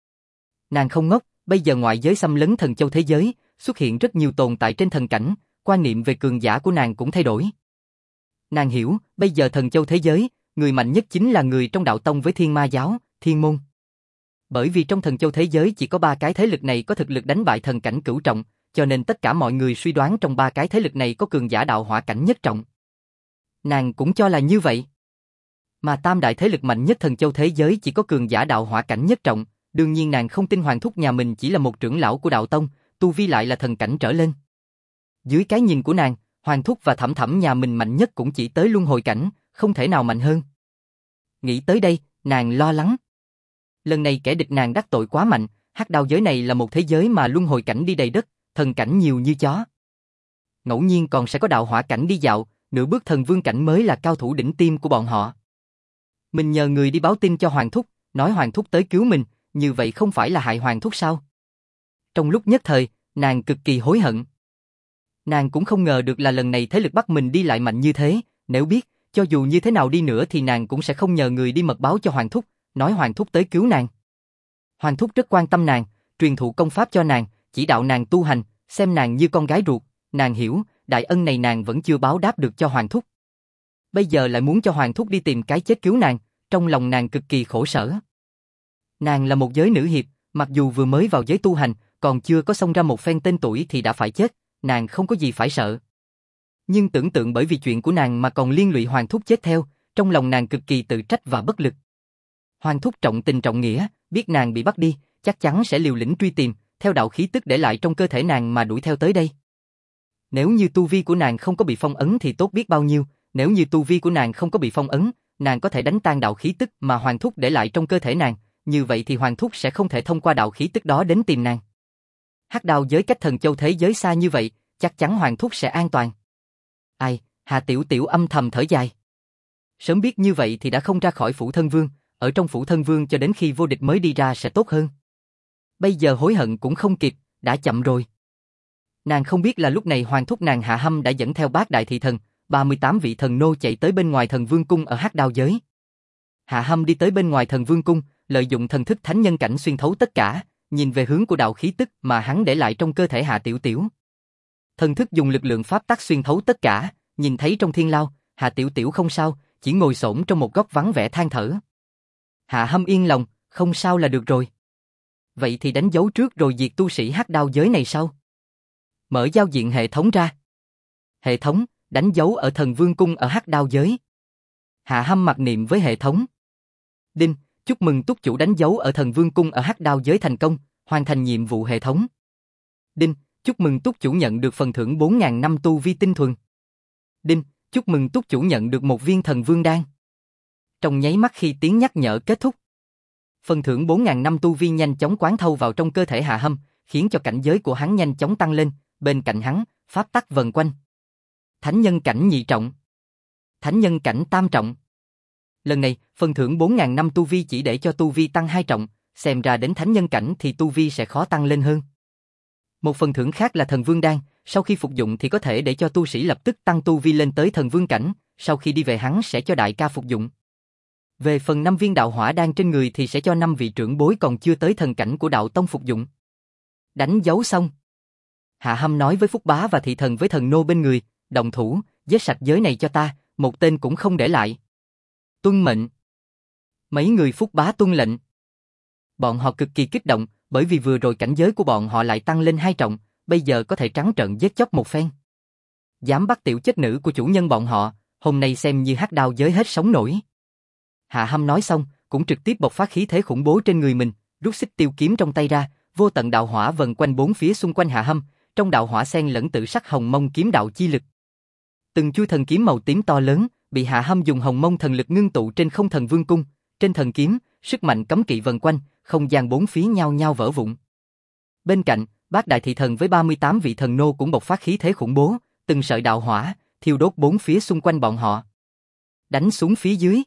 Nàng không ngốc, bây giờ ngoại giới xâm lấn thần châu thế giới, xuất hiện rất nhiều tồn tại trên thần cảnh, quan niệm về cường giả của nàng cũng thay đổi. Nàng hiểu, bây giờ thần châu thế giới, người mạnh nhất chính là người trong đạo tông với thiên ma giáo, thiên môn. Bởi vì trong thần châu thế giới chỉ có 3 cái thế lực này có thực lực đánh bại thần cảnh cửu trọng, cho nên tất cả mọi người suy đoán trong 3 cái thế lực này có cường giả đạo hỏa cảnh nhất trọng. Nàng cũng cho là như vậy. Mà tam đại thế lực mạnh nhất thần châu thế giới chỉ có cường giả đạo hỏa cảnh nhất trọng, đương nhiên nàng không tin Hoàng Thúc nhà mình chỉ là một trưởng lão của đạo tông, tu vi lại là thần cảnh trở lên. Dưới cái nhìn của nàng, Hoàng Thúc và Thẩm Thẩm nhà mình mạnh nhất cũng chỉ tới luân hồi cảnh, không thể nào mạnh hơn. Nghĩ tới đây, nàng lo lắng. Lần này kẻ địch nàng đắc tội quá mạnh, hắc đao giới này là một thế giới mà luân hồi cảnh đi đầy đất, thần cảnh nhiều như chó. Ngẫu nhiên còn sẽ có đạo hỏa cảnh đi dạo, nửa bước thần vương cảnh mới là cao thủ đỉnh tiêm của bọn họ. Mình nhờ người đi báo tin cho Hoàng Thúc, nói Hoàng Thúc tới cứu mình, như vậy không phải là hại Hoàng Thúc sao? Trong lúc nhất thời, nàng cực kỳ hối hận. Nàng cũng không ngờ được là lần này thế lực bắt mình đi lại mạnh như thế, nếu biết, cho dù như thế nào đi nữa thì nàng cũng sẽ không nhờ người đi mật báo cho Hoàng Thúc, nói Hoàng Thúc tới cứu nàng. Hoàng Thúc rất quan tâm nàng, truyền thụ công pháp cho nàng, chỉ đạo nàng tu hành, xem nàng như con gái ruột, nàng hiểu, đại ân này nàng vẫn chưa báo đáp được cho Hoàng Thúc. Bây giờ lại muốn cho Hoàng Thúc đi tìm cái chết cứu nàng, trong lòng nàng cực kỳ khổ sở. Nàng là một giới nữ hiệp, mặc dù vừa mới vào giới tu hành, còn chưa có xông ra một phen tên tuổi thì đã phải chết, nàng không có gì phải sợ. Nhưng tưởng tượng bởi vì chuyện của nàng mà còn liên lụy Hoàng Thúc chết theo, trong lòng nàng cực kỳ tự trách và bất lực. Hoàng Thúc trọng tình trọng nghĩa, biết nàng bị bắt đi, chắc chắn sẽ liều lĩnh truy tìm, theo đạo khí tức để lại trong cơ thể nàng mà đuổi theo tới đây. Nếu như tu vi của nàng không có bị phong ấn thì tốt biết bao nhiêu, nếu như tu vi của nàng không có bị phong ấn, nàng có thể đánh tan đạo khí tức mà Hoàng Thúc để lại trong cơ thể nàng, như vậy thì Hoàng Thúc sẽ không thể thông qua đạo khí tức đó đến tìm nàng. Hắc đao giới cách thần châu thế giới xa như vậy, chắc chắn Hoàng Thúc sẽ an toàn. Ai, Hà Tiểu Tiểu âm thầm thở dài. Sớm biết như vậy thì đã không ra khỏi phủ thân vương, ở trong phủ thân vương cho đến khi vô địch mới đi ra sẽ tốt hơn. Bây giờ hối hận cũng không kịp, đã chậm rồi. Nàng không biết là lúc này hoàng thúc nàng Hạ Hâm đã dẫn theo bát đại thị thần, 38 vị thần nô chạy tới bên ngoài thần vương cung ở Hắc Đao giới. Hạ Hâm đi tới bên ngoài thần vương cung, lợi dụng thần thức thánh nhân cảnh xuyên thấu tất cả, nhìn về hướng của đạo khí tức mà hắn để lại trong cơ thể Hạ Tiểu Tiểu. Thần thức dùng lực lượng pháp tắc xuyên thấu tất cả, nhìn thấy trong thiên lao, Hạ Tiểu Tiểu không sao, chỉ ngồi xổm trong một góc vắng vẻ than thở. Hạ Hâm yên lòng, không sao là được rồi. Vậy thì đánh dấu trước rồi diệt tu sĩ Hắc Đao giới này sau. Mở giao diện hệ thống ra. Hệ thống, đánh dấu ở thần vương cung ở Hắc Đao giới. Hạ Hâm mặc niệm với hệ thống. Đinh, chúc mừng túc chủ đánh dấu ở thần vương cung ở Hắc Đao giới thành công, hoàn thành nhiệm vụ hệ thống. Đinh, chúc mừng túc chủ nhận được phần thưởng 4.000 năm tu vi tinh thuần. Đinh, chúc mừng túc chủ nhận được một viên thần vương đan. Trong nháy mắt khi tiếng nhắc nhở kết thúc, phần thưởng 4.000 năm tu vi nhanh chóng quán thâu vào trong cơ thể Hạ Hâm, khiến cho cảnh giới của hắn nhanh chóng tăng lên, bên cạnh hắn, pháp tắc vần quanh. Thánh nhân cảnh nhị trọng, thánh nhân cảnh tam trọng. Lần này, phần thưởng 4.000 năm tu vi chỉ để cho tu vi tăng 2 trọng, xem ra đến thánh nhân cảnh thì tu vi sẽ khó tăng lên hơn. Một phần thưởng khác là thần vương đan, sau khi phục dụng thì có thể để cho tu sĩ lập tức tăng tu vi lên tới thần vương cảnh, sau khi đi về hắn sẽ cho đại ca phục dụng. Về phần 5 viên đạo hỏa đan trên người thì sẽ cho 5 vị trưởng bối còn chưa tới thần cảnh của đạo tông phục dụng. Đánh dấu xong, Hạ Hâm nói với Phúc Bá và thị thần với thần nô bên người, động thủ, giết sạch giới này cho ta, một tên cũng không để lại. Tuân mệnh. Mấy người Phúc Bá tuân lệnh. Bọn họ cực kỳ kích động, bởi vì vừa rồi cảnh giới của bọn họ lại tăng lên 2 trọng, bây giờ có thể trắng trợn giết chóc một phen. Dám bắt tiểu chết nữ của chủ nhân bọn họ, hôm nay xem như Hắc Đao giới hết sống nổi. Hạ Hâm nói xong, cũng trực tiếp bộc phát khí thế khủng bố trên người mình, rút xích tiêu kiếm trong tay ra, vô tận đạo hỏa vần quanh bốn phía xung quanh Hạ Hâm, trong đạo hỏa xen lẫn tự sắc hồng mông kiếm đạo chi lực. Từng chuôi thần kiếm màu tím to lớn, bị Hạ Hâm dùng hồng mông thần lực ngưng tụ trên không thần vương cung, trên thần kiếm, sức mạnh cấm kỵ vần quanh, không gian bốn phía nhao nhao vỡ vụn. Bên cạnh, bát đại thị thần với 38 vị thần nô cũng bộc phát khí thế khủng bố, từng sợi đạo hỏa thiêu đốt bốn phía xung quanh bọn họ. Đánh xuống phía dưới.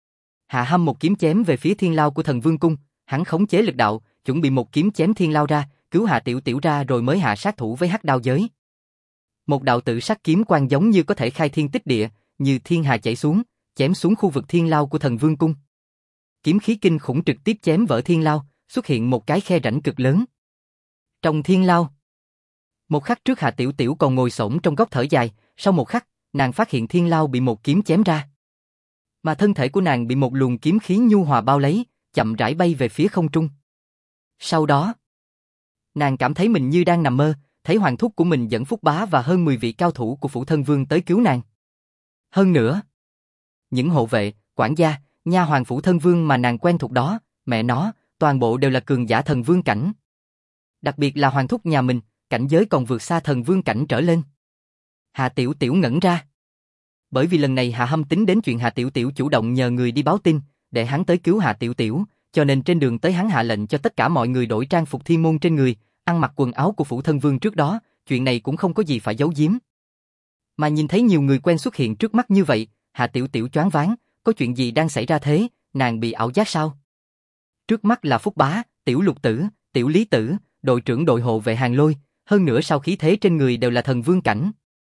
Hạ Hâm một kiếm chém về phía thiên lao của thần vương cung, hắn khống chế lực đạo, chuẩn bị một kiếm chém thiên lao ra, cứu Hạ Tiểu Tiểu ra rồi mới hạ sát thủ với Hắc Đao giới. Một đạo tự sát kiếm quang giống như có thể khai thiên tích địa, như thiên hà chảy xuống, chém xuống khu vực thiên lao của thần vương cung. Kiếm khí kinh khủng trực tiếp chém vỡ thiên lao, xuất hiện một cái khe rãnh cực lớn. Trong thiên lao, một khắc trước Hạ Tiểu Tiểu còn ngồi xổm trong góc thở dài, sau một khắc, nàng phát hiện thiên lao bị một kiếm chém ra. Mà thân thể của nàng bị một luồng kiếm khí nhu hòa bao lấy, chậm rãi bay về phía không trung. Sau đó, nàng cảm thấy mình như đang nằm mơ, thấy hoàng thúc của mình dẫn Phúc Bá và hơn 10 vị cao thủ của Phủ Thân Vương tới cứu nàng. Hơn nữa, những hộ vệ, quản gia, nha hoàn Phủ Thân Vương mà nàng quen thuộc đó, mẹ nó, toàn bộ đều là cường giả thần vương cảnh. Đặc biệt là hoàng thúc nhà mình, cảnh giới còn vượt xa thần vương cảnh trở lên. Hạ Tiểu Tiểu ngẩn ra. Bởi vì lần này Hạ Hâm tính đến chuyện Hạ Tiểu Tiểu chủ động nhờ người đi báo tin, để hắn tới cứu Hạ Tiểu Tiểu, cho nên trên đường tới hắn hạ lệnh cho tất cả mọi người đổi trang phục thiên môn trên người, ăn mặc quần áo của Phủ Thân Vương trước đó, chuyện này cũng không có gì phải giấu giếm. Mà nhìn thấy nhiều người quen xuất hiện trước mắt như vậy, Hạ Tiểu Tiểu choáng váng, có chuyện gì đang xảy ra thế, nàng bị ảo giác sao? Trước mắt là Phúc Bá, Tiểu Lục Tử, Tiểu Lý Tử, đội trưởng đội hộ vệ Hàng Lôi, hơn nữa sau khí thế trên người đều là thần vương cảnh.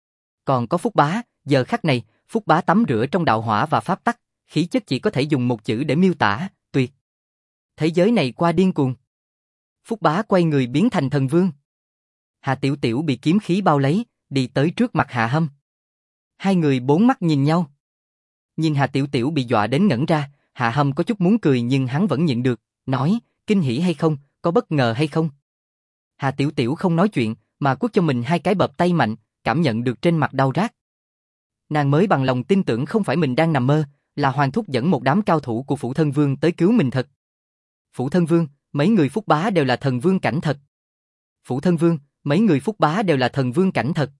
Còn có Phúc Bá, giờ khắc này, Phúc Bá tắm rửa trong đạo hỏa và pháp tắc, khí chất chỉ có thể dùng một chữ để miêu tả, tuyệt. Thế giới này qua điên cuồng. Phúc Bá quay người biến thành thần vương. Hạ Tiểu Tiểu bị kiếm khí bao lấy, đi tới trước mặt Hạ Hâm. Hai người bốn mắt nhìn nhau. Nhìn Hạ Tiểu Tiểu bị dọa đến ngẩn ra, Hạ Hâm có chút muốn cười nhưng hắn vẫn nhịn được, nói, kinh hỉ hay không, có bất ngờ hay không? Hạ Tiểu Tiểu không nói chuyện, mà quất cho mình hai cái bợp tay mạnh, cảm nhận được trên mặt đau rát. Nàng mới bằng lòng tin tưởng không phải mình đang nằm mơ, là Hoàng thúc dẫn một đám cao thủ của Phủ Thân Vương tới cứu mình thật. Phủ Thân Vương, mấy người Phúc Bá đều là thần vương cảnh thật. Phủ Thân Vương, mấy người Phúc Bá đều là thần vương cảnh thật.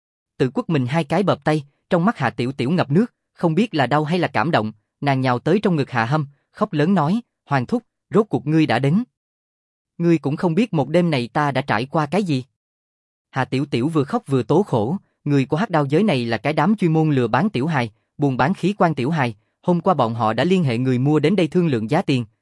Tự quất mình hai cái bợp tay, trong mắt Hạ Tiểu Tiểu ngập nước, không biết là đau hay là cảm động, nàng nhào tới trong ngực Hạ Hâm, khóc lớn nói, Hoàng thúc, rốt cuộc ngươi đã đến. Ngươi cũng không biết một đêm này ta đã trải qua cái gì. Hạ Tiểu Tiểu vừa khóc vừa tố khổ, người của Hắc Đao giới này là cái đám chuyên môn lừa bán tiểu hài, buôn bán khí quan tiểu hài, hôm qua bọn họ đã liên hệ người mua đến đây thương lượng giá tiền,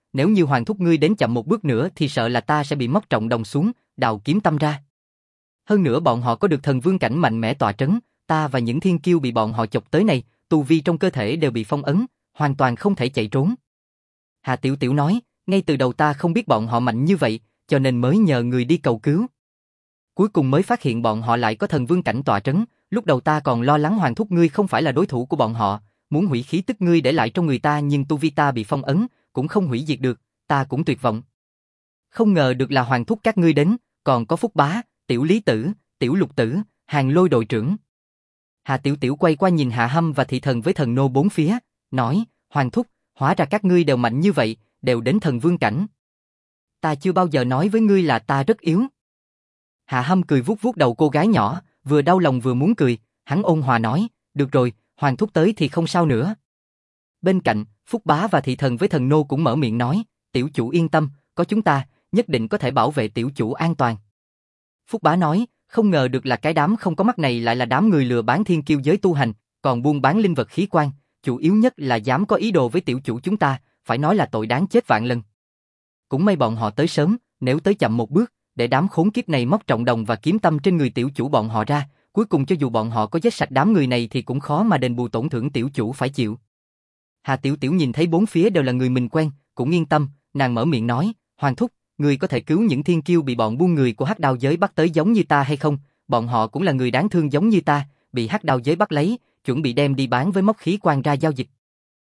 nếu như Hoàng thúc ngươi đến chậm một bước nữa thì sợ là ta sẽ bị móc trọng đồng xuống, đào kiếm tâm ra. Hơn nữa bọn họ có được thần vương cảnh mạnh mẽ tọa trấn, ta và những thiên kiêu bị bọn họ chọc tới này, tu vi trong cơ thể đều bị phong ấn, hoàn toàn không thể chạy trốn. Hà Tiểu Tiểu nói, ngay từ đầu ta không biết bọn họ mạnh như vậy, cho nên mới nhờ người đi cầu cứu. Cuối cùng mới phát hiện bọn họ lại có thần vương cảnh tọa trấn, lúc đầu ta còn lo lắng Hoàng thúc ngươi không phải là đối thủ của bọn họ, muốn hủy khí tức ngươi để lại trong người ta nhưng tu vi ta bị phong ấn, cũng không hủy diệt được, ta cũng tuyệt vọng. Không ngờ được là Hoàng thúc các ngươi đến, còn có Phúc Bá, Tiểu Lý Tử, Tiểu Lục Tử, Hàng Lôi đội trưởng. Hà Tiểu Tiểu quay qua nhìn Hạ Hâm và thị thần với thần nô bốn phía, nói, Hoàng thúc, hóa ra các ngươi đều mạnh như vậy, đều đến thần vương cảnh. Ta chưa bao giờ nói với ngươi là ta rất yếu. Hạ Hâm cười vuốt vuốt đầu cô gái nhỏ, vừa đau lòng vừa muốn cười, hắn ôn hòa nói, được rồi, Hoàng thúc tới thì không sao nữa. Bên cạnh, Phúc Bá và thị thần với thần nô cũng mở miệng nói, tiểu chủ yên tâm, có chúng ta, nhất định có thể bảo vệ tiểu chủ an toàn. Phúc Bá nói, không ngờ được là cái đám không có mắt này lại là đám người lừa bán thiên kiêu giới tu hành, còn buôn bán linh vật khí quan, chủ yếu nhất là dám có ý đồ với tiểu chủ chúng ta, phải nói là tội đáng chết vạn lần. Cũng may bọn họ tới sớm, nếu tới chậm một bước, để đám khốn kiếp này móc trọng đồng và kiếm tâm trên người tiểu chủ bọn họ ra, cuối cùng cho dù bọn họ có giết sạch đám người này thì cũng khó mà đền bù tổn thưởng tiểu chủ phải chịu. Hà Tiểu Tiểu nhìn thấy bốn phía đều là người mình quen, cũng yên tâm, nàng mở miệng nói, Hoàng thúc, người có thể cứu những thiên kiêu bị bọn buôn người của Hắc Đao giới bắt tới giống như ta hay không? Bọn họ cũng là người đáng thương giống như ta, bị Hắc Đao giới bắt lấy, chuẩn bị đem đi bán với móc khí quan ra giao dịch.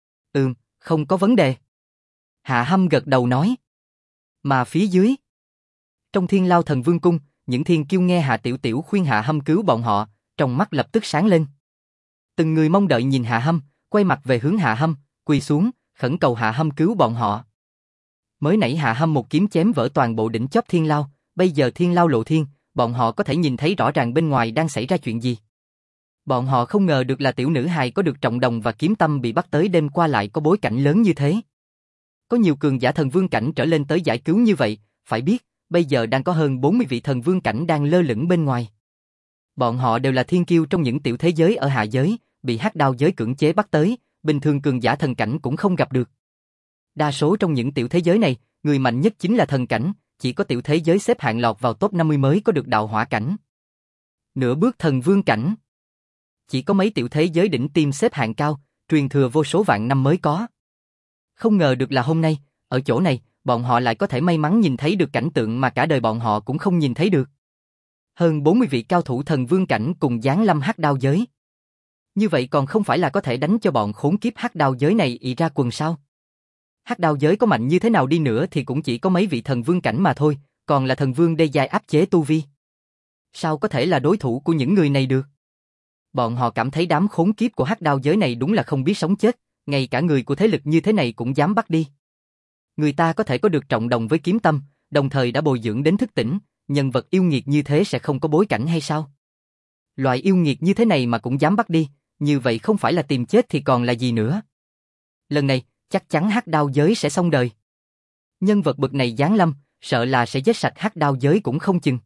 Không có vấn đề. Hạ Hâm gật đầu nói. Mà phía dưới, trong Thiên Lao Thần Vương cung, những thiên kiêu nghe Hạ Tiểu Tiểu khuyên Hạ Hâm cứu bọn họ, trong mắt lập tức sáng lên. Từng người mong đợi nhìn Hạ Hâm, quay mặt về hướng Hạ Hâm, quỳ xuống, khẩn cầu Hạ Hâm cứu bọn họ. Mới nãy Hạ Hâm một kiếm chém vỡ toàn bộ đỉnh chóp Thiên Lao, bây giờ Thiên Lao lộ thiên, bọn họ có thể nhìn thấy rõ ràng bên ngoài đang xảy ra chuyện gì. Bọn họ không ngờ được là tiểu nữ hài có được trọng đồng và kiếm tâm bị bắt tới đêm qua lại có bối cảnh lớn như thế. Có nhiều cường giả thần vương cảnh trở lên tới giải cứu như vậy, phải biết, bây giờ đang có hơn 40 vị thần vương cảnh đang lơ lửng bên ngoài. Bọn họ đều là thiên kiêu trong những tiểu thế giới ở hạ giới, bị Hắc Đao giới cưỡng chế bắt tới, bình thường cường giả thần cảnh cũng không gặp được. Đa số trong những tiểu thế giới này, người mạnh nhất chính là thần cảnh, chỉ có tiểu thế giới xếp hạng lọt vào top 50 mới có được đạo hỏa cảnh. Nửa bước thần vương cảnh. Chỉ có mấy tiểu thế giới đỉnh tiêm xếp hạng cao, truyền thừa vô số vạn năm mới có. Không ngờ được là hôm nay, ở chỗ này, bọn họ lại có thể may mắn nhìn thấy được cảnh tượng mà cả đời bọn họ cũng không nhìn thấy được. Hơn 40 vị cao thủ thần vương cảnh cùng giáng lâm Hắc Đao giới. Như vậy còn không phải là có thể đánh cho bọn khốn kiếp Hắc Đao giới này ị ra quần sao? Hắc Đao giới có mạnh như thế nào đi nữa thì cũng chỉ có mấy vị thần vương cảnh mà thôi, còn là thần vương đê giai áp chế tu vi. Sao có thể là đối thủ của những người này được? Bọn họ cảm thấy đám khốn kiếp của Hắc Đao giới này đúng là không biết sống chết, ngay cả người của thế lực như thế này cũng dám bắt đi. Người ta có thể có được trọng đồng với kiếm tâm, đồng thời đã bồi dưỡng đến thức tỉnh, nhân vật yêu nghiệt như thế sẽ không có bối cảnh hay sao? Loại yêu nghiệt như thế này mà cũng dám bắt đi, như vậy không phải là tìm chết thì còn là gì nữa? Lần này, chắc chắn Hắc Đao giới sẽ xong đời. Nhân vật bậc này giáng lâm, sợ là sẽ giết sạch Hắc Đao giới cũng không chừng.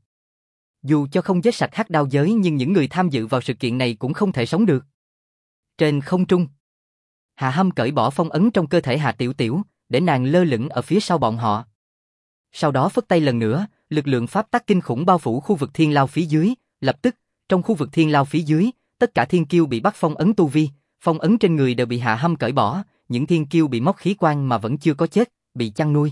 Dù cho không giết sạch Hắc Đao giới nhưng những người tham dự vào sự kiện này cũng không thể sống được. Trên không trung, Hạ Hâm cởi bỏ phong ấn trong cơ thể Hạ Tiểu Tiểu, để nàng lơ lửng ở phía sau bọn họ. Sau đó phất tay lần nữa, lực lượng pháp tắc kinh khủng bao phủ khu vực Thiên Lao phía dưới, lập tức, trong khu vực Thiên Lao phía dưới, tất cả thiên kiêu bị bắt phong ấn tu vi, phong ấn trên người đều bị Hạ Hâm cởi bỏ, những thiên kiêu bị móc khí quan mà vẫn chưa có chết, bị chăn nuôi.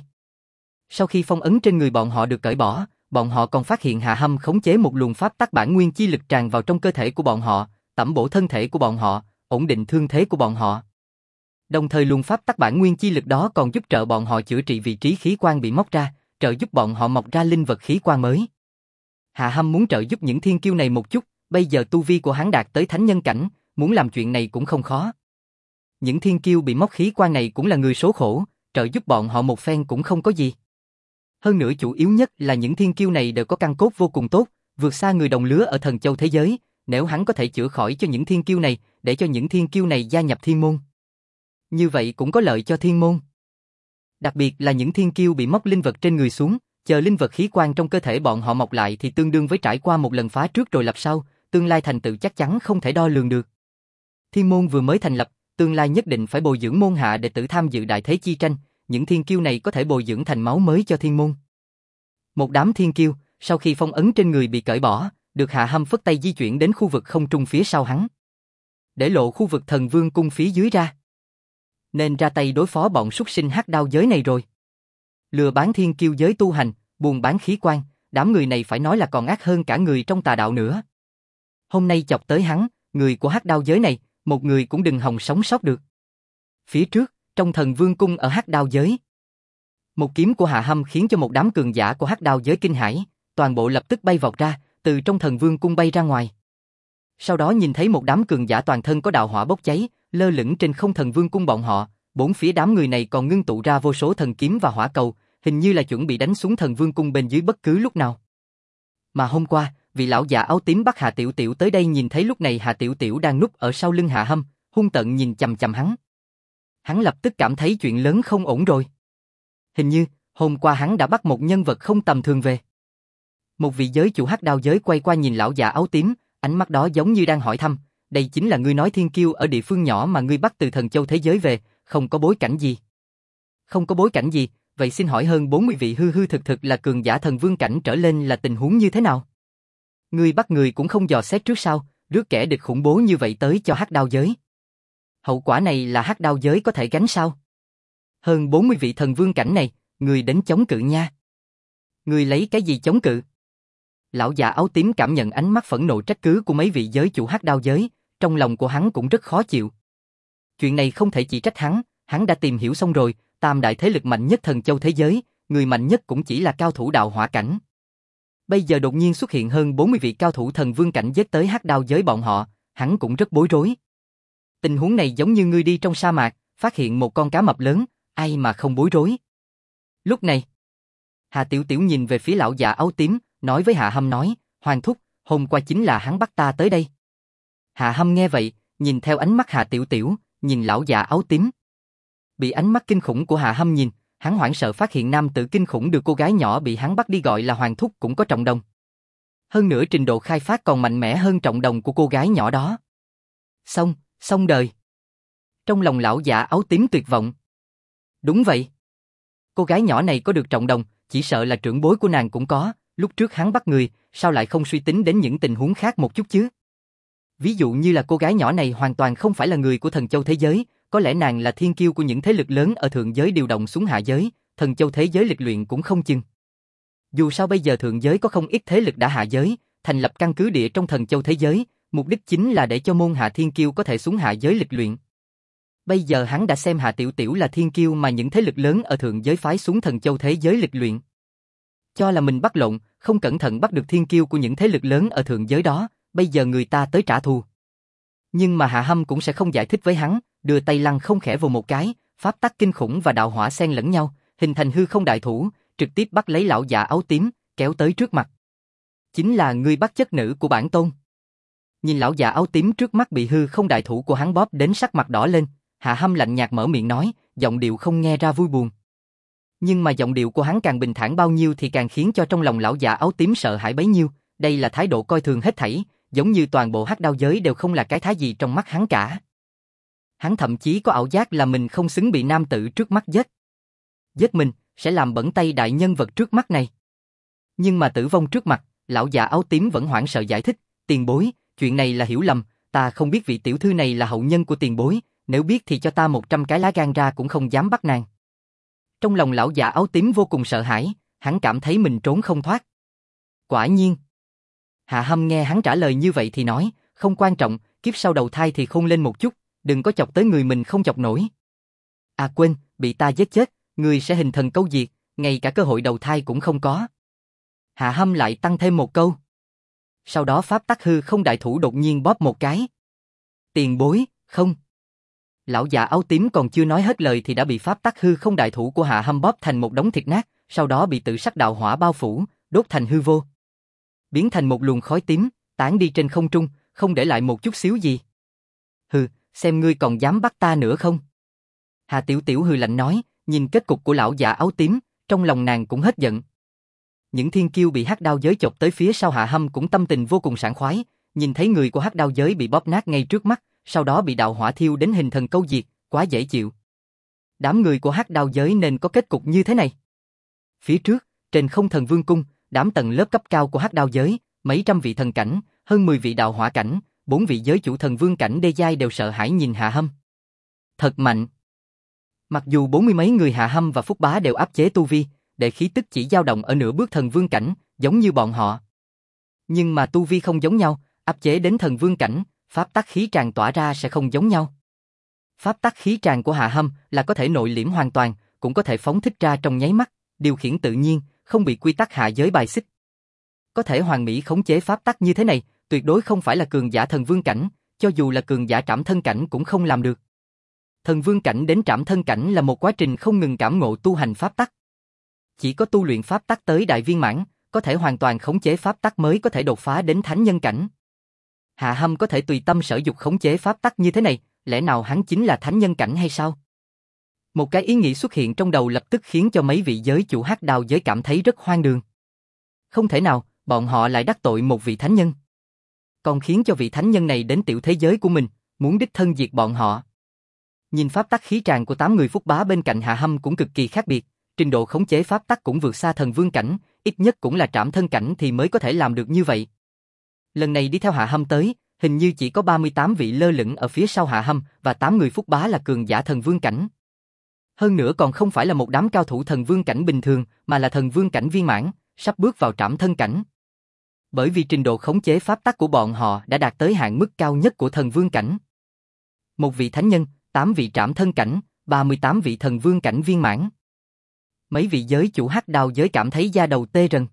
Sau khi phong ấn trên người bọn họ được cởi bỏ, bọn họ còn phát hiện Hạ Hâm khống chế một luồng pháp tắc bản nguyên chi lực tràn vào trong cơ thể của bọn họ, tẩm bổ thân thể của bọn họ, ổn định thương thế của bọn họ. Đồng thời luồng pháp tắc bản nguyên chi lực đó còn giúp trợ bọn họ chữa trị vị trí khí quan bị móc ra, trợ giúp bọn họ mọc ra linh vật khí quan mới. Hạ Hâm muốn trợ giúp những thiên kiêu này một chút, bây giờ tu vi của hắn đạt tới thánh nhân cảnh, muốn làm chuyện này cũng không khó. Những thiên kiêu bị móc khí quan này cũng là người số khổ, trợ giúp bọn họ một phen cũng không có gì. Hơn nữa chủ yếu nhất là những thiên kiêu này đều có căn cốt vô cùng tốt, vượt xa người đồng lứa ở thần châu thế giới, nếu hắn có thể chữa khỏi cho những thiên kiêu này, để cho những thiên kiêu này gia nhập thiên môn. Như vậy cũng có lợi cho thiên môn. Đặc biệt là những thiên kiêu bị móc linh vật trên người xuống, chờ linh vật khí quan trong cơ thể bọn họ mọc lại thì tương đương với trải qua một lần phá trước rồi lập sau, tương lai thành tựu chắc chắn không thể đo lường được. Thiên môn vừa mới thành lập, tương lai nhất định phải bồi dưỡng môn hạ đệ tử tham dự đại thế chi tranh, những thiên kiêu này có thể bồi dưỡng thành máu mới cho thiên môn. Một đám thiên kiêu, sau khi phong ấn trên người bị cởi bỏ, được Hạ Hâm phất tay di chuyển đến khu vực không trung phía sau hắn. Để lộ khu vực Thần Vương cung phía dưới ra. Nên ra tay đối phó bọn súc sinh hắc đao giới này rồi. Lừa bán thiên kiêu giới tu hành, buôn bán khí quan, đám người này phải nói là còn ác hơn cả người trong tà đạo nữa. Hôm nay chọc tới hắn, người của hắc đao giới này, một người cũng đừng hòng sống sót được. Phía trước, trong Thần Vương cung ở hắc đao giới. Một kiếm của Hạ Hâm khiến cho một đám cường giả của hắc đao giới kinh hãi, toàn bộ lập tức bay vọt ra, từ trong Thần Vương cung bay ra ngoài. Sau đó nhìn thấy một đám cường giả toàn thân có đạo hỏa bốc cháy, lơ lửng trên không Thần Vương cung bọn họ, bốn phía đám người này còn ngưng tụ ra vô số thần kiếm và hỏa cầu, hình như là chuẩn bị đánh xuống Thần Vương cung bên dưới bất cứ lúc nào. Mà hôm qua, vị lão già áo tím bắt Hà Tiểu Tiểu tới đây nhìn thấy lúc này Hà Tiểu Tiểu đang núp ở sau lưng Hạ Hâm, hung tợn nhìn chằm chằm hắn. Hắn lập tức cảm thấy chuyện lớn không ổn rồi. Hình như, hôm qua hắn đã bắt một nhân vật không tầm thường về. Một vị giới chủ hắc đao giới quay qua nhìn lão già áo tím, ánh mắt đó giống như đang hỏi thăm, đây chính là ngươi nói thiên kiêu ở địa phương nhỏ mà ngươi bắt từ Thần Châu thế giới về, không có bối cảnh gì. Không có bối cảnh gì, vậy xin hỏi hơn 40 vị hư hư thực thực là cường giả thần vương cảnh trở lên là tình huống như thế nào? Ngươi bắt người cũng không dò xét trước sau, rước kẻ địch khủng bố như vậy tới cho hắc đao giới. Hậu quả này là hắc đao giới có thể gánh sao? Hơn 40 vị thần vương cảnh này, ngươi đến chống cự nha. Ngươi lấy cái gì chống cự? Lão già áo tím cảm nhận ánh mắt phẫn nộ trách cứ của mấy vị giới chủ hắc đao giới, trong lòng của hắn cũng rất khó chịu. Chuyện này không thể chỉ trách hắn đã tìm hiểu xong rồi, tam đại thế lực mạnh nhất Thần Châu thế giới, người mạnh nhất cũng chỉ là cao thủ đạo hỏa cảnh. Bây giờ đột nhiên xuất hiện hơn 40 vị cao thủ thần vương cảnh giết tới hắc đao giới bọn họ, hắn cũng rất bối rối. Tình huống này giống như ngươi đi trong sa mạc, phát hiện một con cá mập lớn, ai mà không bối rối. Lúc này, Hà Tiểu Tiểu nhìn về phía lão già áo tím, nói với Hạ Hâm nói, Hoàng thúc, hôm qua chính là hắn bắt ta tới đây. Hạ Hâm nghe vậy, nhìn theo ánh mắt Hà Tiểu Tiểu, nhìn lão già áo tím. Bị ánh mắt kinh khủng của Hạ Hâm nhìn, hắn hoảng sợ phát hiện nam tử kinh khủng được cô gái nhỏ bị hắn bắt đi gọi là Hoàng thúc cũng có trọng đồng. Hơn nữa trình độ khai phát còn mạnh mẽ hơn trọng đồng của cô gái nhỏ đó. Xong đời. Trong lòng lão già áo tím tuyệt vọng. Đúng vậy. Cô gái nhỏ này có được trọng đồng, chỉ sợ là trưởng bối của nàng cũng có, lúc trước hắn bắt người, sao lại không suy tính đến những tình huống khác một chút chứ? Ví dụ như là cô gái nhỏ này hoàn toàn không phải là người của Thần Châu thế giới, có lẽ nàng là thiên kiêu của những thế lực lớn ở thượng giới điều động xuống hạ giới, Thần Châu thế giới lịch luyện cũng không chừng. Dù sao bây giờ thượng giới có không ít thế lực đã hạ giới, thành lập căn cứ địa trong Thần Châu thế giới, mục đích chính là để cho môn hạ thiên kiêu có thể xuống hạ giới lịch luyện. Bây giờ hắn đã xem Hạ Tiểu Tiểu là thiên kiêu mà những thế lực lớn ở thượng giới phái xuống Thần Châu thế giới lịch luyện. Cho là mình bắt lộn, không cẩn thận bắt được thiên kiêu của những thế lực lớn ở thượng giới đó, bây giờ người ta tới trả thù. Nhưng mà Hạ Hâm cũng sẽ không giải thích với hắn, đưa tay lăng không khẽ vào một cái, pháp tắc kinh khủng và đạo hỏa xen lẫn nhau, hình thành hư không đại thủ, trực tiếp bắt lấy lão già áo tím, kéo tới trước mặt. Chính là ngươi bắt chất nữ của bản tôn. Nhìn lão già áo tím trước mắt bị hư không đại thủ của hắn bóp đến sắc mặt đỏ lên, Hạ Hâm lạnh nhạt mở miệng nói, giọng điệu không nghe ra vui buồn. Nhưng mà giọng điệu của hắn càng bình thản bao nhiêu thì càng khiến cho trong lòng lão già áo tím sợ hãi bấy nhiêu, đây là thái độ coi thường hết thảy, giống như toàn bộ hắc đao giới đều không là cái thái gì trong mắt hắn cả. Hắn thậm chí có ảo giác là mình không xứng bị nam tử trước mắt giết. Giết mình, sẽ làm bẩn tay đại nhân vật trước mắt này. Nhưng mà tử vong trước mặt, lão già áo tím vẫn hoảng sợ giải thích, tiền bối, chuyện này là hiểu lầm, ta không biết vị tiểu thư này là hậu nhân của tiền bối, nếu biết thì cho ta 100 cái lá gan ra cũng không dám bắt nàng. Trong lòng lão già áo tím vô cùng sợ hãi, hắn cảm thấy mình trốn không thoát. Quả nhiên. Hạ Hâm nghe hắn trả lời như vậy thì nói, không quan trọng, kiếp sau đầu thai thì khôn lên một chút, đừng có chọc tới người mình không chọc nổi. À quên, bị ta giết chết, người sẽ hình thần câu diệt, ngay cả cơ hội đầu thai cũng không có. Hạ Hâm lại tăng thêm một câu. Sau đó pháp tắc hư không đại thủ đột nhiên bóp một cái. Tiền bối, không. Lão già áo tím còn chưa nói hết lời thì đã bị pháp tắc hư không đại thủ của Hạ Hâm bóp thành một đống thịt nát, sau đó bị tự sắc đạo hỏa bao phủ, đốt thành hư vô. Biến thành một luồng khói tím, tán đi trên không trung, không để lại một chút xíu gì. Hừ, xem ngươi còn dám bắt ta nữa không? Hà Tiểu Tiểu hừ lạnh nói, nhìn kết cục của lão già áo tím, trong lòng nàng cũng hết giận. Những thiên kiêu bị hắc đao giới chộp tới phía sau Hạ Hâm cũng tâm tình vô cùng sảng khoái, nhìn thấy người của hắc đao giới bị bóp nát ngay trước mắt, sau đó bị đạo hỏa thiêu đến hình thần câu diệt, quá dễ chịu. Đám người của Hắc Đao giới nên có kết cục như thế này. Phía trước, trên Không Thần Vương cung, đám tầng lớp cấp cao của Hắc Đao giới, mấy trăm vị thần cảnh, hơn 10 vị đạo hỏa cảnh, 4 vị giới chủ thần vương cảnh đê giai đều sợ hãi nhìn Hạ Hâm. Thật mạnh. Mặc dù 40 mấy người Hạ Hâm và Phúc Bá đều áp chế tu vi, để khí tức chỉ dao động ở nửa bước thần vương cảnh, giống như bọn họ. Nhưng mà tu vi không giống nhau, áp chế đến thần vương cảnh, pháp tắc khí tràn tỏa ra sẽ không giống nhau. Pháp tắc khí tràn của Hạ Hâm là có thể nội liễm hoàn toàn, cũng có thể phóng thích ra trong nháy mắt, điều khiển tự nhiên, không bị quy tắc hạ giới bài xích. Có thể hoàn mỹ khống chế pháp tắc như thế này, tuyệt đối không phải là cường giả thần vương cảnh, cho dù là cường giả trảm thân cảnh cũng không làm được. Thần vương cảnh đến trảm thân cảnh là một quá trình không ngừng cảm ngộ tu hành pháp tắc. Chỉ có tu luyện pháp tắc tới đại viên mãn, có thể hoàn toàn khống chế pháp tắc mới có thể đột phá đến thánh nhân cảnh. Hạ Hâm có thể tùy tâm sở dục khống chế pháp tắc như thế này, lẽ nào hắn chính là thánh nhân cảnh hay sao? Một cái ý nghĩ xuất hiện trong đầu lập tức khiến cho mấy vị giới chủ Hắc Đao giới cảm thấy rất hoang đường. Không thể nào, bọn họ lại đắc tội một vị thánh nhân. Còn khiến cho vị thánh nhân này đến tiểu thế giới của mình, muốn đích thân diệt bọn họ. Nhìn pháp tắc khí tràn của 8 người Phúc Bá bên cạnh Hạ Hâm cũng cực kỳ khác biệt, trình độ khống chế pháp tắc cũng vượt xa thần vương cảnh, ít nhất cũng là trảm thân cảnh thì mới có thể làm được như vậy. Lần này đi theo Hạ Hâm tới, hình như chỉ có 38 vị lơ lửng ở phía sau Hạ Hâm và 8 người Phúc Bá là cường giả thần vương cảnh. Hơn nữa còn không phải là một đám cao thủ thần vương cảnh bình thường, mà là thần vương cảnh viên mãn, sắp bước vào trảm thân cảnh. Bởi vì trình độ khống chế pháp tắc của bọn họ đã đạt tới hạn mức cao nhất của thần vương cảnh. Một vị thánh nhân, 8 vị trảm thân cảnh, 38 vị thần vương cảnh viên mãn. Mấy vị giới chủ Hắc Đao giới cảm thấy da đầu tê rần.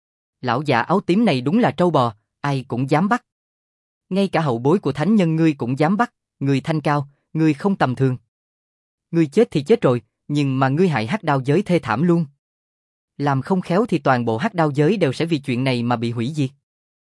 Lão già áo tím này đúng là trâu bò, ai cũng dám bắt. Ngay cả hậu bối của thánh nhân ngươi cũng dám bắt, ngươi thanh cao, ngươi không tầm thường. Ngươi chết thì chết rồi, nhưng mà ngươi hại Hắc Đao giới thê thảm luôn. Làm không khéo thì toàn bộ Hắc Đao giới đều sẽ vì chuyện này mà bị hủy diệt.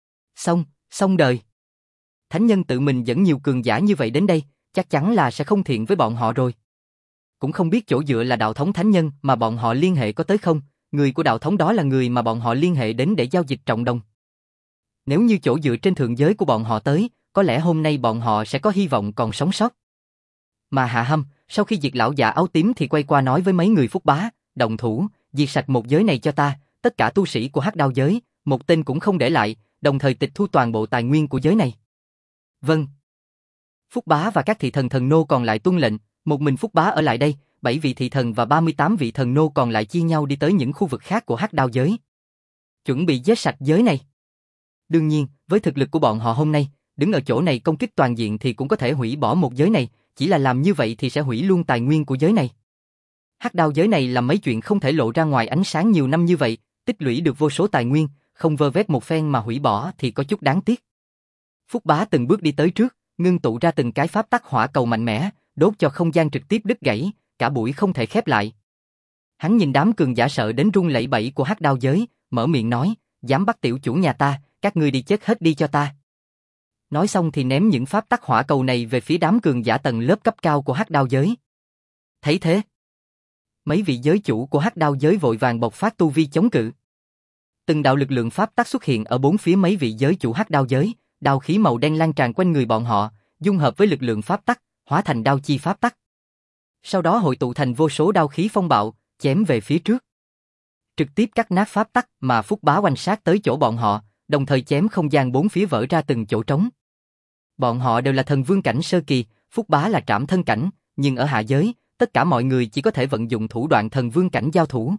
Xong đời. Thánh nhân tự mình dẫn nhiều cường giả như vậy đến đây, chắc chắn là sẽ không thiện với bọn họ rồi. Cũng không biết chỗ dựa là đạo thống thánh nhân mà bọn họ liên hệ có tới không, người của đạo thống đó là người mà bọn họ liên hệ đến để giao dịch trọng đồng. Nếu như chỗ dựa trên thượng giới của bọn họ tới, có lẽ hôm nay bọn họ sẽ có hy vọng còn sống sót. Mà Hạ Hâm, sau khi diệt lão già áo tím thì quay qua nói với mấy người Phúc Bá, động thủ, diệt sạch một giới này cho ta, tất cả tu sĩ của Hắc Đao giới, một tên cũng không để lại, đồng thời tịch thu toàn bộ tài nguyên của giới này. Vâng. Phúc Bá và các thị thần thần nô còn lại tuân lệnh, một mình Phúc Bá ở lại đây, 7 vị thị thần và 38 vị thần nô còn lại chia nhau đi tới những khu vực khác của Hắc Đao giới. Chuẩn bị giết sạch giới này. Đương nhiên, với thực lực của bọn họ hôm nay, đứng ở chỗ này công kích toàn diện thì cũng có thể hủy bỏ một giới này, chỉ là làm như vậy thì sẽ hủy luôn tài nguyên của giới này. Hắc Đao giới này làm mấy chuyện không thể lộ ra ngoài ánh sáng nhiều năm như vậy, tích lũy được vô số tài nguyên, không vơ vét một phen mà hủy bỏ thì có chút đáng tiếc. Phúc Bá từng bước đi tới trước, ngưng tụ ra từng cái pháp tắc hỏa cầu mạnh mẽ, đốt cho không gian trực tiếp đứt gãy, cả bụi không thể khép lại. Hắn nhìn đám cường giả sợ đến run lẩy bẩy của Hắc Đao giới, mở miệng nói, dám bắt tiểu chủ nhà ta, các ngươi đi chết hết đi cho ta. Nói xong thì ném những pháp tắc hỏa cầu này về phía đám cường giả tầng lớp cấp cao của Hắc Đao giới. Thấy thế, mấy vị giới chủ của Hắc Đao giới vội vàng bộc phát tu vi chống cự. Từng đạo lực lượng pháp tắc xuất hiện ở bốn phía mấy vị giới chủ Hắc Đao giới, đao khí màu đen lan tràn quanh người bọn họ, dung hợp với lực lượng pháp tắc, hóa thành đao chi pháp tắc. Sau đó hội tụ thành vô số đao khí phong bạo, chém về phía trước. Trực tiếp cắt nát pháp tắc mà Phúc Bá oanh sát tới chỗ bọn họ, đồng thời chém không gian bốn phía vỡ ra từng chỗ trống. Bọn họ đều là thần vương cảnh sơ kỳ, Phúc Bá là trảm thân cảnh, nhưng ở hạ giới, tất cả mọi người chỉ có thể vận dụng thủ đoạn thần vương cảnh giao thủ.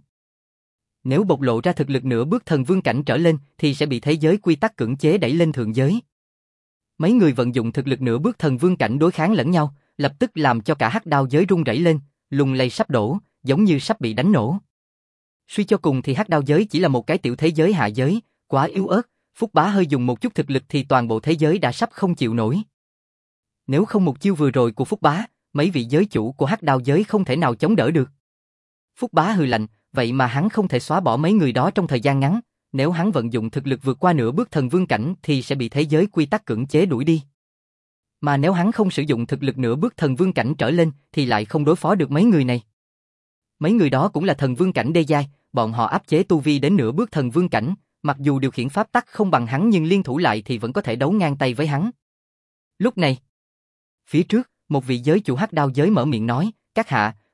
Nếu bộc lộ ra thực lực nửa bước thần vương cảnh trở lên thì sẽ bị thế giới quy tắc cưỡng chế đẩy lên thượng giới. Mấy người vận dụng thực lực nửa bước thần vương cảnh đối kháng lẫn nhau, lập tức làm cho cả Hắc Đao giới rung rẩy lên, lung lay sắp đổ, giống như sắp bị đánh nổ. Suy cho cùng thì Hắc Đao giới chỉ là một cái tiểu thế giới hạ giới, quá yếu ớt, Phúc Bá hơi dùng một chút thực lực thì toàn bộ thế giới đã sắp không chịu nổi. Nếu không một chiêu vừa rồi của Phúc Bá, mấy vị giới chủ của Hắc Đao giới không thể nào chống đỡ được. Phúc Bá hừ lạnh, vậy mà hắn không thể xóa bỏ mấy người đó trong thời gian ngắn, nếu hắn vận dụng thực lực vượt qua nửa bước thần vương cảnh thì sẽ bị thế giới quy tắc cưỡng chế đuổi đi. Mà nếu hắn không sử dụng thực lực nửa bước thần vương cảnh trở lên thì lại không đối phó được mấy người này. Mấy người đó cũng là thần vương cảnh đê giai, bọn họ áp chế tu vi đến nửa bước thần vương cảnh, mặc dù điều khiển pháp tắc không bằng hắn nhưng liên thủ lại thì vẫn có thể đấu ngang tay với hắn. Lúc này, phía trước, một vị giới chủ Hắc Đao giới mở miệng nói, các hạ,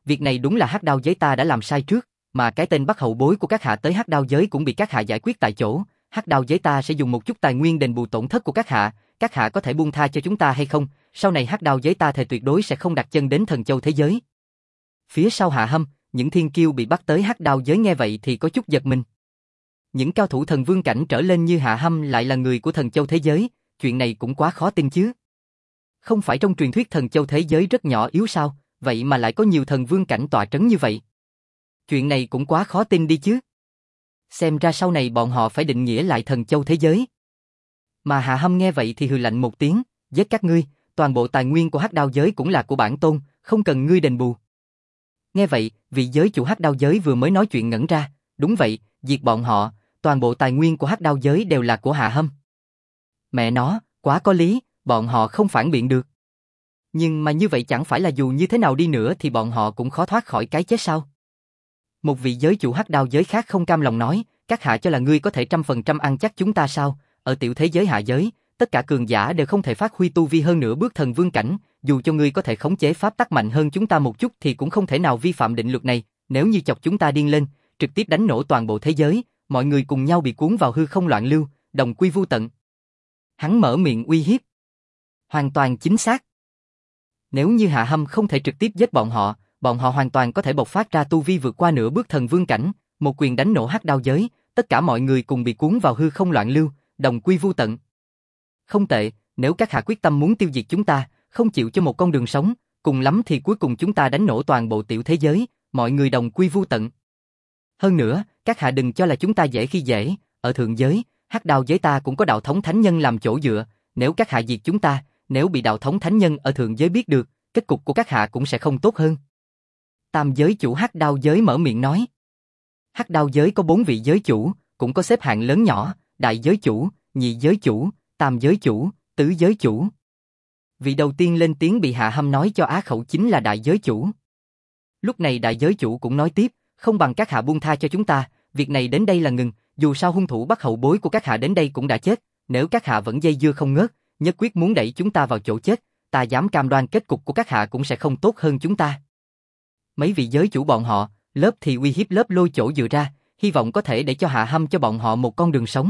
việc này đúng là hắc đao giới ta đã làm sai trước, mà cái tên bắt hậu bối của các hạ tới hắc đao giới cũng bị các hạ giải quyết tại chỗ, hắc đao giới ta sẽ dùng một chút tài nguyên đền bù tổn thất của các hạ có thể buông tha cho chúng ta hay không, sau này hắc đao giới ta thề tuyệt đối sẽ không đặt chân đến thần châu thế giới. Phía sau Hạ Hâm, những thiên kiêu bị bắt tới hắc đao giới nghe vậy thì có chút giật mình. Những cao thủ thần vương cảnh trở lên như Hạ Hâm lại là người của thần châu thế giới, chuyện này cũng quá khó tin chứ. Không phải trong truyền thuyết thần châu thế giới rất nhỏ yếu sao, vậy mà lại có nhiều thần vương cảnh tọa trấn như vậy. Chuyện này cũng quá khó tin đi chứ. Xem ra sau này bọn họ phải định nghĩa lại thần châu thế giới. Mà Hạ Hâm nghe vậy thì hừ lạnh một tiếng, giết các ngươi, toàn bộ tài nguyên của hắc đao giới cũng là của bản tôn, không cần ngươi đền bù. Nghe vậy, vị giới chủ hắc đao giới vừa mới nói chuyện ngẩn ra, đúng vậy, diệt bọn họ, toàn bộ tài nguyên của hắc đao giới đều là của Hạ Hâm. Mẹ nó, quá có lý, bọn họ không phản biện được. Nhưng mà như vậy chẳng phải là dù như thế nào đi nữa thì bọn họ cũng khó thoát khỏi cái chết sao? Một vị giới chủ hắc đao giới khác không cam lòng nói, các hạ cho là ngươi có thể 100% ăn chắc chúng ta sao? Ở tiểu thế giới hạ giới, tất cả cường giả đều không thể phát huy tu vi hơn nửa bước thần vương cảnh, dù cho ngươi có thể khống chế pháp tắc mạnh hơn chúng ta một chút thì cũng không thể nào vi phạm định luật này, nếu như chọc chúng ta điên lên, trực tiếp đánh nổ toàn bộ thế giới, mọi người cùng nhau bị cuốn vào hư không loạn lưu, đồng quy vu tận. Hắn mở miệng uy hiếp. Hoàn toàn chính xác. Nếu như Hạ Hâm không thể trực tiếp giết bọn họ hoàn toàn có thể bộc phát ra tu vi vượt qua nửa bước thần vương cảnh, một quyền đánh nổ hắc đao giới, tất cả mọi người cùng bị cuốn vào hư không loạn lưu, đồng quy vu tận. Không tệ, nếu các hạ quyết tâm muốn tiêu diệt chúng ta, không chịu cho một con đường sống, cùng lắm thì cuối cùng chúng ta đánh nổ toàn bộ tiểu thế giới, mọi người đồng quy vu tận. Hơn nữa, các hạ đừng cho là chúng ta dễ khi dễ, ở thượng giới, hắc đao giới ta cũng có đạo thống thánh nhân làm chỗ dựa, nếu các hạ diệt chúng ta, nếu bị đạo thống thánh nhân ở thượng giới biết được, kết cục của các hạ cũng sẽ không tốt hơn. Tam giới chủ hắc đao giới mở miệng nói. Hắc đao giới có 4 vị giới chủ, cũng có xếp hạng lớn nhỏ, đại giới chủ, nhị giới chủ, tam giới chủ, tứ giới chủ. Vị đầu tiên lên tiếng bị Hạ Hâm nói cho á khẩu chính là đại giới chủ. Lúc này đại giới chủ cũng nói tiếp, không bằng các hạ buông tha cho chúng ta, việc này đến đây là ngừng, dù sao hung thủ bắt hậu bối của các hạ đến đây cũng đã chết, nếu các hạ vẫn dây dưa không ngớt, nhất quyết muốn đẩy chúng ta vào chỗ chết, ta dám cam đoan kết cục của các hạ cũng sẽ không tốt hơn chúng ta. Mấy vị giới chủ bọn họ, lớp thì uy hiếp lớp lôi chỗ dựa ra, hy vọng có thể để cho Hạ Hâm cho bọn họ một con đường sống.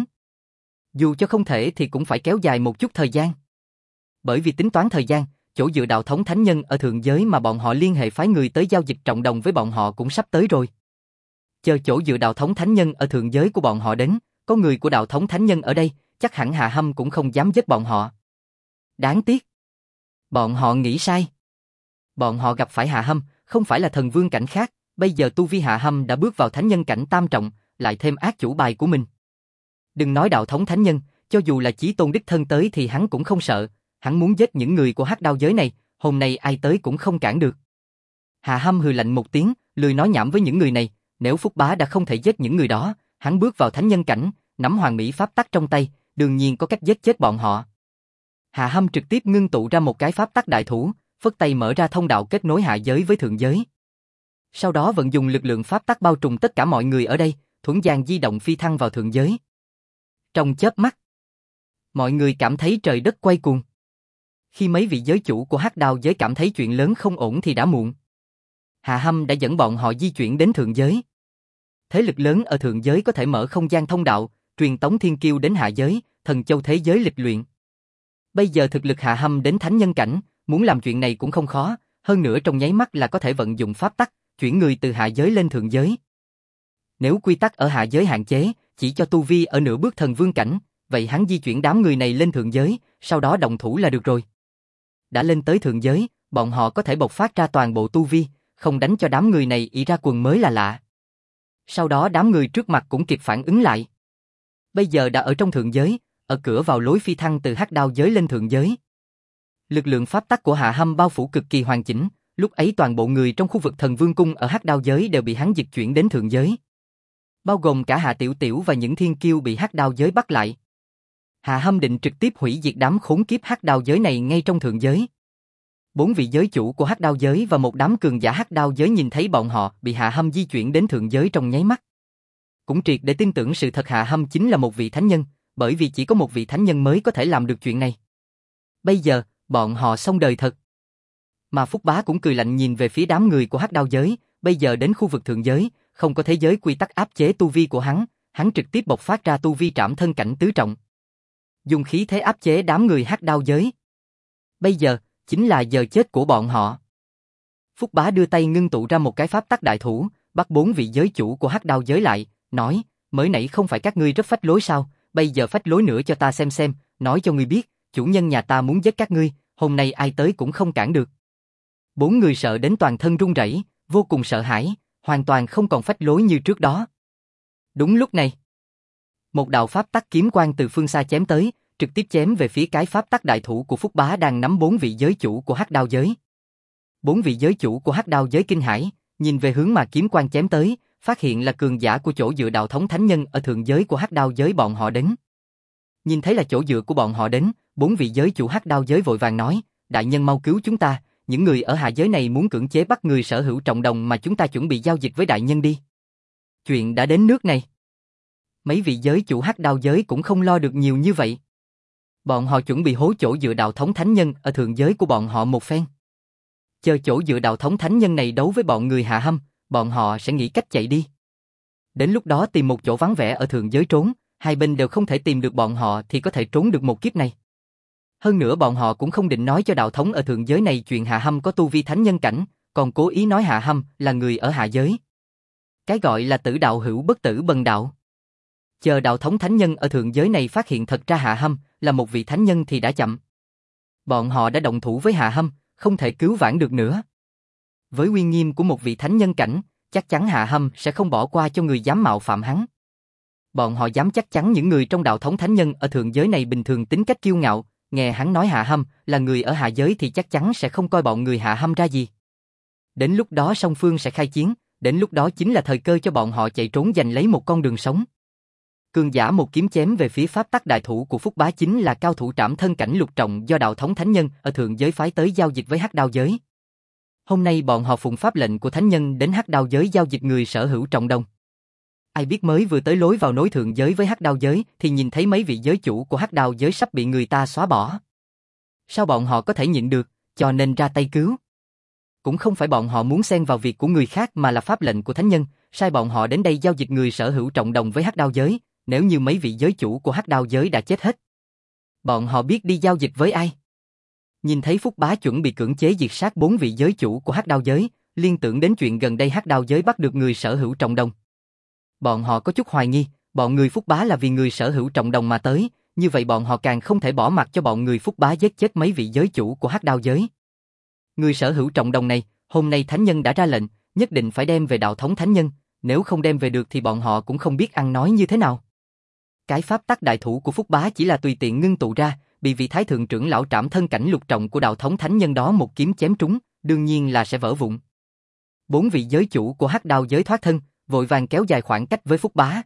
Dù cho không thể thì cũng phải kéo dài một chút thời gian. Bởi vì tính toán thời gian, chỗ dựa đạo thống thánh nhân ở thượng giới mà bọn họ liên hệ phái người tới giao dịch trọng đồng với bọn họ cũng sắp tới rồi. Chờ chỗ dựa đạo thống thánh nhân ở thượng giới của bọn họ đến, có người của đạo thống thánh nhân ở đây, chắc hẳn Hạ Hâm cũng không dám giết bọn họ. Đáng tiếc. Bọn họ nghĩ sai. Bọn họ gặp phải Hạ Hâm, không phải là thần vương cảnh khác, bây giờ tu vi Hạ Hâm đã bước vào thánh nhân cảnh tam trọng, lại thêm ác chủ bài của mình. Đừng nói đạo thống thánh nhân, cho dù là Chí Tôn đích thân tới thì hắn cũng không sợ, hắn muốn giết những người của hắc đao giới này, hôm nay ai tới cũng không cản được. Hạ Hâm hừ lạnh một tiếng, lười nói nhảm với những người này, nếu Phúc Bá đã không thể giết những người đó, hắn bước vào thánh nhân cảnh, nắm hoàng mỹ pháp tắc trong tay, đương nhiên có cách giết chết bọn họ. Hạ Hâm trực tiếp ngưng tụ ra một cái pháp tắc đại thủ, phất tay mở ra thông đạo kết nối hạ giới với thượng giới. Sau đó vận dùng lực lượng pháp tắc bao trùm tất cả mọi người ở đây, thuần gian di động phi thăng vào thượng giới. Trong chớp mắt, mọi người cảm thấy trời đất quay cuồng. Khi mấy vị giới chủ của hắc đao giới cảm thấy chuyện lớn không ổn thì đã muộn. Hạ Hâm đã dẫn bọn họ di chuyển đến thượng giới. Thế lực lớn ở thượng giới có thể mở không gian thông đạo, truyền tống thiên kiêu đến hạ giới, thần châu thế giới lịch luyện. Bây giờ thực lực Hạ Hâm đến thánh nhân cảnh, muốn làm chuyện này cũng không khó, hơn nữa trong nháy mắt là có thể vận dụng pháp tắc, chuyển người từ hạ giới lên thượng giới. Nếu quy tắc ở hạ giới hạn chế, chỉ cho tu vi ở nửa bước thần vương cảnh, vậy hắn di chuyển đám người này lên thượng giới, sau đó động thủ là được rồi. Đã lên tới thượng giới, bọn họ có thể bộc phát ra toàn bộ tu vi, không đánh cho đám người này ị ra quần mới là lạ. Sau đó đám người trước mặt cũng kịp phản ứng lại. Bây giờ đã ở trong thượng giới, ở cửa vào lối phi thăng từ hắc đao giới lên thượng giới. Lực lượng pháp tắc của Hạ Hâm bao phủ cực kỳ hoàn chỉnh, lúc ấy toàn bộ người trong khu vực thần vương cung ở hắc đao giới đều bị hắn dịch chuyển đến thượng giới. Bao gồm cả Hạ Tiểu Tiểu và những thiên kiêu bị hắc đao giới bắt lại. Hạ Hâm định trực tiếp hủy diệt đám khốn kiếp hắc đao giới này ngay trong thượng giới. 4 vị giới chủ của hắc đao giới và một đám cường giả hắc đao giới nhìn thấy bọn họ bị Hạ Hâm di chuyển đến thượng giới trong nháy mắt. Cũng triệt để tin tưởng sự thật Hạ Hâm chính là một vị thánh nhân, bởi vì chỉ có một vị thánh nhân mới có thể làm được chuyện này. Bây giờ, bọn họ xong đời thật. Mà Phúc Bá cũng cười lạnh nhìn về phía đám người của Hắc Đao giới, bây giờ đến khu vực thượng giới, không có thế giới quy tắc áp chế tu vi của hắn trực tiếp bộc phát ra tu vi trảm thân cảnh tứ trọng. Dùng khí thế áp chế đám người Hắc Đao giới. Bây giờ, chính là giờ chết của bọn họ. Phúc Bá đưa tay ngưng tụ ra một cái pháp tắc đại thủ, bắt 4 vị giới chủ của Hắc Đao giới lại, nói, mới nãy không phải các ngươi rất phách lối sao, bây giờ phách lối nữa cho ta xem, nói cho ngươi biết, chủ nhân nhà ta muốn giết các ngươi, hôm nay ai tới cũng không cản được. 4 người sợ đến toàn thân run rẩy, vô cùng sợ hãi, hoàn toàn không còn phách lối như trước đó. Đúng lúc này, một đạo pháp tắc kiếm quang từ phương xa chém tới, trực tiếp chém về phía cái pháp tắc đại thủ của Phúc Bá đang nắm 4 vị giới chủ của Hắc Đao giới. 4 vị giới chủ của Hắc Đao giới kinh hãi, nhìn về hướng mà kiếm quang chém tới, phát hiện là cường giả của chỗ dựa đạo thống thánh nhân ở thượng giới của Hắc Đao giới bọn họ đến. Nhìn thấy là chỗ dựa của bọn họ đến, 4 vị giới chủ Hắc Đao giới vội vàng nói, đại nhân mau cứu chúng ta, những người ở hạ giới này muốn cưỡng chế bắt người sở hữu trọng đồng mà chúng ta chuẩn bị giao dịch với đại nhân đi. Chuyện đã đến nước này. Mấy vị giới chủ Hắc Đao giới cũng không lo được nhiều như vậy. Bọn họ chuẩn bị hố chỗ dựa đạo thống thánh nhân ở thượng giới của bọn họ một phen. Chờ chỗ dựa đạo thống thánh nhân này đấu với bọn người Hạ Hâm, bọn họ sẽ nghĩ cách chạy đi. Đến lúc đó tìm một chỗ vắng vẻ ở thượng giới trốn, hai bên đều không thể tìm được bọn họ thì có thể trốn được một kiếp này. Hơn nữa bọn họ cũng không định nói cho đạo thống ở thượng giới này chuyện Hạ Hâm có tu vi thánh nhân cảnh, còn cố ý nói Hạ Hâm là người ở hạ giới. Cái gọi là tử đạo hữu bất tử bần đạo. Chờ đạo thống thánh nhân ở thượng giới này phát hiện thật ra Hạ Hâm là một vị thánh nhân thì đã chậm. Bọn họ đã động thủ với Hạ Hâm, không thể cứu vãn được nữa. Với uy nghiêm của một vị thánh nhân cảnh, chắc chắn Hạ Hâm sẽ không bỏ qua cho người dám mạo phạm hắn. Bọn họ dám chắc chắn những người trong đạo thống thánh nhân ở thượng giới này bình thường tính cách kiêu ngạo, nghe hắn nói Hạ Hâm là người ở hạ giới thì chắc chắn sẽ không coi bọn người Hạ Hâm ra gì. Đến lúc đó song phương sẽ khai chiến, đến lúc đó chính là thời cơ cho bọn họ chạy trốn giành lấy một con đường sống. Cường giả một kiếm chém về phía pháp tắc đại thủ của Phúc Bá chính là cao thủ trảm thân cảnh lục trọng do đạo thống thánh nhân ở thượng giới phái tới giao dịch với Hắc Đao giới. Hôm nay bọn họ phụng pháp lệnh của thánh nhân đến Hắc Đao giới giao dịch người sở hữu trọng đồng. Ai biết mới vừa tới lối vào nối thượng giới với Hắc Đao giới thì nhìn thấy mấy vị giới chủ của Hắc Đao giới sắp bị người ta xóa bỏ. Sao bọn họ có thể nhịn được, cho nên ra tay cứu. Cũng không phải bọn họ muốn xen vào việc của người khác mà là pháp lệnh của thánh nhân, sai bọn họ đến đây giao dịch người sở hữu trọng đồng với Hắc Đao giới, nếu như mấy vị giới chủ của Hắc Đao giới đã chết hết. Bọn họ biết đi giao dịch với ai? Nhìn thấy Phúc Bá chuẩn bị cưỡng chế diệt sát 4 vị giới chủ của Hắc Đao giới, liên tưởng đến chuyện gần đây Hắc Đao giới bắt được người sở hữu trọng đồng. Bọn họ có chút hoài nghi, bọn người Phúc Bá là vì người sở hữu trọng đồng mà tới, như vậy bọn họ càng không thể bỏ mặc cho bọn người Phúc Bá giết chết mấy vị giới chủ của Hắc Đao giới. Người sở hữu trọng đồng này, hôm nay thánh nhân đã ra lệnh, nhất định phải đem về đạo thống thánh nhân, nếu không đem về được thì bọn họ cũng không biết ăn nói như thế nào. Cái pháp tắc đại thủ của Phúc Bá chỉ là tùy tiện ngưng tụ ra, bị vị thái thượng trưởng lão trảm thân cảnh lục trọng của đạo thống thánh nhân đó một kiếm chém trúng, đương nhiên là sẽ vỡ vụn. 4 vị giới chủ của Hắc Đao giới thoát thân, vội vàng kéo dài khoảng cách với Phúc Bá.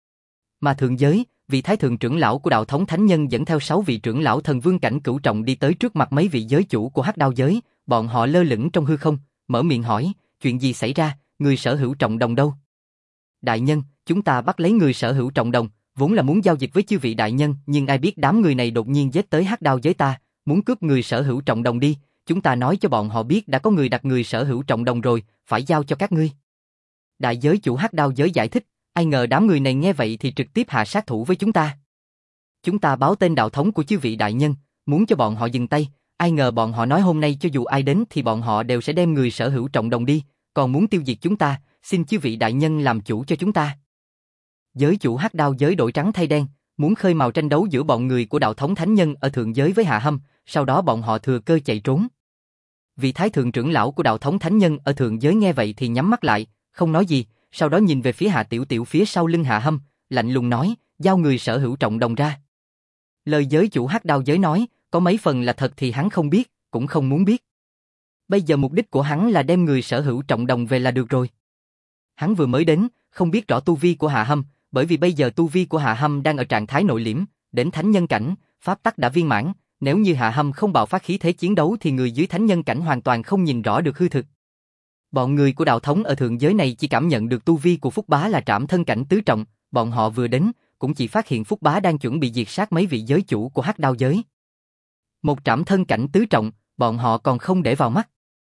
Mà thượng giới, vị thái thượng trưởng lão của đạo thống thánh nhân dẫn theo 6 vị trưởng lão thần vương cảnh cửu trọng đi tới trước mặt mấy vị giới chủ của Hắc Đao giới, bọn họ lơ lửng trong hư không, mở miệng hỏi, chuyện gì xảy ra, người sở hữu trọng đồng đâu? Đại nhân, chúng ta bắt lấy người sở hữu trọng đồng, vốn là muốn giao dịch với chư vị đại nhân, nhưng ai biết đám người này đột nhiên giết tới Hắc Đao giới ta, muốn cướp người sở hữu trọng đồng đi, chúng ta nói cho bọn họ biết đã có người đặt người sở hữu trọng đồng rồi, phải giao cho các ngươi. Đại giới chủ Hắc Đao giới giải thích, ai ngờ đám người này nghe vậy thì trực tiếp hạ sát thủ với chúng ta. Chúng ta báo tên đạo thống của chư vị đại nhân, muốn cho bọn họ dừng tay, ai ngờ bọn họ nói hôm nay cho dù ai đến thì bọn họ đều sẽ đem người sở hữu trọng đồng đi, còn muốn tiêu diệt chúng ta, xin chư vị đại nhân làm chủ cho chúng ta. Giới chủ Hắc Đao giới đổi trắng thay đen, muốn khơi mào tranh đấu giữa bọn người của đạo thống thánh nhân ở thượng giới với Hạ Hâm, sau đó bọn họ thừa cơ chạy trốn. Vị thái thượng trưởng lão của đạo thống thánh nhân ở thượng giới nghe vậy thì nhắm mắt lại, không nói gì, sau đó nhìn về phía Hạ Tiểu Tiểu phía sau lưng Hạ Hâm, lạnh lùng nói, giao người sở hữu trọng đồng ra. Lời giới chủ Hắc Đao giới nói, có mấy phần là thật thì hắn không biết, cũng không muốn biết. Bây giờ mục đích của hắn là đem người sở hữu trọng đồng về là được rồi. Hắn vừa mới đến, không biết rõ tu vi của Hạ Hâm, bởi vì bây giờ tu vi của Hạ Hâm đang ở trạng thái nội liễm, đến thánh nhân cảnh, pháp tắc đã viên mãn, nếu như Hạ Hâm không bạo phát khí thế chiến đấu thì người dưới thánh nhân cảnh hoàn toàn không nhìn rõ được hư thực. Bọn người của đạo thống ở thượng giới này chỉ cảm nhận được tu vi của Phúc Bá là trảm thân cảnh tứ trọng, bọn họ vừa đến, cũng chỉ phát hiện Phúc Bá đang chuẩn bị diệt sát mấy vị giới chủ của Hắc Đao giới. Một trảm thân cảnh tứ trọng, bọn họ còn không để vào mắt.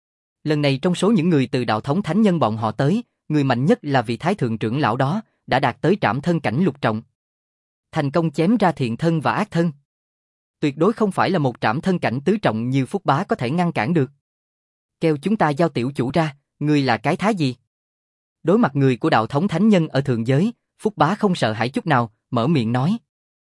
Lần này trong số những người từ đạo thống thánh nhân bọn họ tới, người mạnh nhất là vị thái thượng trưởng lão đó, đã đạt tới trảm thân cảnh lục trọng. Thành công chém ra thiện thân và ác thân. Tuyệt đối không phải là một trảm thân cảnh tứ trọng như Phúc Bá có thể ngăn cản được. Kêu chúng ta giao tiểu chủ ra, ngươi là cái thá gì? Đối mặt người của đạo thống thánh nhân ở thượng giới, Phúc Bá không sợ hãi chút nào, mở miệng nói.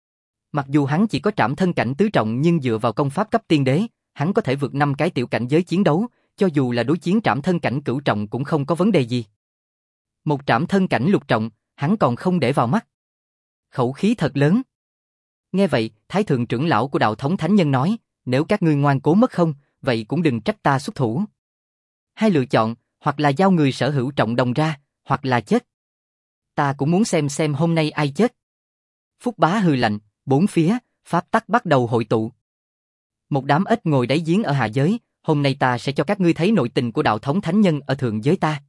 Mặc dù hắn chỉ có trảm thân cảnh tứ trọng nhưng dựa vào công pháp cấp tiên đế, hắn có thể vượt 5 cái tiểu cảnh giới chiến đấu, cho dù là đối chiến trảm thân cảnh cửu trọng cũng không có vấn đề gì. Một trảm thân cảnh lục trọng, hắn còn không để vào mắt. Khẩu khí thật lớn. Nghe vậy, Thái thượng trưởng lão của đạo thống thánh nhân nói, nếu các ngươi ngoan cố mất không, vậy cũng đừng trách ta xuất thủ. Hai lựa chọn, hoặc là giao người sở hữu trọng đồng ra, hoặc là chết. Ta cũng muốn xem hôm nay ai chết. Phúc Bá hừ lạnh, bốn phía, pháp tắc bắt đầu hội tụ. Một đám ếch ngồi đáy giếng ở hạ giới, hôm nay ta sẽ cho các ngươi thấy nội tình của đạo thống thánh nhân ở thượng giới ta.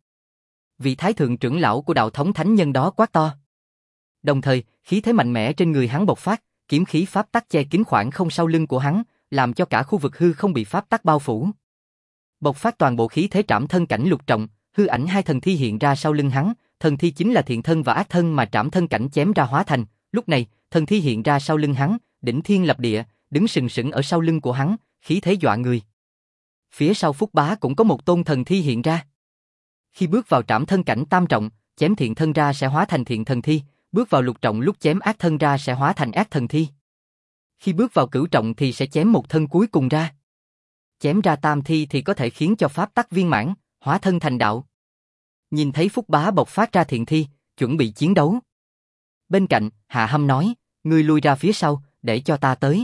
Vị thái thượng trưởng lão của đạo thống thánh nhân đó quát to. Đồng thời, khí thế mạnh mẽ trên người hắn bộc phát, kiếm khí pháp tắc che kín khoảng không sau lưng của hắn, làm cho cả khu vực hư không bị pháp tắc bao phủ. Bộc phát toàn bộ khí thế trảm thân cảnh lục trọng, hư ảnh hai thần thi hiện ra sau lưng hắn, thần thi chính là thiện thân và ác thân mà trảm thân cảnh chém ra hóa thành. Lúc này, thần thi hiện ra sau lưng hắn, đỉnh thiên lập địa, đứng sừng sững ở sau lưng của hắn, khí thế dọa người. Phía sau Phúc Bá cũng có một tôn thần thi hiện ra. Khi bước vào trảm thân cảnh tam trọng, chém thiện thân ra sẽ hóa thành thiện thần thi, bước vào lục trọng lúc chém ác thân ra sẽ hóa thành ác thần thi. Khi bước vào cửu trọng thì sẽ chém một thân cuối cùng ra. Chém ra tam thi thì có thể khiến cho pháp tắc viên mãn, hóa thân thành đạo. Nhìn thấy Phúc Bá bộc phát ra thiện thi, chuẩn bị chiến đấu. Bên cạnh, Hạ Hâm nói, ngươi lui ra phía sau, để cho ta tới.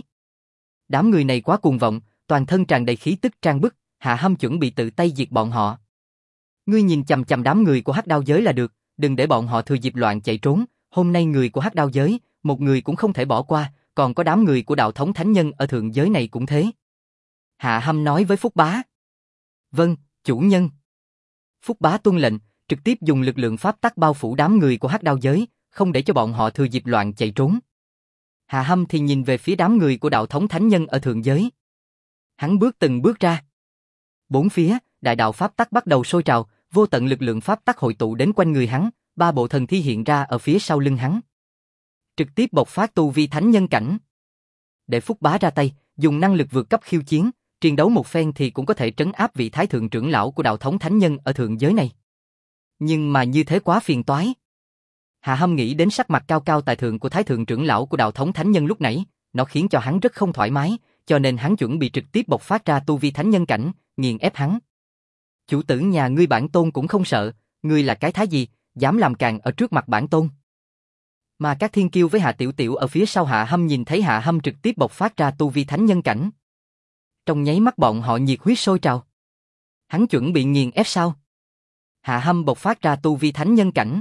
Đám người này quá cuồng vọng, toàn thân tràn đầy khí tức trang bức, Hạ Hâm chuẩn bị tự tay diệt bọn họ. Ngươi nhìn chằm chằm đám người của Hắc Đao giới là được, đừng để bọn họ thừa dịp loạn chạy trốn. Hôm nay người của Hắc Đao giới, một người cũng không thể bỏ qua, còn có đám người của đạo thống thánh nhân ở thượng giới này cũng thế. Hạ Hâm nói với Phúc Bá. Vâng, chủ nhân. Phúc Bá tuân lệnh, trực tiếp dùng lực lượng pháp tắc bao phủ đám người của Hắc Đao giới, không để cho bọn họ thừa dịp loạn chạy trốn. Hạ Hâm thì nhìn về phía đám người của đạo thống thánh nhân ở thượng giới. Hắn bước từng bước ra. Bốn phía, đại đạo pháp tắc bắt đầu sôi trào, vô tận lực lượng pháp tắc hội tụ đến quanh người hắn, ba bộ thần thi hiện ra ở phía sau lưng hắn. Trực tiếp bộc phát tu vi thánh nhân cảnh. Để Phúc Bá ra tay, dùng năng lực vượt cấp khiêu chiến, chiến đấu một phen thì cũng có thể trấn áp vị thái thượng trưởng lão của đạo thống thánh nhân ở thượng giới này. Nhưng mà như thế quá phiền toái. Hạ Hâm nghĩ đến sắc mặt cao cao tại thượng của thái thượng trưởng lão của đạo thống thánh nhân lúc nãy, nó khiến cho hắn rất không thoải mái, cho nên hắn chuẩn bị trực tiếp bộc phát ra tu vi thánh nhân cảnh, nghiền ép hắn. Chủ tử nhà ngươi bản tôn cũng không sợ, ngươi là cái thái gì, dám làm càn ở trước mặt bản tôn. Mà các thiên kiêu với Hạ Tiểu Tiểu ở phía sau Hạ Hâm nhìn thấy Hạ Hâm trực tiếp bộc phát ra tu vi thánh nhân cảnh. Trong nháy mắt bọn họ nhiệt huyết sôi trào. Hắn chuẩn bị nghiền ép sao? Hạ Hâm bộc phát ra tu vi thánh nhân cảnh.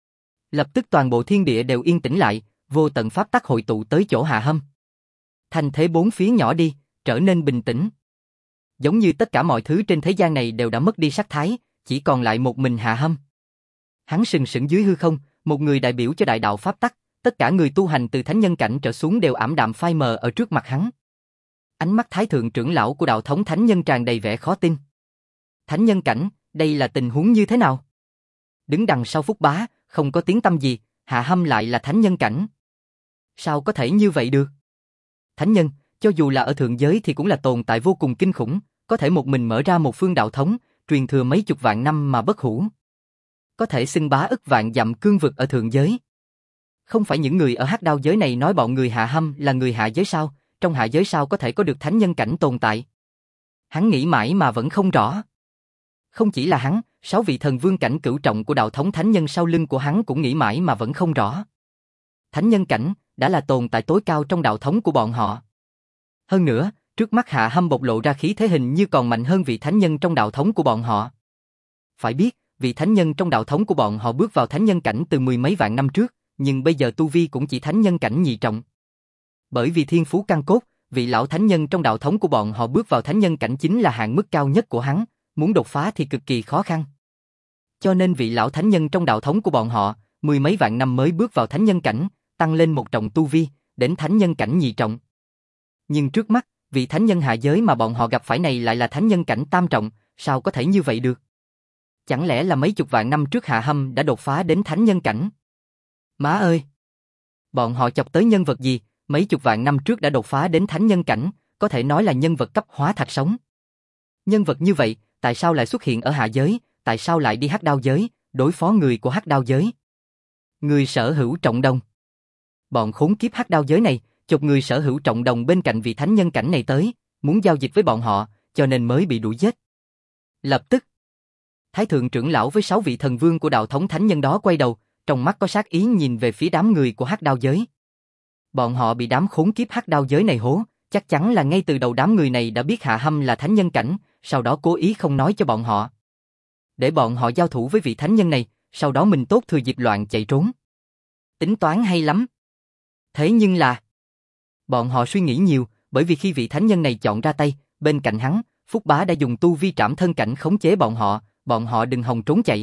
Lập tức toàn bộ thiên địa đều yên tĩnh lại, vô tận pháp tắc hội tụ tới chỗ Hạ Hâm. Thành thế bốn phía nhỏ đi, trở nên bình tĩnh. Giống như tất cả mọi thứ trên thế gian này đều đã mất đi sắc thái, chỉ còn lại một mình Hạ Hâm. Hắn sừng sững dưới hư không, một người đại biểu cho đại đạo pháp tắc, tất cả người tu hành từ thánh nhân cảnh trở xuống đều ảm đạm phai mờ ở trước mặt hắn. Ánh mắt thái thượng trưởng lão của đạo thống thánh nhân tràn đầy vẻ khó tin. Thánh nhân cảnh, đây là tình huống như thế nào? Đứng đằng sau Phúc Bá, không có tiếng tăm gì, Hạ Hâm lại là thánh nhân cảnh. Sao có thể như vậy được? Thánh nhân, cho dù là ở thượng giới thì cũng là tồn tại vô cùng kinh khủng, có thể một mình mở ra một phương đạo thống, truyền thừa mấy chục vạn năm mà bất hủ. Có thể xưng bá ức vạn dặm cương vực ở thượng giới. Không phải những người ở Hắc Đao giới này nói bọn người Hạ Hâm là người hạ giới sao? Trong hạ giới sao có thể có được thánh nhân cảnh tồn tại? Hắn nghĩ mãi mà vẫn không rõ. Không chỉ là hắn, 6 vị thần vương cảnh cửu trọng của đạo thống thánh nhân sau lưng của hắn cũng nghĩ mãi mà vẫn không rõ. Thánh nhân cảnh đã là tồn tại tối cao trong đạo thống của bọn họ. Hơn nữa, trước mắt Hạ Hâm bộc lộ ra khí thế hình như còn mạnh hơn vị thánh nhân trong đạo thống của bọn họ. Phải biết, vị thánh nhân trong đạo thống của bọn họ bước vào thánh nhân cảnh từ mười mấy vạn năm trước, nhưng bây giờ tu vi cũng chỉ thánh nhân cảnh nhị trọng. Bởi vì thiên phú căn cốt, vị lão thánh nhân trong đạo thống của bọn họ bước vào thánh nhân cảnh chính là hạn mức cao nhất của hắn, muốn đột phá thì cực kỳ khó khăn. Cho nên vị lão thánh nhân trong đạo thống của bọn họ, mười mấy vạn năm mới bước vào thánh nhân cảnh, tăng lên một trọng tu vi, đến thánh nhân cảnh nhị trọng. Nhưng trước mắt, vị thánh nhân hạ giới mà bọn họ gặp phải này lại là thánh nhân cảnh tam trọng, sao có thể như vậy được? Chẳng lẽ là mấy chục vạn năm trước Hạ Hâm đã đột phá đến thánh nhân cảnh? Má ơi! Bọn họ chọc tới nhân vật gì, mấy chục vạn năm trước đã đột phá đến thánh nhân cảnh, có thể nói là nhân vật cấp hóa thạch sống. Nhân vật như vậy, tại sao lại xuất hiện ở hạ giới, tại sao lại đi Hắc Đao giới, đối phó người của Hắc Đao giới? Người sở hữu trọng đồng. Bọn khốn kiếp Hắc Đao giới này, chụp người sở hữu trọng đồng bên cạnh vị thánh nhân cảnh này tới, muốn giao dịch với bọn họ, cho nên mới bị đuổi giết. Lập tức, Thái thượng trưởng lão với 6 vị thần vương của đạo thống thánh nhân đó quay đầu, trong mắt có sát ý nhìn về phía đám người của Hắc Đao giới. Bọn họ bị đám khốn kiếp Hắc Đao giới này hố, chắc chắn là ngay từ đầu đám người này đã biết Hạ Hâm là thánh nhân cảnh, sau đó cố ý không nói cho bọn họ. Để bọn họ giao thủ với vị thánh nhân này, sau đó mình tốt thừa dịp loạn chạy trốn. Tính toán hay lắm. Thế nhưng là... Bọn họ suy nghĩ nhiều, bởi vì khi vị thánh nhân này chọn ra tay, bên cạnh hắn, Phúc Bá đã dùng tu vi trảm thân cảnh khống chế bọn họ đừng hòng trốn chạy.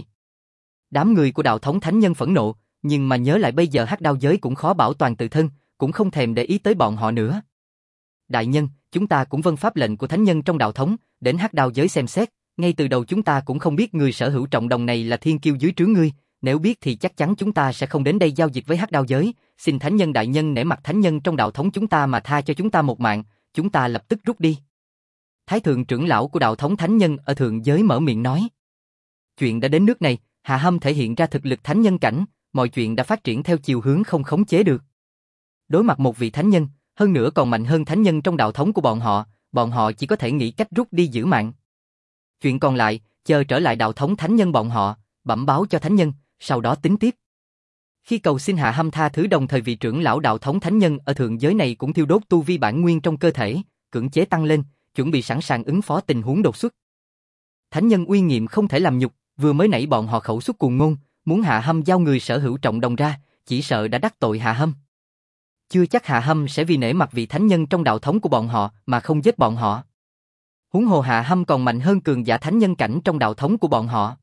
Đám người của đạo thống thánh nhân phẫn nộ, nhưng mà nhớ lại bây giờ Hắc Đao giới cũng khó bảo toàn tự thân, cũng không thèm để ý tới bọn họ nữa. Đại nhân, chúng ta cũng vâng pháp lệnh của thánh nhân trong đạo thống, đến Hắc Đao giới xem xét, ngay từ đầu chúng ta cũng không biết người sở hữu trọng đồng này là thiên kiêu dưới trướng ngươi, nếu biết thì chắc chắn chúng ta sẽ không đến đây giao dịch với Hắc Đao giới, xin thánh nhân đại nhân nể mặt thánh nhân trong đạo thống chúng ta mà tha cho chúng ta một mạng, chúng ta lập tức rút đi. Thái thượng trưởng lão của đạo thống thánh nhân ở thượng giới mở miệng nói. Chuyện đã đến nước này, Hạ Hâm thể hiện ra thực lực thánh nhân cảnh, mọi chuyện đã phát triển theo chiều hướng không khống chế được. Đối mặt một vị thánh nhân, hơn nữa còn mạnh hơn thánh nhân trong đạo thống của bọn họ chỉ có thể nghĩ cách rút đi giữ mạng. Chuyện còn lại, chờ trở lại đạo thống thánh nhân bọn họ, bẩm báo cho thánh nhân, sau đó tính tiếp. Khi cầu xin Hạ Hâm tha thứ đồng thời vị trưởng lão đạo thống thánh nhân ở thượng giới này cũng thiêu đốt tu vi bản nguyên trong cơ thể, cưỡng chế tăng lên, chuẩn bị sẵn sàng ứng phó tình huống đột xuất. Thánh nhân uy nghiêm không thể làm nhục, vừa mới nãy bọn họ khẩu xuất cuồng ngôn, muốn Hạ Hâm giao người sở hữu trọng đồng ra, chỉ sợ đã đắc tội Hạ Hâm. Chưa chắc Hạ Hâm sẽ vì nể mặt vị thánh nhân trong đạo thống của bọn họ mà không giết bọn họ. Huống hồ Hạ Hâm còn mạnh hơn cường giả thánh nhân cảnh trong đạo thống của bọn họ.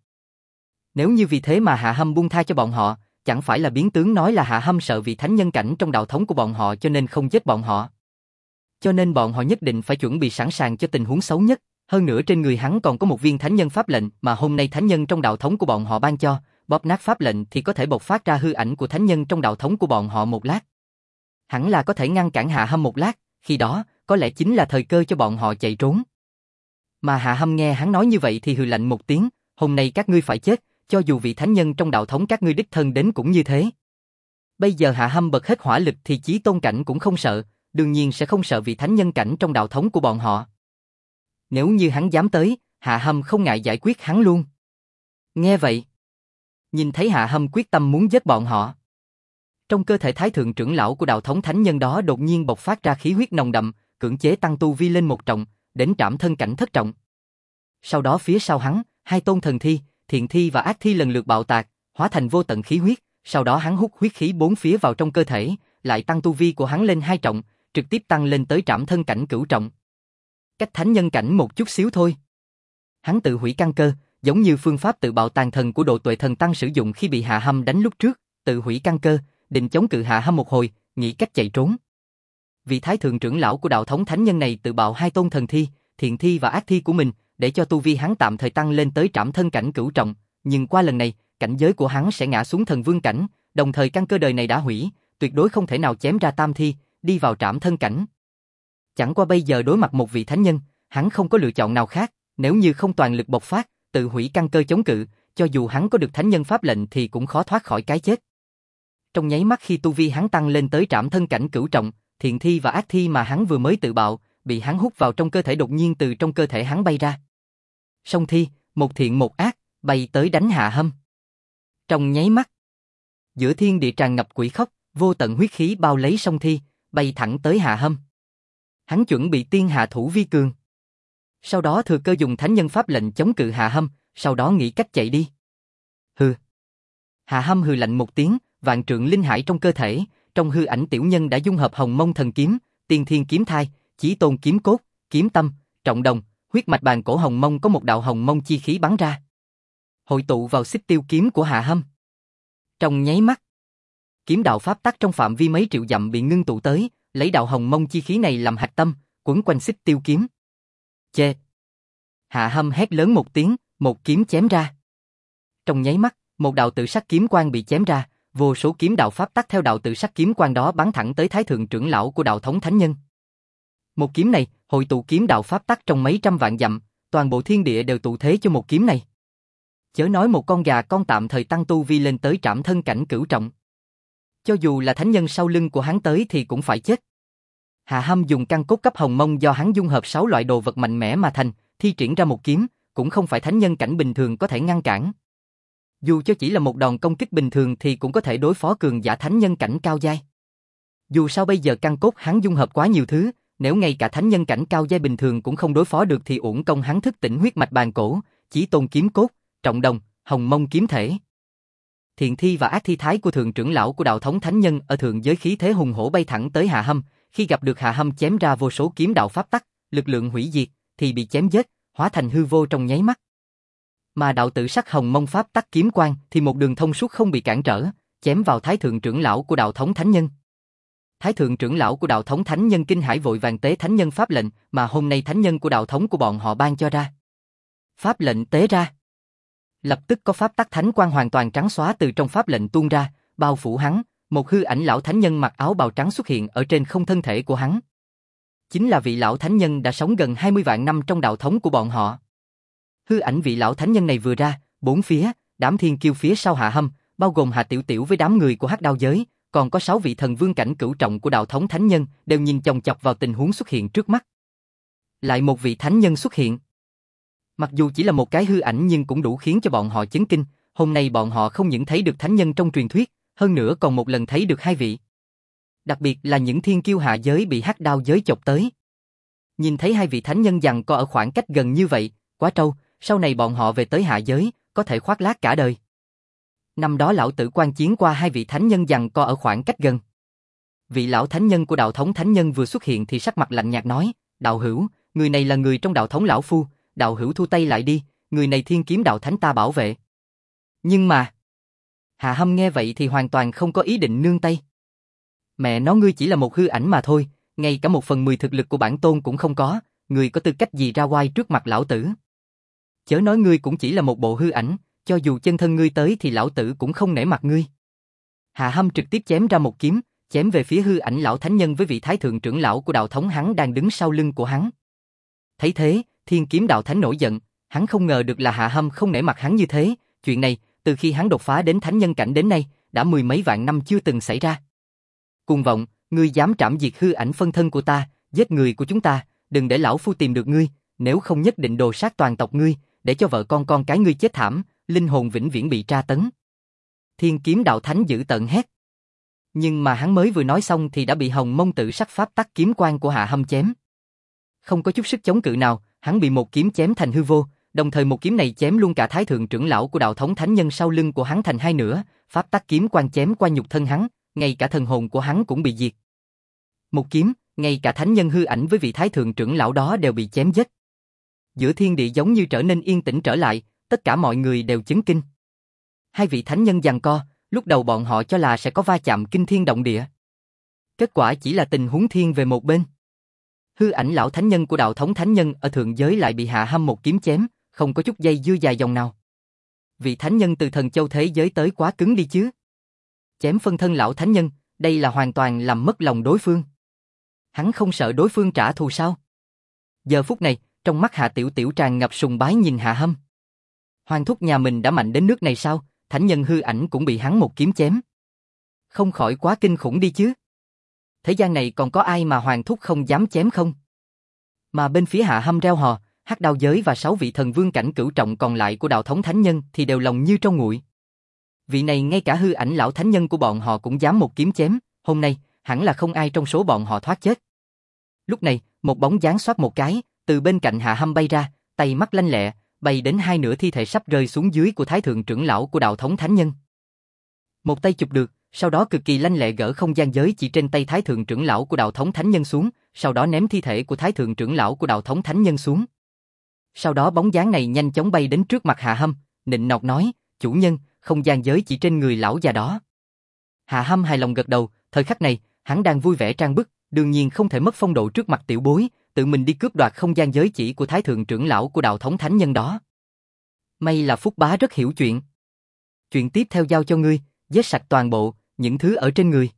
Nếu như vì thế mà Hạ Hâm buông tha cho bọn họ, chẳng phải là biến tướng nói là Hạ Hâm sợ vị thánh nhân cảnh trong đạo thống của bọn họ cho nên không giết bọn họ. Cho nên bọn họ nhất định phải chuẩn bị sẵn sàng cho tình huống xấu nhất, hơn nữa trên người hắn còn có một viên thánh nhân pháp lệnh mà hôm nay thánh nhân trong đạo thống của bọn họ ban cho, bóp nát pháp lệnh thì có thể bộc phát ra hư ảnh của thánh nhân trong đạo thống của bọn họ một lát. Hẳn là có thể ngăn cản Hạ Hâm một lát, khi đó, có lẽ chính là thời cơ cho bọn họ chạy trốn. Mà Hạ Hâm nghe hắn nói như vậy thì hừ lạnh một tiếng, hôm nay các ngươi phải chết, cho dù vị thánh nhân trong đạo thống các ngươi đích thân đến cũng như thế. Bây giờ Hạ Hâm bật hết hỏa lực thì chí tôn cảnh cũng không sợ, đương nhiên sẽ không sợ vị thánh nhân cảnh trong đạo thống của bọn họ. Nếu như hắn dám tới, Hạ Hâm không ngại giải quyết hắn luôn. Nghe vậy, nhìn thấy Hạ Hâm quyết tâm muốn giết bọn họ. Trong cơ thể thái thượng trưởng lão của đạo thống thánh nhân đó đột nhiên bộc phát ra khí huyết nồng đậm, cưỡng chế tăng tu vi lên 1 trọng, đến trảm thân cảnh thất trọng. Sau đó phía sau hắn, 2 tôn thần thi, thiện thi và ác thi lần lượt bạo tạc, hóa thành vô tận khí huyết, sau đó hắn hút huyết khí 4 phía vào trong cơ thể, lại tăng tu vi của hắn lên 2 trọng, trực tiếp tăng lên tới trảm thân cảnh cửu trọng. Cách thánh nhân cảnh một chút xíu thôi. Hắn tự hủy căn cơ, giống như phương pháp tự bạo tàn thần của Độ Tuệ Thần Tăng sử dụng khi bị Hạ Hâm đánh lúc trước, tự hủy căn cơ, định chống cự Hạ Hâm một hồi, nghĩ cách chạy trốn. Vị thái thượng trưởng lão của đạo thống thánh nhân này tự bạo 2 tôn thần thi, thiện thi và ác thi của mình, để cho tu vi hắn tạm thời tăng lên tới trảm thân cảnh cửu trọng, nhưng qua lần này, cảnh giới của hắn sẽ ngã xuống thần vương cảnh, đồng thời căn cơ đời này đã hủy, tuyệt đối không thể nào chém ra tam thi, đi vào trảm thân cảnh. Chẳng qua bây giờ đối mặt một vị thánh nhân, hắn không có lựa chọn nào khác, nếu như không toàn lực bộc phát, tự hủy căn cơ chống cự, cho dù hắn có được thánh nhân pháp lệnh thì cũng khó thoát khỏi cái chết. Trong nháy mắt khi tu vi hắn tăng lên tới trảm thân cảnh cửu trọng, thiện thi và ác thi mà hắn vừa mới tự bạo, bị hắn hút vào trong cơ thể đột nhiên từ trong cơ thể hắn bay ra. Song thi, một thiện một ác, bay tới đánh Hạ Hâm. Trong nháy mắt, giữa thiên địa tràn ngập quỷ khóc, vô tận huyết khí bao lấy song thi, bay thẳng tới Hạ Hâm. Hắn chuẩn bị tiên hạ thủ vi cường. Sau đó thừa cơ dùng thánh nhân pháp lệnh chống cự Hạ Hâm, sau đó nghĩ cách chạy đi. Hừ. Hạ Hâm hừ lạnh một tiếng, vạn trượng linh hải trong cơ thể, trong hư ảnh tiểu nhân đã dung hợp Hồng Mông thần kiếm, Tiên Thiên kiếm thai, Chí Tôn kiếm cốt, kiếm tâm, trọng đồng, huyết mạch bàn cổ Hồng Mông có một đạo Hồng Mông chi khí bắn ra, hội tụ vào xích tiêu kiếm của Hạ Hâm. Trong nháy mắt, kiếm đạo pháp tắc trong phạm vi mấy triệu dặm bị ngưng tụ tới, lấy đạo Hồng Mông chi khí này làm hạch tâm, quấn quanh xích tiêu kiếm. Chê! Hạ Hâm hét lớn một tiếng, một kiếm chém ra. Trong nháy mắt, một đạo tự sắc kiếm quang bị chém ra, vô số kiếm đạo pháp tắc theo đạo tự sắc kiếm quang đó bắn thẳng tới Thái thượng trưởng lão của Đạo thống Thánh Nhân. Một kiếm này, hội tụ kiếm đạo pháp tắc trong mấy trăm vạn dặm, toàn bộ thiên địa đều tụ thế cho một kiếm này. Chớ nói một con gà con tạm thời tăng tu vi lên tới trảm thân cảnh cửu trọng. Cho dù là thánh nhân sau lưng của hắn tới thì cũng phải chết. Hạ Hâm dùng căn cốt cấp hồng mông do hắn dung hợp 6 loại đồ vật mạnh mẽ mà thành, thi triển ra một kiếm, cũng không phải thánh nhân cảnh bình thường có thể ngăn cản. Dù cho chỉ là một đòn công kích bình thường thì cũng có thể đối phó cường giả thánh nhân cảnh cao giai. Dù sao bây giờ căn cốt hắn dung hợp quá nhiều thứ, nếu ngay cả thánh nhân cảnh cao giai bình thường cũng không đối phó được thì uổng công hắn thức tỉnh huyết mạch bàn cổ, Chí Tôn kiếm cốt, Trọng Đồng, Hồng Mông kiếm thể. Thiện thi và ác thi thái của thượng trưởng lão của Đạo thống Thánh Nhân ở thượng giới khí thế hùng hổ bay thẳng tới Hạ Hâm, khi gặp được Hạ Hâm chém ra vô số kiếm đạo pháp tắc, lực lượng hủy diệt, thì bị chém giết, hóa thành hư vô trong nháy mắt. Mà đạo tự sắc hồng mông pháp tắc kiếm quang thì một đường thông suốt không bị cản trở, chém vào Thái thượng trưởng lão của Đạo thống Thánh Nhân. Thái thượng trưởng lão của Đạo thống Thánh Nhân kinh hãi vội vàng tế thánh nhân pháp lệnh mà hôm nay thánh nhân của đạo thống của bọn họ ban cho ra. Pháp lệnh tế ra. Lập tức có pháp tắc thánh quang hoàn toàn trắng xóa từ trong pháp lệnh tuôn ra, bao phủ hắn, một hư ảnh lão thánh nhân mặc áo bào trắng xuất hiện ở trên không thân thể của hắn. Chính là vị lão thánh nhân đã sống gần 20 vạn năm trong đạo thống của bọn họ. Hư ảnh vị lão thánh nhân này vừa ra, bốn phía, đám thiên kiêu phía sau Hạ Hâm, bao gồm Hạ Tiểu Tiểu với đám người của Hắc Đao giới, còn có 6 vị thần vương cảnh cửu trọng của đạo thống thánh nhân, đều nhìn chòng chọc vào tình huống xuất hiện trước mắt. Lại một vị thánh nhân xuất hiện. Mặc dù chỉ là một cái hư ảnh nhưng cũng đủ khiến cho bọn họ chấn kinh, hôm nay bọn họ không những thấy được thánh nhân trong truyền thuyết, hơn nữa còn một lần thấy được hai vị. Đặc biệt là những thiên kiêu hạ giới bị Hắc Đao giới chọc tới. Nhìn thấy hai vị thánh nhân giằng co ở khoảng cách gần như vậy, quá trâu, sau này bọn họ về tới hạ giới, có thể khoác lác cả đời. Năm đó lão tử quan chiến qua hai vị thánh nhân giằng co ở khoảng cách gần. Vị lão thánh nhân của đạo thống thánh nhân vừa xuất hiện thì sắc mặt lạnh nhạt nói, đạo hữu, người này là người trong đạo thống lão phu, đạo hữu thu tay lại đi, người này thiên kiếm đạo thánh ta bảo vệ. Nhưng mà, Hạ Hâm nghe vậy thì hoàn toàn không có ý định nương tay. Mẹ nó, ngươi chỉ là một hư ảnh mà thôi, ngay cả 1/10 thực lực của bản tôn cũng không có, ngươi có tư cách gì ra oai trước mặt lão tử? Chớ nói ngươi cũng chỉ là một bộ hư ảnh, cho dù chân thân ngươi tới thì lão tử cũng không nể mặt ngươi. Hạ Hâm trực tiếp chém ra một kiếm, chém về phía hư ảnh lão thánh nhân với vị thái thượng trưởng lão của đạo thống hắn đang đứng sau lưng của hắn. Thấy thế, thiên kiếm đạo thánh nổi giận, hắn không ngờ được là Hạ Hâm không nể mặt hắn như thế, chuyện này, từ khi hắn đột phá đến thánh nhân cảnh đến nay, đã 10 mấy vạn năm chưa từng xảy ra. Cuồng vọng, ngươi dám trảm diệt hư ảnh phân thân của ta, giết người của chúng ta, đừng để lão phu tìm được ngươi, nếu không nhất định đồ sát toàn tộc ngươi, để cho vợ con cái ngươi chết thảm, linh hồn vĩnh viễn bị tra tấn. Thiên kiếm đạo thánh dữ tợn hét. Nhưng mà hắn mới vừa nói xong thì đã bị hồng mông tự sắc pháp tắc kiếm quang của Hạ Hâm chém. Không có chút sức chống cự nào, hắn bị một kiếm chém thành hư vô, đồng thời một kiếm này chém luôn cả thái thượng trưởng lão của đạo thống thánh nhân sau lưng của hắn thành hai nửa, pháp tắc kiếm quang chém qua nhục thân hắn, ngay cả thần hồn của hắn cũng bị diệt. Một kiếm, ngay cả thánh nhân hư ảnh với vị thái thượng trưởng lão đó đều bị chém giết. Giữa thiên địa giống như trở nên yên tĩnh trở lại, tất cả mọi người đều chấn kinh. Hai vị thánh nhân giằng co, lúc đầu bọn họ cho là sẽ có va chạm kinh thiên động địa. Kết quả chỉ là tình huống thiên về một bên. Hư ảnh lão thánh nhân của đạo thống thánh nhân ở thượng giới lại bị Hạ Hâm một kiếm chém, không có chút dây dưa dài dòng nào. Vị thánh nhân từ thần châu thế giới tới quá cứng đi chứ. Chém phân thân lão thánh nhân, đây là hoàn toàn làm mất lòng đối phương. Hắn không sợ đối phương trả thù sao? Giờ phút này, trong mắt Hạ Tiểu Tiểu tràn ngập sùng bái nhìn Hạ Hâm. Hoàng thúc nhà mình đã mạnh đến nước này sao? Thánh nhân hư ảnh cũng bị hắn một kiếm chém. Không khỏi quá kinh khủng đi chứ. Thế gian này còn có ai mà hoàng thúc không dám chém không? Mà bên phía Hạ Hâm reo hò, Hắc Đao giới và 6 vị thần vương cảnh cửu trọng còn lại của đạo thống thánh nhân thì đều lòng như trong nguội. Vị này ngay cả hư ảnh lão thánh nhân của bọn họ cũng dám một kiếm chém, hôm nay hẳn là không ai trong số bọn họ thoát chết. Lúc này, một bóng dáng xoát một cái, từ bên cạnh Hạ Hâm bay ra, tay mắt lanh lẹ, bay đến hai nửa thi thể sắp rơi xuống dưới của thái thượng trưởng lão của đạo thống thánh nhân. Một tay chụp được, sau đó cực kỳ lanh lẹ gỡ không gian giới chỉ trên tay thái thượng trưởng lão của đạo thống thánh nhân xuống, sau đó ném thi thể của thái thượng trưởng lão của đạo thống thánh nhân xuống. Sau đó bóng dáng này nhanh chóng bay đến trước mặt Hạ Hâm, nịnh nọt nói, chủ nhân, không gian giới chỉ trên người lão già đó. Hạ Hâm hài lòng gật đầu, thời khắc này, hắn đang vui vẻ trang bức, đương nhiên không thể mất phong độ trước mặt tiểu bối, tự mình đi cướp đoạt không gian giới chỉ của thái thượng trưởng lão của đạo thống thánh nhân đó. May là Phúc Bá rất hiểu chuyện. Chuyện tiếp theo giao cho ngươi, giết sạch toàn bộ, những thứ ở trên người.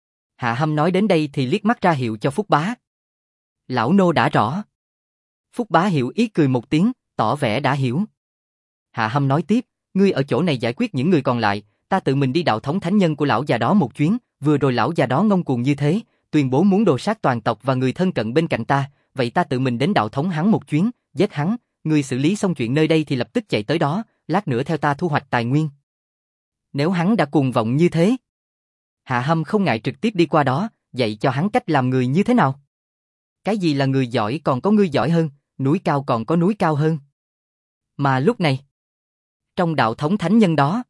Hạ Hâm nói đến đây thì liếc mắt ra hiệu cho Phúc Bá. Lão nô đã rõ. Phúc Bá hiểu ý cười một tiếng, tỏ vẻ đã hiểu. Hạ Hâm nói tiếp, ngươi ở chỗ này giải quyết những người còn lại, ta tự mình đi đạo thống thánh nhân của lão già đó một chuyến, vừa rồi lão già đó ngông cuồng như thế, tuyên bố muốn đồ sát toàn tộc và người thân cận bên cạnh ta, vậy ta tự mình đến đạo thống hắn một chuyến, giết hắn, ngươi xử lý xong chuyện nơi đây thì lập tức chạy tới đó, lát nữa theo ta thu hoạch tài nguyên. Nếu hắn đã cuồng vọng như thế, Hạ Hâm không ngại trực tiếp đi qua đó, dạy cho hắn cách làm người như thế nào. Cái gì là người giỏi còn có người giỏi hơn, núi cao còn có núi cao hơn. Mà lúc này, trong đạo thống thánh nhân đó,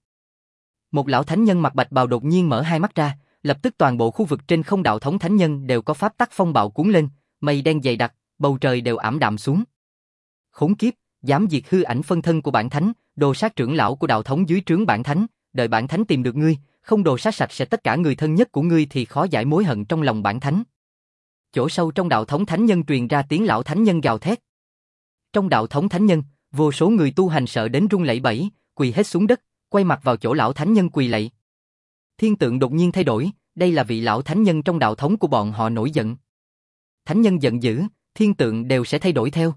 một lão thánh nhân mặc bạch bào đột nhiên mở hai mắt ra, lập tức toàn bộ khu vực trên không đạo thống thánh nhân đều có pháp tắc phong bạo cuốn lên, mây đen dày đặc, bầu trời đều ảm đạm xuống. Khốn kiếp, dám diệt hư ảnh phân thân của bản thánh, đồ sát trưởng lão của đạo thống dưới trướng bản thánh, đợi bản thánh tìm được ngươi, không đồ sát sạch sẽ tất cả người thân nhất của ngươi thì khó giải mối hận trong lòng bản thánh. Chỗ sâu trong đạo thống thánh nhân truyền ra tiếng lão thánh nhân gào thét. Trong đạo thống thánh nhân, vô số người tu hành sợ đến run lẩy bẩy, quỳ hết xuống đất, quay mặt vào chỗ lão thánh nhân quỳ lạy. Thiên tượng đột nhiên thay đổi, đây là vị lão thánh nhân trong đạo thống của bọn họ nổi giận. Thánh nhân giận dữ, thiên tượng đều sẽ thay đổi theo.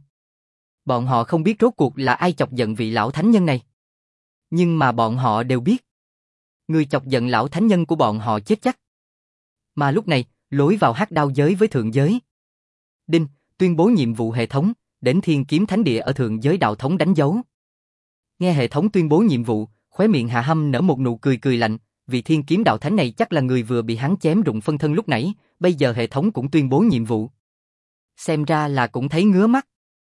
Bọn họ không biết rốt cuộc là ai chọc giận vị lão thánh nhân này. Nhưng mà bọn họ đều biết. Người chọc giận lão thánh nhân của bọn họ chết chắc. Mà lúc này, lối vào hắc đao giới với thượng giới. Đinh, tuyên bố nhiệm vụ hệ thống, đến thiên kiếm thánh địa ở thượng giới đạo thống đánh dấu. Nghe hệ thống tuyên bố nhiệm vụ, khóe miệng Hạ Hâm nở một nụ cười cười lạnh, vì thiên kiếm đạo thánh này chắc là người vừa bị hắn chém rụng phân thân lúc nãy, bây giờ hệ thống cũng tuyên bố nhiệm vụ. Xem ra là cũng thấy ngứa mắt.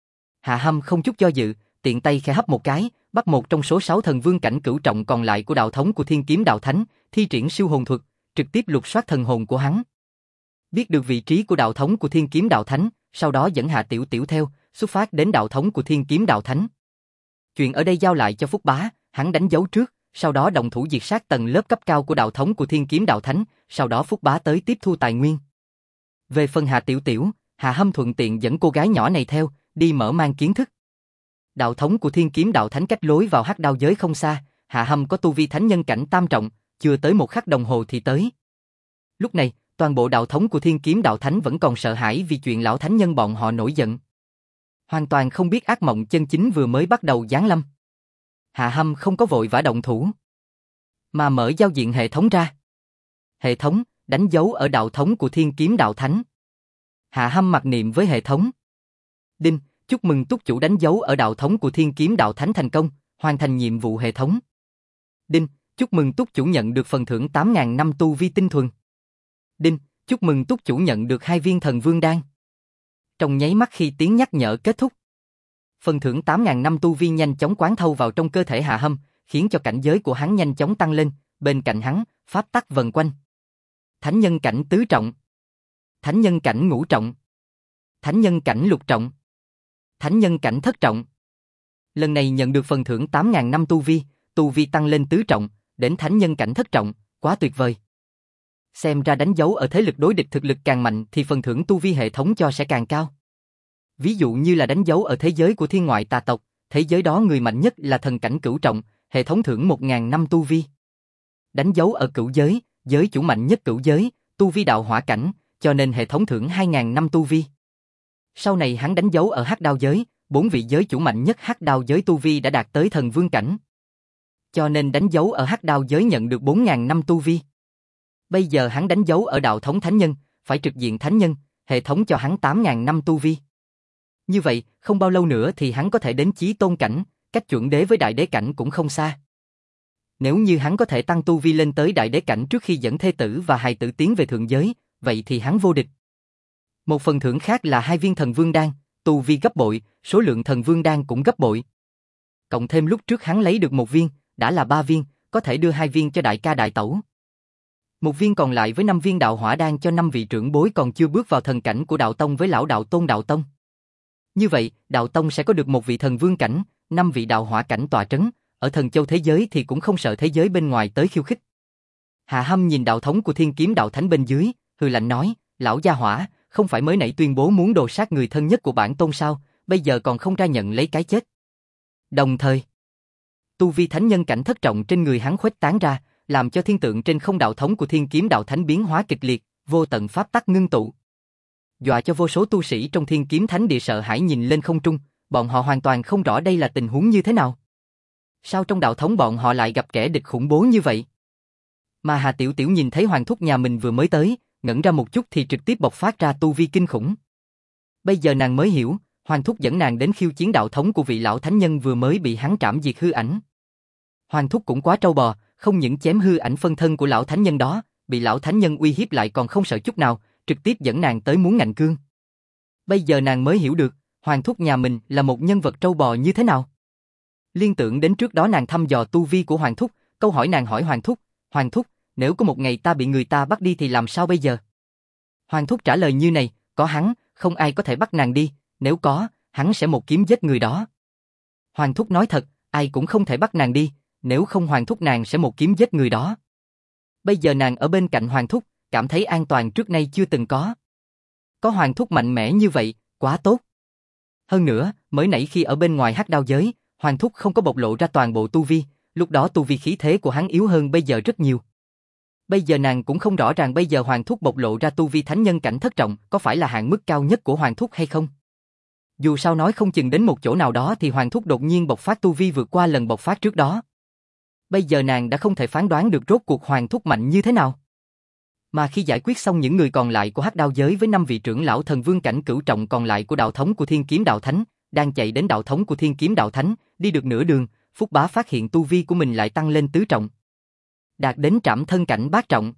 Hạ Hâm không chút do dự, tiện tay khẽ hấp một cái, bắt một trong số 6 thần vương cảnh cửu trọng còn lại của đạo thống của thiên kiếm đạo thánh, thi triển siêu hồn thuật, trực tiếp lục soát thần hồn của hắn. Biết được vị trí của đạo thống của thiên kiếm đạo thánh, sau đó dẫn Hạ Tiểu Tiểu theo, xuất phát đến đạo thống của thiên kiếm đạo thánh. Chuyện ở đây giao lại cho Phúc Bá, hắn đánh dấu trước, sau đó động thủ diệt sát tầng lớp cấp cao của đạo thống của thiên kiếm đạo thánh, sau đó Phúc Bá tới tiếp thu tài nguyên. Về phần Hạ Tiểu Tiểu, Hạ Hâm thuận tiện dẫn cô gái nhỏ này theo, đi mở mang kiến thức. Đạo thống của thiên kiếm đạo thánh cách lối vào hắc đao giới không xa, Hạ Hâm có tu vi thánh nhân cảnh tam trọng, chưa tới một khắc đồng hồ thì tới. Lúc này, toàn bộ đạo thống của thiên kiếm đạo thánh vẫn còn sợ hãi vì chuyện lão thánh nhân bọn họ nổi giận. Hoàn toàn không biết ác mộng chân chính vừa mới bắt đầu giáng lâm. Hạ Hâm không có vội vã động thủ, mà mở giao diện hệ thống ra. Hệ thống, đánh dấu ở đạo thống của thiên kiếm đạo thánh. Hạ Hâm mặc niệm với hệ thống. Đinh, chúc mừng túc chủ đánh dấu ở đạo thống của thiên kiếm đạo thánh thành công, hoàn thành nhiệm vụ hệ thống. Đinh, chúc mừng túc chủ nhận được phần thưởng 8.000 năm tu vi tinh thuần. Đinh, chúc mừng túc chủ nhận được 2 viên thần vương đan. Trong nháy mắt khi tiếng nhắc nhở kết thúc, phần thưởng 8.000 năm tu vi nhanh chóng quán thâu vào trong cơ thể Hạ Hâm, khiến cho cảnh giới của hắn nhanh chóng tăng lên, bên cạnh hắn, pháp tắc vần quanh. Thánh nhân cảnh tứ trọng, thánh nhân cảnh ngũ trọng, thánh nhân cảnh lục trọng, thánh nhân cảnh thất trọng. Lần này nhận được phần thưởng 8.000 năm tu vi tăng lên tứ trọng, đến thánh nhân cảnh thất trọng, quá tuyệt vời. Xem ra đánh dấu ở thế lực đối địch thực lực càng mạnh thì phần thưởng tu vi hệ thống cho sẽ càng cao. Ví dụ như là đánh dấu ở thế giới của thiên ngoại tà tộc, thế giới đó người mạnh nhất là thần cảnh cửu trọng, hệ thống thưởng 1.000 năm tu vi. Đánh dấu ở cửu giới, giới chủ mạnh nhất cửu giới, tu vi đạo hỏa cảnh, cho nên hệ thống thưởng 2.000 năm tu vi. Sau này hắn đánh dấu ở hắc đao giới, 4 vị giới chủ mạnh nhất hắc đao giới tu vi đã đạt tới thần vương cảnh. Cho nên đánh dấu ở hắc đao giới nhận được 4.000 năm tu vi. Bây giờ hắn đánh dấu ở đạo thống thánh nhân, phải trực diện thánh nhân, hệ thống cho hắn 8.000 năm tu vi. Như vậy, không bao lâu nữa thì hắn có thể đến chí tôn cảnh, cách chuẩn đế với đại đế cảnh cũng không xa. Nếu như hắn có thể tăng tu vi lên tới đại đế cảnh trước khi dẫn thê tử và hài tử tiến về thượng giới, vậy thì hắn vô địch. Một phần thưởng khác là 2 viên thần vương đan, tu vi gấp bội, số lượng thần vương đan cũng gấp bội. Cộng thêm lúc trước hắn lấy được 1 viên, đã là 3 viên, có thể đưa 2 viên cho đại ca đại tẩu. 1 viên còn lại với 5 viên đạo hỏa đan cho 5 vị trưởng bối còn chưa bước vào thần cảnh của đạo tông với lão đạo tôn đạo tông. Như vậy, đạo tông sẽ có được 1 vị thần vương cảnh, 5 vị đạo hỏa cảnh tọa trấn, ở thần châu thế giới thì cũng không sợ thế giới bên ngoài tới khiêu khích. Hạ Hâm nhìn đạo thống của thiên kiếm đạo thánh bên dưới, hừ lạnh nói, lão gia hỏa, không phải mới nãy tuyên bố muốn đồ sát người thân nhất của bản tôn sao, bây giờ còn không ra nhận lấy cái chết. Đồng thời, tu vi thánh nhân cảnh thất trọng trên người hắn khuếch tán ra, làm cho thiên tượng trên không đạo thống của Thiên Kiếm Đạo Thánh biến hóa kịch liệt, vô tận pháp tắc ngưng tụ. Dọa cho vô số tu sĩ trong Thiên Kiếm Thánh Địa sợ hãi nhìn lên không trung, bọn họ hoàn toàn không rõ đây là tình huống như thế nào. Sao trong đạo thống bọn họ lại gặp kẻ địch khủng bố như vậy? Mà Hà Tiểu Tiểu nhìn thấy hoàng thúc nhà mình vừa mới tới, ngẩn ra một chút thì trực tiếp bộc phát ra tu vi kinh khủng. Bây giờ nàng mới hiểu, hoàng thúc dẫn nàng đến khiêu chiến đạo thống của vị lão thánh nhân vừa mới bị hắn trảm diệt hư ảnh. Hoàng thúc cũng quá trâu bò, không những chém hư ảnh phân thân của lão thánh nhân đó, bị lão thánh nhân uy hiếp lại còn không sợ chút nào, trực tiếp dẫn nàng tới muốn ngạnh cương. Bây giờ nàng mới hiểu được, hoàng thúc nhà mình là một nhân vật trâu bò như thế nào. Liên tưởng đến trước đó nàng thăm dò tu vi của hoàng thúc, câu hỏi nàng hỏi hoàng thúc, nếu có một ngày ta bị người ta bắt đi thì làm sao bây giờ? Hoàng thúc trả lời như này, có hắn, không ai có thể bắt nàng đi, nếu có, hắn sẽ một kiếm giết người đó. Hoàng thúc nói thật, ai cũng không thể bắt nàng đi, nếu không hoàng thúc nàng sẽ một kiếm giết người đó. Bây giờ nàng ở bên cạnh hoàng thúc, cảm thấy an toàn trước nay chưa từng có. Có hoàng thúc mạnh mẽ như vậy, quá tốt. Hơn nữa, mới nãy khi ở bên ngoài hắc đao giới, hoàng thúc không có bộc lộ ra toàn bộ tu vi, lúc đó tu vi khí thế của hắn yếu hơn bây giờ rất nhiều. Bây giờ nàng cũng không rõ ràng bây giờ hoàng thúc bộc lộ ra tu vi thánh nhân cảnh thất trọng có phải là hạn mức cao nhất của hoàng thúc hay không. Dù sao nói không chừng đến một chỗ nào đó thì hoàng thúc đột nhiên bộc phát tu vi vượt qua lần bộc phát trước đó. Bây giờ nàng đã không thể phán đoán được rốt cuộc hoàng thúc mạnh như thế nào. Mà khi giải quyết xong những người còn lại của hắc đao giới với 5 vị trưởng lão thần vương cảnh cửu trọng còn lại của đạo thống của Thiên Kiếm Đạo Thánh, đang chạy đến đạo thống của Thiên Kiếm Đạo Thánh, đi được nửa đường, Phúc Bá phát hiện tu vi của mình lại tăng lên tứ trọng. Đạt đến trảm thân cảnh bát trọng.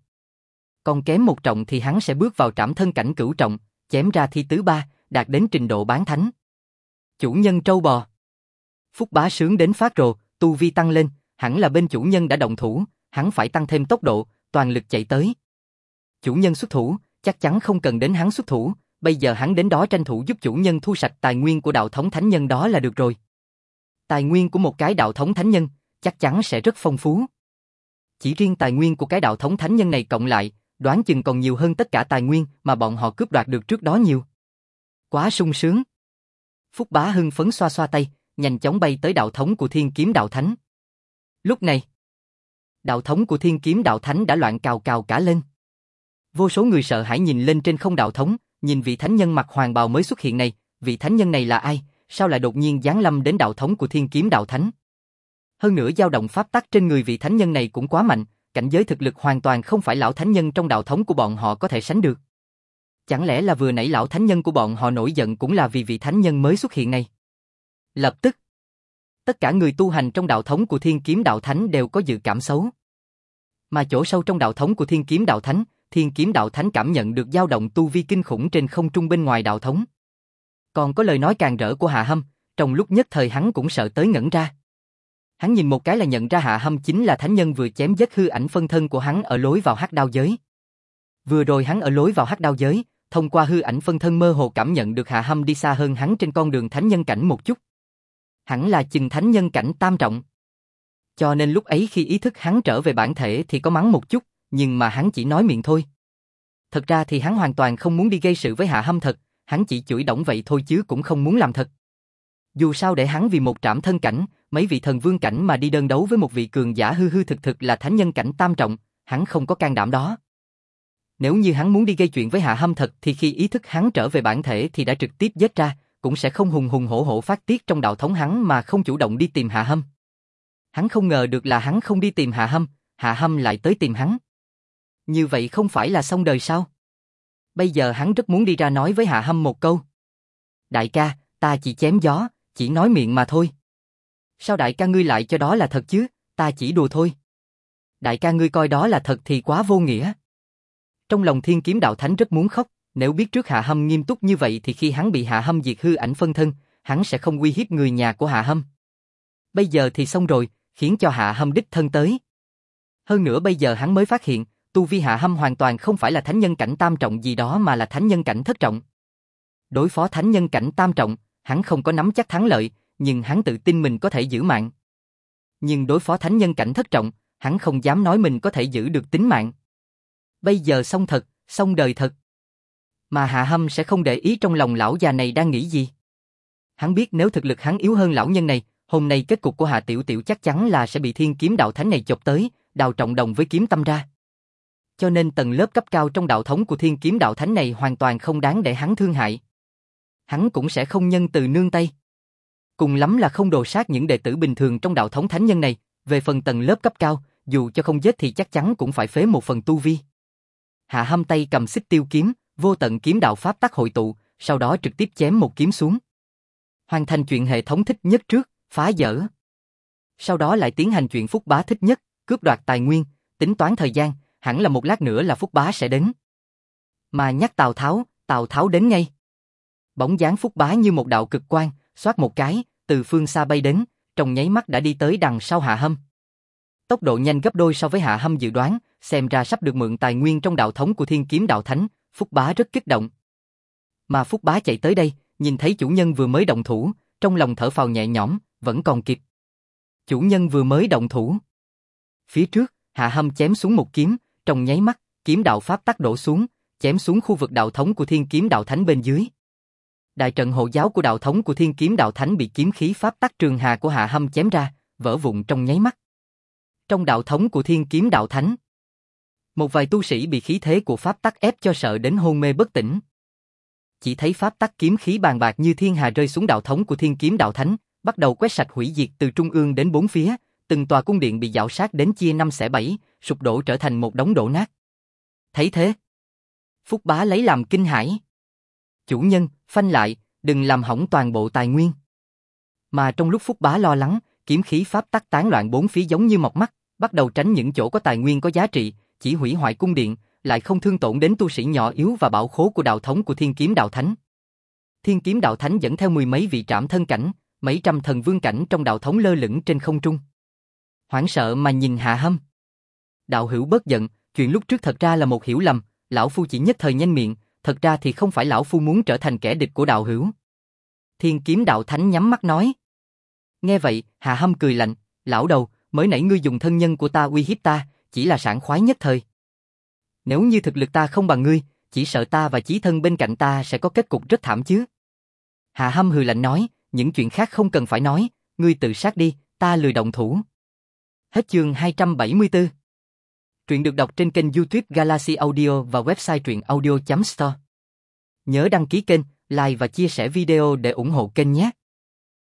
Còn kém một trọng thì hắn sẽ bước vào trảm thân cảnh cửu trọng, chém ra thi tứ ba, đạt đến trình độ bán thánh. Chủ nhân trâu bò. Phúc Bá sướng đến phát rồ, tu vi tăng lên, hẳn là bên chủ nhân đã động thủ, hắn phải tăng thêm tốc độ, toàn lực chạy tới. Chủ nhân xuất thủ, chắc chắn không cần đến hắn xuất thủ, bây giờ hắn đến đó tranh thủ giúp chủ nhân thu sạch tài nguyên của đạo thống thánh nhân đó là được rồi. Tài nguyên của một cái đạo thống thánh nhân, chắc chắn sẽ rất phong phú. Chỉ riêng tài nguyên của cái đạo thống thánh nhân này cộng lại, đoán chừng còn nhiều hơn tất cả tài nguyên mà bọn họ cướp đoạt được trước đó nhiều. Quá sung sướng. Phúc Bá hưng phấn xoa xoa tay, nhanh chóng bay tới đạo thống của Thiên Kiếm Đạo Thánh. Lúc này, đạo thống của Thiên Kiếm Đạo Thánh đã loạn cào cào cả lên. Vô số người sợ hãi nhìn lên trên không đạo thống, nhìn vị thánh nhân mặc hoàng bào mới xuất hiện này, vị thánh nhân này là ai, sao lại đột nhiên giáng lâm đến đạo thống của Thiên Kiếm Đạo Thánh? Hơn nữa dao động pháp tắc trên người vị thánh nhân này cũng quá mạnh, cảnh giới thực lực hoàn toàn không phải lão thánh nhân trong đạo thống của bọn họ có thể sánh được. Chẳng lẽ là vừa nãy lão thánh nhân của bọn họ nổi giận cũng là vì vị thánh nhân mới xuất hiện này? Lập tức, tất cả người tu hành trong đạo thống của Thiên Kiếm Đạo Thánh đều có dự cảm xấu. Mà chỗ sâu trong đạo thống của Thiên Kiếm Đạo Thánh, Thiên Kiếm Đạo Thánh cảm nhận được dao động tu vi kinh khủng trên không trung bên ngoài đạo thống. Còn có lời nói càng rỡ của Hạ Hâm, trong lúc nhất thời hắn cũng sợ tới ngẩn ra. Hắn nhìn một cái là nhận ra Hạ Hâm chính là thánh nhân vừa chém giết hư ảnh phân thân của hắn ở lối vào hắc đao giới. Vừa rồi hắn ở lối vào hắc đao giới, thông qua hư ảnh phân thân mơ hồ cảm nhận được Hạ Hâm đi xa hơn hắn trên con đường thánh nhân cảnh một chút. Hẳn là chừng thánh nhân cảnh tam trọng. Cho nên lúc ấy khi ý thức hắn trở về bản thể thì có mắng một chút, nhưng mà hắn chỉ nói miệng thôi. Thật ra thì hắn hoàn toàn không muốn đi gây sự với Hạ Hâm thật, hắn chỉ chửi đổng vậy thôi chứ cũng không muốn làm thật. Dù sao để hắn vì một trảm thân cảnh, mấy vị thần vương cảnh mà đi đơn đấu với một vị cường giả hư hư thực thực là thánh nhân cảnh tam trọng, hắn không có can đảm đó. Nếu như hắn muốn đi gây chuyện với Hạ Hâm thật thì khi ý thức hắn trở về bản thể thì đã trực tiếp giết ra, cũng sẽ không hùng hùng hổ hổ phát tiết trong đạo thống hắn mà không chủ động đi tìm Hạ Hâm. Hắn không ngờ được là hắn không đi tìm Hạ Hâm lại tới tìm hắn. Như vậy không phải là xong đời sao? Bây giờ hắn rất muốn đi ra nói với Hạ Hâm một câu. Đại ca, ta chỉ chém gió, chỉ nói miệng mà thôi. Sao đại ca ngươi lại cho đó là thật chứ, ta chỉ đùa thôi. Đại ca ngươi coi đó là thật thì quá vô nghĩa. Trong lòng Thiên Kiếm Đạo Thánh rất muốn khóc, nếu biết trước Hạ Hâm nghiêm túc như vậy thì khi hắn bị Hạ Hâm diệt hư ảnh phân thân, hắn sẽ không uy hiếp người nhà của Hạ Hâm. Bây giờ thì xong rồi, khiến cho Hạ Hâm đích thân tới. Hơn nữa bây giờ hắn mới phát hiện, tu vi Hạ Hâm hoàn toàn không phải là thánh nhân cảnh tam trọng gì đó mà là thánh nhân cảnh thất trọng. Đối phó thánh nhân cảnh tam trọng, hắn không có nắm chắc thắng lợi, nhưng hắn tự tin mình có thể giữ mạng. Nhưng đối phó thánh nhân cảnh thất trọng, hắn không dám nói mình có thể giữ được tính mạng. Bây giờ xong thật, xong đời thật. Mà Hạ Hâm sẽ không để ý trong lòng lão già này đang nghĩ gì. Hắn biết nếu thực lực hắn yếu hơn lão nhân này, hôm nay kết cục của Hạ Tiểu Tiểu chắc chắn là sẽ bị Thiên Kiếm Đạo Thánh này chộp tới, đào trọng đồng với kiếm tâm ra. Cho nên tầng lớp cấp cao trong đạo thống của Thiên Kiếm Đạo Thánh này hoàn toàn không đáng để hắn thương hại. Hắn cũng sẽ không nhân từ nương tay. Cùng lắm là không đồ sát những đệ tử bình thường trong đạo thống thánh nhân này, về phần tầng lớp cấp cao, dù cho không giết thì chắc chắn cũng phải phế một phần tu vi. Hạ Hâm tay cầm Xích Tiêu kiếm, vô tận kiếm đạo pháp tắc hội tụ, sau đó trực tiếp chém một kiếm xuống. Hoàn thành chuyện hệ thống thích nhất trước, phá dỡ. Sau đó lại tiến hành chuyện Phúc Bá thích nhất, cướp đoạt tài nguyên, tính toán thời gian, hẳn là một lát nữa là Phúc Bá sẽ đến. Mà nhắc Tào Tháo đến ngay. Bóng dáng Phúc Bá như một đạo cực quang, xoát một cái, từ phương xa bay đến, trong nháy mắt đã đi tới đằng sau Hạ Hâm. Tốc độ nhanh gấp đôi so với Hạ Hâm dự đoán, xem ra sắp được mượn tài nguyên trong đạo thống của Thiên Kiếm Đạo Thánh, Phúc Bá rất kích động. Mà Phúc Bá chạy tới đây, nhìn thấy chủ nhân vừa mới động thủ, trong lòng thở phào nhẹ nhõm, vẫn còn kịp. Chủ nhân vừa mới động thủ. Phía trước, Hạ Hâm chém xuống một kiếm, trong nháy mắt, kiếm đạo pháp tắc đổ xuống, chém xuống khu vực đạo thống của Thiên Kiếm Đạo Thánh bên dưới. Đại trận hộ giáo của đạo thống của Thiên Kiếm Đạo Thánh bị kiếm khí pháp tắc trường hà của Hạ Hâm chém ra, vỡ vụn trong nháy mắt. Trong đạo thống của Thiên Kiếm Đạo Thánh, một vài tu sĩ bị khí thế của pháp tắc ép cho sợ đến hôn mê bất tỉnh. Chỉ thấy pháp tắc kiếm khí bàn bạc như thiên hà rơi xuống đạo thống của Thiên Kiếm Đạo Thánh, bắt đầu quét sạch hủy diệt từ trung ương đến bốn phía, từng tòa cung điện bị dạo sát đến chia năm xẻ bảy, sụp đổ trở thành một đống đổ nát. Thấy thế, Phúc Bá lấy làm kinh hãi. Chủ nhân, phanh lại, đừng làm hỏng toàn bộ tài nguyên. Mà trong lúc Phúc Bá lo lắng, kiếm khí pháp tắc tán loạn bốn phía giống như mọc mắt, bắt đầu tránh những chỗ có tài nguyên có giá trị, chỉ hủy hoại cung điện, lại không thương tổn đến tu sĩ nhỏ yếu và bảo khố của đạo thống của Thiên Kiếm Đạo Thánh. Thiên Kiếm Đạo Thánh dẫn theo mười mấy vị trảm thân cảnh, mấy trăm thần vương cảnh trong đạo thống lơ lửng trên không trung. Hoảng sợ mà nhìn Hạ Hâm. Đạo hữu bớt giận, chuyện lúc trước thật ra là một hiểu lầm, lão phu chỉ nhất thời nhanh miệng, thật ra thì không phải lão phu muốn trở thành kẻ địch của đạo hữu. Thiên Kiếm Đạo Thánh nhắm mắt nói. Nghe vậy, Hạ Hâm cười lạnh, lão đầu, mới nãy ngươi dùng thân nhân của ta uy hiếp ta, chỉ là sảng khoái nhất thời. Nếu như thực lực ta không bằng ngươi, chỉ sợ ta và chí thân bên cạnh ta sẽ có kết cục rất thảm chứ. Hạ Hâm hừ lạnh nói, những chuyện khác không cần phải nói, ngươi tự sát đi, ta lười động thủ. Hết chương 274. Truyện được đọc trên kênh YouTube Galaxy Audio và website truyện audio.store. Nhớ đăng ký kênh, like và chia sẻ video để ủng hộ kênh nhé.